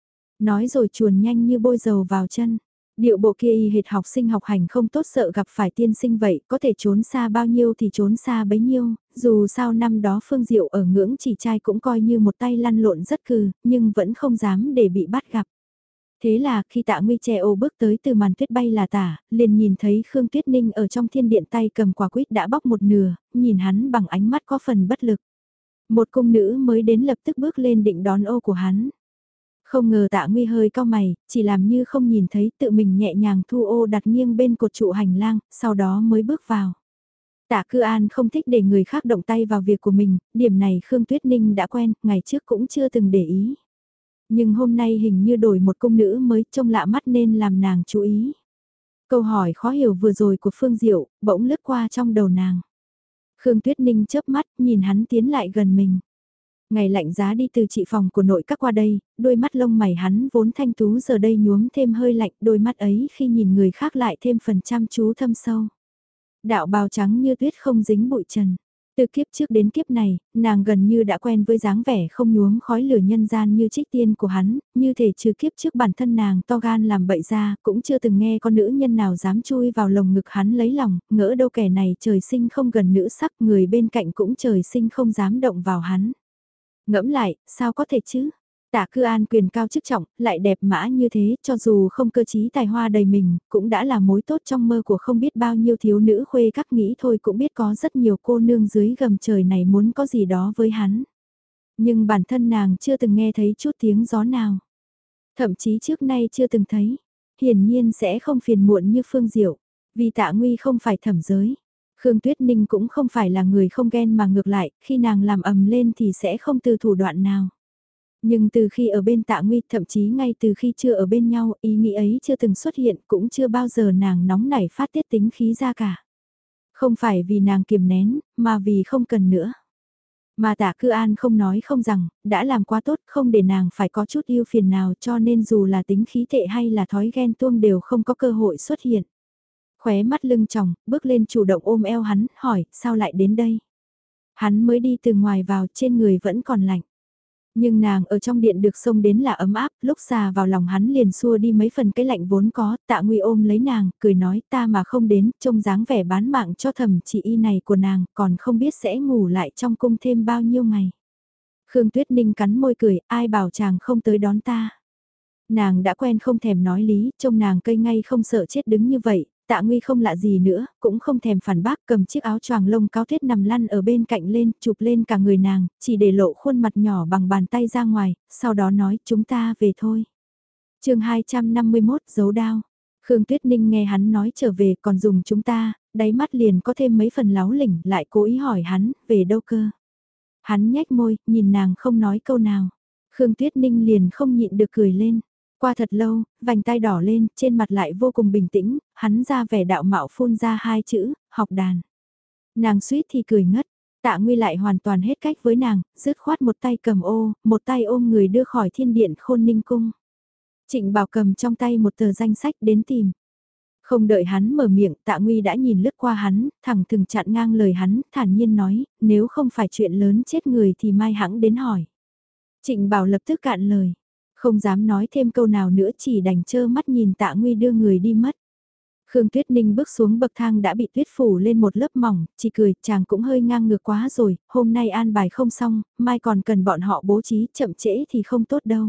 Nói rồi chuồn nhanh như bôi dầu vào chân. Điệu bộ kia y hệt học sinh học hành không tốt, sợ gặp phải tiên sinh vậy, có thể trốn xa bao nhiêu thì trốn xa bấy nhiêu, dù sao năm đó Phương Diệu ở ngưỡng chỉ trai cũng coi như một tay lăn lộn rất cừ, nhưng vẫn không dám để bị bắt gặp. Thế là khi Tạ Nguy che ô bước tới từ màn tuyết bay là tả, liền nhìn thấy Khương Tuyết Ninh ở trong thiên điện tay cầm quả quýt đã bóc một nửa, nhìn hắn bằng ánh mắt có phần bất lực. Một cung nữ mới đến lập tức bước lên định đón ô của hắn. Không ngờ Tạ Nguy hơi cau mày, chỉ làm như không nhìn thấy, tự mình nhẹ nhàng thu ô đặt nghiêng bên cột trụ hành lang, sau đó mới bước vào. Tạ Cư An không thích để người khác động tay vào việc của mình, điểm này Khương Tuyết Ninh đã quen, ngày trước cũng chưa từng để ý. Nhưng hôm nay hình như đổi một cung nữ mới trông lạ mắt nên làm nàng chú ý. Câu hỏi khó hiểu vừa rồi của Phương Diệu, bỗng lướt qua trong đầu nàng. Khương Tuyết Ninh chớp mắt, nhìn hắn tiến lại gần mình. Ngày lạnh giá đi từ chị phòng của nội các qua đây, đôi mắt lông mày hắn vốn thanh tú giờ đây nhuốm thêm hơi lạnh, đôi mắt ấy khi nhìn người khác lại thêm phần chăm chú thâm sâu. Đạo bào trắng như tuyết không dính bụi trần. Từ kiếp trước đến kiếp này, nàng gần như đã quen với dáng vẻ không nhuốm khói lửa nhân gian như trích tiên của hắn, như thể trừ kiếp trước bản thân nàng to gan làm bậy ra, cũng chưa từng nghe con nữ nhân nào dám chui vào lồng ngực hắn lấy lòng, ngỡ đâu kẻ này trời sinh không gần nữ sắc, người bên cạnh cũng trời sinh không dám động vào hắn. Ngẫm lại, sao có thể chứ? Tạ Cư An quyền cao chức trọng, lại đẹp mã như thế, cho dù không cơ trí tài hoa đầy mình, cũng đã là mối tốt trong mơ của không biết bao nhiêu thiếu nữ khuê các, nghĩ thôi cũng biết có rất nhiều cô nương dưới gầm trời này muốn có gì đó với hắn. Nhưng bản thân nàng chưa từng nghe thấy chút tiếng gió nào. Thậm chí trước nay chưa từng thấy. Hiển nhiên sẽ không phiền muộn như Phương Diệu, vì Tạ Nguy không phải Thẩm Giới. Khương Tuyết Ninh cũng không phải là người không ghen mà ngược lại, khi nàng làm ầm lên thì sẽ không từ thủ đoạn nào. Nhưng từ khi ở bên Tạ Nguy, thậm chí ngay từ khi chưa ở bên nhau, ý nghĩ ấy chưa từng xuất hiện, cũng chưa bao giờ nàng nóng nảy phát tiết tính khí ra cả. Không phải vì nàng kiềm nén, mà vì không cần nữa. Mà Tạ Cư An không nói không rằng, đã làm quá tốt, không để nàng phải có chút yêu phiền nào, cho nên dù là tính khí tệ hay là thói ghen tuông đều không có cơ hội xuất hiện. Khóe mắt lưng tròng, bước lên chủ động ôm eo hắn, hỏi, sao lại đến đây? Hắn mới đi từ ngoài vào, trên người vẫn còn lạnh. Nhưng nàng ở trong điện được xông đến là ấm áp, lúc xà vào lòng hắn liền xua đi mấy phần cái lạnh vốn có, Tạ Nguy ôm lấy nàng, cười nói ta mà không đến, trông dáng vẻ bán mạng cho thẩm chị y này của nàng, còn không biết sẽ ngủ lại trong cung thêm bao nhiêu ngày. Khương Tuyết Ninh cắn môi cười, ai bảo chàng không tới đón ta. Nàng đã quen không thèm nói lý, trông nàng cây ngay không sợ chết đứng như vậy, Tạ Nguy không lạ gì nữa, cũng không thèm phản bác, cầm chiếc áo choàng lông cao tuyết nằm lăn ở bên cạnh lên, chụp lên cả người nàng, chỉ để lộ khuôn mặt nhỏ bằng bàn tay ra ngoài, sau đó nói chúng ta về thôi. Chương 251 dấu đao. Khương Tuyết Ninh nghe hắn nói trở về còn dùng chúng ta, đáy mắt liền có thêm mấy phần láu lỉnh, lại cố ý hỏi hắn, về đâu cơ. Hắn nhếch môi, nhìn nàng không nói câu nào. Khương Tuyết Ninh liền không nhịn được cười lên. Qua thật lâu, vành tay đỏ lên, trên mặt lại vô cùng bình tĩnh, hắn ra vẻ đạo mạo phun ra hai chữ, học đàn. Nàng suýt thì cười ngất, Tạ Nguy lại hoàn toàn hết cách với nàng, dứt khoát một tay cầm ô, một tay ôm người đưa khỏi thiên điện Khôn Ninh cung. Trịnh Bảo cầm trong tay một tờ danh sách đến tìm. Không đợi hắn mở miệng, Tạ Nguy đã nhìn lướt qua hắn, thẳng thừng chặn ngang lời hắn, thản nhiên nói, nếu không phải chuyện lớn chết người thì mai hãng đến hỏi. Trịnh Bảo lập tức cạn lời, không dám nói thêm câu nào nữa chỉ đành trơ mắt nhìn Tạ Nguy đưa người đi mất. Khương Tuyết Ninh bước xuống bậc thang đã bị tuyết phủ lên một lớp mỏng, chỉ cười, chàng cũng hơi ngang ngược quá rồi, hôm nay an bài không xong, mai còn cần bọn họ bố trí, chậm trễ thì không tốt đâu.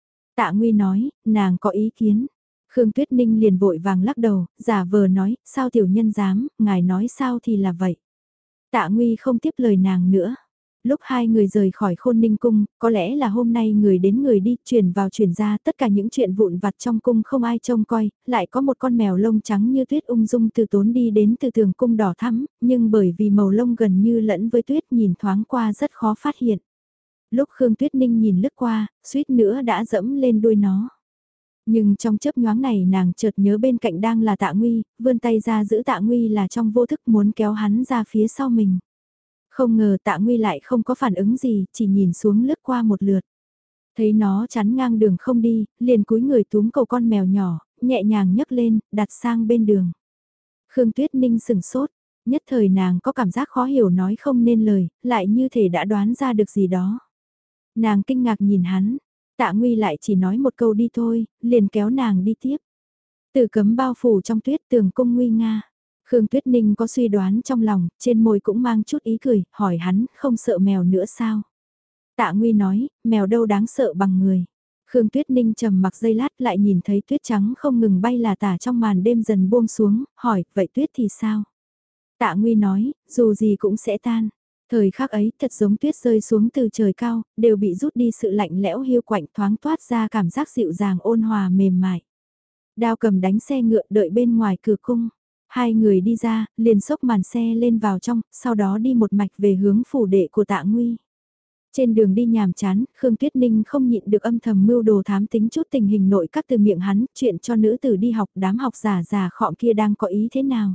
Tạ Nguy nói, nàng có ý kiến. Khương Tuyết Ninh liền vội vàng lắc đầu, giả vờ nói, sao tiểu nhân dám, ngài nói sao thì là vậy. Tạ Nguy không tiếp lời nàng nữa. Lúc hai người rời khỏi Khôn Ninh cung, có lẽ là hôm nay người đến người đi, chuyển vào chuyển ra, tất cả những chuyện vụn vặt trong cung không ai trông coi, lại có một con mèo lông trắng như tuyết ung dung từ tốn đi đến từ tường cung đỏ thắm, nhưng bởi vì màu lông gần như lẫn với tuyết nhìn thoáng qua rất khó phát hiện. Lúc Khương Tuyết Ninh nhìn lướt qua, suýt nữa đã dẫm lên đuôi nó. Nhưng trong chớp nhoáng này nàng chợt nhớ bên cạnh đang là Tạ Nguy, vươn tay ra giữ Tạ Nguy là trong vô thức muốn kéo hắn ra phía sau mình. Không ngờ Tạ Nguy lại không có phản ứng gì, chỉ nhìn xuống lướt qua một lượt. Thấy nó chắn ngang đường không đi, liền cúi người túm cầu con mèo nhỏ, nhẹ nhàng nhấc lên, đặt sang bên đường. Khương Tuyết Ninh sừng sốt, nhất thời nàng có cảm giác khó hiểu nói không nên lời, lại như thể đã đoán ra được gì đó. Nàng kinh ngạc nhìn hắn, Tạ Nguy lại chỉ nói một câu đi thôi, liền kéo nàng đi tiếp. Từ cấm bao phủ trong tuyết tường cung nguy nga. Khương Tuyết Ninh có suy đoán trong lòng, trên môi cũng mang chút ý cười, hỏi hắn, không sợ mèo nữa sao? Tạ Nguy nói, mèo đâu đáng sợ bằng người. Khương Tuyết Ninh trầm mặc giây lát lại nhìn thấy tuyết trắng không ngừng bay là tả trong màn đêm dần buông xuống, hỏi, vậy tuyết thì sao? Tạ Nguy nói, dù gì cũng sẽ tan. Thời khắc ấy thật giống tuyết rơi xuống từ trời cao, đều bị rút đi sự lạnh lẽo hiu quạnh thoáng toát ra cảm giác dịu dàng ôn hòa mềm mại. Đao cầm đánh xe ngựa đợi bên ngoài cửa cung. Hai người đi ra, liền xốc màn xe lên vào trong, sau đó đi một mạch về hướng phủ đệ của Tạ Nguy. Trên đường đi nhàm chán, Khương Tuyết Ninh không nhịn được âm thầm mưu đồ thám tính chút tình hình nội các từ miệng hắn, chuyện cho nữ tử đi học đám học giả già khọm kia đang có ý thế nào.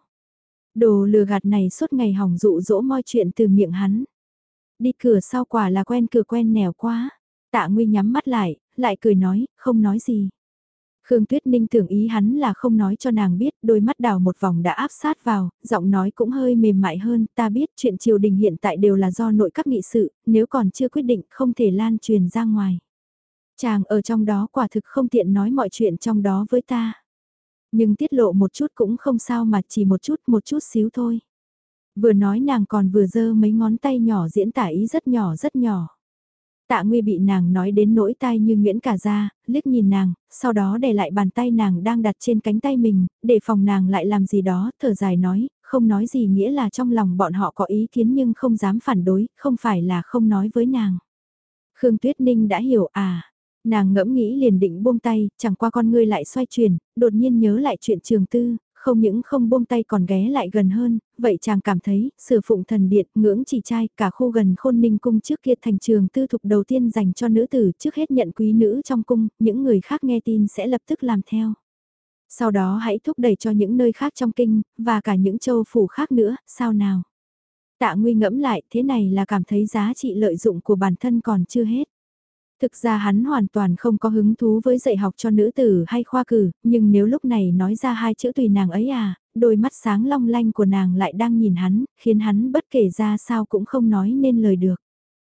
Đồ lừa gạt này suốt ngày hỏng dụ dỗ moi chuyện từ miệng hắn. Đi cửa sau quả là quen cửa quen nẻo quá. Tạ Nguy nhắm mắt lại cười nói, không nói gì. Khương Tuyết Ninh tưởng ý hắn là không nói cho nàng biết, đôi mắt đào một vòng đã áp sát vào, giọng nói cũng hơi mềm mại hơn, ta biết chuyện triều đình hiện tại đều là do nội các nghị sự, nếu còn chưa quyết định không thể lan truyền ra ngoài. Chàng ở trong đó quả thực không tiện nói mọi chuyện trong đó với ta. Nhưng tiết lộ một chút cũng không sao mà chỉ một chút xíu thôi. Vừa nói nàng còn vừa giơ mấy ngón tay nhỏ diễn tả ý rất nhỏ rất nhỏ. Tạ Nguy bị nàng nói đến nỗi tai như Nguyễn cả ra, liếc nhìn nàng, sau đó để lại bàn tay nàng đang đặt trên cánh tay mình, để phòng nàng lại làm gì đó, thở dài nói, không nói gì nghĩa là trong lòng bọn họ có ý kiến nhưng không dám phản đối, không phải là không nói với nàng. Khương Tuyết Ninh đã hiểu à, nàng ngẫm nghĩ liền định buông tay, chẳng qua con ngươi lại xoay chuyển, đột nhiên nhớ lại chuyện Trường Tư, không những không buông tay còn ghé lại gần hơn, vậy chàng cảm thấy, Sử Phụng Thần Điện, ngưỡng chỉ trai, cả khu gần Khôn Ninh cung trước kia thành trường tư thục đầu tiên dành cho nữ tử, trước hết nhận quý nữ trong cung, những người khác nghe tin sẽ lập tức làm theo. Sau đó hãy thúc đẩy cho những nơi khác trong kinh, và cả những châu phủ khác nữa, sao nào? Tạ Nguy ngẫm lại, thế này là cảm thấy giá trị lợi dụng của bản thân còn chưa hết. Thực ra hắn hoàn toàn không có hứng thú với dạy học cho nữ tử hay khoa cử, nhưng nếu lúc này nói ra hai chữ tùy nàng ấy à, đôi mắt sáng long lanh của nàng lại đang nhìn hắn, khiến hắn bất kể ra sao cũng không nói nên lời được.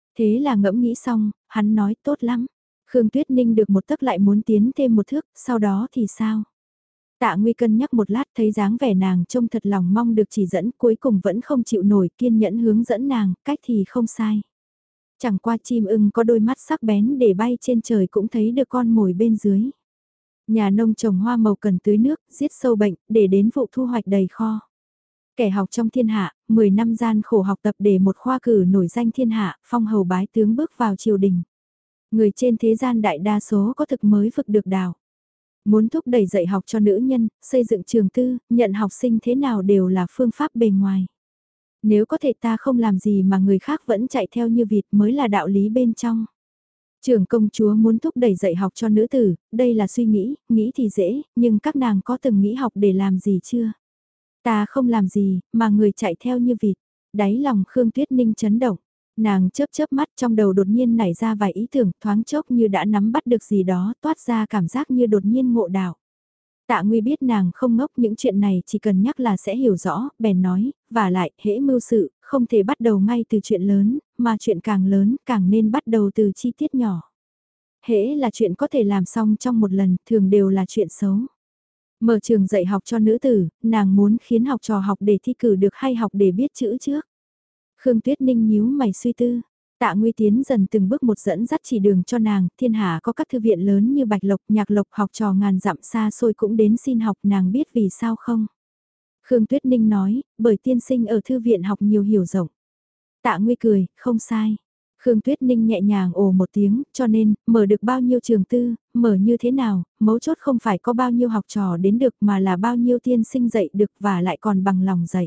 Thế là ngẫm nghĩ xong, hắn nói tốt lắm. Khương Tuyết Ninh được một tấc lại muốn tiến thêm một thước, sau đó thì sao? Tạ Nguy cân nhắc một lát thấy dáng vẻ nàng trông thật lòng mong được chỉ dẫn, cuối cùng vẫn không chịu nổi, kiên nhẫn hướng dẫn nàng, cách thì không sai. Chẳng qua chim ưng có đôi mắt sắc bén để bay trên trời cũng thấy được con mồi bên dưới. Nhà nông trồng hoa màu cần tưới nước, giết sâu bệnh, để đến vụ thu hoạch đầy kho. Kẻ học trong thiên hạ, 10 năm gian khổ học tập để một khoa cử nổi danh thiên hạ, phong hầu bái tướng bước vào triều đình. Người trên thế gian đại đa số có thực mới vực được đào. Muốn thúc đẩy dạy học cho nữ nhân, xây dựng trường tư, nhận học sinh thế nào đều là phương pháp bề ngoài. Nếu có thể ta không làm gì mà người khác vẫn chạy theo như vịt mới là đạo lý bên trong. Trưởng công chúa muốn thúc đẩy dạy học cho nữ tử, đây là suy nghĩ, nghĩ thì dễ, nhưng các nàng có từng nghĩ học để làm gì chưa? Ta không làm gì, mà người chạy theo như vịt. Đáy lòng Khương Tuyết Ninh chấn động. Nàng chớp chớp mắt trong đầu đột nhiên nảy ra vài ý tưởng thoáng chốc như đã nắm bắt được gì đó toát ra cảm giác như đột nhiên ngộ đạo. Tạ Nguy biết nàng không ngốc những chuyện này chỉ cần nhắc là sẽ hiểu rõ, bèn nói, và lại, hễ mưu sự, không thể bắt đầu ngay từ chuyện lớn, mà chuyện càng lớn càng nên bắt đầu từ chi tiết nhỏ. Hễ là chuyện có thể làm xong trong một lần, thường đều là chuyện xấu. Mở trường dạy học cho nữ tử, nàng muốn khiến học trò học để thi cử được hay học để biết chữ trước. Khương Tuyết Ninh nhíu mày suy tư. Tạ Nguy tiến dần từng bước một dẫn dắt chỉ đường cho nàng, thiên hạ có các thư viện lớn như Bạch Lộc, Nhạc Lộc học trò ngàn dặm xa xôi cũng đến xin học, nàng biết vì sao không? Khương Tuyết Ninh nói, bởi tiên sinh ở thư viện học nhiều hiểu rộng. Tạ Nguy cười, không sai. Khương Tuyết Ninh nhẹ nhàng ồ một tiếng, cho nên, mở được bao nhiêu trường tư, mở như thế nào, mấu chốt không phải có bao nhiêu học trò đến được mà là bao nhiêu tiên sinh dạy được và lại còn bằng lòng dạy.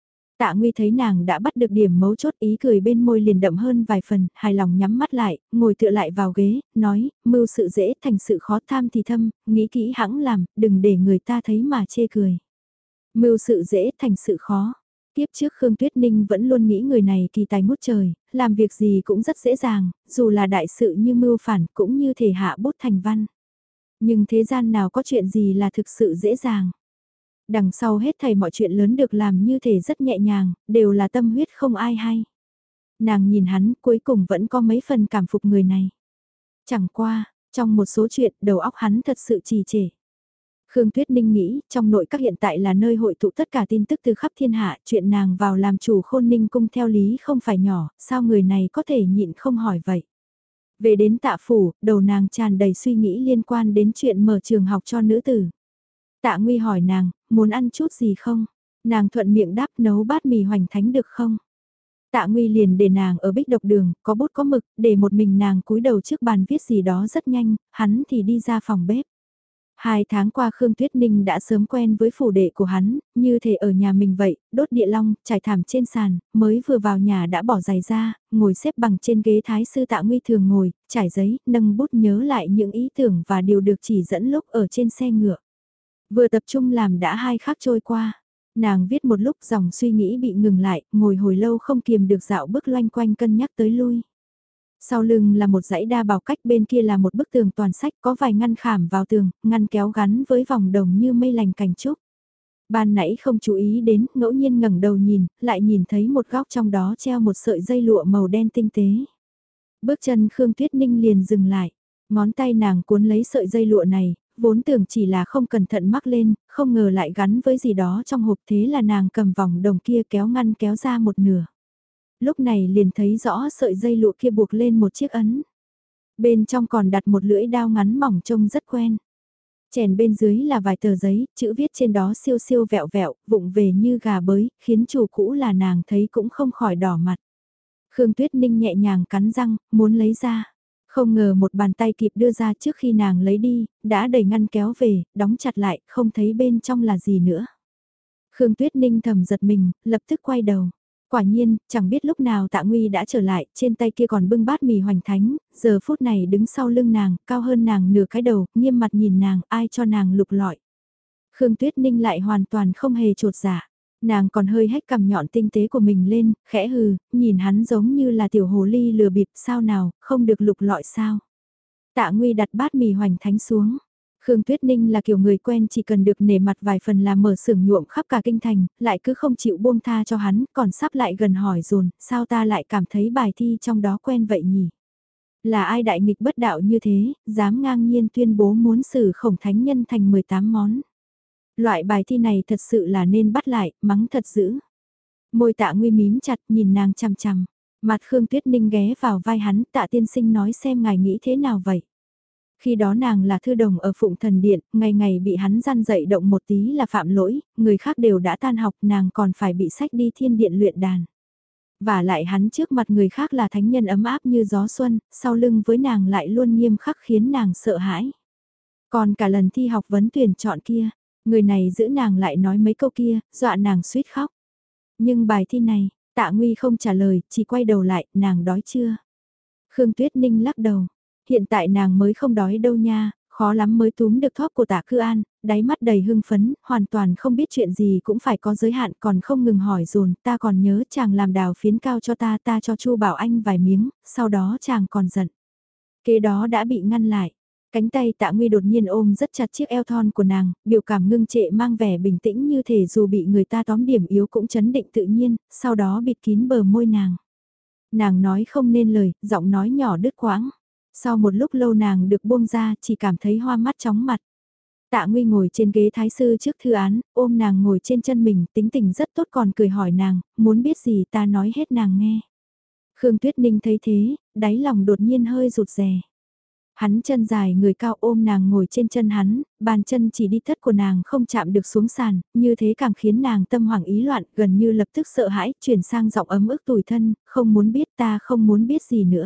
Tạ Nguy thấy nàng đã bắt được điểm mấu chốt, ý cười bên môi liền đậm hơn vài phần, hài lòng nhắm mắt lại, ngồi tựa lại vào ghế, nói, mưu sự dễ thành sự khó, tham thì thâm, nghĩ kỹ hãng làm, đừng để người ta thấy mà chê cười. Mưu sự dễ thành sự khó. Tiếp trước Khương Tuyết Ninh vẫn luôn nghĩ người này kỳ tài ngút trời, làm việc gì cũng rất dễ dàng, dù là đại sự như mưu phản cũng như thể hạ bút thành văn. Nhưng thế gian nào có chuyện gì là thực sự dễ dàng. Đằng sau hết thảy mọi chuyện lớn được làm như thể rất nhẹ nhàng, đều là tâm huyết không ai hay. Nàng nhìn hắn cuối cùng vẫn có mấy phần cảm phục người này. Chẳng qua, trong một số chuyện đầu óc hắn thật sự trì trệ. Khương Tuyết Ninh nghĩ, trong nội các hiện tại là nơi hội tụ tất cả tin tức từ khắp thiên hạ, chuyện nàng vào làm chủ Khôn Ninh cung theo lý không phải nhỏ, sao người này có thể nhịn không hỏi vậy. Về đến Tạ phủ, đầu nàng tràn đầy suy nghĩ liên quan đến chuyện mở trường học cho nữ tử. Tạ Nguy hỏi nàng, muốn ăn chút gì không? Nàng thuận miệng đáp nấu bát mì hoành thánh được không? Tạ Nguy liền để nàng ở bích độc đường, có bút có mực, để một mình nàng cúi đầu trước bàn viết gì đó rất nhanh, hắn thì đi ra phòng bếp. 2 tháng qua Khương Tuyết Ninh đã sớm quen với phủ đệ của hắn, như thể ở nhà mình vậy, đốt địa long, trải thảm trên sàn, mới vừa vào nhà đã bỏ giày ra, ngồi xếp bằng trên ghế thái sư Tạ Nguy thường ngồi, trải giấy, nâng bút nhớ lại những ý tưởng và điều được chỉ dẫn lúc ở trên xe ngựa. Vừa tập trung làm đã 2 khắc trôi qua. Nàng viết một lúc dòng suy nghĩ bị ngừng lại, ngồi hồi lâu không kiềm được dạo bước loanh quanh cân nhắc tới lui. Sau lưng là một dãy đa bảo cách, bên kia là một bức tường toàn sách có vài ngăn khảm vào tường, ngăn kéo gắn với vòng đồng như mây lành cành trúc. Ban nãy không chú ý đến, ngẫu nhiên ngẩng đầu nhìn, lại nhìn thấy một góc trong đó treo một sợi dây lụa màu đen tinh tế. Bước chân Khương Tuyết Ninh liền dừng lại, ngón tay nàng cuốn lấy sợi dây lụa này, vốn tưởng chỉ là không cẩn thận mắc lên, không ngờ lại gắn với gì đó trong hộp, thế là nàng cầm vòng đồng kia kéo ngăn kéo ra một nửa. Lúc này liền thấy rõ sợi dây lụa kia buộc lên một chiếc ấn. Bên trong còn đặt một lưỡi dao ngắn mỏng trông rất quen. Chèn bên dưới là vài tờ giấy, chữ viết trên đó siêu siêu vẹo vẹo, vụng về như gà bới, khiến chủ cũ là nàng thấy cũng không khỏi đỏ mặt. Khương Tuyết Ninh nhẹ nhàng cắn răng, muốn lấy ra. Không ngờ một bàn tay kịp đưa ra trước khi nàng lấy đi, đã đẩy ngăn kéo về, đóng chặt lại, không thấy bên trong là gì nữa. Khương Tuyết Ninh thầm giật mình, lập tức quay đầu. Quả nhiên, chẳng biết lúc nào Tạ Nguy đã trở lại, trên tay kia còn bưng bát mì hoành thánh, giờ phút này đứng sau lưng nàng, cao hơn nàng nửa cái đầu, nghiêm mặt nhìn nàng, ai cho nàng lục lọi. Khương Tuyết Ninh lại hoàn toàn không hề trột dạ. Nàng còn hơi hét cằm nhọn tinh tế của mình lên, khẽ hừ, nhìn hắn giống như là tiểu hồ ly lừa bịp, sao nào, không được lục lọi sao. Tạ Nguy đặt bát mì hoành thánh xuống. Khương Tuyết Ninh là kiểu người quen chỉ cần được nể mặt vài phần là mở xưởng nhuộm khắp cả kinh thành, lại cứ không chịu buông tha cho hắn, còn sắp lại gần hỏi dồn, sao ta lại cảm thấy bài thi trong đó quen vậy nhỉ? Là ai đại nghịch bất đạo như thế, dám ngang nhiên tuyên bố muốn xử khổng thánh nhân thành 18 món. Loại bài thi này thật sự là nên bắt lại, mắng thật dữ. Môi Tạ Nguy mím chặt nhìn nàng chằm chằm. Mặt Khương Tuyết Ninh ghé vào vai hắn, Tạ tiên sinh nói xem ngài nghĩ thế nào vậy. Khi đó nàng là thư đồng ở Phụng Thần Điện, ngày ngày bị hắn gian dậy động một tí là phạm lỗi, người khác đều đã tan học, nàng còn phải bị sách đi thiên điện luyện đàn. Và lại hắn trước mặt người khác là thánh nhân ấm áp như gió xuân, sau lưng với nàng lại luôn nghiêm khắc khiến nàng sợ hãi. Còn cả lần thi học vấn tuyển chọn kia, người này giữ nàng lại nói mấy câu kia, dọa nàng suýt khóc. Nhưng bài thi này, Tạ Nguy không trả lời, chỉ quay đầu lại, nàng đói chưa? Khương Tuyết Ninh lắc đầu, hiện tại nàng mới không đói đâu nha, khó lắm mới túm được thóp của Tạ Cư An, đáy mắt đầy hưng phấn, hoàn toàn không biết chuyện gì cũng phải có giới hạn, còn không ngừng hỏi dồn, ta còn nhớ chàng làm đào phiến cao cho ta cho Chu Bảo Anh vài miếng, sau đó chàng còn giận. Kế đó đã bị ngăn lại. Cánh tay Tạ Nguy đột nhiên ôm rất chặt chiếc eo thon của nàng, biểu cảm ngưng trệ mang vẻ bình tĩnh như thể dù bị người ta tóm điểm yếu cũng chấn định tự nhiên, sau đó bịt kín bờ môi nàng. Nàng nói không nên lời, giọng nói nhỏ đứt quãng. Sau một lúc lâu nàng được buông ra, chỉ cảm thấy hoa mắt chóng mặt. Tạ Nguy ngồi trên ghế thái sư trước thư án, ôm nàng ngồi trên chân mình, tính tình rất tốt còn cười hỏi nàng, muốn biết gì ta nói hết nàng nghe. Khương Tuyết Ninh thấy thế, đáy lòng đột nhiên hơi rụt rè. Hắn chân dài người cao ôm nàng ngồi trên chân hắn, bàn chân chỉ đi thất của nàng không chạm được xuống sàn, như thế càng khiến nàng tâm hoảng ý loạn, gần như lập tức sợ hãi, chuyển sang giọng ấm ức tủi thân, không muốn biết ta không muốn biết gì nữa.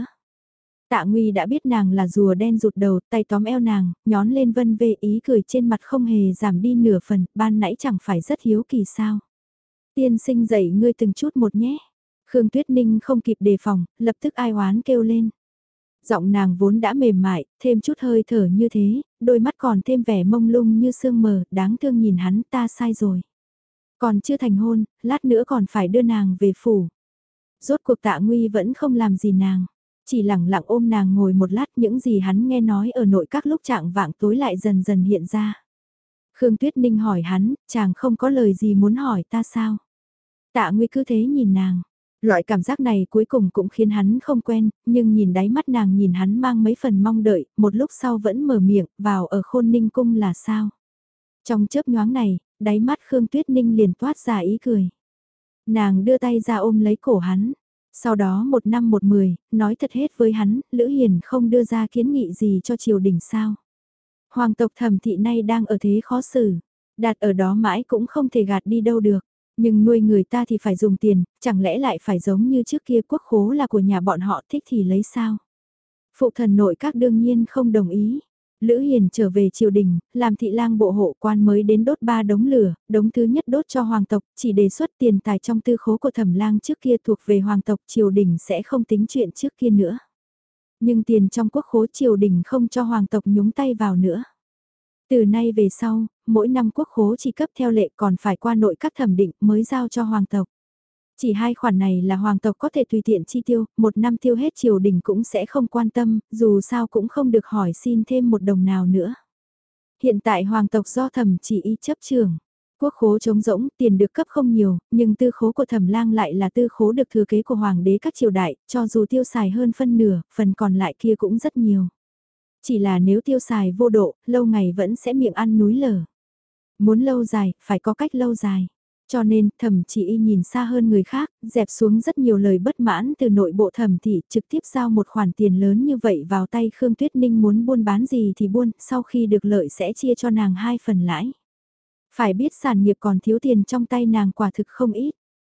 Tạ Nguy đã biết nàng là rùa đen rụt đầu, tay tóm eo nàng, nhón lên vân vê ý cười trên mặt không hề giảm đi nửa phần, ban nãy chẳng phải rất hiếu kỳ sao. Tiên sinh dạy ngươi từng chút một nhé. Khương Tuyết Ninh không kịp đề phòng, lập tức ai oán kêu lên. Giọng nàng vốn đã mềm mại, thêm chút hơi thở như thế, đôi mắt còn thêm vẻ mông lung như sương mờ, đáng thương nhìn hắn ta sai rồi. Còn chưa thành hôn, lát nữa còn phải đưa nàng về phủ. Rốt cuộc Tạ Nguy vẫn không làm gì nàng, chỉ lẳng lặng ôm nàng ngồi một lát những gì hắn nghe nói ở nội các lúc trạng vạng tối lại dần dần hiện ra. Khương Tuyết Ninh hỏi hắn, chàng không có lời gì muốn hỏi ta sao? Tạ Nguy cứ thế nhìn nàng. Loại cảm giác này cuối cùng cũng khiến hắn không quen, nhưng nhìn đáy mắt nàng nhìn hắn mang mấy phần mong đợi, một lúc sau vẫn mở miệng, vào ở Khôn Ninh cung là sao? Trong chớp nhoáng này, đáy mắt Khương Tuyết Ninh liền toát ra ý cười. Nàng đưa tay ra ôm lấy cổ hắn. Sau đó 1 năm 1 mười, nói thật hết với hắn, Lữ Hiền không đưa ra kiến nghị gì cho triều đình sao. Hoàng tộc Thẩm thị nay đang ở thế khó xử, đặt ở đó mãi cũng không thể gạt đi đâu được. Nhưng nuôi người ta thì phải dùng tiền, chẳng lẽ lại phải giống như trước kia quốc khố là của nhà bọn họ thích thì lấy sao? Phụ thần nội các đương nhiên không đồng ý. Lữ Hiền trở về triều đình, làm thị lang bộ hộ quan mới đến đốt 3 đống lửa, đống thứ nhất đốt cho hoàng tộc, chỉ đề xuất tiền tài trong tư khố của Thẩm lang trước kia thuộc về hoàng tộc, triều đình sẽ không tính chuyện trước kia nữa. Nhưng tiền trong quốc khố triều đình không cho hoàng tộc nhúng tay vào nữa. Từ nay về sau, mỗi năm quốc khố chỉ cấp theo lệ còn phải qua nội các thẩm định mới giao cho hoàng tộc. Chỉ 2 khoản này là hoàng tộc có thể tùy tiện chi tiêu, 1 năm tiêu hết triều đình cũng sẽ không quan tâm, dù sao cũng không được hỏi xin thêm 1 đồng nào nữa. Hiện tại hoàng tộc do Thẩm Chỉ Y chấp trưởng. Quốc khố trống rỗng, tiền được cấp không nhiều, nhưng tư khố của Thẩm lang lại là tư khố được thừa kế của hoàng đế các triều đại, cho dù tiêu xài hơn phân nửa, phần còn lại kia cũng rất nhiều. Chỉ là nếu tiêu xài vô độ, lâu ngày vẫn sẽ miệng ăn núi lở. Muốn lâu dài, phải có cách lâu dài. Cho nên, Thẩm Chỉ Y nhìn xa hơn người khác, dẹp xuống rất nhiều lời bất mãn từ nội bộ Thẩm thị, trực tiếp giao một khoản tiền lớn như vậy vào tay Khương Tuyết Ninh muốn buôn bán gì thì buôn, sau khi được lợi sẽ chia cho nàng 2 phần lãi. Phải biết sản nghiệp còn thiếu tiền trong tay nàng quả thực không ít.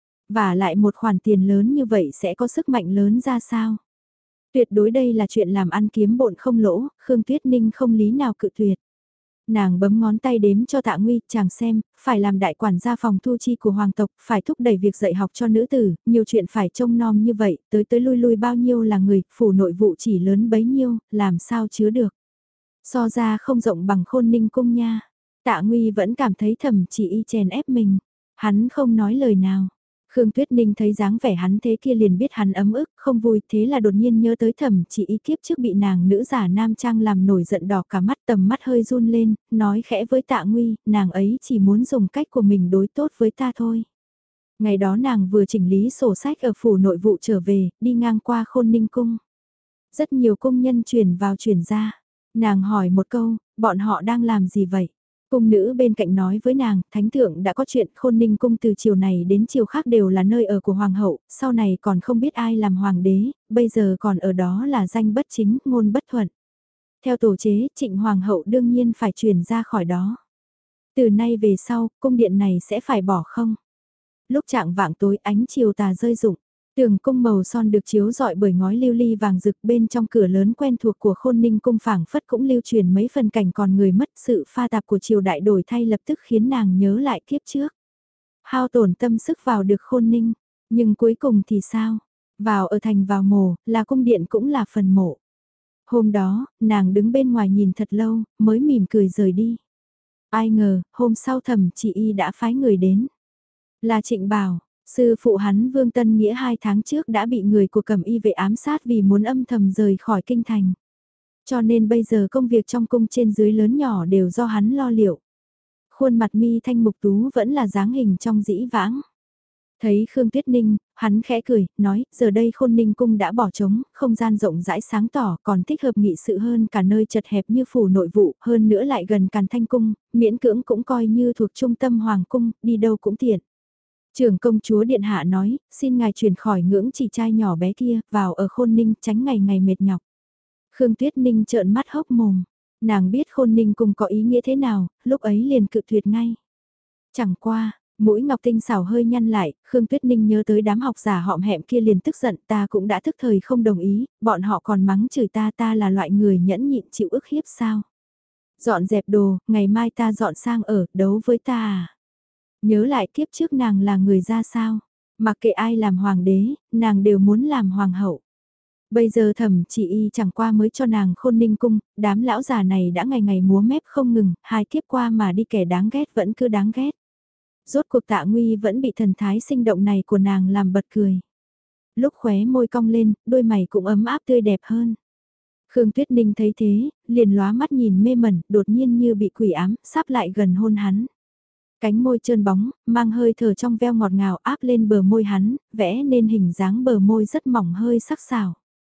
Và lại một khoản tiền lớn như vậy sẽ có sức mạnh lớn ra sao? Tuyệt đối đây là chuyện làm ăn kiếm bộn không lỗ, Khương Tuyết Ninh không lý nào cự tuyệt. Nàng bấm ngón tay đếm cho Tạ Nguy, chàng xem, phải làm đại quản gia phòng thu chi của hoàng tộc, phải thúc đẩy việc dạy học cho nữ tử, nhiều chuyện phải trông nom như vậy, tới lui lui bao nhiêu là người, phủ nội vụ chỉ lớn bấy nhiêu, làm sao chứa được. So ra không rộng bằng Khôn Ninh cung nha. Tạ Nguy vẫn cảm thấy Thẩm Chỉ Y chèn ép mình, hắn không nói lời nào. Khương Tuyết Ninh thấy dáng vẻ hắn thế kia liền biết hắn ấm ức, không vui, thế là đột nhiên nhớ tới Thẩm Chỉ Y kiếp trước bị nàng nữ giả nam trang làm nổi giận đỏ cả mắt, tầm mắt hơi run lên, nói khẽ với Tạ Nguy, nàng ấy chỉ muốn dùng cách của mình đối tốt với ta thôi. Ngày đó nàng vừa chỉnh lý sổ sách ở phủ nội vụ trở về, đi ngang qua Khôn Ninh cung. Rất nhiều công nhân chuyển vào chuyển ra. Nàng hỏi một câu, bọn họ đang làm gì vậy? Cung nữ bên cạnh nói với nàng, thánh thượng đã có chuyện Khôn Ninh cung từ chiều này đến chiều khác đều là nơi ở của hoàng hậu, sau này còn không biết ai làm hoàng đế, bây giờ còn ở đó là danh bất chính, ngôn bất thuận. Theo tổ chế, Trịnh hoàng hậu đương nhiên phải chuyển ra khỏi đó. Từ nay về sau, cung điện này sẽ phải bỏ không? Lúc trạng vạng tối ánh chiều tà rơi rụng, tường cung màu son được chiếu rọi bởi ngói lưu ly vàng rực, bên trong cửa lớn quen thuộc của Khôn Ninh cung phảng phất cũng lưu truyền mấy phần cảnh còn người mất, sự pha tạp của triều đại đổi thay lập tức khiến nàng nhớ lại kiếp trước. Hao tổn tâm sức vào được Khôn Ninh, nhưng cuối cùng thì sao? Vào ở thành vào mồ, là cung điện cũng là phần mộ. Hôm đó, nàng đứng bên ngoài nhìn thật lâu, mới mỉm cười rời đi. Ai ngờ, hôm sau Thẩm Chỉ Y đã phái người đến. Là Trịnh Bảo, sư phụ hắn Vương Tân Nghĩa 2 tháng trước đã bị người của Cẩm Y vệ ám sát vì muốn âm thầm rời khỏi kinh thành. Cho nên bây giờ công việc trong cung trên dưới lớn nhỏ đều do hắn lo liệu. Khuôn mặt mi thanh mục tú vẫn là dáng hình trong dĩ vãng. Thấy Khương Tuyết Ninh, hắn khẽ cười, nói, giờ đây Khôn Ninh cung đã bỏ trống, không gian rộng rãi sáng tỏ, còn thích hợp nghị sự hơn cả nơi chật hẹp như phủ nội vụ, hơn nữa lại gần Càn Thanh cung, miễn cưỡng cũng coi như thuộc trung tâm hoàng cung, đi đâu cũng tiện. Trưởng công chúa điện hạ nói, xin ngài chuyển khỏi ngưỡng chỉ trai nhỏ bé kia, vào ở Khôn Ninh, tránh ngày ngày mệt nhọc. Khương Tuyết Ninh trợn mắt hốc mồm, nàng biết Khôn Ninh cung có ý nghĩa thế nào, lúc ấy liền cự tuyệt ngay. Chẳng qua, mũi ngọc tinh xảo hơi nhăn lại, Khương Tuyết Ninh nhớ tới đám học giả họm hẹm kia liền tức giận, ta cũng đã thức thời không đồng ý, bọn họ còn mắng chửi ta, ta là loại người nhẫn nhịn chịu ức hiếp sao. Dọn dẹp đồ, ngày mai ta dọn sang ở, đấu với ta à. Nhớ lại kiếp trước nàng là người ra sao, mặc kệ ai làm hoàng đế, nàng đều muốn làm hoàng hậu. Bây giờ Thẩm Chỉ Y chẳng qua mới cho nàng Khôn Ninh cung, đám lão già này đã ngày ngày múa mép không ngừng, 2 kiếp qua mà đi kẻ đáng ghét vẫn cứ đáng ghét. Rốt cuộc Tạ Nguy vẫn bị thần thái sinh động này của nàng làm bật cười. Lúc khóe môi cong lên, đôi mày cũng ấm áp tươi đẹp hơn. Khương Tuyết Ninh thấy thế, liền lóa mắt nhìn mê mẩn, đột nhiên như bị quỷ ám, sắp lại gần hôn hắn. Cánh môi trơn bóng, mang hơi thở trong veo ngọt ngào áp lên bờ môi hắn, vẽ nên hình dáng bờ môi rất mỏng hơi sắc sảo.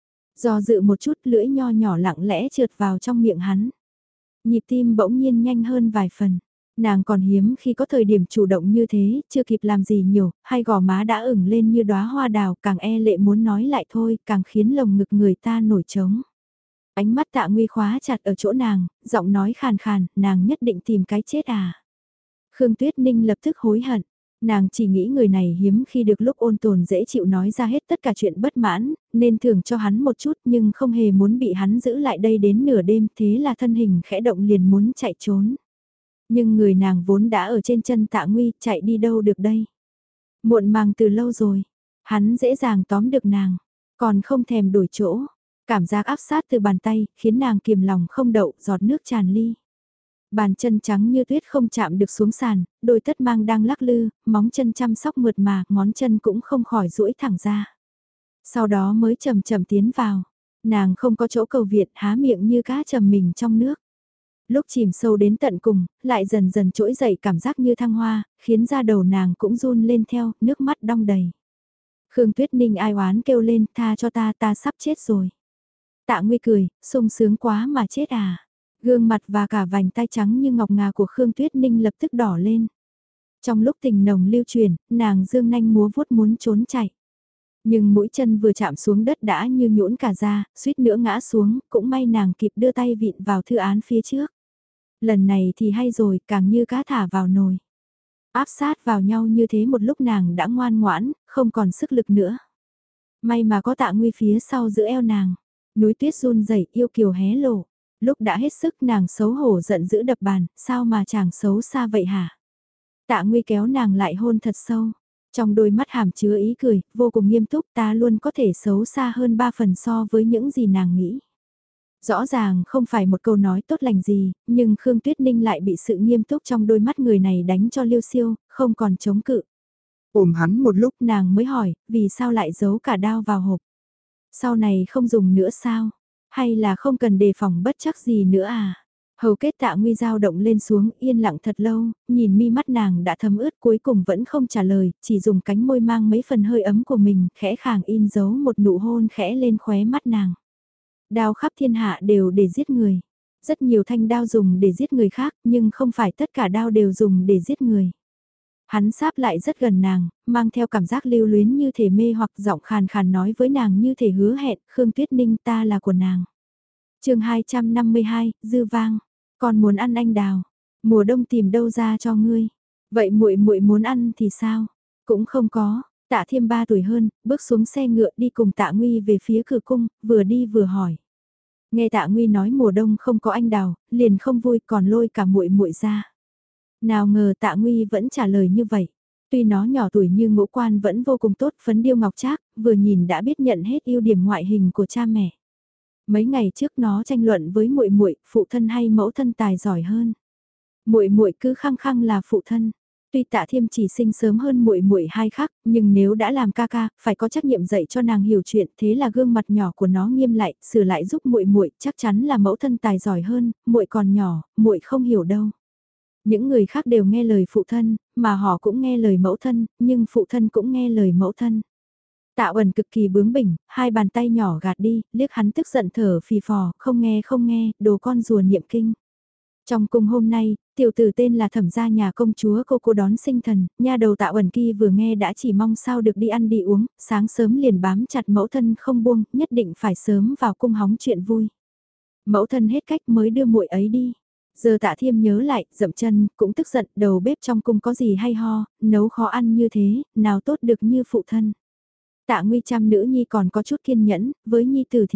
Do dự một chút lưỡi nho nhỏ lặng lẽ trượt vào trong miệng hắn. Nhịp tim bỗng nhiên nhanh hơn vài phần. Nàng còn hiếm khi có thời điểm chủ động như thế, chưa kịp làm gì nhiều, hai gò má đã ửng lên như đóa hoa đào, càng e lệ muốn nói lại thôi, càng khiến lồng ngực người ta nổi trống. Ánh mắt Tạ Nguy khóa chặt ở chỗ nàng, giọng nói khàn khàn, nàng nhất định tìm cái chết à. Khương Tuyết Ninh lập tức hối hận. Nàng chỉ nghĩ người này hiếm khi được lúc ôn tồn dễ chịu nói ra hết tất cả chuyện bất mãn, nên thưởng cho hắn một chút nhưng không hề muốn bị hắn giữ lại đây đến nửa đêm, thế là thân hình khẽ động liền muốn chạy trốn. Nhưng người nàng vốn đã ở trên chân Tạ Nguy, chạy đi đâu được đây. Muộn màng từ lâu rồi, hắn dễ dàng tóm được nàng, còn không thèm đổi chỗ. Cảm giác áp sát từ bàn tay, khiến nàng kiềm lòng không đậu, giọt nước tràn ly. Bàn chân trắng như tuyết không chạm được xuống sàn, đôi tất mang đang lắc lư, móng chân chăm sóc mượt mà, ngón chân cũng không khỏi duỗi thẳng ra. Sau đó mới chậm chậm tiến vào, nàng không có chỗ cầu viện, há miệng như cá chầm mình trong nước. Lúc chìm sâu đến tận cùng, lại dần dần trỗi dậy cảm giác như thăng hoa, khiến da đầu nàng cũng run lên theo, nước mắt đong đầy. Khương Tuyết Ninh ai oán kêu lên, tha cho ta, ta sắp chết rồi. Tạ Nguy cười, sung sướng quá mà chết à. Gương mặt và cả vành tai trắng như ngọc ngà của Khương Tuyết Ninh lập tức đỏ lên. Trong lúc tình nồng lưu truyền, nàng dương nanh múa vuốt muốn trốn chạy. Nhưng mũi chân vừa chạm xuống đất đã như nhũn cả ra, suýt nữa ngã xuống, cũng may nàng kịp đưa tay vịn vào thư án phía trước. Lần này thì hay rồi, càng như cá thả vào nồi. Áp sát vào nhau như thế một lúc nàng đã ngoan ngoãn, không còn sức lực nữa. May mà có Tạ Nguy phía sau giữ eo nàng. Núi tuyết run rẩy yêu kiều hé lộ. Lúc đã hết sức nàng xấu hổ giận dữ đập bàn, sao mà chàng xấu xa vậy hả? Tạ Nguy kéo nàng lại hôn thật sâu. Trong đôi mắt hàm chứa ý cười, vô cùng nghiêm túc, ta luôn có thể xấu xa hơn 3 phần so với những gì nàng nghĩ. Rõ ràng không phải một câu nói tốt lành gì, nhưng Khương Tuyết Ninh lại bị sự nghiêm túc trong đôi mắt người này đánh cho liêu xiêu, không còn chống cự. Ôm hắn một lúc, Nàng mới hỏi, vì sao lại giấu cả đao vào hộp? Sau này không dùng nữa sao? Hay là không cần đề phòng bất chắc gì nữa à? Hầu kết Tạ Nguy dao động lên xuống, yên lặng thật lâu, nhìn mi mắt nàng đã thấm ướt cuối cùng vẫn không trả lời, chỉ dùng cánh môi mang mấy phần hơi ấm của mình, khẽ khàng in dấu một nụ hôn khẽ lên khóe mắt nàng. Đao khắp thiên hạ đều để giết người. Rất nhiều thanh đao dùng để giết người khác, nhưng không phải tất cả đao đều dùng để giết người. Hắn sáp lại rất gần nàng, mang theo cảm giác lưu luyến như thể mê hoặc giọng khàn khàn nói với nàng như thể hứa hẹn, Khương Tuyết Ninh ta là của nàng. Chương 252, dư vang. Con muốn ăn anh đào, mùa đông tìm đâu ra cho ngươi. Vậy muội muội muốn ăn thì sao? Cũng không có. Tạ Thiêm 3 tuổi hơn, bước xuống xe ngựa đi cùng Tạ Nguy về phía cửa cung, vừa đi vừa hỏi. Nghe Tạ Nguy nói mùa đông không có anh đào, liền không vui còn lôi cả muội muội ra. Nào ngờ Tạ Nguy vẫn trả lời như vậy. Tuy nó nhỏ tuổi nhưng ngũ quan vẫn vô cùng tốt, phấn điêu ngọc trác, vừa nhìn đã biết nhận hết ưu điểm ngoại hình của cha mẹ. Mấy ngày trước nó tranh luận với muội muội, phụ thân hay mẫu thân tài giỏi hơn. Muội muội cứ khăng khăng là phụ thân. Tuy Tạ Thiêm chỉ sinh sớm hơn muội muội 2 khắc, nhưng nếu đã làm ca ca, phải có trách nhiệm dạy cho nàng hiểu chuyện, thế là gương mặt nhỏ của nó nghiêm lại, sửa lại giúp muội muội, chắc chắn là mẫu thân tài giỏi hơn, muội còn nhỏ, muội không hiểu đâu. Những người khác đều nghe lời phụ thân, mà họ cũng nghe lời mẫu thân, nhưng phụ thân cũng nghe lời mẫu thân. Tạ Uẩn cực kỳ bướng bỉnh, hai bàn tay nhỏ gạt đi, liếc hắn tức giận thở phì phò, không nghe, đồ con rùa niệm kinh. Trong cung hôm nay, tiểu tử tên là Thẩm gia nhà công chúa cô đón sinh thần, nha đầu Tạ Uẩn kia vừa nghe đã chỉ mong sao được đi ăn đi uống, sáng sớm liền bám chặt mẫu thân không buông, nhất định phải sớm vào cung hóng chuyện vui. Mẫu thân hết cách mới đưa muội ấy đi. Giờ Tạ Thiêm nhớ lại, dậm chân, cũng tức giận, đầu bếp trong cung có gì hay ho, nấu khó ăn như thế, nào tốt được như phụ thân. Tạ Nguy chăm nữ nhi còn có chút kiên nhẫn, với nhi tử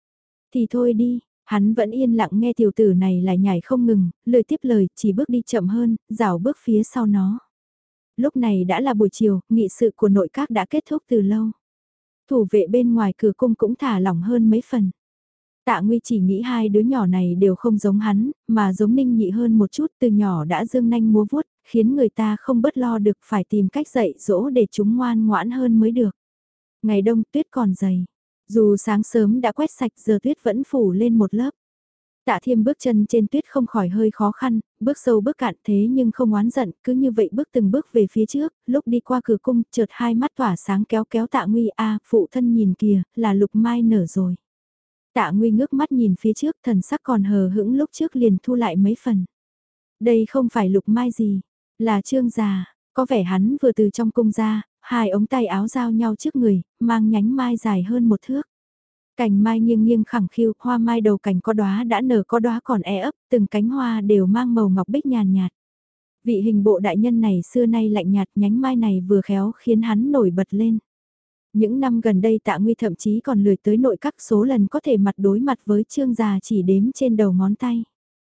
thì thôi đi, hắn vẫn yên lặng nghe tiểu tử này lại nhảy không ngừng, lời tiếp lời, chỉ bước đi chậm hơn, rảo bước phía sau nó. Lúc này đã là buổi chiều, nghị sự của nội các đã kết thúc từ lâu. Thủ vệ bên ngoài cửa cung cũng thả lỏng hơn mấy phần. Tạ Nguy chỉ nghĩ hai đứa nhỏ này đều không giống hắn, mà giống Ninh Nhị hơn một chút, từ nhỏ đã dương nanh múa vuốt, khiến người ta không bớt lo được phải tìm cách dạy dỗ để chúng ngoan ngoãn hơn mới được. Ngày đông tuyết còn dày, dù sáng sớm đã quét sạch giờ tuyết vẫn phủ lên một lớp. Tạ Thiêm bước chân trên tuyết không khỏi hơi khó khăn, bước sâu bước cạn thế nhưng không oán giận, cứ như vậy bước từng bước về phía trước, lúc đi qua cửa cung, chợt hai mắt tỏa sáng kéo kéo Tạ Nguy phụ thân nhìn kìa, là lục mai nở rồi. Tạ Nguy ngước mắt nhìn phía trước, thần sắc còn hờ hững lúc trước liền thu lại mấy phần. Đây không phải lục mai gì, là Trương già, có vẻ hắn vừa từ trong cung ra, hai ống tay áo giao nhau trước người, mang nhánh mai dài hơn một thước. Cành mai nghiêng nghiêng khẳng khiu, hoa mai đầu cành có đóa đã nở có đóa còn ấp, từng cánh hoa đều mang màu ngọc bích nhàn nhạt. Vị hình bộ đại nhân này xưa nay lạnh nhạt, nhánh mai này vừa khéo khiến hắn nổi bật lên. Những năm gần đây Tạ Nguy thậm chí còn lười tới nội các, số lần có thể mặt đối mặt với Trương già chỉ đếm trên đầu ngón tay.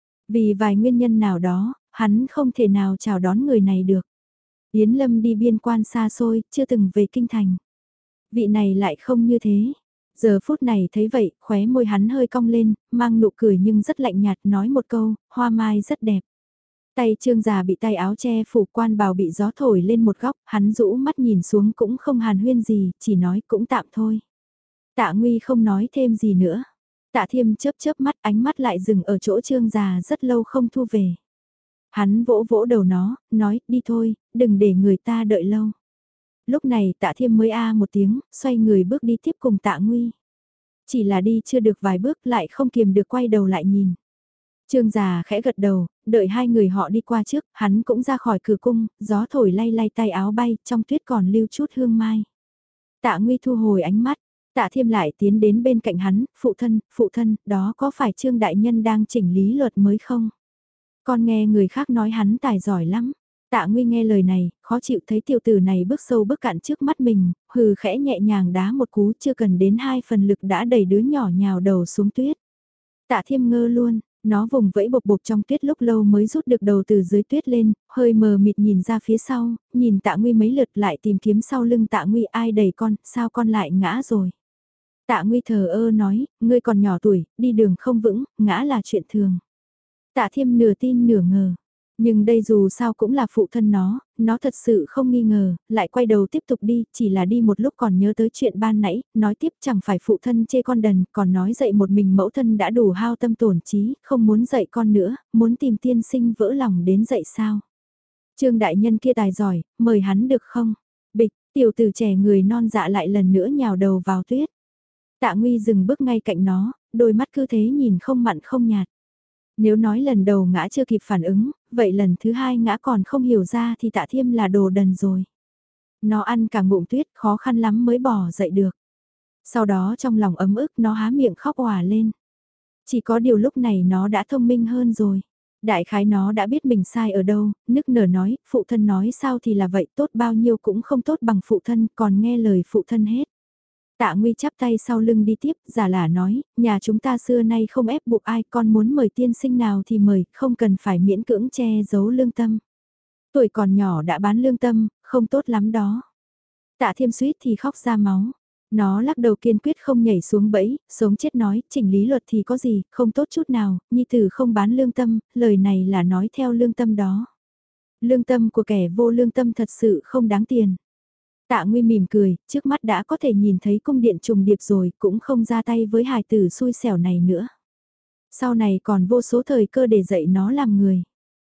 Vì vài nguyên nhân nào đó, hắn không thể nào chào đón người này được. Yến Lâm đi biên quan xa xôi, chưa từng về kinh thành. Vị này lại không như thế. Giờ phút này thấy vậy, khóe môi hắn hơi cong lên, mang nụ cười nhưng rất lạnh nhạt, nói một câu, hoa mai rất đẹp. Tay Trương già bị tay áo che phủ, quan bào bị gió thổi lên một góc, hắn rũ mắt nhìn xuống cũng không hàn huyên gì, chỉ nói cũng tạm thôi. Tạ Nguy không nói thêm gì nữa. Tạ Thiêm chớp chớp mắt, ánh mắt lại dừng ở chỗ Trương già rất lâu không thu về. Hắn vỗ vỗ đầu nó, nói, đi thôi, đừng để người ta đợi lâu. Lúc này Tạ Thiêm mới một tiếng, xoay người bước đi tiếp cùng Tạ Nguy. Chỉ là đi chưa được vài bước lại không kiềm được quay đầu lại nhìn. Trương già khẽ gật đầu, đợi hai người họ đi qua trước, hắn cũng ra khỏi cửa cung, gió thổi lay lay tay áo bay, trong tuyết còn lưu chút hương mai. Tạ Nguy thu hồi ánh mắt, Tạ Thiêm lại tiến đến bên cạnh hắn, phụ thân, đó có phải Trương đại nhân đang chỉnh lý luật mới không? Con nghe người khác nói hắn tài giỏi lắm. Tạ Nguy nghe lời này, khó chịu thấy tiểu tử này bước sâu bước cạn trước mắt mình, hừ khẽ nhẹ nhàng đá một cú, chưa cần đến 2 phần lực đã đẩy đứa nhỏ nhào đầu xuống tuyết. Tạ Thiêm ngơ luôn, nó vùng vẫy bộc bộc trong tuyết lúc lâu mới rút được đầu từ dưới tuyết lên, hơi mờ mịt nhìn ra phía sau, nhìn Tạ Nguy mấy lượt lại tìm kiếm sau lưng Tạ Nguy, ai đẩy con, sao con lại ngã rồi. Tạ Nguy thờ ơ nói, ngươi còn nhỏ tuổi, đi đường không vững, ngã là chuyện thường. Tạ Thiêm nửa tin nửa ngờ. Nhưng đây dù sao cũng là phụ thân nó thật sự không nghi ngờ, lại quay đầu tiếp tục đi, chỉ là đi một lúc còn nhớ tới chuyện ban nãy, nói tiếp chẳng phải phụ thân chê con đần, còn nói dạy một mình mẫu thân đã đủ hao tâm tổn trí, không muốn dạy con nữa, muốn tìm tiên sinh vỡ lòng đến dạy sao. Trương đại nhân kia tài giỏi, mời hắn được không? Bịch, tiểu tử trẻ người non dạ lại lần nữa nhào đầu vào tuyết. Tạ Nguy dừng bước ngay cạnh nó, đôi mắt cứ thế nhìn không mặn không nhạt. Nếu nói lần đầu ngã chưa kịp phản ứng, vậy lần thứ hai ngã còn không hiểu ra thì Tạ Thiêm là đồ đần rồi. Nó ăn cả ngụm tuyết khó khăn lắm mới bỏ dậy được. Sau đó trong lòng ấm ức nó há miệng khóc òa lên. Chỉ có điều lúc này nó đã thông minh hơn rồi. Đại khái nó đã biết mình sai ở đâu, nức nở nói, phụ thân nói sao thì là vậy, tốt bao nhiêu cũng không tốt bằng phụ thân, còn nghe lời phụ thân hết. Tạ Nguy chắp tay sau lưng đi tiếp, giả lả nói, nhà chúng ta xưa nay không ép buộc ai, con muốn mời tiên sinh nào thì mời, không cần phải miễn cưỡng che giấu lương tâm. Tuổi còn nhỏ đã bán lương tâm, không tốt lắm đó. Tạ Thiêm suýt thì khóc ra máu. Nó lắc đầu kiên quyết không nhảy xuống bẫy, sống chết nói, chỉnh lý luật thì có gì, không tốt chút nào, nhi tử không bán lương tâm, lời này là nói theo lương tâm đó. Lương tâm của kẻ vô lương tâm thật sự không đáng tiền. Tạ Nguy mỉm cười, trước mắt đã có thể nhìn thấy cung điện trùng điệp rồi, cũng không ra tay với hài tử xui xẻo này nữa. Sau này còn vô số thời cơ để dạy nó làm người.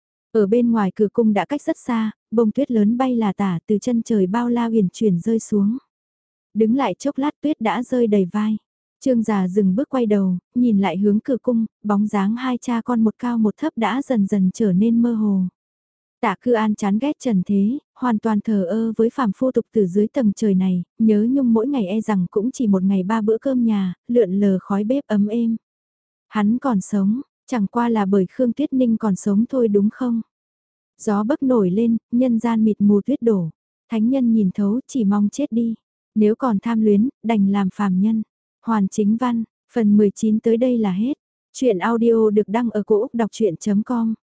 Ở bên ngoài cửa cung đã cách rất xa, bông tuyết lớn bay là tả từ chân trời bao la huyền chuyển rơi xuống. Đứng lại chốc lát tuyết đã rơi đầy vai. Trương già dừng bước quay đầu, nhìn lại hướng cửa cung, bóng dáng hai cha con một cao một thấp đã dần dần trở nên mơ hồ. Tạ Cư An chán ghét trần thế, hoàn toàn thờ ơ với phàm phu tục từ dưới tầng trời này, nhớ nhung mỗi ngày e rằng cũng chỉ một ngày 3 bữa cơm nhà, lượn lờ khói bếp ấm êm. Hắn còn sống, chẳng qua là bởi Khương Tuyết Ninh còn sống thôi đúng không? Gió bấc nổi lên, nhân gian mịt mù tuyết đổ. Thánh nhân nhìn thấu chỉ mong chết đi. Nếu còn tham luyến, đành làm phàm nhân. Hoàn Chính Văn, phần 19 tới đây là hết. Chuyện audio được đăng ở cổ Úc đọc chuyện.com